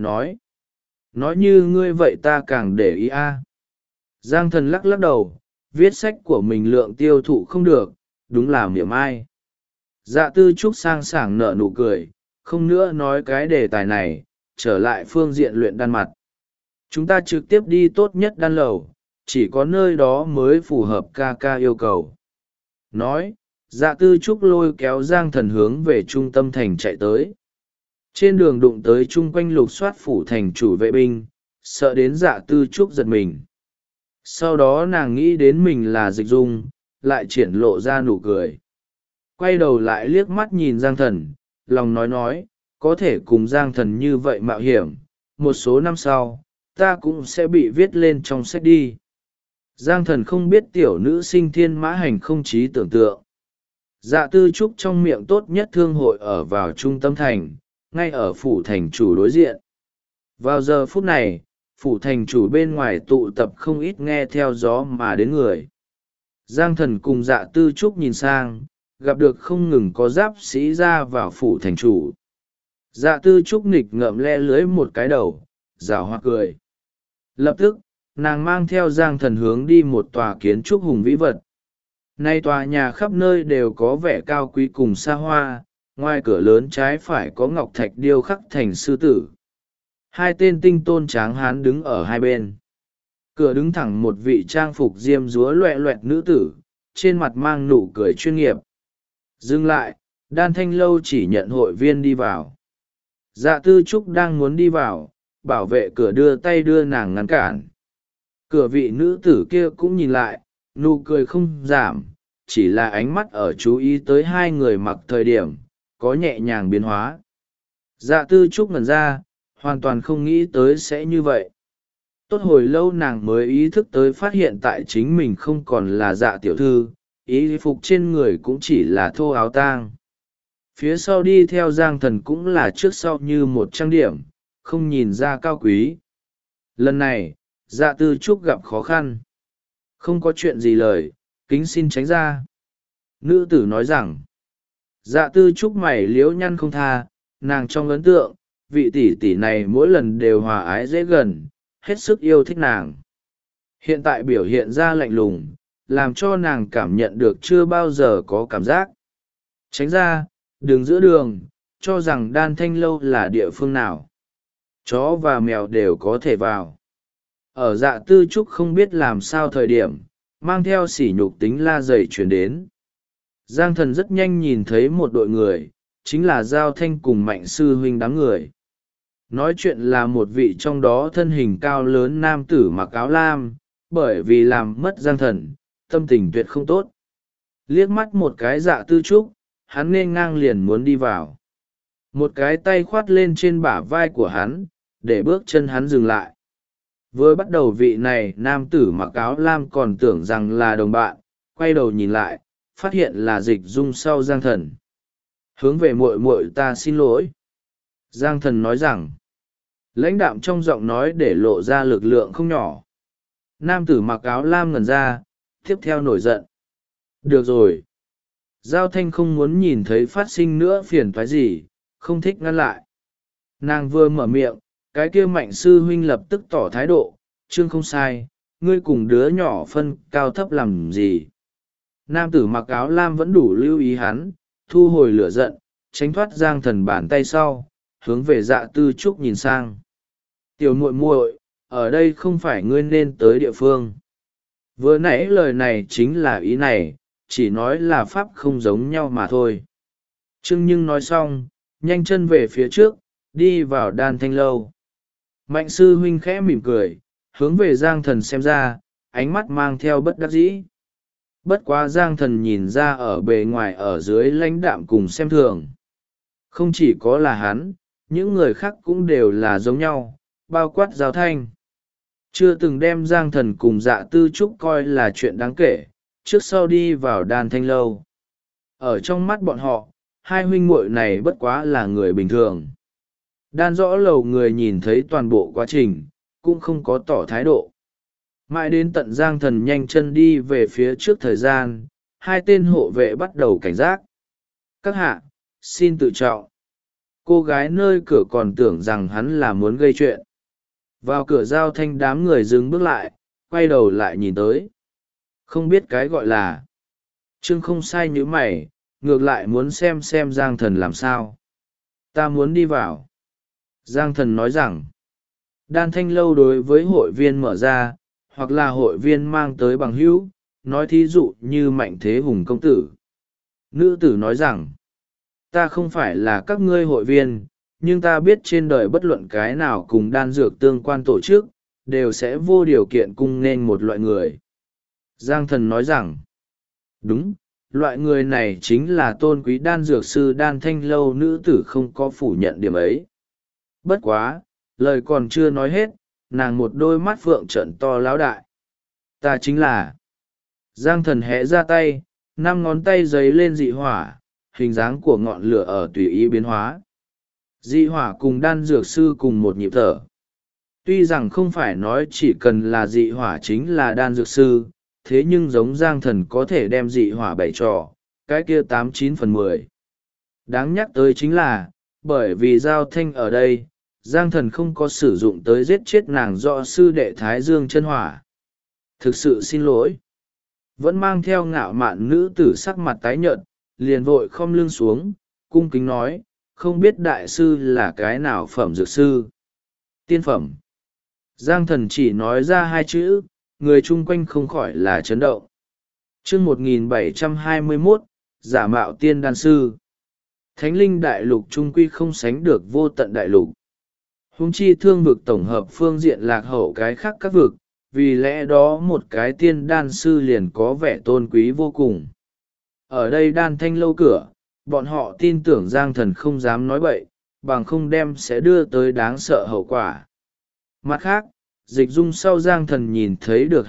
nói như ngươi vậy ta càng để ý a. Giang thần lắc lắc đầu, viết sách của mình lượng tiêu thụ không được, đúng là miệng ai. Dạ Tư Trúc sang sảng nở nụ cười, không nữa nói cái đề tài này, trở lại phương diện luyện đan mặt. Chúng ta trực tiếp đi tốt nhất đan lầu, chỉ có nơi đó mới phù hợp ca ca yêu cầu. Nói, Dạ Tư Trúc lôi kéo Giang thần hướng về trung tâm thành chạy tới. Trên đường đụng tới chung quanh lục soát phủ thành chủ vệ binh, sợ đến Dạ Tư Trúc giật mình. Sau đó nàng nghĩ đến mình là Dịch Dung, lại triển lộ ra nụ cười. Quay đầu lại liếc mắt nhìn Giang thần, lòng nói, có thể cùng Giang thần như vậy mạo hiểm, một số năm sau, ta cũng sẽ bị viết lên trong sách đi. Giang thần không biết tiểu nữ sinh thiên mã hành không trí tưởng tượng. Dạ Tư Trúc trong miệng tốt nhất thương hội ở vào trung tâm thành, ngay ở phủ thành chủ đối diện. Vào giờ phút này, phủ thành chủ bên ngoài tụ tập không ít nghe theo gió mà đến người. Giang thần cùng Dạ Tư Trúc nhìn sang, gặp được không ngừng có giáp sĩ ra vào phủ thành chủ. Dạ Tư Trúc nghịch ngợm le lưới một cái đầu, rảo hoa cười. Lập tức, nàng mang theo Giang thần hướng đi một tòa kiến trúc hùng vĩ vật. Nay tòa nhà khắp nơi đều có vẻ cao quý cùng xa hoa, ngoài cửa lớn trái phải có ngọc thạch điêu khắc thành sư tử. Hai tên tinh tôn tráng hán đứng ở hai bên. Cửa đứng thẳng một vị trang phục diêm dúa loẹ loẹt nữ tử, trên mặt mang nụ cười chuyên nghiệp. Dừng lại, Đan Thanh Lâu chỉ nhận hội viên đi vào. Dạ Tư Trúc đang muốn đi vào, bảo vệ cửa đưa tay đưa nàng ngăn cản. Cửa vị nữ tử kia cũng nhìn lại, nụ cười không giảm, chỉ là ánh mắt ở chú ý tới hai người mặc thời điểm, có nhẹ nhàng biến hóa. Dạ Tư Trúc ngẩn ra, hoàn toàn không nghĩ tới sẽ như vậy. Tốt hồi lâu nàng mới ý thức tới phát hiện tại chính mình không còn là Dạ tiểu thư, y phục trên người cũng chỉ là thô áo tang. Phía sau đi theo Giang thần cũng là trước sau như một trang điểm, không nhìn ra cao quý. Lần này, Dạ Tư Trúc gặp khó khăn. Không có chuyện gì lời, kính xin tránh ra. Nữ tử nói rằng, Dạ Tư Trúc mày liếu nhăn không tha, nàng trong ấn tượng, vị tỷ tỷ này mỗi lần đều hòa ái dễ gần, hết sức yêu thích nàng. Hiện tại biểu hiện ra lạnh lùng, làm cho nàng cảm nhận được chưa bao giờ có cảm giác. Tránh ra, đường giữa đường, cho rằng Đan Thanh Lâu là địa phương nào. Chó và mèo đều có thể vào. Ở Dạ Tư Trúc không biết làm sao thời điểm, mang theo sỉ nhục tính la dày chuyển đến. Giang thần rất nhanh nhìn thấy một đội người, chính là Giao Thanh cùng Mạnh sư huynh đám người. Nói chuyện là một vị trong đó thân hình cao lớn nam tử mặc áo lam, bởi vì làm mất Giang thần, tâm tình tuyệt không tốt. Liếc mắt một cái Dạ Tư Trúc, hắn nên ngang liền muốn đi vào. Một cái tay khoát lên trên bả vai của hắn, để bước chân hắn dừng lại. Vừa bắt đầu vị này nam tử mặc áo lam còn tưởng rằng là đồng bạn, quay đầu nhìn lại, phát hiện là Dịch Dung sau Giang thần. Hướng về muội muội ta xin lỗi. Giang thần nói rằng, lãnh đạm trong giọng nói để lộ ra lực lượng không nhỏ. Nam tử mặc áo lam ngẩn ra, tiếp theo nổi giận. Được rồi. Giao Thanh không muốn nhìn thấy phát sinh nữa phiền toái gì, không thích ngăn lại. Nàng vừa mở miệng, cái kia Mạnh sư huynh lập tức tỏ thái độ, chương không sai, ngươi cùng đứa nhỏ phân cao thấp làm gì? Nam tử mặc áo lam vẫn đủ lưu ý hắn, thu hồi lửa giận, tránh thoát Giang Thần bàn tay sau, hướng về Dạ Tư Trúc nhìn sang. Tiểu muội muội, ở đây không phải ngươi nên tới địa phương. Vừa nãy lời này chính là ý này, chỉ nói là pháp không giống nhau mà thôi. Trương Nhưng nói xong, nhanh chân về phía trước, đi vào Đan Thanh lâu. Mạnh sư huynh khẽ mỉm cười, hướng về Giang Thần xem ra, ánh mắt mang theo bất đắc dĩ. Bất quá Giang Thần nhìn ra ở bề ngoài ở dưới lãnh đạm cùng xem thường. Không chỉ có là hắn, những người khác cũng đều là giống nhau, bao quát Giao Thanh. Chưa từng đem Giang Thần cùng Dạ Tư Trúc coi là chuyện đáng kể, trước sau đi vào Đan Thanh lâu. Ở trong mắt bọn họ, hai huynh muội này bất quá là người bình thường. Đan rõ lầu người nhìn thấy toàn bộ quá trình, cũng không có tỏ thái độ. Mãi đến tận Giang Thần nhanh chân đi về phía trước thời gian, hai tên hộ vệ bắt đầu cảnh giác. Các hạ, xin tự trọng. Cô gái nơi cửa còn tưởng rằng hắn là muốn gây chuyện. Vào cửa Giao Thanh đám người dừng bước lại, quay đầu lại nhìn tới. Không biết cái gọi là. Trương không sai như mày, ngược lại muốn xem Giang Thần làm sao. Ta muốn đi vào. Giang Thần nói rằng, Đan Thanh lâu đối với hội viên mở ra, hoặc là hội viên mang tới bằng hữu, nói thí dụ như Mạnh Thế Hùng công tử. Nữ tử nói rằng, ta không phải là các ngươi hội viên, nhưng ta biết trên đời bất luận cái nào cùng đan dược tương quan tổ chức, đều sẽ vô điều kiện cung nên một loại người. Giang Thần nói rằng, đúng, loại người này chính là tôn quý đan dược sư Đan Thanh lâu. Nữ tử không có phủ nhận điểm ấy. Bất quá, lời còn chưa nói hết, nàng một đôi mắt phượng trợn to láo đại. Ta chính là. Giang Thần hé ra tay, 5 ngón tay giấy lên dị hỏa, hình dáng của ngọn lửa ở tùy ý biến hóa. Dị hỏa cùng đan dược sư cùng một nhịp thở. Tuy rằng không phải nói chỉ cần là dị hỏa chính là đan dược sư, thế nhưng giống Giang Thần có thể đem dị hỏa bày trò, cái kia 89/10. Đáng nhắc tới chính là, bởi vì Giao Thanh ở đây, Giang Thần không có sử dụng tới giết chết nàng do sư đệ Thái Dương chân hỏa. Thực sự xin lỗi. Vẫn mang theo ngạo mạn nữ tử sắc mặt tái nhợt, liền vội khom lưng xuống, cung kính nói, không biết đại sư là cái nào phẩm dược sư. Tiên phẩm. Giang Thần chỉ nói ra 2 chữ, người chung quanh không khỏi là chấn động. Chương 1721, giả mạo tiên đan sư. Thánh linh đại lục trung quy không sánh được vô tận đại lục. Huống chi thương vực tổng hợp phương diện lạc hậu cái khác các vực, vì lẽ đó một cái tiên đan sư liền có vẻ tôn quý vô cùng. Ở đây Đan Thanh lâu cửa, bọn họ tin tưởng Giang Thần không dám nói bậy, bằng không đem sẽ đưa tới đáng sợ hậu quả. Mặt khác, dịch dung sau Giang Thần nhìn thấy được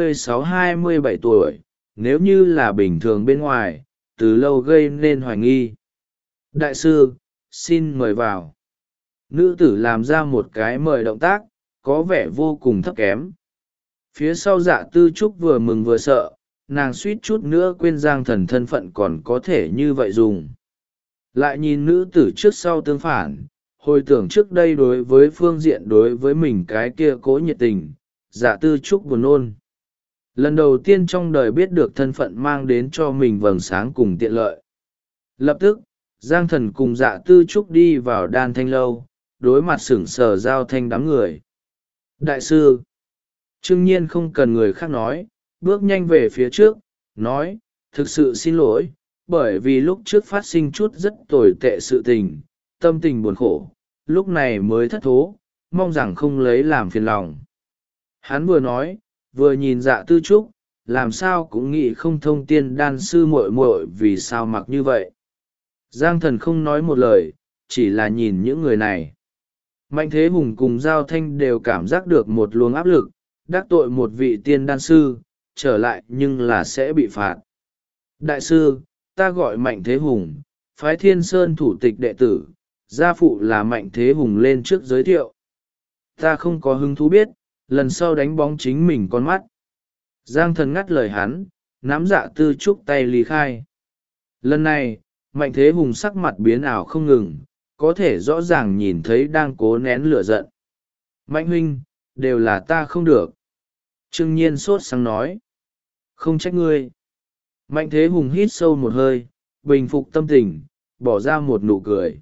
26-27 tuổi, nếu như là bình thường bên ngoài, từ lâu gây nên hoài nghi. Đại sư, xin mời vào. Nữ tử làm ra một cái mời động tác, có vẻ vô cùng thấp kém. Phía sau Dạ Tư Trúc vừa mừng vừa sợ, nàng suýt chút nữa quên Giang Thần thân phận còn có thể như vậy dùng. Lại nhìn nữ tử trước sau tương phản, hồi tưởng trước đây đối với phương diện đối với mình cái kia cố nhiệt tình, Dạ Tư Trúc buồn nôn. Lần đầu tiên trong đời biết được thân phận mang đến cho mình vầng sáng cùng tiện lợi. Lập tức, Giang Thần cùng Dạ Tư Trúc đi vào Đan Thanh lâu, đối mặt sững sờ Giao Thanh đám người. Đại sư, đương nhiên không cần người khác nói, bước nhanh về phía trước, nói, thực sự xin lỗi, bởi vì lúc trước phát sinh chút rất tồi tệ sự tình, tâm tình buồn khổ, lúc này mới thất thố, mong rằng không lấy làm phiền lòng. Hắn vừa nói, vừa nhìn Dạ Tư Trúc, làm sao cũng nghĩ không thông tiên đan sư muội muội vì sao mặc như vậy. Giang Thần không nói một lời, chỉ là nhìn những người này. Mạnh Thế Hùng cùng Giao Thanh đều cảm giác được một luồng áp lực, đắc tội một vị tiên đan sư, trở lại nhưng là sẽ bị phạt. Đại sư, ta gọi Mạnh Thế Hùng, phái Thiên Sơn thủ tịch đệ tử, gia phụ là Mạnh Thế Hùng lên trước giới thiệu. Ta không có hứng thú biết, lần sau đánh bóng chính mình con mắt. Giang Thần ngắt lời hắn, nắm Dạ Tư Trúc tay ly khai. Lần này, Mạnh Thế Hùng sắc mặt biến ảo không ngừng, có thể rõ ràng nhìn thấy đang cố nén lửa giận. Mạnh huynh, đều là ta không được. Trương Nhiên sốt sáng nói. Không trách ngươi. Mạnh Thế Hùng hít sâu một hơi, bình phục tâm tình, bỏ ra một nụ cười.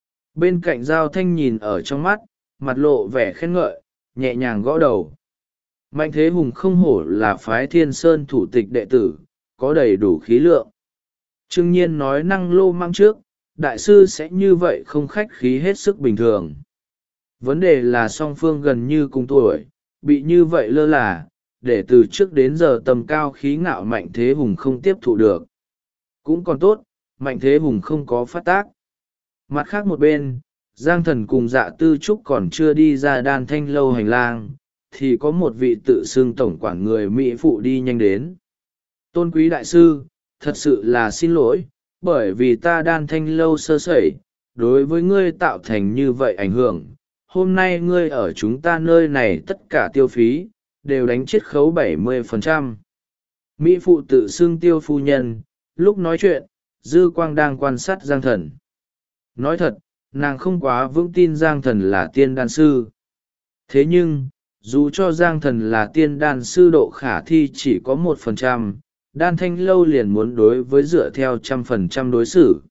Bên cạnh Giao Thanh nhìn ở trong mắt, mặt lộ vẻ khen ngợi, nhẹ nhàng gõ đầu. Mạnh Thế Hùng không hổ là phái Thiên Sơn thủ tịch đệ tử, có đầy đủ khí lượng. Trương Nhiên nói năng lô mang trước, đại sư sẽ như vậy không khách khí hết sức bình thường. Vấn đề là song phương gần như cùng tuổi, bị như vậy lơ là, để từ trước đến giờ tầm cao khí ngạo Mạnh Thế Hùng không tiếp thụ được. Cũng còn tốt, Mạnh Thế Hùng không có phát tác. Mặt khác một bên, Giang Thần cùng Dạ Tư Trúc còn chưa đi ra Đan Thanh lâu hành lang, thì có một vị tự xưng tổng quản người Mỹ phụ đi nhanh đến. Tôn quý đại sư, thật sự là xin lỗi, bởi vì ta Đan Thanh lâu sơ sẩy, đối với ngươi tạo thành như vậy ảnh hưởng. Hôm nay ngươi ở chúng ta nơi này tất cả tiêu phí, đều đánh chiết khấu 70%. Mỹ phụ tự xưng Tiêu phu nhân, lúc nói chuyện, Dư Quang đang quan sát Giang Thần. Nói thật, nàng không quá vững tin Giang Thần là tiên đan sư. Thế nhưng, dù cho Giang Thần là tiên đan sư độ khả thi chỉ có 1%, Đan Thanh lâu liền muốn đối với dựa theo 100% đối xử.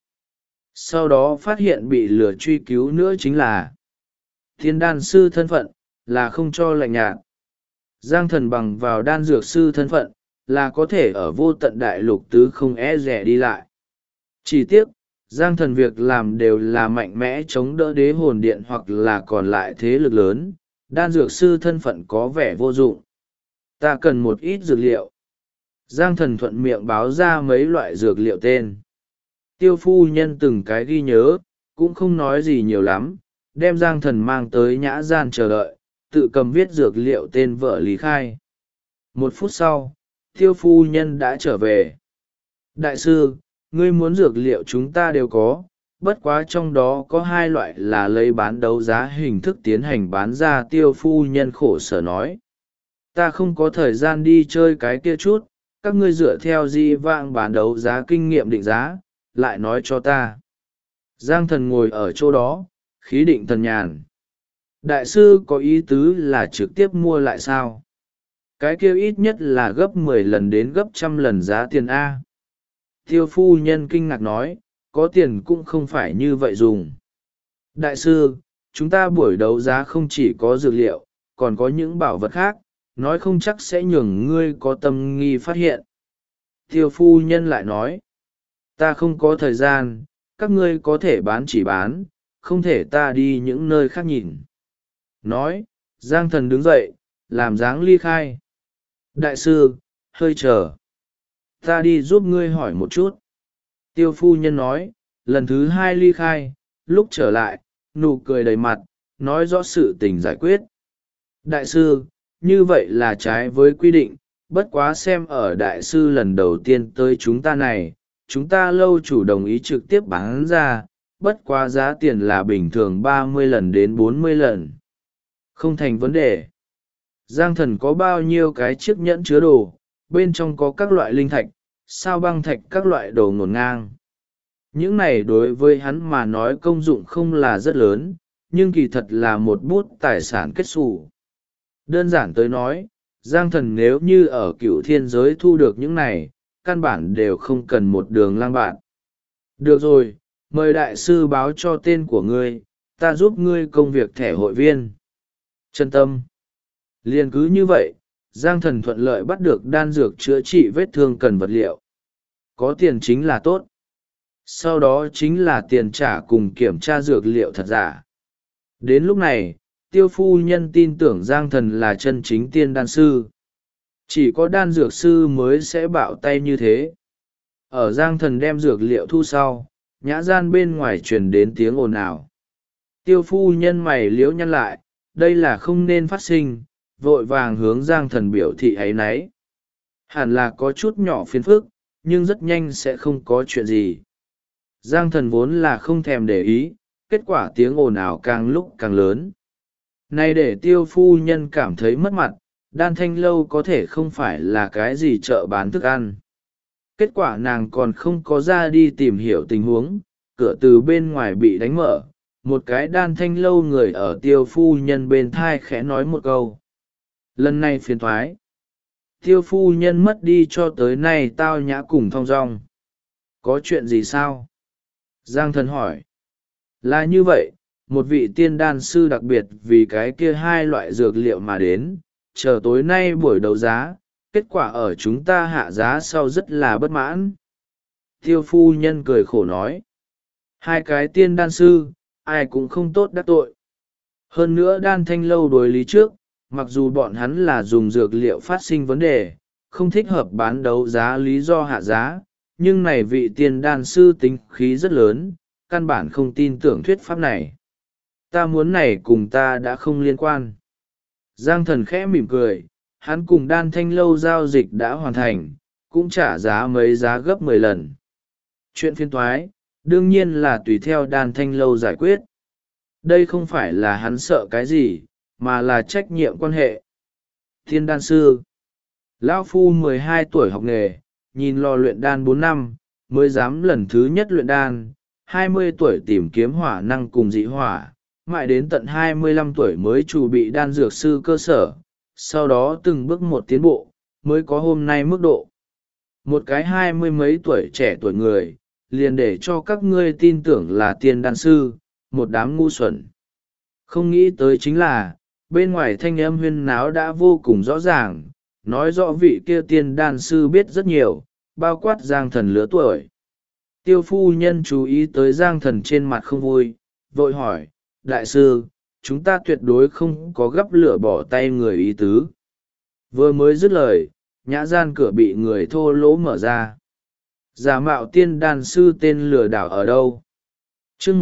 Sau đó phát hiện bị lừa truy cứu nữa chính là tiên đan sư thân phận, là không cho lạnh nhạt. Giang Thần bằng vào đan dược sư thân phận, là có thể ở vô tận đại lục tứ không e rẻ đi lại. Chỉ tiếc, Giang Thần việc làm đều là mạnh mẽ chống đỡ đế hồn điện hoặc là còn lại thế lực lớn, đan dược sư thân phận có vẻ vô dụng. Ta cần một ít dược liệu. Giang Thần thuận miệng báo ra mấy loại dược liệu tên. Tiêu phu nhân từng cái ghi nhớ, cũng không nói gì nhiều lắm, đem Giang Thần mang tới nhã gian chờ đợi, tự cầm viết dược liệu tên vợ lý khai. 1 phút sau, Tiêu phu nhân đã trở về. Đại sư, ngươi muốn dược liệu chúng ta đều có, bất quá trong đó có 2 loại là lấy bán đấu giá hình thức tiến hành bán ra. Tiêu phu nhân khổ sở nói. Ta không có thời gian đi chơi cái kia chút, các ngươi dựa theo di vãng bán đấu giá kinh nghiệm định giá, lại nói cho ta. Giang Thần ngồi ở chỗ đó, khí định thần nhàn. Đại sư có ý tứ là trực tiếp mua lại sao? Cái kia ít nhất là gấp 10 lần đến gấp 100 lần giá tiền A. Tiêu phu nhân kinh ngạc nói, có tiền cũng không phải như vậy dùng. Đại sư, chúng ta buổi đấu giá không chỉ có dược liệu, còn có những bảo vật khác, nói không chắc sẽ nhường ngươi có tâm nghi phát hiện. Tiêu phu nhân lại nói, ta không có thời gian, các ngươi có thể bán chỉ bán, không thể ta đi những nơi khác nhìn. Nói, Giang Thần đứng dậy, làm dáng ly khai. Đại sư, hơi chờ. Ta đi giúp ngươi hỏi một chút. Tiêu phu nhân nói, lần thứ 2 ly khai, lúc trở lại, nụ cười đầy mặt, nói rõ sự tình giải quyết. Đại sư, như vậy là trái với quy định, bất quá xem ở đại sư lần đầu tiên tới chúng ta này, chúng ta lâu chủ đồng ý trực tiếp bán ra, bất quá giá tiền là bình thường 30 lần đến 40 lần. Không thành vấn đề. Giang Thần có bao nhiêu cái chiếc nhẫn chứa đồ, bên trong có các loại linh thạch, sao băng thạch, các loại đồ ngổn ngang. Những này đối với hắn mà nói công dụng không là rất lớn, nhưng kỳ thật là một bút tài sản kết xù. Đơn giản tới nói, Giang Thần nếu như ở Cựu Thiên giới thu được những này, căn bản đều không cần một đường lang bạn. Được rồi, mời đại sư báo cho tên của ngươi, ta giúp ngươi công việc thẻ hội viên. Chân tâm. Liền cứ như vậy, Giang Thần thuận lợi bắt được đan dược chữa trị vết thương cần vật liệu. Có tiền chính là tốt. Sau đó chính là tiền trả cùng kiểm tra dược liệu thật giả. Đến lúc này, Tiêu phu nhân tin tưởng Giang Thần là chân chính tiên đan sư. Chỉ có đan dược sư mới sẽ bạo tay như thế. Ở Giang Thần đem dược liệu thu sau, nhã gian bên ngoài truyền đến tiếng ồn ào. Tiêu phu nhân mày liễu nhăn lại, đây là không nên phát sinh, vội vàng hướng Giang Thần biểu thị áy náy. Hẳn là có chút nhỏ phiền phức, nhưng rất nhanh sẽ không có chuyện gì. Giang Thần vốn là không thèm để ý, kết quả tiếng ồn ào càng lúc càng lớn. Này để Tiêu phu nhân cảm thấy mất mặt, Đan Thanh lâu có thể không phải là cái gì chợ bán thức ăn. Kết quả nàng còn không có ra đi tìm hiểu tình huống, cửa từ bên ngoài bị đánh mở, một cái Đan Thanh lâu người ở Tiêu phu nhân bên thai khẽ nói một câu. Lần này phiền thoái. Tiêu phu nhân mất đi cho tới nay tao nhã cùng thong dong. Có chuyện gì sao? Giang thần hỏi. Là như vậy, một vị tiên đan sư đặc biệt vì cái kia hai loại dược liệu mà đến, chờ tối nay buổi đấu giá, kết quả ở chúng ta hạ giá sau rất là bất mãn. Tiêu phu nhân cười khổ nói. Hai cái tiên đan sư, ai cũng không tốt đắc tội. Hơn nữa đan thanh lâu đối lý trước, mặc dù bọn hắn là dùng dược liệu phát sinh vấn đề, không thích hợp bán đấu giá lý do hạ giá, nhưng này vị tiên đan sư tính khí rất lớn, căn bản không tin tưởng thuyết pháp này. Ta muốn này cùng ta đã không liên quan. Giang thần khẽ mỉm cười, hắn cùng đan thanh lâu giao dịch đã hoàn thành, cũng trả giá mấy giá gấp 10 lần. Chuyện phiên toái, đương nhiên là tùy theo đan thanh lâu giải quyết. Đây không phải là hắn sợ cái gì, mà là trách nhiệm quan hệ. Thiên đan sư lão phu 12 tuổi học nghề, nhìn lò luyện đan 4 năm, mới dám lần thứ nhất luyện đan, 20 tuổi tìm kiếm hỏa năng cùng dị hỏa, mãi đến tận 25 tuổi mới chuẩn bị đan dược sư cơ sở, sau đó từng bước một tiến bộ, mới có hôm nay mức độ. Một cái 20 mấy tuổi trẻ tuổi người, liền để cho các ngươi tin tưởng là tiên đan sư, một đám ngu xuẩn. Không nghĩ tới chính là, bên ngoài thanh âm huyên náo đã vô cùng rõ ràng, nói rõ vị kia tiên đan sư biết rất nhiều, bao quát Giang thần lứa tuổi. Tiêu phu nhân chú ý tới Giang thần trên mặt không vui, vội hỏi, đại sư, chúng ta tuyệt đối không có gấp lửa bỏ tay người ý tứ. Vừa mới dứt lời, nhã gian cửa bị người thô lỗ mở ra. Giả mạo tiên đan sư tên lừa đảo ở đâu? Chương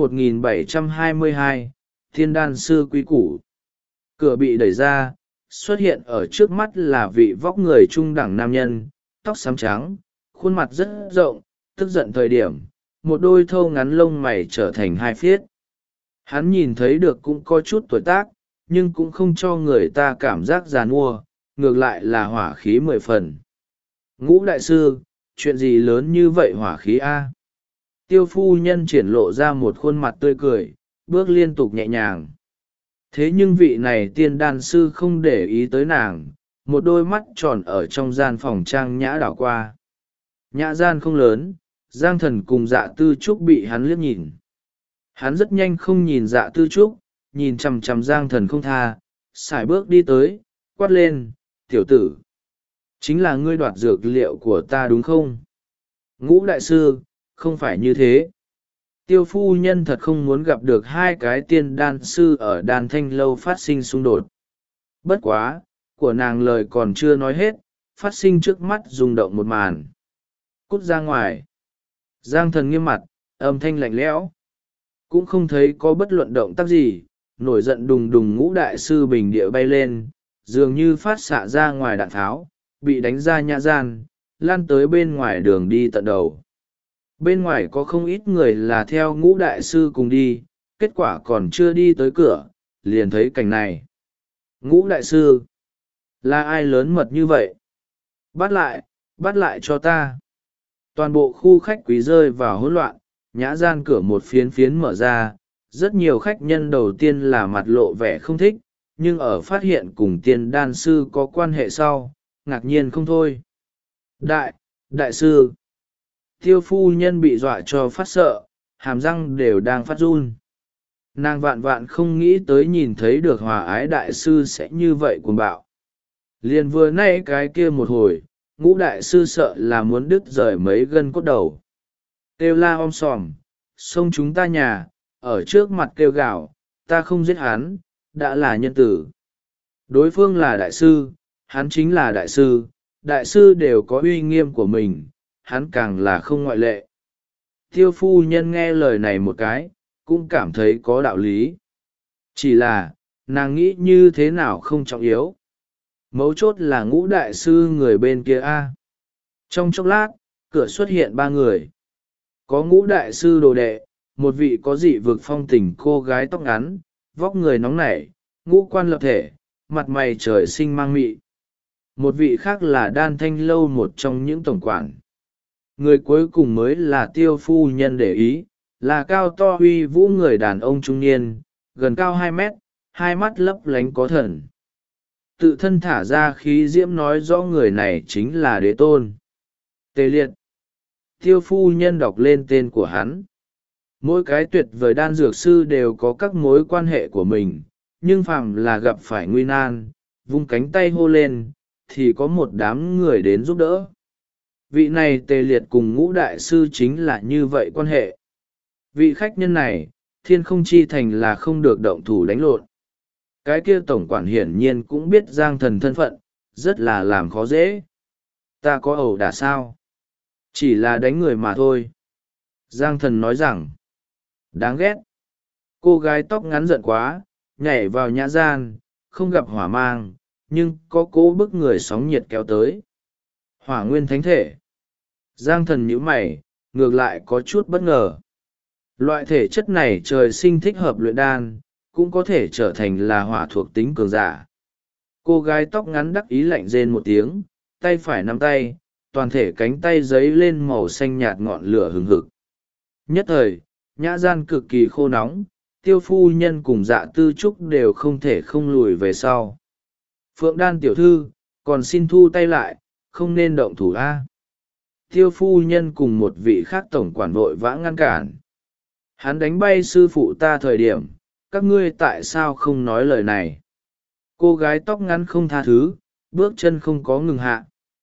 1722, tiên đan sư quý củ. Cửa bị đẩy ra, xuất hiện ở trước mắt là vị vóc người trung đẳng nam nhân, tóc xám trắng, khuôn mặt rất rộng, tức giận thời điểm, một đôi thâu ngắn lông mày trở thành hai phiết. Hắn nhìn thấy được cũng có chút tuổi tác, nhưng cũng không cho người ta cảm giác già nua, ngược lại là hỏa khí 10 phần. Ngũ đại sư, chuyện gì lớn như vậy hỏa khí a? Tiêu phu nhân triển lộ ra một khuôn mặt tươi cười, bước liên tục nhẹ nhàng. Thế nhưng vị này tiên đan sư không để ý tới nàng, một đôi mắt tròn ở trong gian phòng trang nhã đảo qua. Nhã gian không lớn, Giang thần cùng Dạ Tư Trúc bị hắn liếc nhìn. Hắn rất nhanh không nhìn Dạ Tư Trúc, nhìn chằm chằm Giang thần không tha, sải bước đi tới, quát lên, tiểu tử. Chính là ngươi đoạt dược liệu của ta đúng không? Ngũ đại sư, không phải như thế. Tiêu phu nhân thật không muốn gặp được hai cái tiên đan sư ở đan thanh lâu phát sinh xung đột. Bất quá, của nàng lời còn chưa nói hết, phát sinh trước mắt rung động một màn. Cút ra ngoài. Giang thần nghiêm mặt, âm thanh lạnh lẽo. Cũng không thấy có bất luận động tác gì, nổi giận đùng đùng ngũ đại sư bình địa bay lên, dường như phát xạ ra ngoài đạn tháo, bị đánh ra nhã gian, lan tới bên ngoài đường đi tận đầu. Bên ngoài có không ít người là theo ngũ đại sư cùng đi, kết quả còn chưa đi tới cửa, liền thấy cảnh này. Ngũ đại sư, là ai lớn mật như vậy? Bắt lại cho ta. Toàn bộ khu khách quý rơi vào hỗn loạn, nhã gian cửa một phiến phiến mở ra, rất nhiều khách nhân đầu tiên là mặt lộ vẻ không thích, nhưng ở phát hiện cùng tiên đan sư có quan hệ sau, ngạc nhiên không thôi. Đại sư, tiêu phu nhân bị dọa cho phát sợ, hàm răng đều đang phát run. Nàng vạn vạn không nghĩ tới nhìn thấy được hòa ái đại sư sẽ như vậy cuồng bạo. Liền vừa nay cái kia một hồi, ngũ đại sư sợ là muốn đứt rời mấy gân cốt đầu. Kêu la om sòm, xông chúng ta nhà, ở trước mặt kêu gào, ta không giết hắn, đã là nhân tử. Đối phương là đại sư, hắn chính là đại sư đều có uy nghiêm của mình, hắn càng là không ngoại lệ. Tiêu phu nhân nghe lời này một cái, cũng cảm thấy có đạo lý. Chỉ là, nàng nghĩ như thế nào không trọng yếu. Mấu chốt là ngũ đại sư người bên kia a. Trong chốc lát, cửa xuất hiện 3 người. Có ngũ đại sư đồ đệ, một vị có dị vực phong tình cô gái tóc ngắn, vóc người nóng nảy, ngũ quan lập thể, mặt mày trời sinh mang mị. Một vị khác là đan thanh lâu một trong những tổng quản. Người cuối cùng mới là tiêu phu nhân để ý, là cao to uy vũ người đàn ông trung niên, gần cao 2 mét, hai mắt lấp lánh có thần. tự thân thả ra khí diễm nói rõ người này chính là đế tôn. Tề Liệt. Tiêu phu nhân đọc lên tên của hắn. Mỗi cái tuyệt vời đan dược sư đều có các mối quan hệ của mình, nhưng phàm là gặp phải nguy nan, vung cánh tay hô lên, thì có một đám người đến giúp đỡ. Vị này Tề Liệt cùng Ngũ đại sư chính là như vậy quan hệ. Vị khách nhân này, Thiên Không Chi Thành là không được động thủ đánh lộn. Cái kia tổng quản hiển nhiên cũng biết Giang Thần thân phận, rất là làm khó dễ. Ta có ẩu đả sao? Chỉ là đánh người mà thôi. Giang Thần nói rằng, đáng ghét. Cô gái tóc ngắn giận quá, nhảy vào nhã gian, không gặp hỏa mang, nhưng có cố bức người sóng nhiệt kéo tới. Hỏa nguyên thánh thể. Giang Thần nhíu mày, ngược lại có chút bất ngờ. Loại thể chất này trời sinh thích hợp luyện đan, cũng có thể trở thành là hỏa thuộc tính cường giả. Cô gái tóc ngắn đắc ý lạnh rên một tiếng, tay phải nắm tay, toàn thể cánh tay giấy lên màu xanh nhạt ngọn lửa hừng hực. Nhất thời, nhã gian cực kỳ khô nóng, Tiêu phu nhân cùng Dạ Tư Trúc đều không thể không lùi về sau. Phượng Đan tiểu thư, còn xin thu tay lại, không nên động thủ a. Tiêu phu nhân cùng một vị khác tổng quản vội vã ngăn cản. Hắn đánh bay sư phụ ta thời điểm, các ngươi tại sao không nói lời này? Cô gái tóc ngắn không tha thứ, bước chân không có ngừng hạ.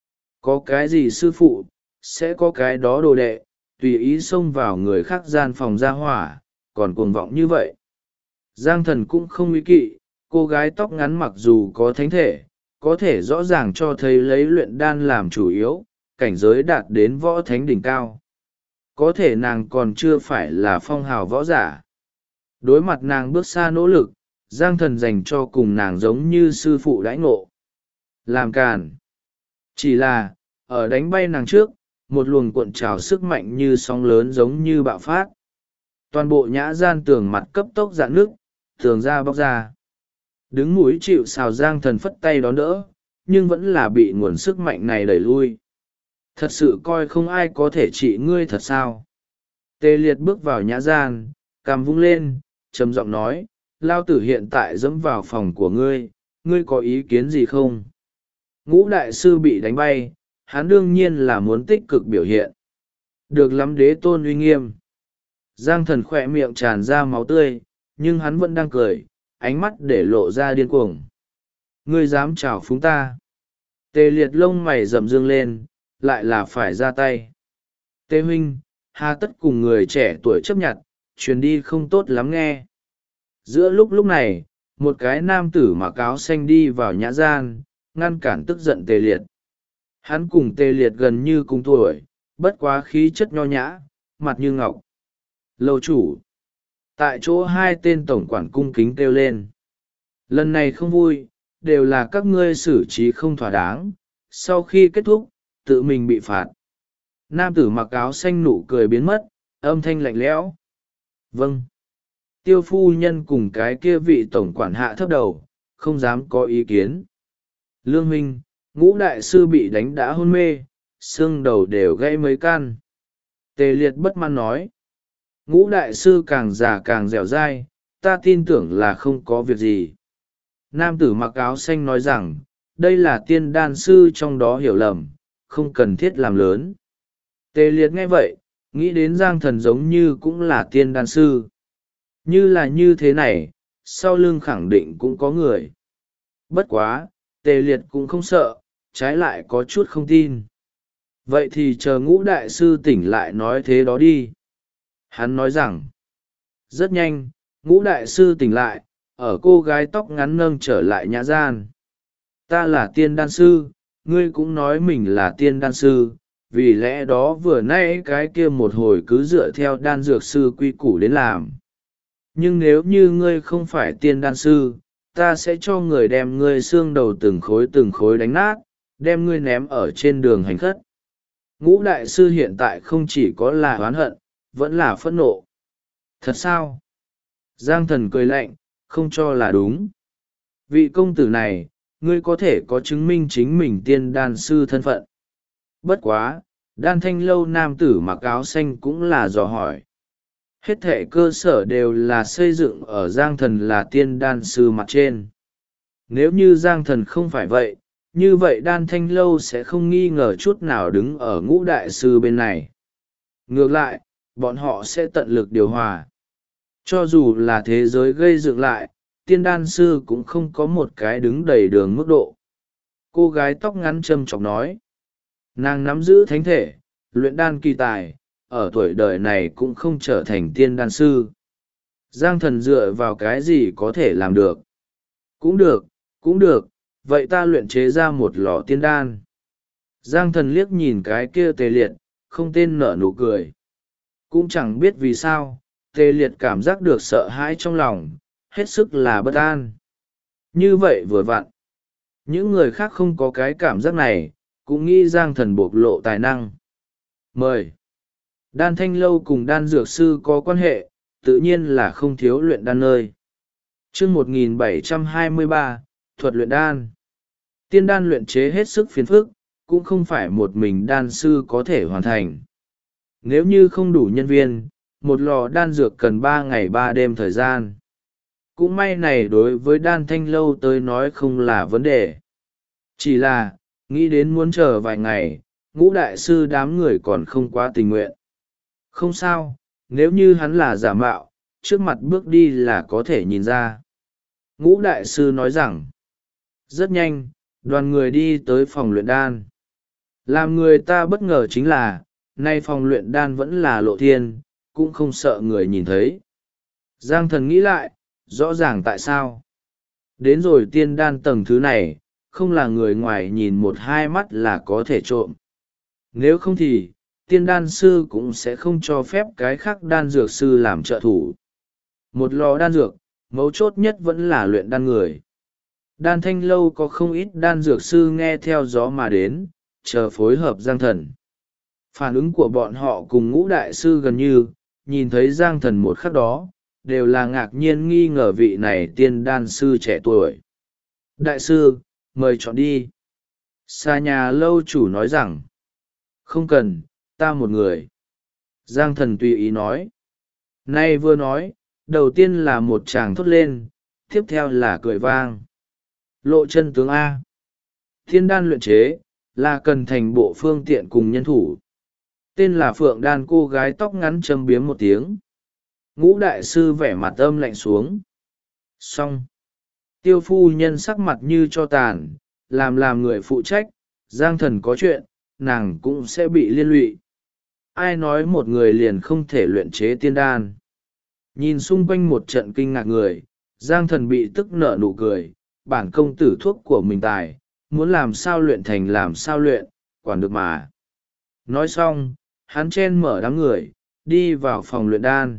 Có cái gì sư phụ, sẽ có cái đó đồ đệ, tùy ý xông vào người khác gian phòng ra hỏa, còn cuồng vọng như vậy. Giang Thần cũng không ý kỵ, cô gái tóc ngắn mặc dù có thánh thể, có thể rõ ràng cho thấy lấy luyện đan làm chủ yếu, cảnh giới đạt đến võ thánh đỉnh cao. Có thể nàng còn chưa phải là phong hào võ giả. Đối mặt nàng bước xa nỗ lực, Giang Thần dành cho cùng nàng giống như sư phụ đãi ngộ. Làm càn. Chỉ là, ở đánh bay nàng trước, một luồng cuộn trào sức mạnh như sóng lớn giống như bạo phát. Toàn bộ nhã gian tường mặt cấp tốc dạn nước, tường ra bóc ra. Đứng mũi chịu sào Giang Thần phất tay đón đỡ, nhưng vẫn là bị nguồn sức mạnh này đẩy lui. Thật sự coi không ai có thể trị ngươi thật sao? Tề Liệt bước vào nhã gian, cằm vung lên, trầm giọng nói, lao tử hiện tại dẫm vào phòng của ngươi, ngươi có ý kiến gì không? Ngũ đại sư bị đánh bay, hắn đương nhiên là muốn tích cực biểu hiện. Được lắm đế tôn uy nghiêm. Giang Thần khỏe miệng tràn ra máu tươi, nhưng hắn vẫn đang cười, ánh mắt để lộ ra điên cuồng. Ngươi dám chào phúng ta? Tề Liệt lông mày rậm dương lên, lại là phải ra tay. Tề huynh, hà tất cùng người trẻ tuổi chấp nhận, truyền đi không tốt lắm nghe. Giữa lúc này, một cái nam tử mặc áo xanh đi vào nhã gian, ngăn cản tức giận Tề Liệt. Hắn cùng Tề Liệt gần như cùng tuổi, bất quá khí chất nho nhã, mặt như ngọc. Lâu chủ. Tại chỗ hai tên tổng quản cung kính kêu lên. Lần này không vui, đều là các ngươi xử trí không thỏa đáng, sau khi kết thúc, tự mình bị phạt. Nam tử mặc áo xanh nụ cười biến mất, âm thanh lạnh lẽo. Vâng. Tiêu phu nhân cùng cái kia vị tổng quản hạ thấp đầu, không dám có ý kiến. Lương huynh, Ngũ đại sư bị đánh đã hôn mê, xương đầu đều gãy mấy căn. Tề Liệt bất mãn nói. Ngũ đại sư càng già càng dẻo dai, ta tin tưởng là không có việc gì. Nam tử mặc áo xanh nói rằng, đây là tiên đan sư trong đó hiểu lầm, không cần thiết làm lớn. Tề Liệt nghe vậy, nghĩ đến Giang Thần giống như cũng là tiên đan sư. Như là như thế này, sau lưng khẳng định cũng có người. Bất quá, Tề Liệt cũng không sợ, trái lại có chút không tin. Vậy thì chờ Ngũ đại sư tỉnh lại nói thế đó đi. Hắn nói rằng, rất nhanh, Ngũ đại sư tỉnh lại, ở cô gái tóc ngắn nâng trở lại nhã gian. Ta là tiên đan sư, ngươi cũng nói mình là tiên đan sư, vì lẽ đó vừa nãy cái kia một hồi cứ dựa theo đan dược sư quy củ đến làm. Nhưng nếu như ngươi không phải tiên đan sư, ta sẽ cho người đem ngươi xương đầu từng khối đánh nát, đem ngươi ném ở trên đường hành khất. Ngũ đại sư hiện tại không chỉ có là oán hận, vẫn là phẫn nộ. Thật sao? Giang Thần cười lạnh, không cho là đúng. Vị công tử này, ngươi có thể có chứng minh chính mình tiên đan sư thân phận. Bất quá, Đan Thanh lâu nam tử mặc áo xanh cũng là dò hỏi. Hết thể cơ sở đều là xây dựng ở Giang Thần là tiên đan sư mặt trên. Nếu như Giang Thần không phải vậy, như vậy Đan Thanh Lâu sẽ không nghi ngờ chút nào đứng ở Ngũ đại sư bên này. Ngược lại, bọn họ sẽ tận lực điều hòa. Cho dù là thế giới gây dựng lại, tiên đan sư cũng không có một cái đứng đầy đường mức độ. Cô gái tóc ngắn châm chọc nói. Nàng nắm giữ thánh thể, luyện đan kỳ tài, ở tuổi đời này cũng không trở thành tiên đan sư. Giang Thần dựa vào cái gì có thể làm được? Cũng được, cũng được, vậy ta luyện chế ra một lò tiên đan. Giang Thần liếc nhìn cái kia Tề Liệt, không tên nở nụ cười. Cũng chẳng biết vì sao, Tề Liệt cảm giác được sợ hãi trong lòng, hết sức là bất an. Như vậy vừa vặn. Những người khác không có cái cảm giác này, cũng nghĩ Giang Thần bộc lộ tài năng. Mời. Đan Thanh Lâu cùng đan dược sư có quan hệ, tự nhiên là không thiếu luyện đan nơi. Chương 1723, thuật luyện đan. Tiên đan luyện chế hết sức phiền phức, cũng không phải một mình đan sư có thể hoàn thành. Nếu như không đủ nhân viên, một lò đan dược cần 3 ngày 3 đêm thời gian. Cũng may này đối với Đan Thanh Lâu tới nói không là vấn đề. Chỉ là, nghĩ đến muốn chờ vài ngày, Ngũ đại sư đám người còn không quá tình nguyện. Không sao, nếu như hắn là giả mạo, trước mặt bước đi là có thể nhìn ra. Ngũ đại sư nói rằng, rất nhanh, đoàn người đi tới phòng luyện đan. Làm người ta bất ngờ chính là, nay phòng luyện đan vẫn là lộ thiên, cũng không sợ người nhìn thấy. Giang Thần nghĩ lại, rõ ràng tại sao. Đến rồi tiên đan tầng thứ này, không là người ngoài nhìn một hai mắt là có thể trộm. Nếu không thì, tiên đan sư cũng sẽ không cho phép cái khác đan dược sư làm trợ thủ. Một lò đan dược, mấu chốt nhất vẫn là luyện đan người. Đan Thanh Lâu có không ít đan dược sư nghe theo gió mà đến, chờ phối hợp Giang Thần. Phản ứng của bọn họ cùng Ngũ đại sư gần như, nhìn thấy Giang Thần một khắc đó, đều là ngạc nhiên nghi ngờ vị này tiên đan sư trẻ tuổi. Đại sư, mời chọn đi. Xa nhà lâu chủ nói rằng, không cần, ta một người. Giang Thần tùy ý nói. Nay vừa nói, đầu tiên là một chàng thốt lên, tiếp theo là cười vang. Lộ chân tướng A. Thiên đan luyện chế, là cần thành bộ phương tiện cùng nhân thủ. Tên là Phượng Đan cô gái tóc ngắn châm biếm một tiếng. Ngũ đại sư vẻ mặt âm lạnh xuống. Xong. Tiêu phu nhân sắc mặt như cho tàn, làm người phụ trách, Giang Thần có chuyện, nàng cũng sẽ bị liên lụy. Ai nói một người liền không thể luyện chế tiên đan. Nhìn xung quanh một trận kinh ngạc người, Giang Thần bị tức nở nụ cười, bản công tử thuốc của mình tài, muốn làm sao luyện thành làm sao luyện, quản được mà. Nói xong, hắn chen mở đám người, đi vào phòng luyện đan.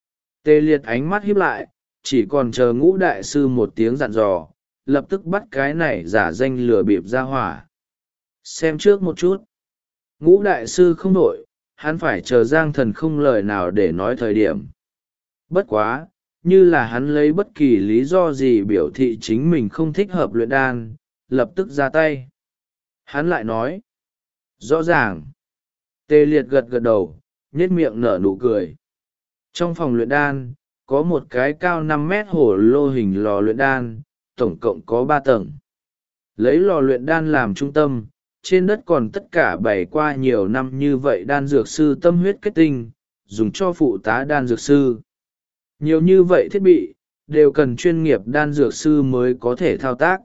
Tê Liệt ánh mắt híp lại, chỉ còn chờ Ngũ đại sư một tiếng dặn dò, lập tức bắt cái này giả danh lừa bịp ra hỏa. Xem trước một chút. Ngũ đại sư không nổi, hắn phải chờ Giang Thần không lời nào để nói thời điểm. Bất quá, như là hắn lấy bất kỳ lý do gì biểu thị chính mình không thích hợp luyện đan, lập tức ra tay. Hắn lại nói. Rõ ràng. Tê Liệt gật gật đầu, nhếch miệng nở nụ cười. Trong phòng luyện đan, có một cái cao 5 mét hổ lô hình lò luyện đan, tổng cộng có 3 tầng. Lấy lò luyện đan làm trung tâm, trên đất còn tất cả bày qua nhiều năm như vậy đan dược sư tâm huyết kết tinh, dùng cho phụ tá đan dược sư. Nhiều như vậy thiết bị, đều cần chuyên nghiệp đan dược sư mới có thể thao tác.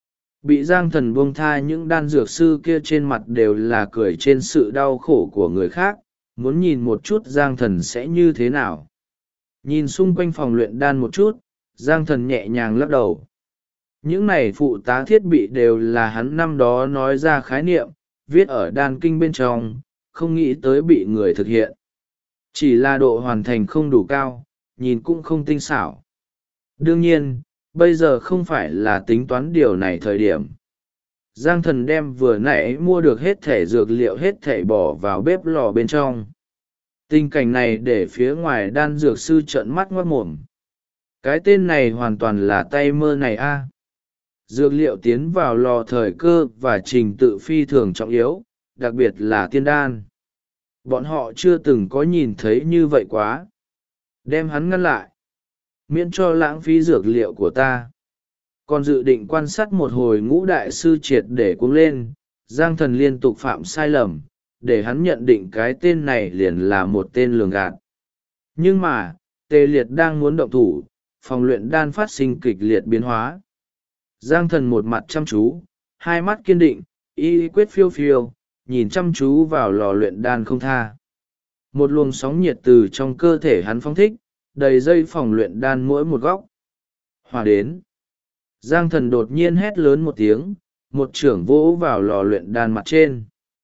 Bị Giang Thần buông tha những đan dược sư kia trên mặt đều là cười trên sự đau khổ của người khác, muốn nhìn một chút Giang Thần sẽ như thế nào. Nhìn xung quanh phòng luyện đan một chút, Giang Thần nhẹ nhàng lắc đầu. Những này phụ tá thiết bị đều là hắn năm đó nói ra khái niệm, viết ở đan kinh bên trong, không nghĩ tới bị người thực hiện. Chỉ là độ hoàn thành không đủ cao, nhìn cũng không tinh xảo. Đương nhiên, bây giờ không phải là tính toán điều này thời điểm. Giang Thần đem vừa nãy mua được hết thẻ dược liệu hết thẻ bỏ vào bếp lò bên trong. Tình cảnh này để phía ngoài đan dược sư trợn mắt ngoát mồm. Cái tên này hoàn toàn là tay mơ này a. Dược liệu tiến vào lò thời cơ và trình tự phi thường trọng yếu, đặc biệt là tiên đan. Bọn họ chưa từng có nhìn thấy như vậy quá. Đem hắn ngăn lại. Miễn cho lãng phí dược liệu của ta. Còn dự định quan sát một hồi Ngũ đại sư triệt để cuống lên, Giang Thần liên tục phạm sai lầm, để hắn nhận định cái tên này liền là một tên lường gạt. Nhưng mà, Tề Liệt đang muốn động thủ, phòng luyện đan phát sinh kịch liệt biến hóa. Giang Thần một mặt chăm chú, hai mắt kiên định, y quyết phiêu phiêu, nhìn chăm chú vào lò luyện đan không tha. Một luồng sóng nhiệt từ trong cơ thể hắn phóng thích, đầy dây phòng luyện đan mỗi một góc. Hòa đến. Giang Thần đột nhiên hét lớn một tiếng, một chưởng vỗ vào lò luyện đan mặt trên.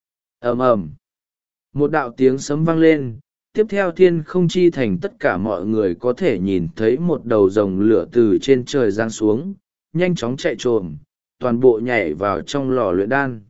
Ầm ầm. Một đạo tiếng sấm vang lên, tiếp theo thiên không chi thành tất cả mọi người có thể nhìn thấy một đầu rồng lửa từ trên trời giáng xuống, nhanh chóng chạy trồm, toàn bộ nhảy vào trong lò luyện đan.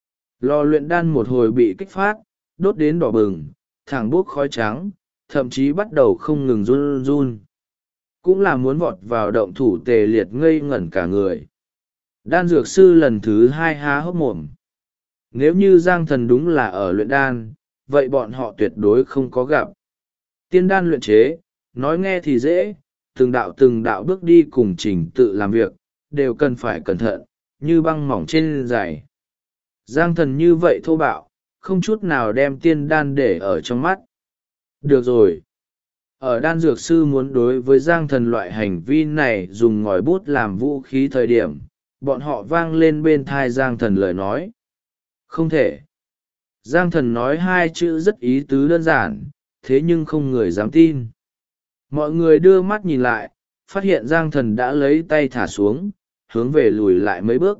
Lò luyện đan một hồi bị kích phát, đốt đến đỏ bừng, thẳng bốc khói trắng, thậm chí bắt đầu không ngừng run run. Cũng là muốn vọt vào động thủ. Tề Liệt ngây ngẩn cả người. Đan dược sư lần thứ hai há hốc mồm. Nếu như Giang Thần đúng là ở luyện đan, vậy bọn họ tuyệt đối không có gặp. Tiên đan luyện chế, nói nghe thì dễ, từng đạo bước đi cùng trình tự làm việc, đều cần phải cẩn thận, như băng mỏng trên giày. Giang Thần như vậy thô bạo, không chút nào đem tiên đan để ở trong mắt. Được rồi. Ở đan dược sư muốn đối với Giang Thần loại hành vi này dùng ngòi bút làm vũ khí thời điểm, bọn họ vang lên bên thai Giang Thần lời nói. Không thể. Giang Thần nói hai chữ rất ý tứ đơn giản, thế nhưng không người dám tin. Mọi người đưa mắt nhìn lại, phát hiện Giang Thần đã lấy tay thả xuống, hướng về lùi lại mấy bước.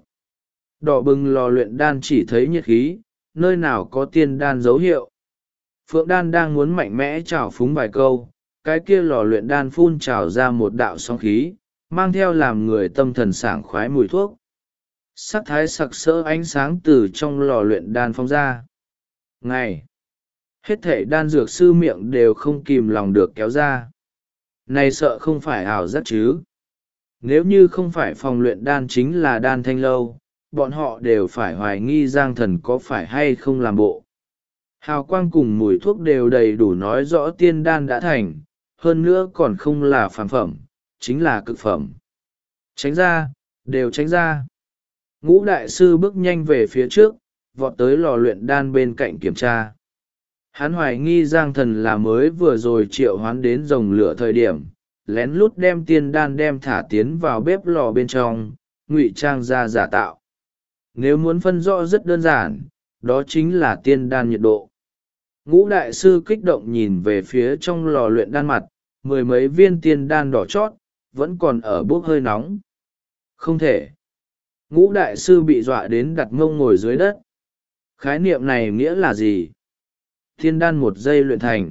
Đỏ bừng lò luyện đan chỉ thấy nhiệt khí, nơi nào có tiên đan dấu hiệu. Phượng đan đang muốn mạnh mẽ trào phúng vài câu, cái kia lò luyện đan phun trào ra một đạo sóng khí, mang theo làm người tâm thần sảng khoái mùi thuốc. Sắc thái sặc sỡ ánh sáng từ trong lò luyện đan phóng ra. Ngày! Hết thảy đan dược sư miệng đều không kìm lòng được kéo ra. Này sợ không phải ảo giác chứ. Nếu như không phải phòng luyện đan chính là Đan Thanh Lâu, bọn họ đều phải hoài nghi Giang Thần có phải hay không làm bộ. Hào quang cùng mùi thuốc đều đầy đủ nói rõ tiên đan đã thành, hơn nữa còn không là phàm phẩm, chính là cực phẩm. Tránh ra, đều tránh ra. Ngũ đại sư bước nhanh về phía trước, vọt tới lò luyện đan bên cạnh kiểm tra. Hắn hoài nghi Giang Thần là mới vừa rồi triệu hoán đến rồng lửa thời điểm, lén lút đem tiên đan đem thả tiến vào bếp lò bên trong, ngụy trang ra giả tạo. Nếu muốn phân rõ rất đơn giản, đó chính là tiên đan nhiệt độ. Ngũ đại sư kích động nhìn về phía trong lò luyện đan mặt, mười mấy viên tiên đan đỏ chót, vẫn còn ở bốc hơi nóng. Không thể. Ngũ đại sư bị dọa đến đặt mông ngồi dưới đất. Khái niệm này nghĩa là gì? Tiên đan một giây luyện thành.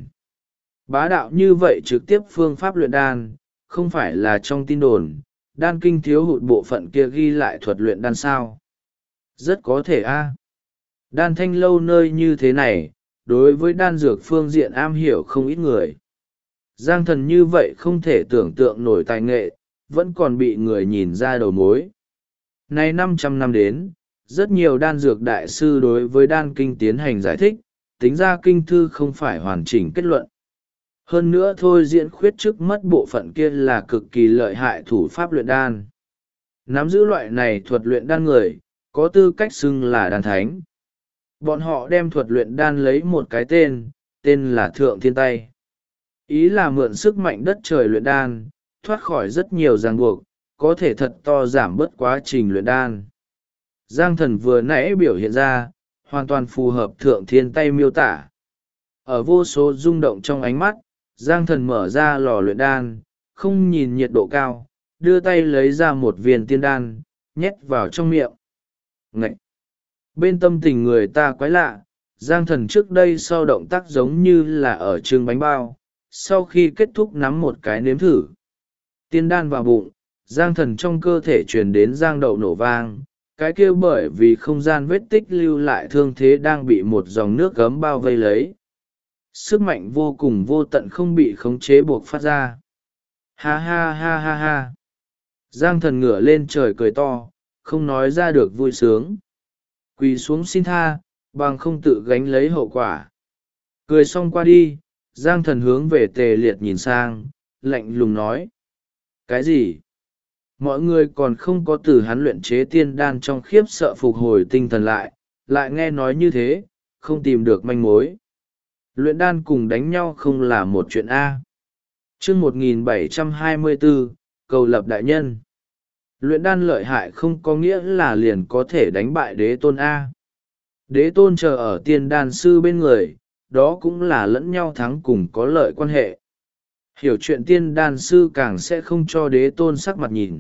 Bá đạo như vậy trực tiếp phương pháp luyện đan, không phải là trong tin đồn, đan kinh thiếu hụt bộ phận kia ghi lại thuật luyện đan sao? Rất có thể a. Đan Thanh Lâu nơi như thế này, đối với đan dược phương diện am hiểu không ít người. Giang Thần như vậy không thể tưởng tượng nổi tài nghệ, vẫn còn bị người nhìn ra đầu mối. Nay 500 năm đến, rất nhiều đan dược đại sư đối với đan kinh tiến hành giải thích, tính ra kinh thư không phải hoàn chỉnh kết luận. Hơn nữa thôi diễn khuyết trước mất bộ phận kia là cực kỳ lợi hại thủ pháp luyện đan. Nắm giữ loại này thuật luyện đan người, có tư cách xưng là đan thánh. Bọn họ đem thuật luyện đan lấy một cái tên là Thượng Thiên Tay. Ý là mượn sức mạnh đất trời luyện đan, thoát khỏi rất nhiều ràng buộc, có thể thật to giảm bớt quá trình luyện đan. Giang Thần vừa nãy biểu hiện ra, hoàn toàn phù hợp Thượng Thiên Tay miêu tả. Ở vô số rung động trong ánh mắt, Giang Thần mở ra lò luyện đan, không nhìn nhiệt độ cao, đưa tay lấy ra một viên tiên đan, nhét vào trong miệng. Ngậy! Bên tâm tình người ta quái lạ, Giang Thần trước đây sau động tác giống như là ở trưng bánh bao, sau khi kết thúc nắm một cái nếm thử. Tiên đan vào bụng, Giang Thần trong cơ thể truyền đến giang đậu nổ vang, cái kia bởi vì không gian vết tích lưu lại thương thế đang bị một dòng nước gấm bao vây lấy. Sức mạnh vô cùng vô tận không bị khống chế buộc phát ra. Ha ha ha ha ha. Giang Thần ngửa lên trời cười to, không nói ra được vui sướng. Quỳ xuống xin tha, bằng không tự gánh lấy hậu quả. Cười xong qua đi, Giang Thần hướng về Tề Liệt nhìn sang, lạnh lùng nói. Cái gì? mọi người còn không có từ hắn luyện chế tiên đan trong khiếp sợ phục hồi tinh thần lại nghe nói như thế, không tìm được manh mối. Luyện đan cùng đánh nhau không là một chuyện A. Chương 1724, cầu lập đại nhân. Luyện đan lợi hại không có nghĩa là liền có thể đánh bại đế tôn A. Đế tôn chờ ở tiên đan sư bên người, đó cũng là lẫn nhau thắng cùng có lợi quan hệ. Hiểu chuyện tiên đan sư càng sẽ không cho đế tôn sắc mặt nhìn.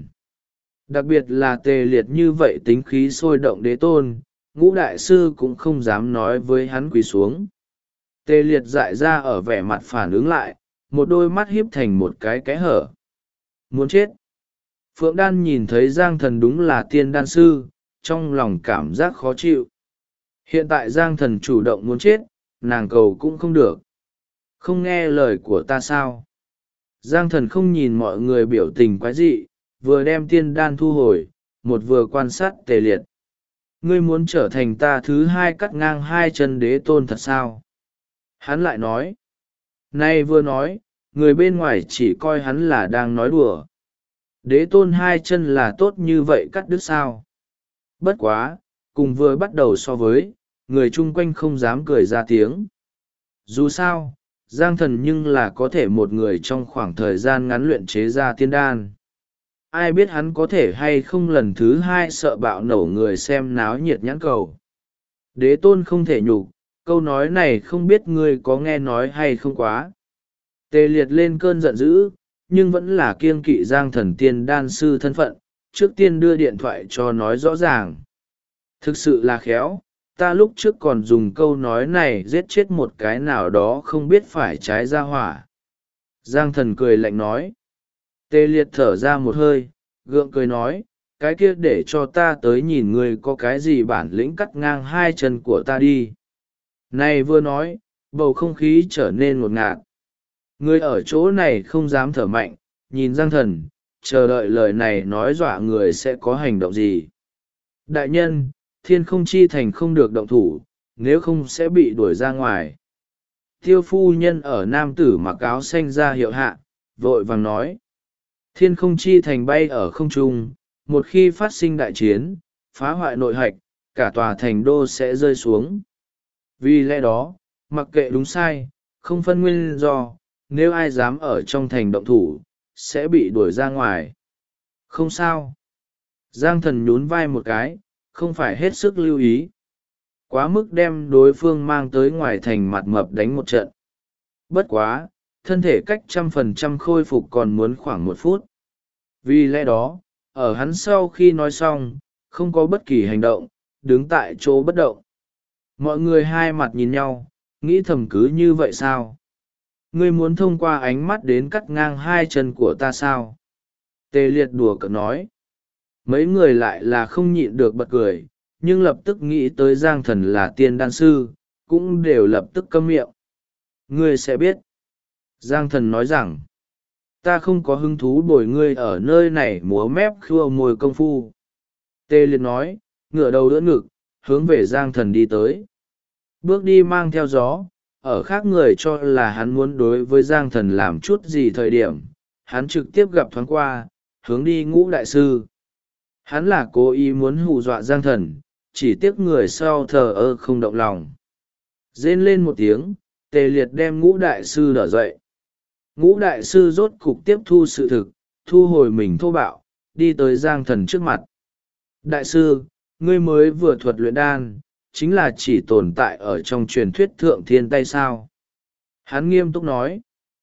Đặc biệt là tề liệt như vậy tính khí sôi động đế tôn, ngũ đại sư cũng không dám nói với hắn quỳ xuống. Tề liệt dại ra ở vẻ mặt phản ứng lại, một đôi mắt hiếp thành một cái hở. Muốn chết. Phượng đan nhìn thấy Giang Thần đúng là tiên đan sư, trong lòng cảm giác khó chịu. Hiện tại Giang Thần chủ động muốn chết, nàng cầu cũng không được. Không nghe lời của ta sao? Giang Thần không nhìn mọi người biểu tình quái dị, vừa đem tiên đan thu hồi, một vừa quan sát tề liệt. Ngươi muốn trở thành ta thứ hai cắt ngang hai chân đế tôn thật sao? Hắn lại nói. Nay vừa nói, người bên ngoài chỉ coi hắn là đang nói đùa. Đế tôn hai chân là tốt như vậy cắt đứt sao? Bất quá, cùng vừa bắt đầu so với, người chung quanh không dám cười ra tiếng. Dù sao, Giang Thần nhưng là có thể một người trong khoảng thời gian ngắn luyện chế ra tiên đan. Ai biết hắn có thể hay không lần thứ hai sợ bạo nổ người xem náo nhiệt nhãn cầu. Đế tôn không thể nhục, câu nói này không biết ngươi có nghe nói hay không quá. Tề liệt lên cơn giận dữ, nhưng vẫn là kiêng kỵ Giang Thần tiên đan sư thân phận, trước tiên đưa điện thoại cho nói rõ ràng. Thực sự là khéo, ta lúc trước còn dùng câu nói này giết chết một cái nào đó không biết phải trái ra hỏa. Giang Thần cười lạnh nói. Tề liệt thở ra một hơi, gượng cười nói, cái kia để cho ta tới nhìn ngươi có cái gì bản lĩnh cắt ngang hai chân của ta đi. Này vừa nói, bầu không khí trở nên ngột ngạt. Người ở chỗ này không dám thở mạnh, nhìn Giang Thần, chờ đợi lời này nói dọa người sẽ có hành động gì. Đại nhân, Thiên Không Chi Thành không được động thủ, nếu không sẽ bị đuổi ra ngoài. Tiêu phu nhân ở nam tử mặc áo xanh ra hiệu hạ, vội vàng nói. Thiên Không Chi Thành bay ở không trung, một khi phát sinh đại chiến, phá hoại nội hạch, cả tòa thành đô sẽ rơi xuống. Vì lẽ đó, mặc kệ đúng sai, không phân nguyên do, nếu ai dám ở trong thành động thủ, sẽ bị đuổi ra ngoài. Không sao. Giang Thần nhún vai một cái, không phải hết sức lưu ý. Quá mức đem đối phương mang tới ngoài thành mặt mập đánh một trận. Bất quá, thân thể cách 100% khôi phục còn muốn khoảng 1 phút. Vì lẽ đó, ở hắn sau khi nói xong, không có bất kỳ hành động, đứng tại chỗ bất động. Mọi người hai mặt nhìn nhau, nghĩ thầm cứ như vậy sao? Ngươi muốn thông qua ánh mắt đến cắt ngang hai chân của ta sao? Tề liệt đùa cợt nói. Mấy người lại là không nhịn được bật cười, nhưng lập tức nghĩ tới Giang Thần là tiên đan sư, cũng đều lập tức câm miệng. Ngươi sẽ biết. Giang Thần nói rằng, ta không có hứng thú bồi ngươi ở nơi này múa mép khua môi công phu. Tề liệt nói, ngửa đầu đỡ ngực, hướng về Giang Thần đi tới. Bước đi mang theo gió, ở khác người cho là hắn muốn đối với Giang Thần làm chút gì thời điểm, hắn trực tiếp gặp thoáng qua, hướng đi Ngũ đại sư. Hắn là cố ý muốn hù dọa Giang Thần, chỉ tiếc người sau thờ ơ không động lòng. Rên lên một tiếng, Tề liệt đem Ngũ đại sư đỡ dậy. Ngũ đại sư rốt cục tiếp thu sự thực, thu hồi mình thô bạo, đi tới Giang Thần trước mặt. Đại sư, ngươi mới vừa thuật luyện đan, chính là chỉ tồn tại ở trong truyền thuyết thượng thiên tay sao? Hắn nghiêm túc nói.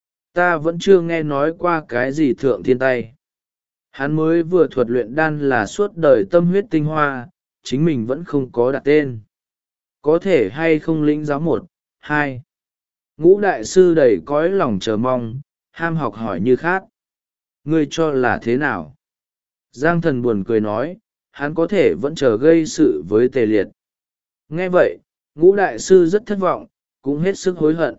Ta vẫn chưa nghe nói qua cái gì thượng thiên tay. Hắn mới vừa thuật luyện đan là suốt đời tâm huyết tinh hoa, chính mình vẫn không có đặt tên. Có thể hay không lĩnh giáo 1, 2. Ngũ đại sư đầy cõi lòng chờ mong, ham học hỏi như khác. Ngươi cho là thế nào? Giang Thần buồn cười nói, hắn có thể vẫn chờ gây sự với Tề liệt. Nghe vậy, Ngũ đại sư rất thất vọng, cũng hết sức hối hận.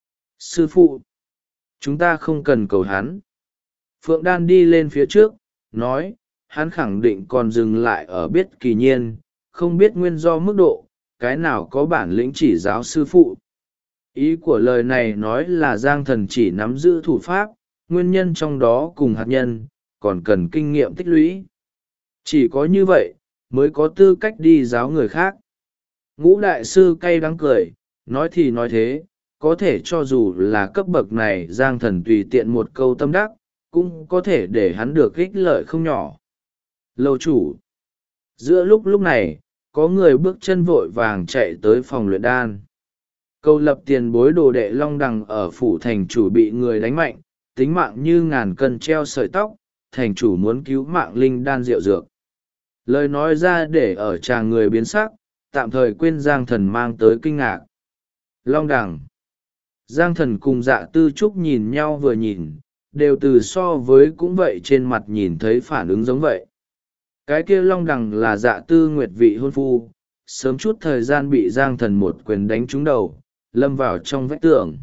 Sư phụ, chúng ta không cần cầu hắn. Phượng Đan đi lên phía trước, nói, hắn khẳng định còn dừng lại ở biết kỳ nhiên, không biết nguyên do mức độ, cái nào có bản lĩnh chỉ giáo sư phụ. Ý của lời này nói là Giang Thần chỉ nắm giữ thủ pháp, nguyên nhân trong đó cùng hạt nhân, còn cần kinh nghiệm tích lũy. Chỉ có như vậy, mới có tư cách đi giáo người khác. Ngũ đại sư cay đắng cười, nói thì nói thế, có thể cho dù là cấp bậc này Giang Thần tùy tiện một câu tâm đắc, cũng có thể để hắn được ích lợi không nhỏ. Lâu chủ. Giữa lúc này, có người bước chân vội vàng chạy tới phòng luyện đan. Câu lập tiền bối đồ đệ Long Đằng ở phủ thành chủ bị người đánh mạnh, tính mạng như ngàn cân treo sợi tóc, thành chủ muốn cứu mạng linh đan rượu dược. Lời nói ra để ở tràng người biến sắc, tạm thời quên Giang Thần mang tới kinh ngạc. Long Đằng. Giang Thần cùng Dạ Tư Trúc nhìn nhau vừa nhìn, đều từ so với cũng vậy trên mặt nhìn thấy phản ứng giống vậy. Cái kia Long Đằng là Dạ Tư Nguyệt vị hôn phu, sớm chút thời gian bị Giang Thần một quyền đánh trúng đầu, lâm vào trong vách tường.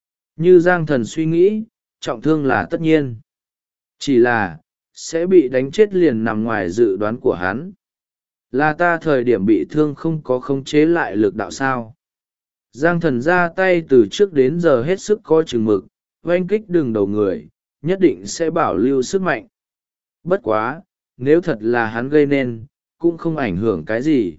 Như Giang Thần suy nghĩ, trọng thương là tất nhiên. Chỉ là, sẽ bị đánh chết liền nằm ngoài dự đoán của hắn. Là ta thời điểm bị thương không có khống chế lại lực đạo sao. Giang Thần ra tay từ trước đến giờ hết sức có chừng mực, oanh kích đường đầu người, nhất định sẽ bảo lưu sức mạnh. Bất quá, nếu thật là hắn gây nên, cũng không ảnh hưởng cái gì.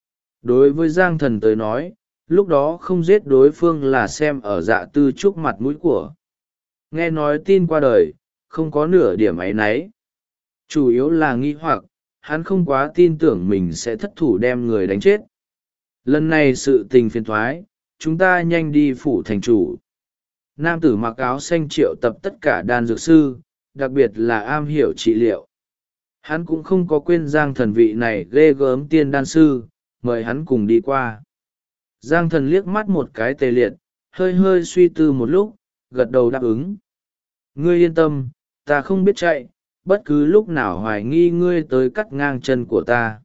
Đối với Giang Thần tới nói, lúc đó không giết đối phương là xem ở Dạ Tư Trúc mặt mũi của. Nghe nói tin qua đời, không có nửa điểm áy náy. Chủ yếu là nghi hoặc, hắn không quá tin tưởng mình sẽ thất thủ đem người đánh chết. Lần này sự tình phiền thoái, chúng ta nhanh đi phủ thành chủ. Nam tử mặc áo xanh triệu tập tất cả đan dược sư, đặc biệt là am hiểu trị liệu. Hắn cũng không có quên Giang Thần vị này ghê gớm tiên đan sư, mời hắn cùng đi qua. Giang Thần liếc mắt một cái Tề Liệt, hơi hơi suy tư một lúc, gật đầu đáp ứng. Ngươi yên tâm, ta không biết chạy, bất cứ lúc nào hoài nghi ngươi tới cắt ngang chân của ta.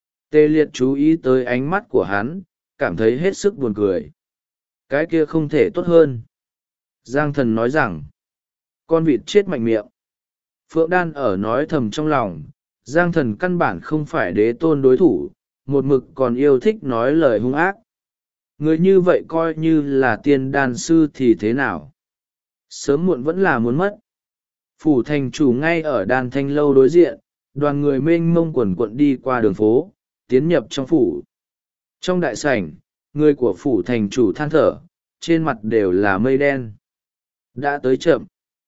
Tề Liệt chú ý tới ánh mắt của hắn, cảm thấy hết sức buồn cười. Cái kia không thể tốt hơn. Giang Thần nói rằng, con vịt chết mạnh miệng. Phượng Đan ở nói thầm trong lòng, Giang Thần căn bản không phải đế tôn đối thủ, một mực còn yêu thích nói lời hung ác. Người như vậy coi như là tiên đan sư thì thế nào? Sớm muộn vẫn là muốn mất. Phủ thành chủ ngay ở đan thanh lâu đối diện, đoàn người mênh mông quần quận đi qua đường phố, tiến nhập trong phủ. Trong đại sảnh, người của phủ thành chủ than thở, trên mặt đều là mây đen. Đã tới chậm.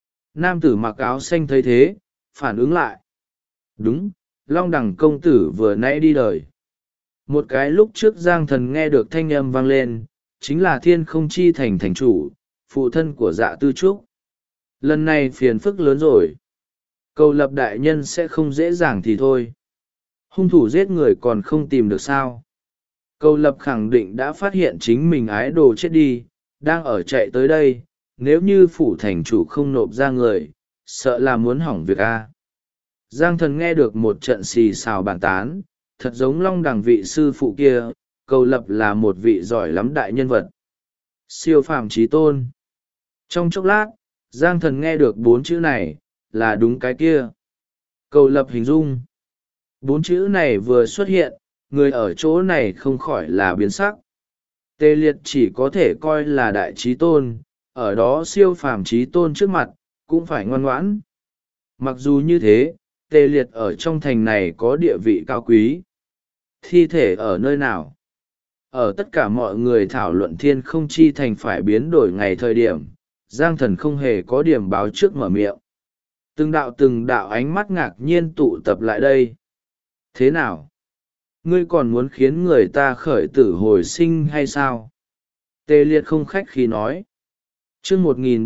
Nam tử mặc áo xanh thấy thế, phản ứng lại. Đúng, Long Đằng công tử vừa nãy đi đời. Một cái lúc trước Giang Thần nghe được thanh âm vang lên, chính là Thiên Không Chi thành thành chủ, phụ thân của Dạ Tư Trúc. Lần này phiền phức lớn rồi. Cầu lập đại nhân sẽ không dễ dàng thì thôi. Hung thủ giết người còn không tìm được sao. Cầu lập khẳng định đã phát hiện chính mình ái đồ chết đi, đang ở chạy tới đây, nếu như phủ thành chủ không nộp ra người, sợ là muốn hỏng việc a. Giang Thần nghe được một trận xì xào bàn tán, thật giống Long Đằng vị sư phụ kia, cầu lập là một vị giỏi lắm đại nhân vật. Siêu phàm trí tôn. Trong chốc lát, Giang Thần nghe được 4 chữ này, là đúng cái kia. Cầu lập hình dung. 4 chữ này vừa xuất hiện, người ở chỗ này không khỏi là biến sắc. Tề Liệt chỉ có thể coi là đại trí tôn, ở đó siêu phàm trí tôn trước mặt, cũng phải ngoan ngoãn. Mặc dù như thế, Tề Liệt ở trong thành này có địa vị cao quý. Thi thể ở nơi nào? Ở tất cả mọi người thảo luận Thiên Không Chi thành phải biến đổi ngày thời điểm, Giang Thần không hề có điểm báo trước mở miệng. Từng đạo ánh mắt ngạc nhiên tụ tập lại đây. Thế nào? Ngươi còn muốn khiến người ta khởi tử hồi sinh hay sao? Tề Liệt không khách khí nói. Chương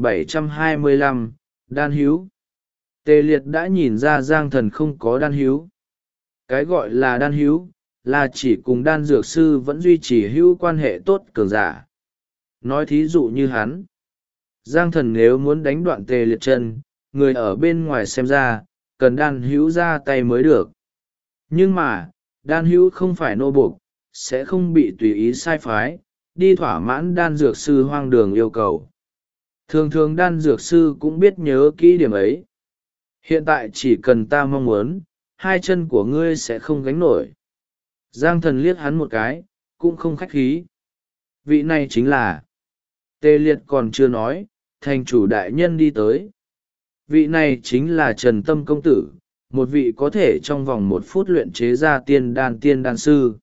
1725, đan hiếu. Tề Liệt đã nhìn ra Giang Thần không có đan hiếu. Cái gọi là đan hiếu, là chỉ cùng đan dược sư vẫn duy trì hữu quan hệ tốt cường giả. Nói thí dụ như hắn. Giang Thần nếu muốn đánh đoạn Tề Liệt chân, người ở bên ngoài xem ra, cần đan hữu ra tay mới được. Nhưng mà, đan hữu không phải nô buộc, sẽ không bị tùy ý sai phái, đi thỏa mãn đan dược sư hoang đường yêu cầu. Thường thường đan dược sư cũng biết nhớ kỹ điểm ấy. Hiện tại chỉ cần ta mong muốn, 2 chân của ngươi sẽ không gánh nổi. Giang Thần liếc hắn một cái, cũng không khách khí. Vị này chính là... Tề Liệt còn chưa nói, thành chủ đại nhân đi tới. Vị này chính là Trần Tâm Công Tử, một vị có thể trong vòng 1 phút luyện chế ra tiên đan sư.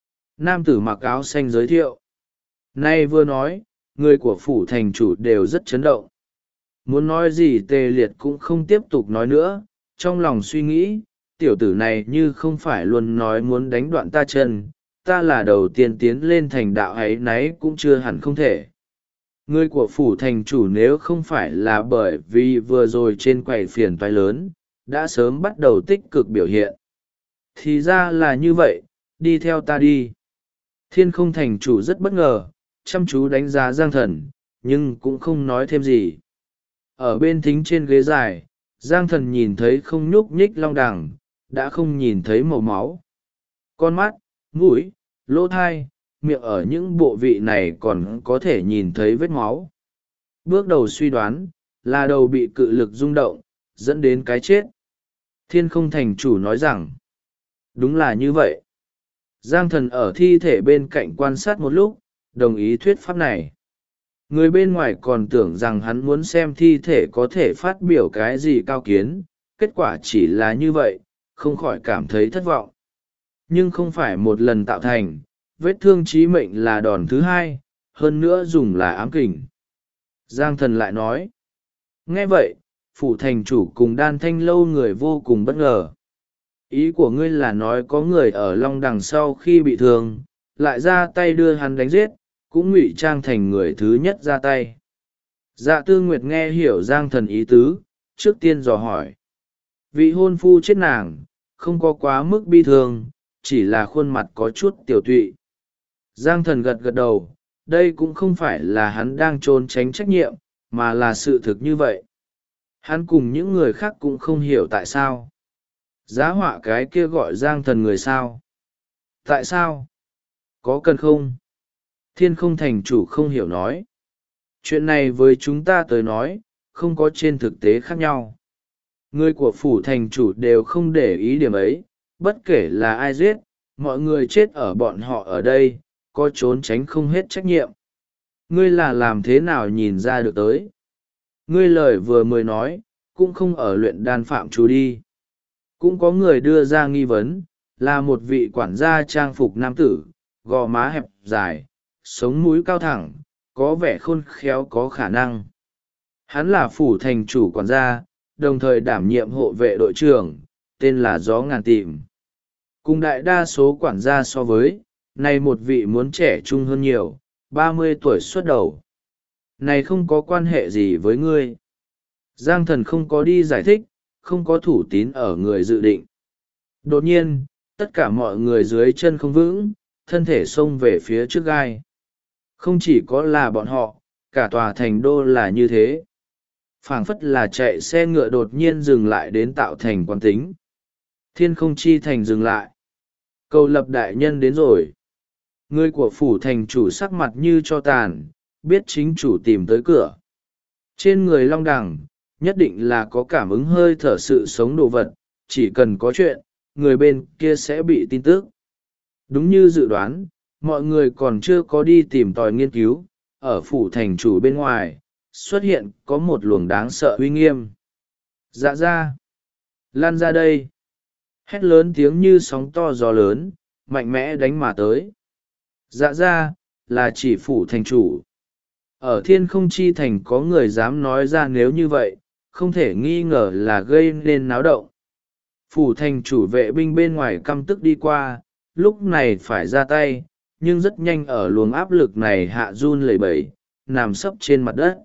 Nam tử mặc áo xanh giới thiệu. Nay vừa nói, người của phủ thành chủ đều rất chấn động. Muốn nói gì Tề Liệt cũng không tiếp tục nói nữa, trong lòng suy nghĩ, tiểu tử này như không phải luôn nói muốn đánh đoạn ta chân, ta là đầu tiên tiến lên thành đạo ấy nấy cũng chưa hẳn không thể. Người của phủ thành chủ nếu không phải là bởi vì vừa rồi trên quầy phiền toái lớn, đã sớm bắt đầu tích cực biểu hiện. Thì ra là như vậy, đi theo ta đi. Thiên không thành chủ rất bất ngờ, chăm chú đánh giá Giang Thần, nhưng cũng không nói thêm gì. Ở bên thính trên ghế dài, Giang Thần nhìn thấy không nhúc nhích long đằng, đã không nhìn thấy màu máu. Con mắt, mũi, lỗ thai, miệng ở những bộ vị này còn có thể nhìn thấy vết máu. Bước đầu suy đoán, là đầu bị cự lực rung động, dẫn đến cái chết. Thiên không thành chủ nói rằng, đúng là như vậy. Giang Thần ở thi thể bên cạnh quan sát một lúc, đồng ý thuyết pháp này. Người bên ngoài còn tưởng rằng hắn muốn xem thi thể có thể phát biểu cái gì cao kiến, kết quả chỉ là như vậy, không khỏi cảm thấy thất vọng. Nhưng không phải một lần tạo thành, vết thương chí mệnh là đòn thứ hai, hơn nữa dùng là ám kình. Giang Thần lại nói. Nghe vậy, phủ thành chủ cùng Đan Thanh Lâu người vô cùng bất ngờ. Ý của ngươi là nói có người ở Long Đằng sau khi bị thương, lại ra tay đưa hắn đánh giết, cũng ngụy trang thành người thứ nhất ra tay. Dạ Tư Nguyệt nghe hiểu Giang Thần ý tứ, trước tiên dò hỏi. Vị hôn phu chết nàng, không có quá mức bi thương, chỉ là khuôn mặt có chút tiểu tụy. Giang Thần gật gật đầu, đây cũng không phải là hắn đang trốn tránh trách nhiệm, mà là sự thực như vậy. Hắn cùng những người khác cũng không hiểu tại sao. Giá họa cái kia gọi Giang Thần người sao? Tại sao? Có cần không? Thiên không thành chủ không hiểu nói. Chuyện này với chúng ta tới nói, không có trên thực tế khác nhau. Người của phủ thành chủ đều không để ý điểm ấy, bất kể là ai giết, mọi người chết ở bọn họ ở đây, có trốn tránh không hết trách nhiệm. Ngươi là làm thế nào nhìn ra được tới? Ngươi lời vừa mới nói, cũng không ở luyện đan phạm chú đi. Cũng có người đưa ra nghi vấn, là một vị quản gia trang phục nam tử, gò má hẹp dài, sống mũi cao thẳng, có vẻ khôn khéo có khả năng. Hắn là phủ thành chủ quản gia, đồng thời đảm nhiệm hộ vệ đội trưởng, tên là Gió Ngàn Tìm. Cùng đại đa số quản gia so với, này một vị muốn trẻ trung hơn nhiều, 30 tuổi xuất đầu. Này không có quan hệ gì với ngươi. Giang Thần không có đi giải thích, không có thủ tín ở người dự định. Đột nhiên, tất cả mọi người dưới chân không vững, thân thể xông về phía trước gai. Không chỉ có là bọn họ, cả tòa thành đô là như thế. Phảng phất là chạy xe ngựa đột nhiên dừng lại đến tạo thành quán tính. Thiên không chi thành dừng lại. Cầu lập đại nhân đến rồi. Người của phủ thành chủ sắc mặt như cho tàn, biết chính chủ tìm tới cửa. Trên người long đằng, nhất định là có cảm ứng hơi thở sự sống đồ vật, chỉ cần có chuyện, người bên kia sẽ bị tin tức. Đúng như dự đoán, mọi người còn chưa có đi tìm tòi nghiên cứu, ở phủ thành chủ bên ngoài, xuất hiện có một luồng đáng sợ uy nghiêm. Dạ ra! Lan ra đây! Hét lớn tiếng như sóng to gió lớn, mạnh mẽ đánh mà tới. Dạ ra, là chỉ phủ thành chủ. Ở thiên không chi thành có người dám nói ra nếu như vậy, không thể nghi ngờ là gây nên náo động. Phủ thành chủ vệ binh bên ngoài căm tức đi qua, lúc này phải ra tay, nhưng rất nhanh ở luồng áp lực này hạ run lẩy bẩy, nằm sấp trên mặt đất.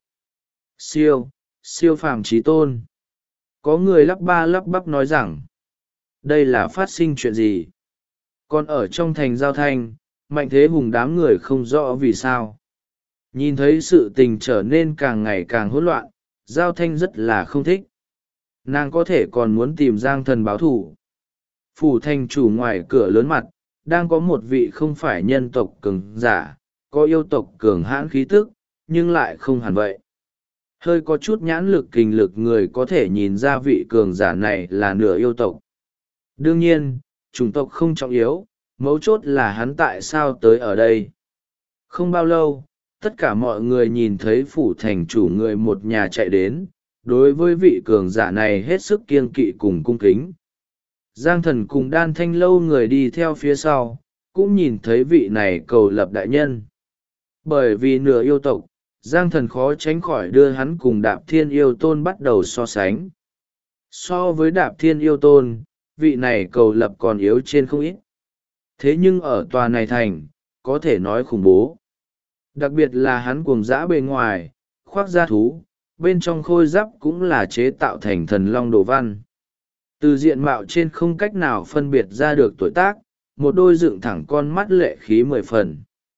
Siêu phàm chí tôn. Có người lắp ba lắp bắp nói rằng, đây là phát sinh chuyện gì? Còn ở trong thành Giao Thanh, Mạnh Thế Hùng đám người không rõ vì sao. Nhìn thấy sự tình trở nên càng ngày càng hỗn loạn, Giao Thanh rất là không thích. Nàng có thể còn muốn tìm Giang Thần báo thù. Phủ thành chủ ngoài cửa lớn mặt, đang có một vị không phải nhân tộc cường giả, có yêu tộc cường hãn khí tức, nhưng lại không hẳn vậy. Hơi có chút nhãn lực kình lực người có thể nhìn ra vị cường giả này là nửa yêu tộc. Đương nhiên, chủng tộc không trọng yếu, mấu chốt là hắn tại sao tới ở đây. Không bao lâu, tất cả mọi người nhìn thấy phủ thành chủ người một nhà chạy đến, đối với vị cường giả này hết sức kiêng kỵ cùng cung kính. Giang Thần cùng Đan Thanh Lâu người đi theo phía sau, cũng nhìn thấy vị này cầu lập đại nhân. Bởi vì nửa yêu tộc, Giang Thần khó tránh khỏi đưa hắn cùng Đạp Thiên Yêu Tôn bắt đầu so sánh. So với Đạp Thiên Yêu Tôn, vị này cầu lập còn yếu trên không ít. Thế nhưng ở tòa này thành, có thể nói khủng bố. Đặc biệt là hắn cuồng dã bề ngoài, khoác da thú, bên trong khôi giáp cũng là chế tạo thành thần long đồ văn. Từ diện mạo trên không cách nào phân biệt ra được tuổi tác, một đôi dựng thẳng con mắt lệ khí 10 phần.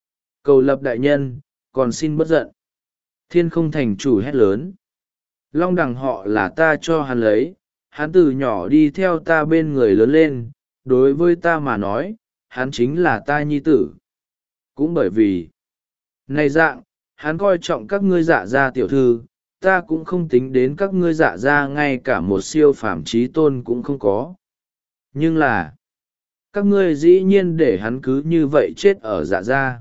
Cầu lập đại nhân, còn xin bất giận. Thiên không thành chủ hét lớn. Long đằng họ là ta cho hắn lấy, hắn từ nhỏ đi theo ta bên người lớn lên, đối với ta mà nói, hắn chính là ta nhi tử. Cũng bởi vì, này dạng, hắn coi trọng các ngươi Dạ gia tiểu thư, ta cũng không tính đến các ngươi Dạ gia ngay cả một siêu phàm trí tôn cũng không có. Nhưng là, các ngươi dĩ nhiên để hắn cứ như vậy chết ở Dạ gia.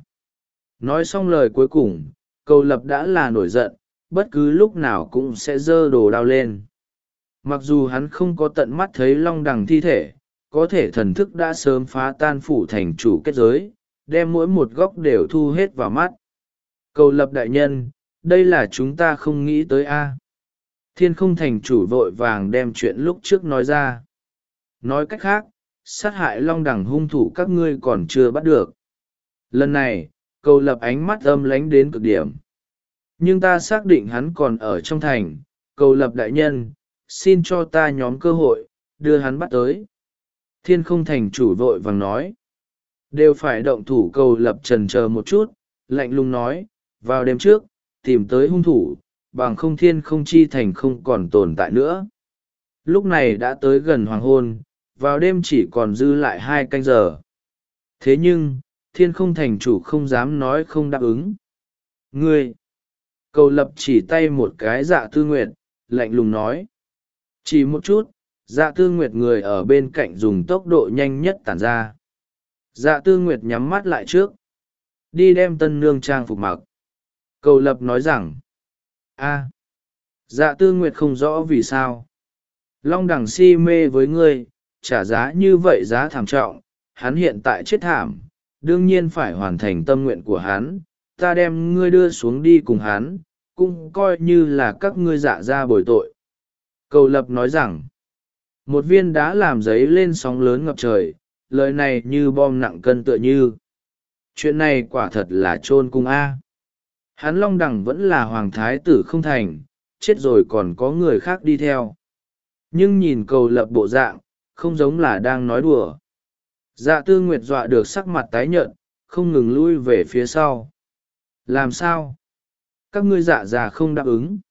Nói xong lời cuối cùng, cầu lập đã là nổi giận, bất cứ lúc nào cũng sẽ giơ đồ đao lên. Mặc dù hắn không có tận mắt thấy long đằng thi thể, có thể thần thức đã sớm phá tan phủ thành chủ kết giới, đem mỗi một góc đều thu hết vào mắt. Cầu lập đại nhân, đây là chúng ta không nghĩ tới a. Thiên không thành chủ vội vàng đem chuyện lúc trước nói ra. Nói cách khác, sát hại long đằng hung thủ các ngươi còn chưa bắt được. Lần này, cầu lập ánh mắt âm lánh đến cực điểm. Nhưng ta xác định hắn còn ở trong thành, cầu lập đại nhân, xin cho ta nhóm cơ hội, đưa hắn bắt tới. Thiên không thành chủ vội vàng nói. Đều phải động thủ. Cầu lập trần chờ một chút, lạnh lùng nói, vào đêm trước, tìm tới hung thủ, bằng không thiên không chi thành không còn tồn tại nữa. Lúc này đã tới gần hoàng hôn, vào đêm chỉ còn dư lại 2 canh giờ. Thế nhưng, thiên không thành chủ không dám nói không đáp ứng. Ngươi! Cầu lập chỉ tay một cái Dạ Tư Nguyệt, lạnh lùng nói. Chỉ một chút, Dạ Tư Nguyệt người ở bên cạnh dùng tốc độ nhanh nhất tản ra. Dạ Tư Nguyệt nhắm mắt lại trước. Đi đem tân nương trang phục mặc. Cầu lập nói rằng. Dạ Tư Nguyệt không rõ vì sao. Long đằng si mê với ngươi, trả giá như vậy giá thảm trọng, hắn hiện tại chết thảm, đương nhiên phải hoàn thành tâm nguyện của hắn, ta đem ngươi đưa xuống đi cùng hắn, cũng coi như là các ngươi Dạ gia bồi tội. Cầu lập nói rằng, một viên đá làm giấy lên sóng lớn ngập trời, lời này như bom nặng cân tựa như. Chuyện này quả thật là chôn cung a. Hắn long đằng vẫn là hoàng thái tử không thành, chết rồi còn có người khác đi theo. Nhưng nhìn cầu lập bộ dạng, không giống là đang nói đùa. Dạ Tư Nguyệt dọa được sắc mặt tái nhợt, không ngừng lui về phía sau. Làm sao? Các ngươi Dạ già không đáp ứng.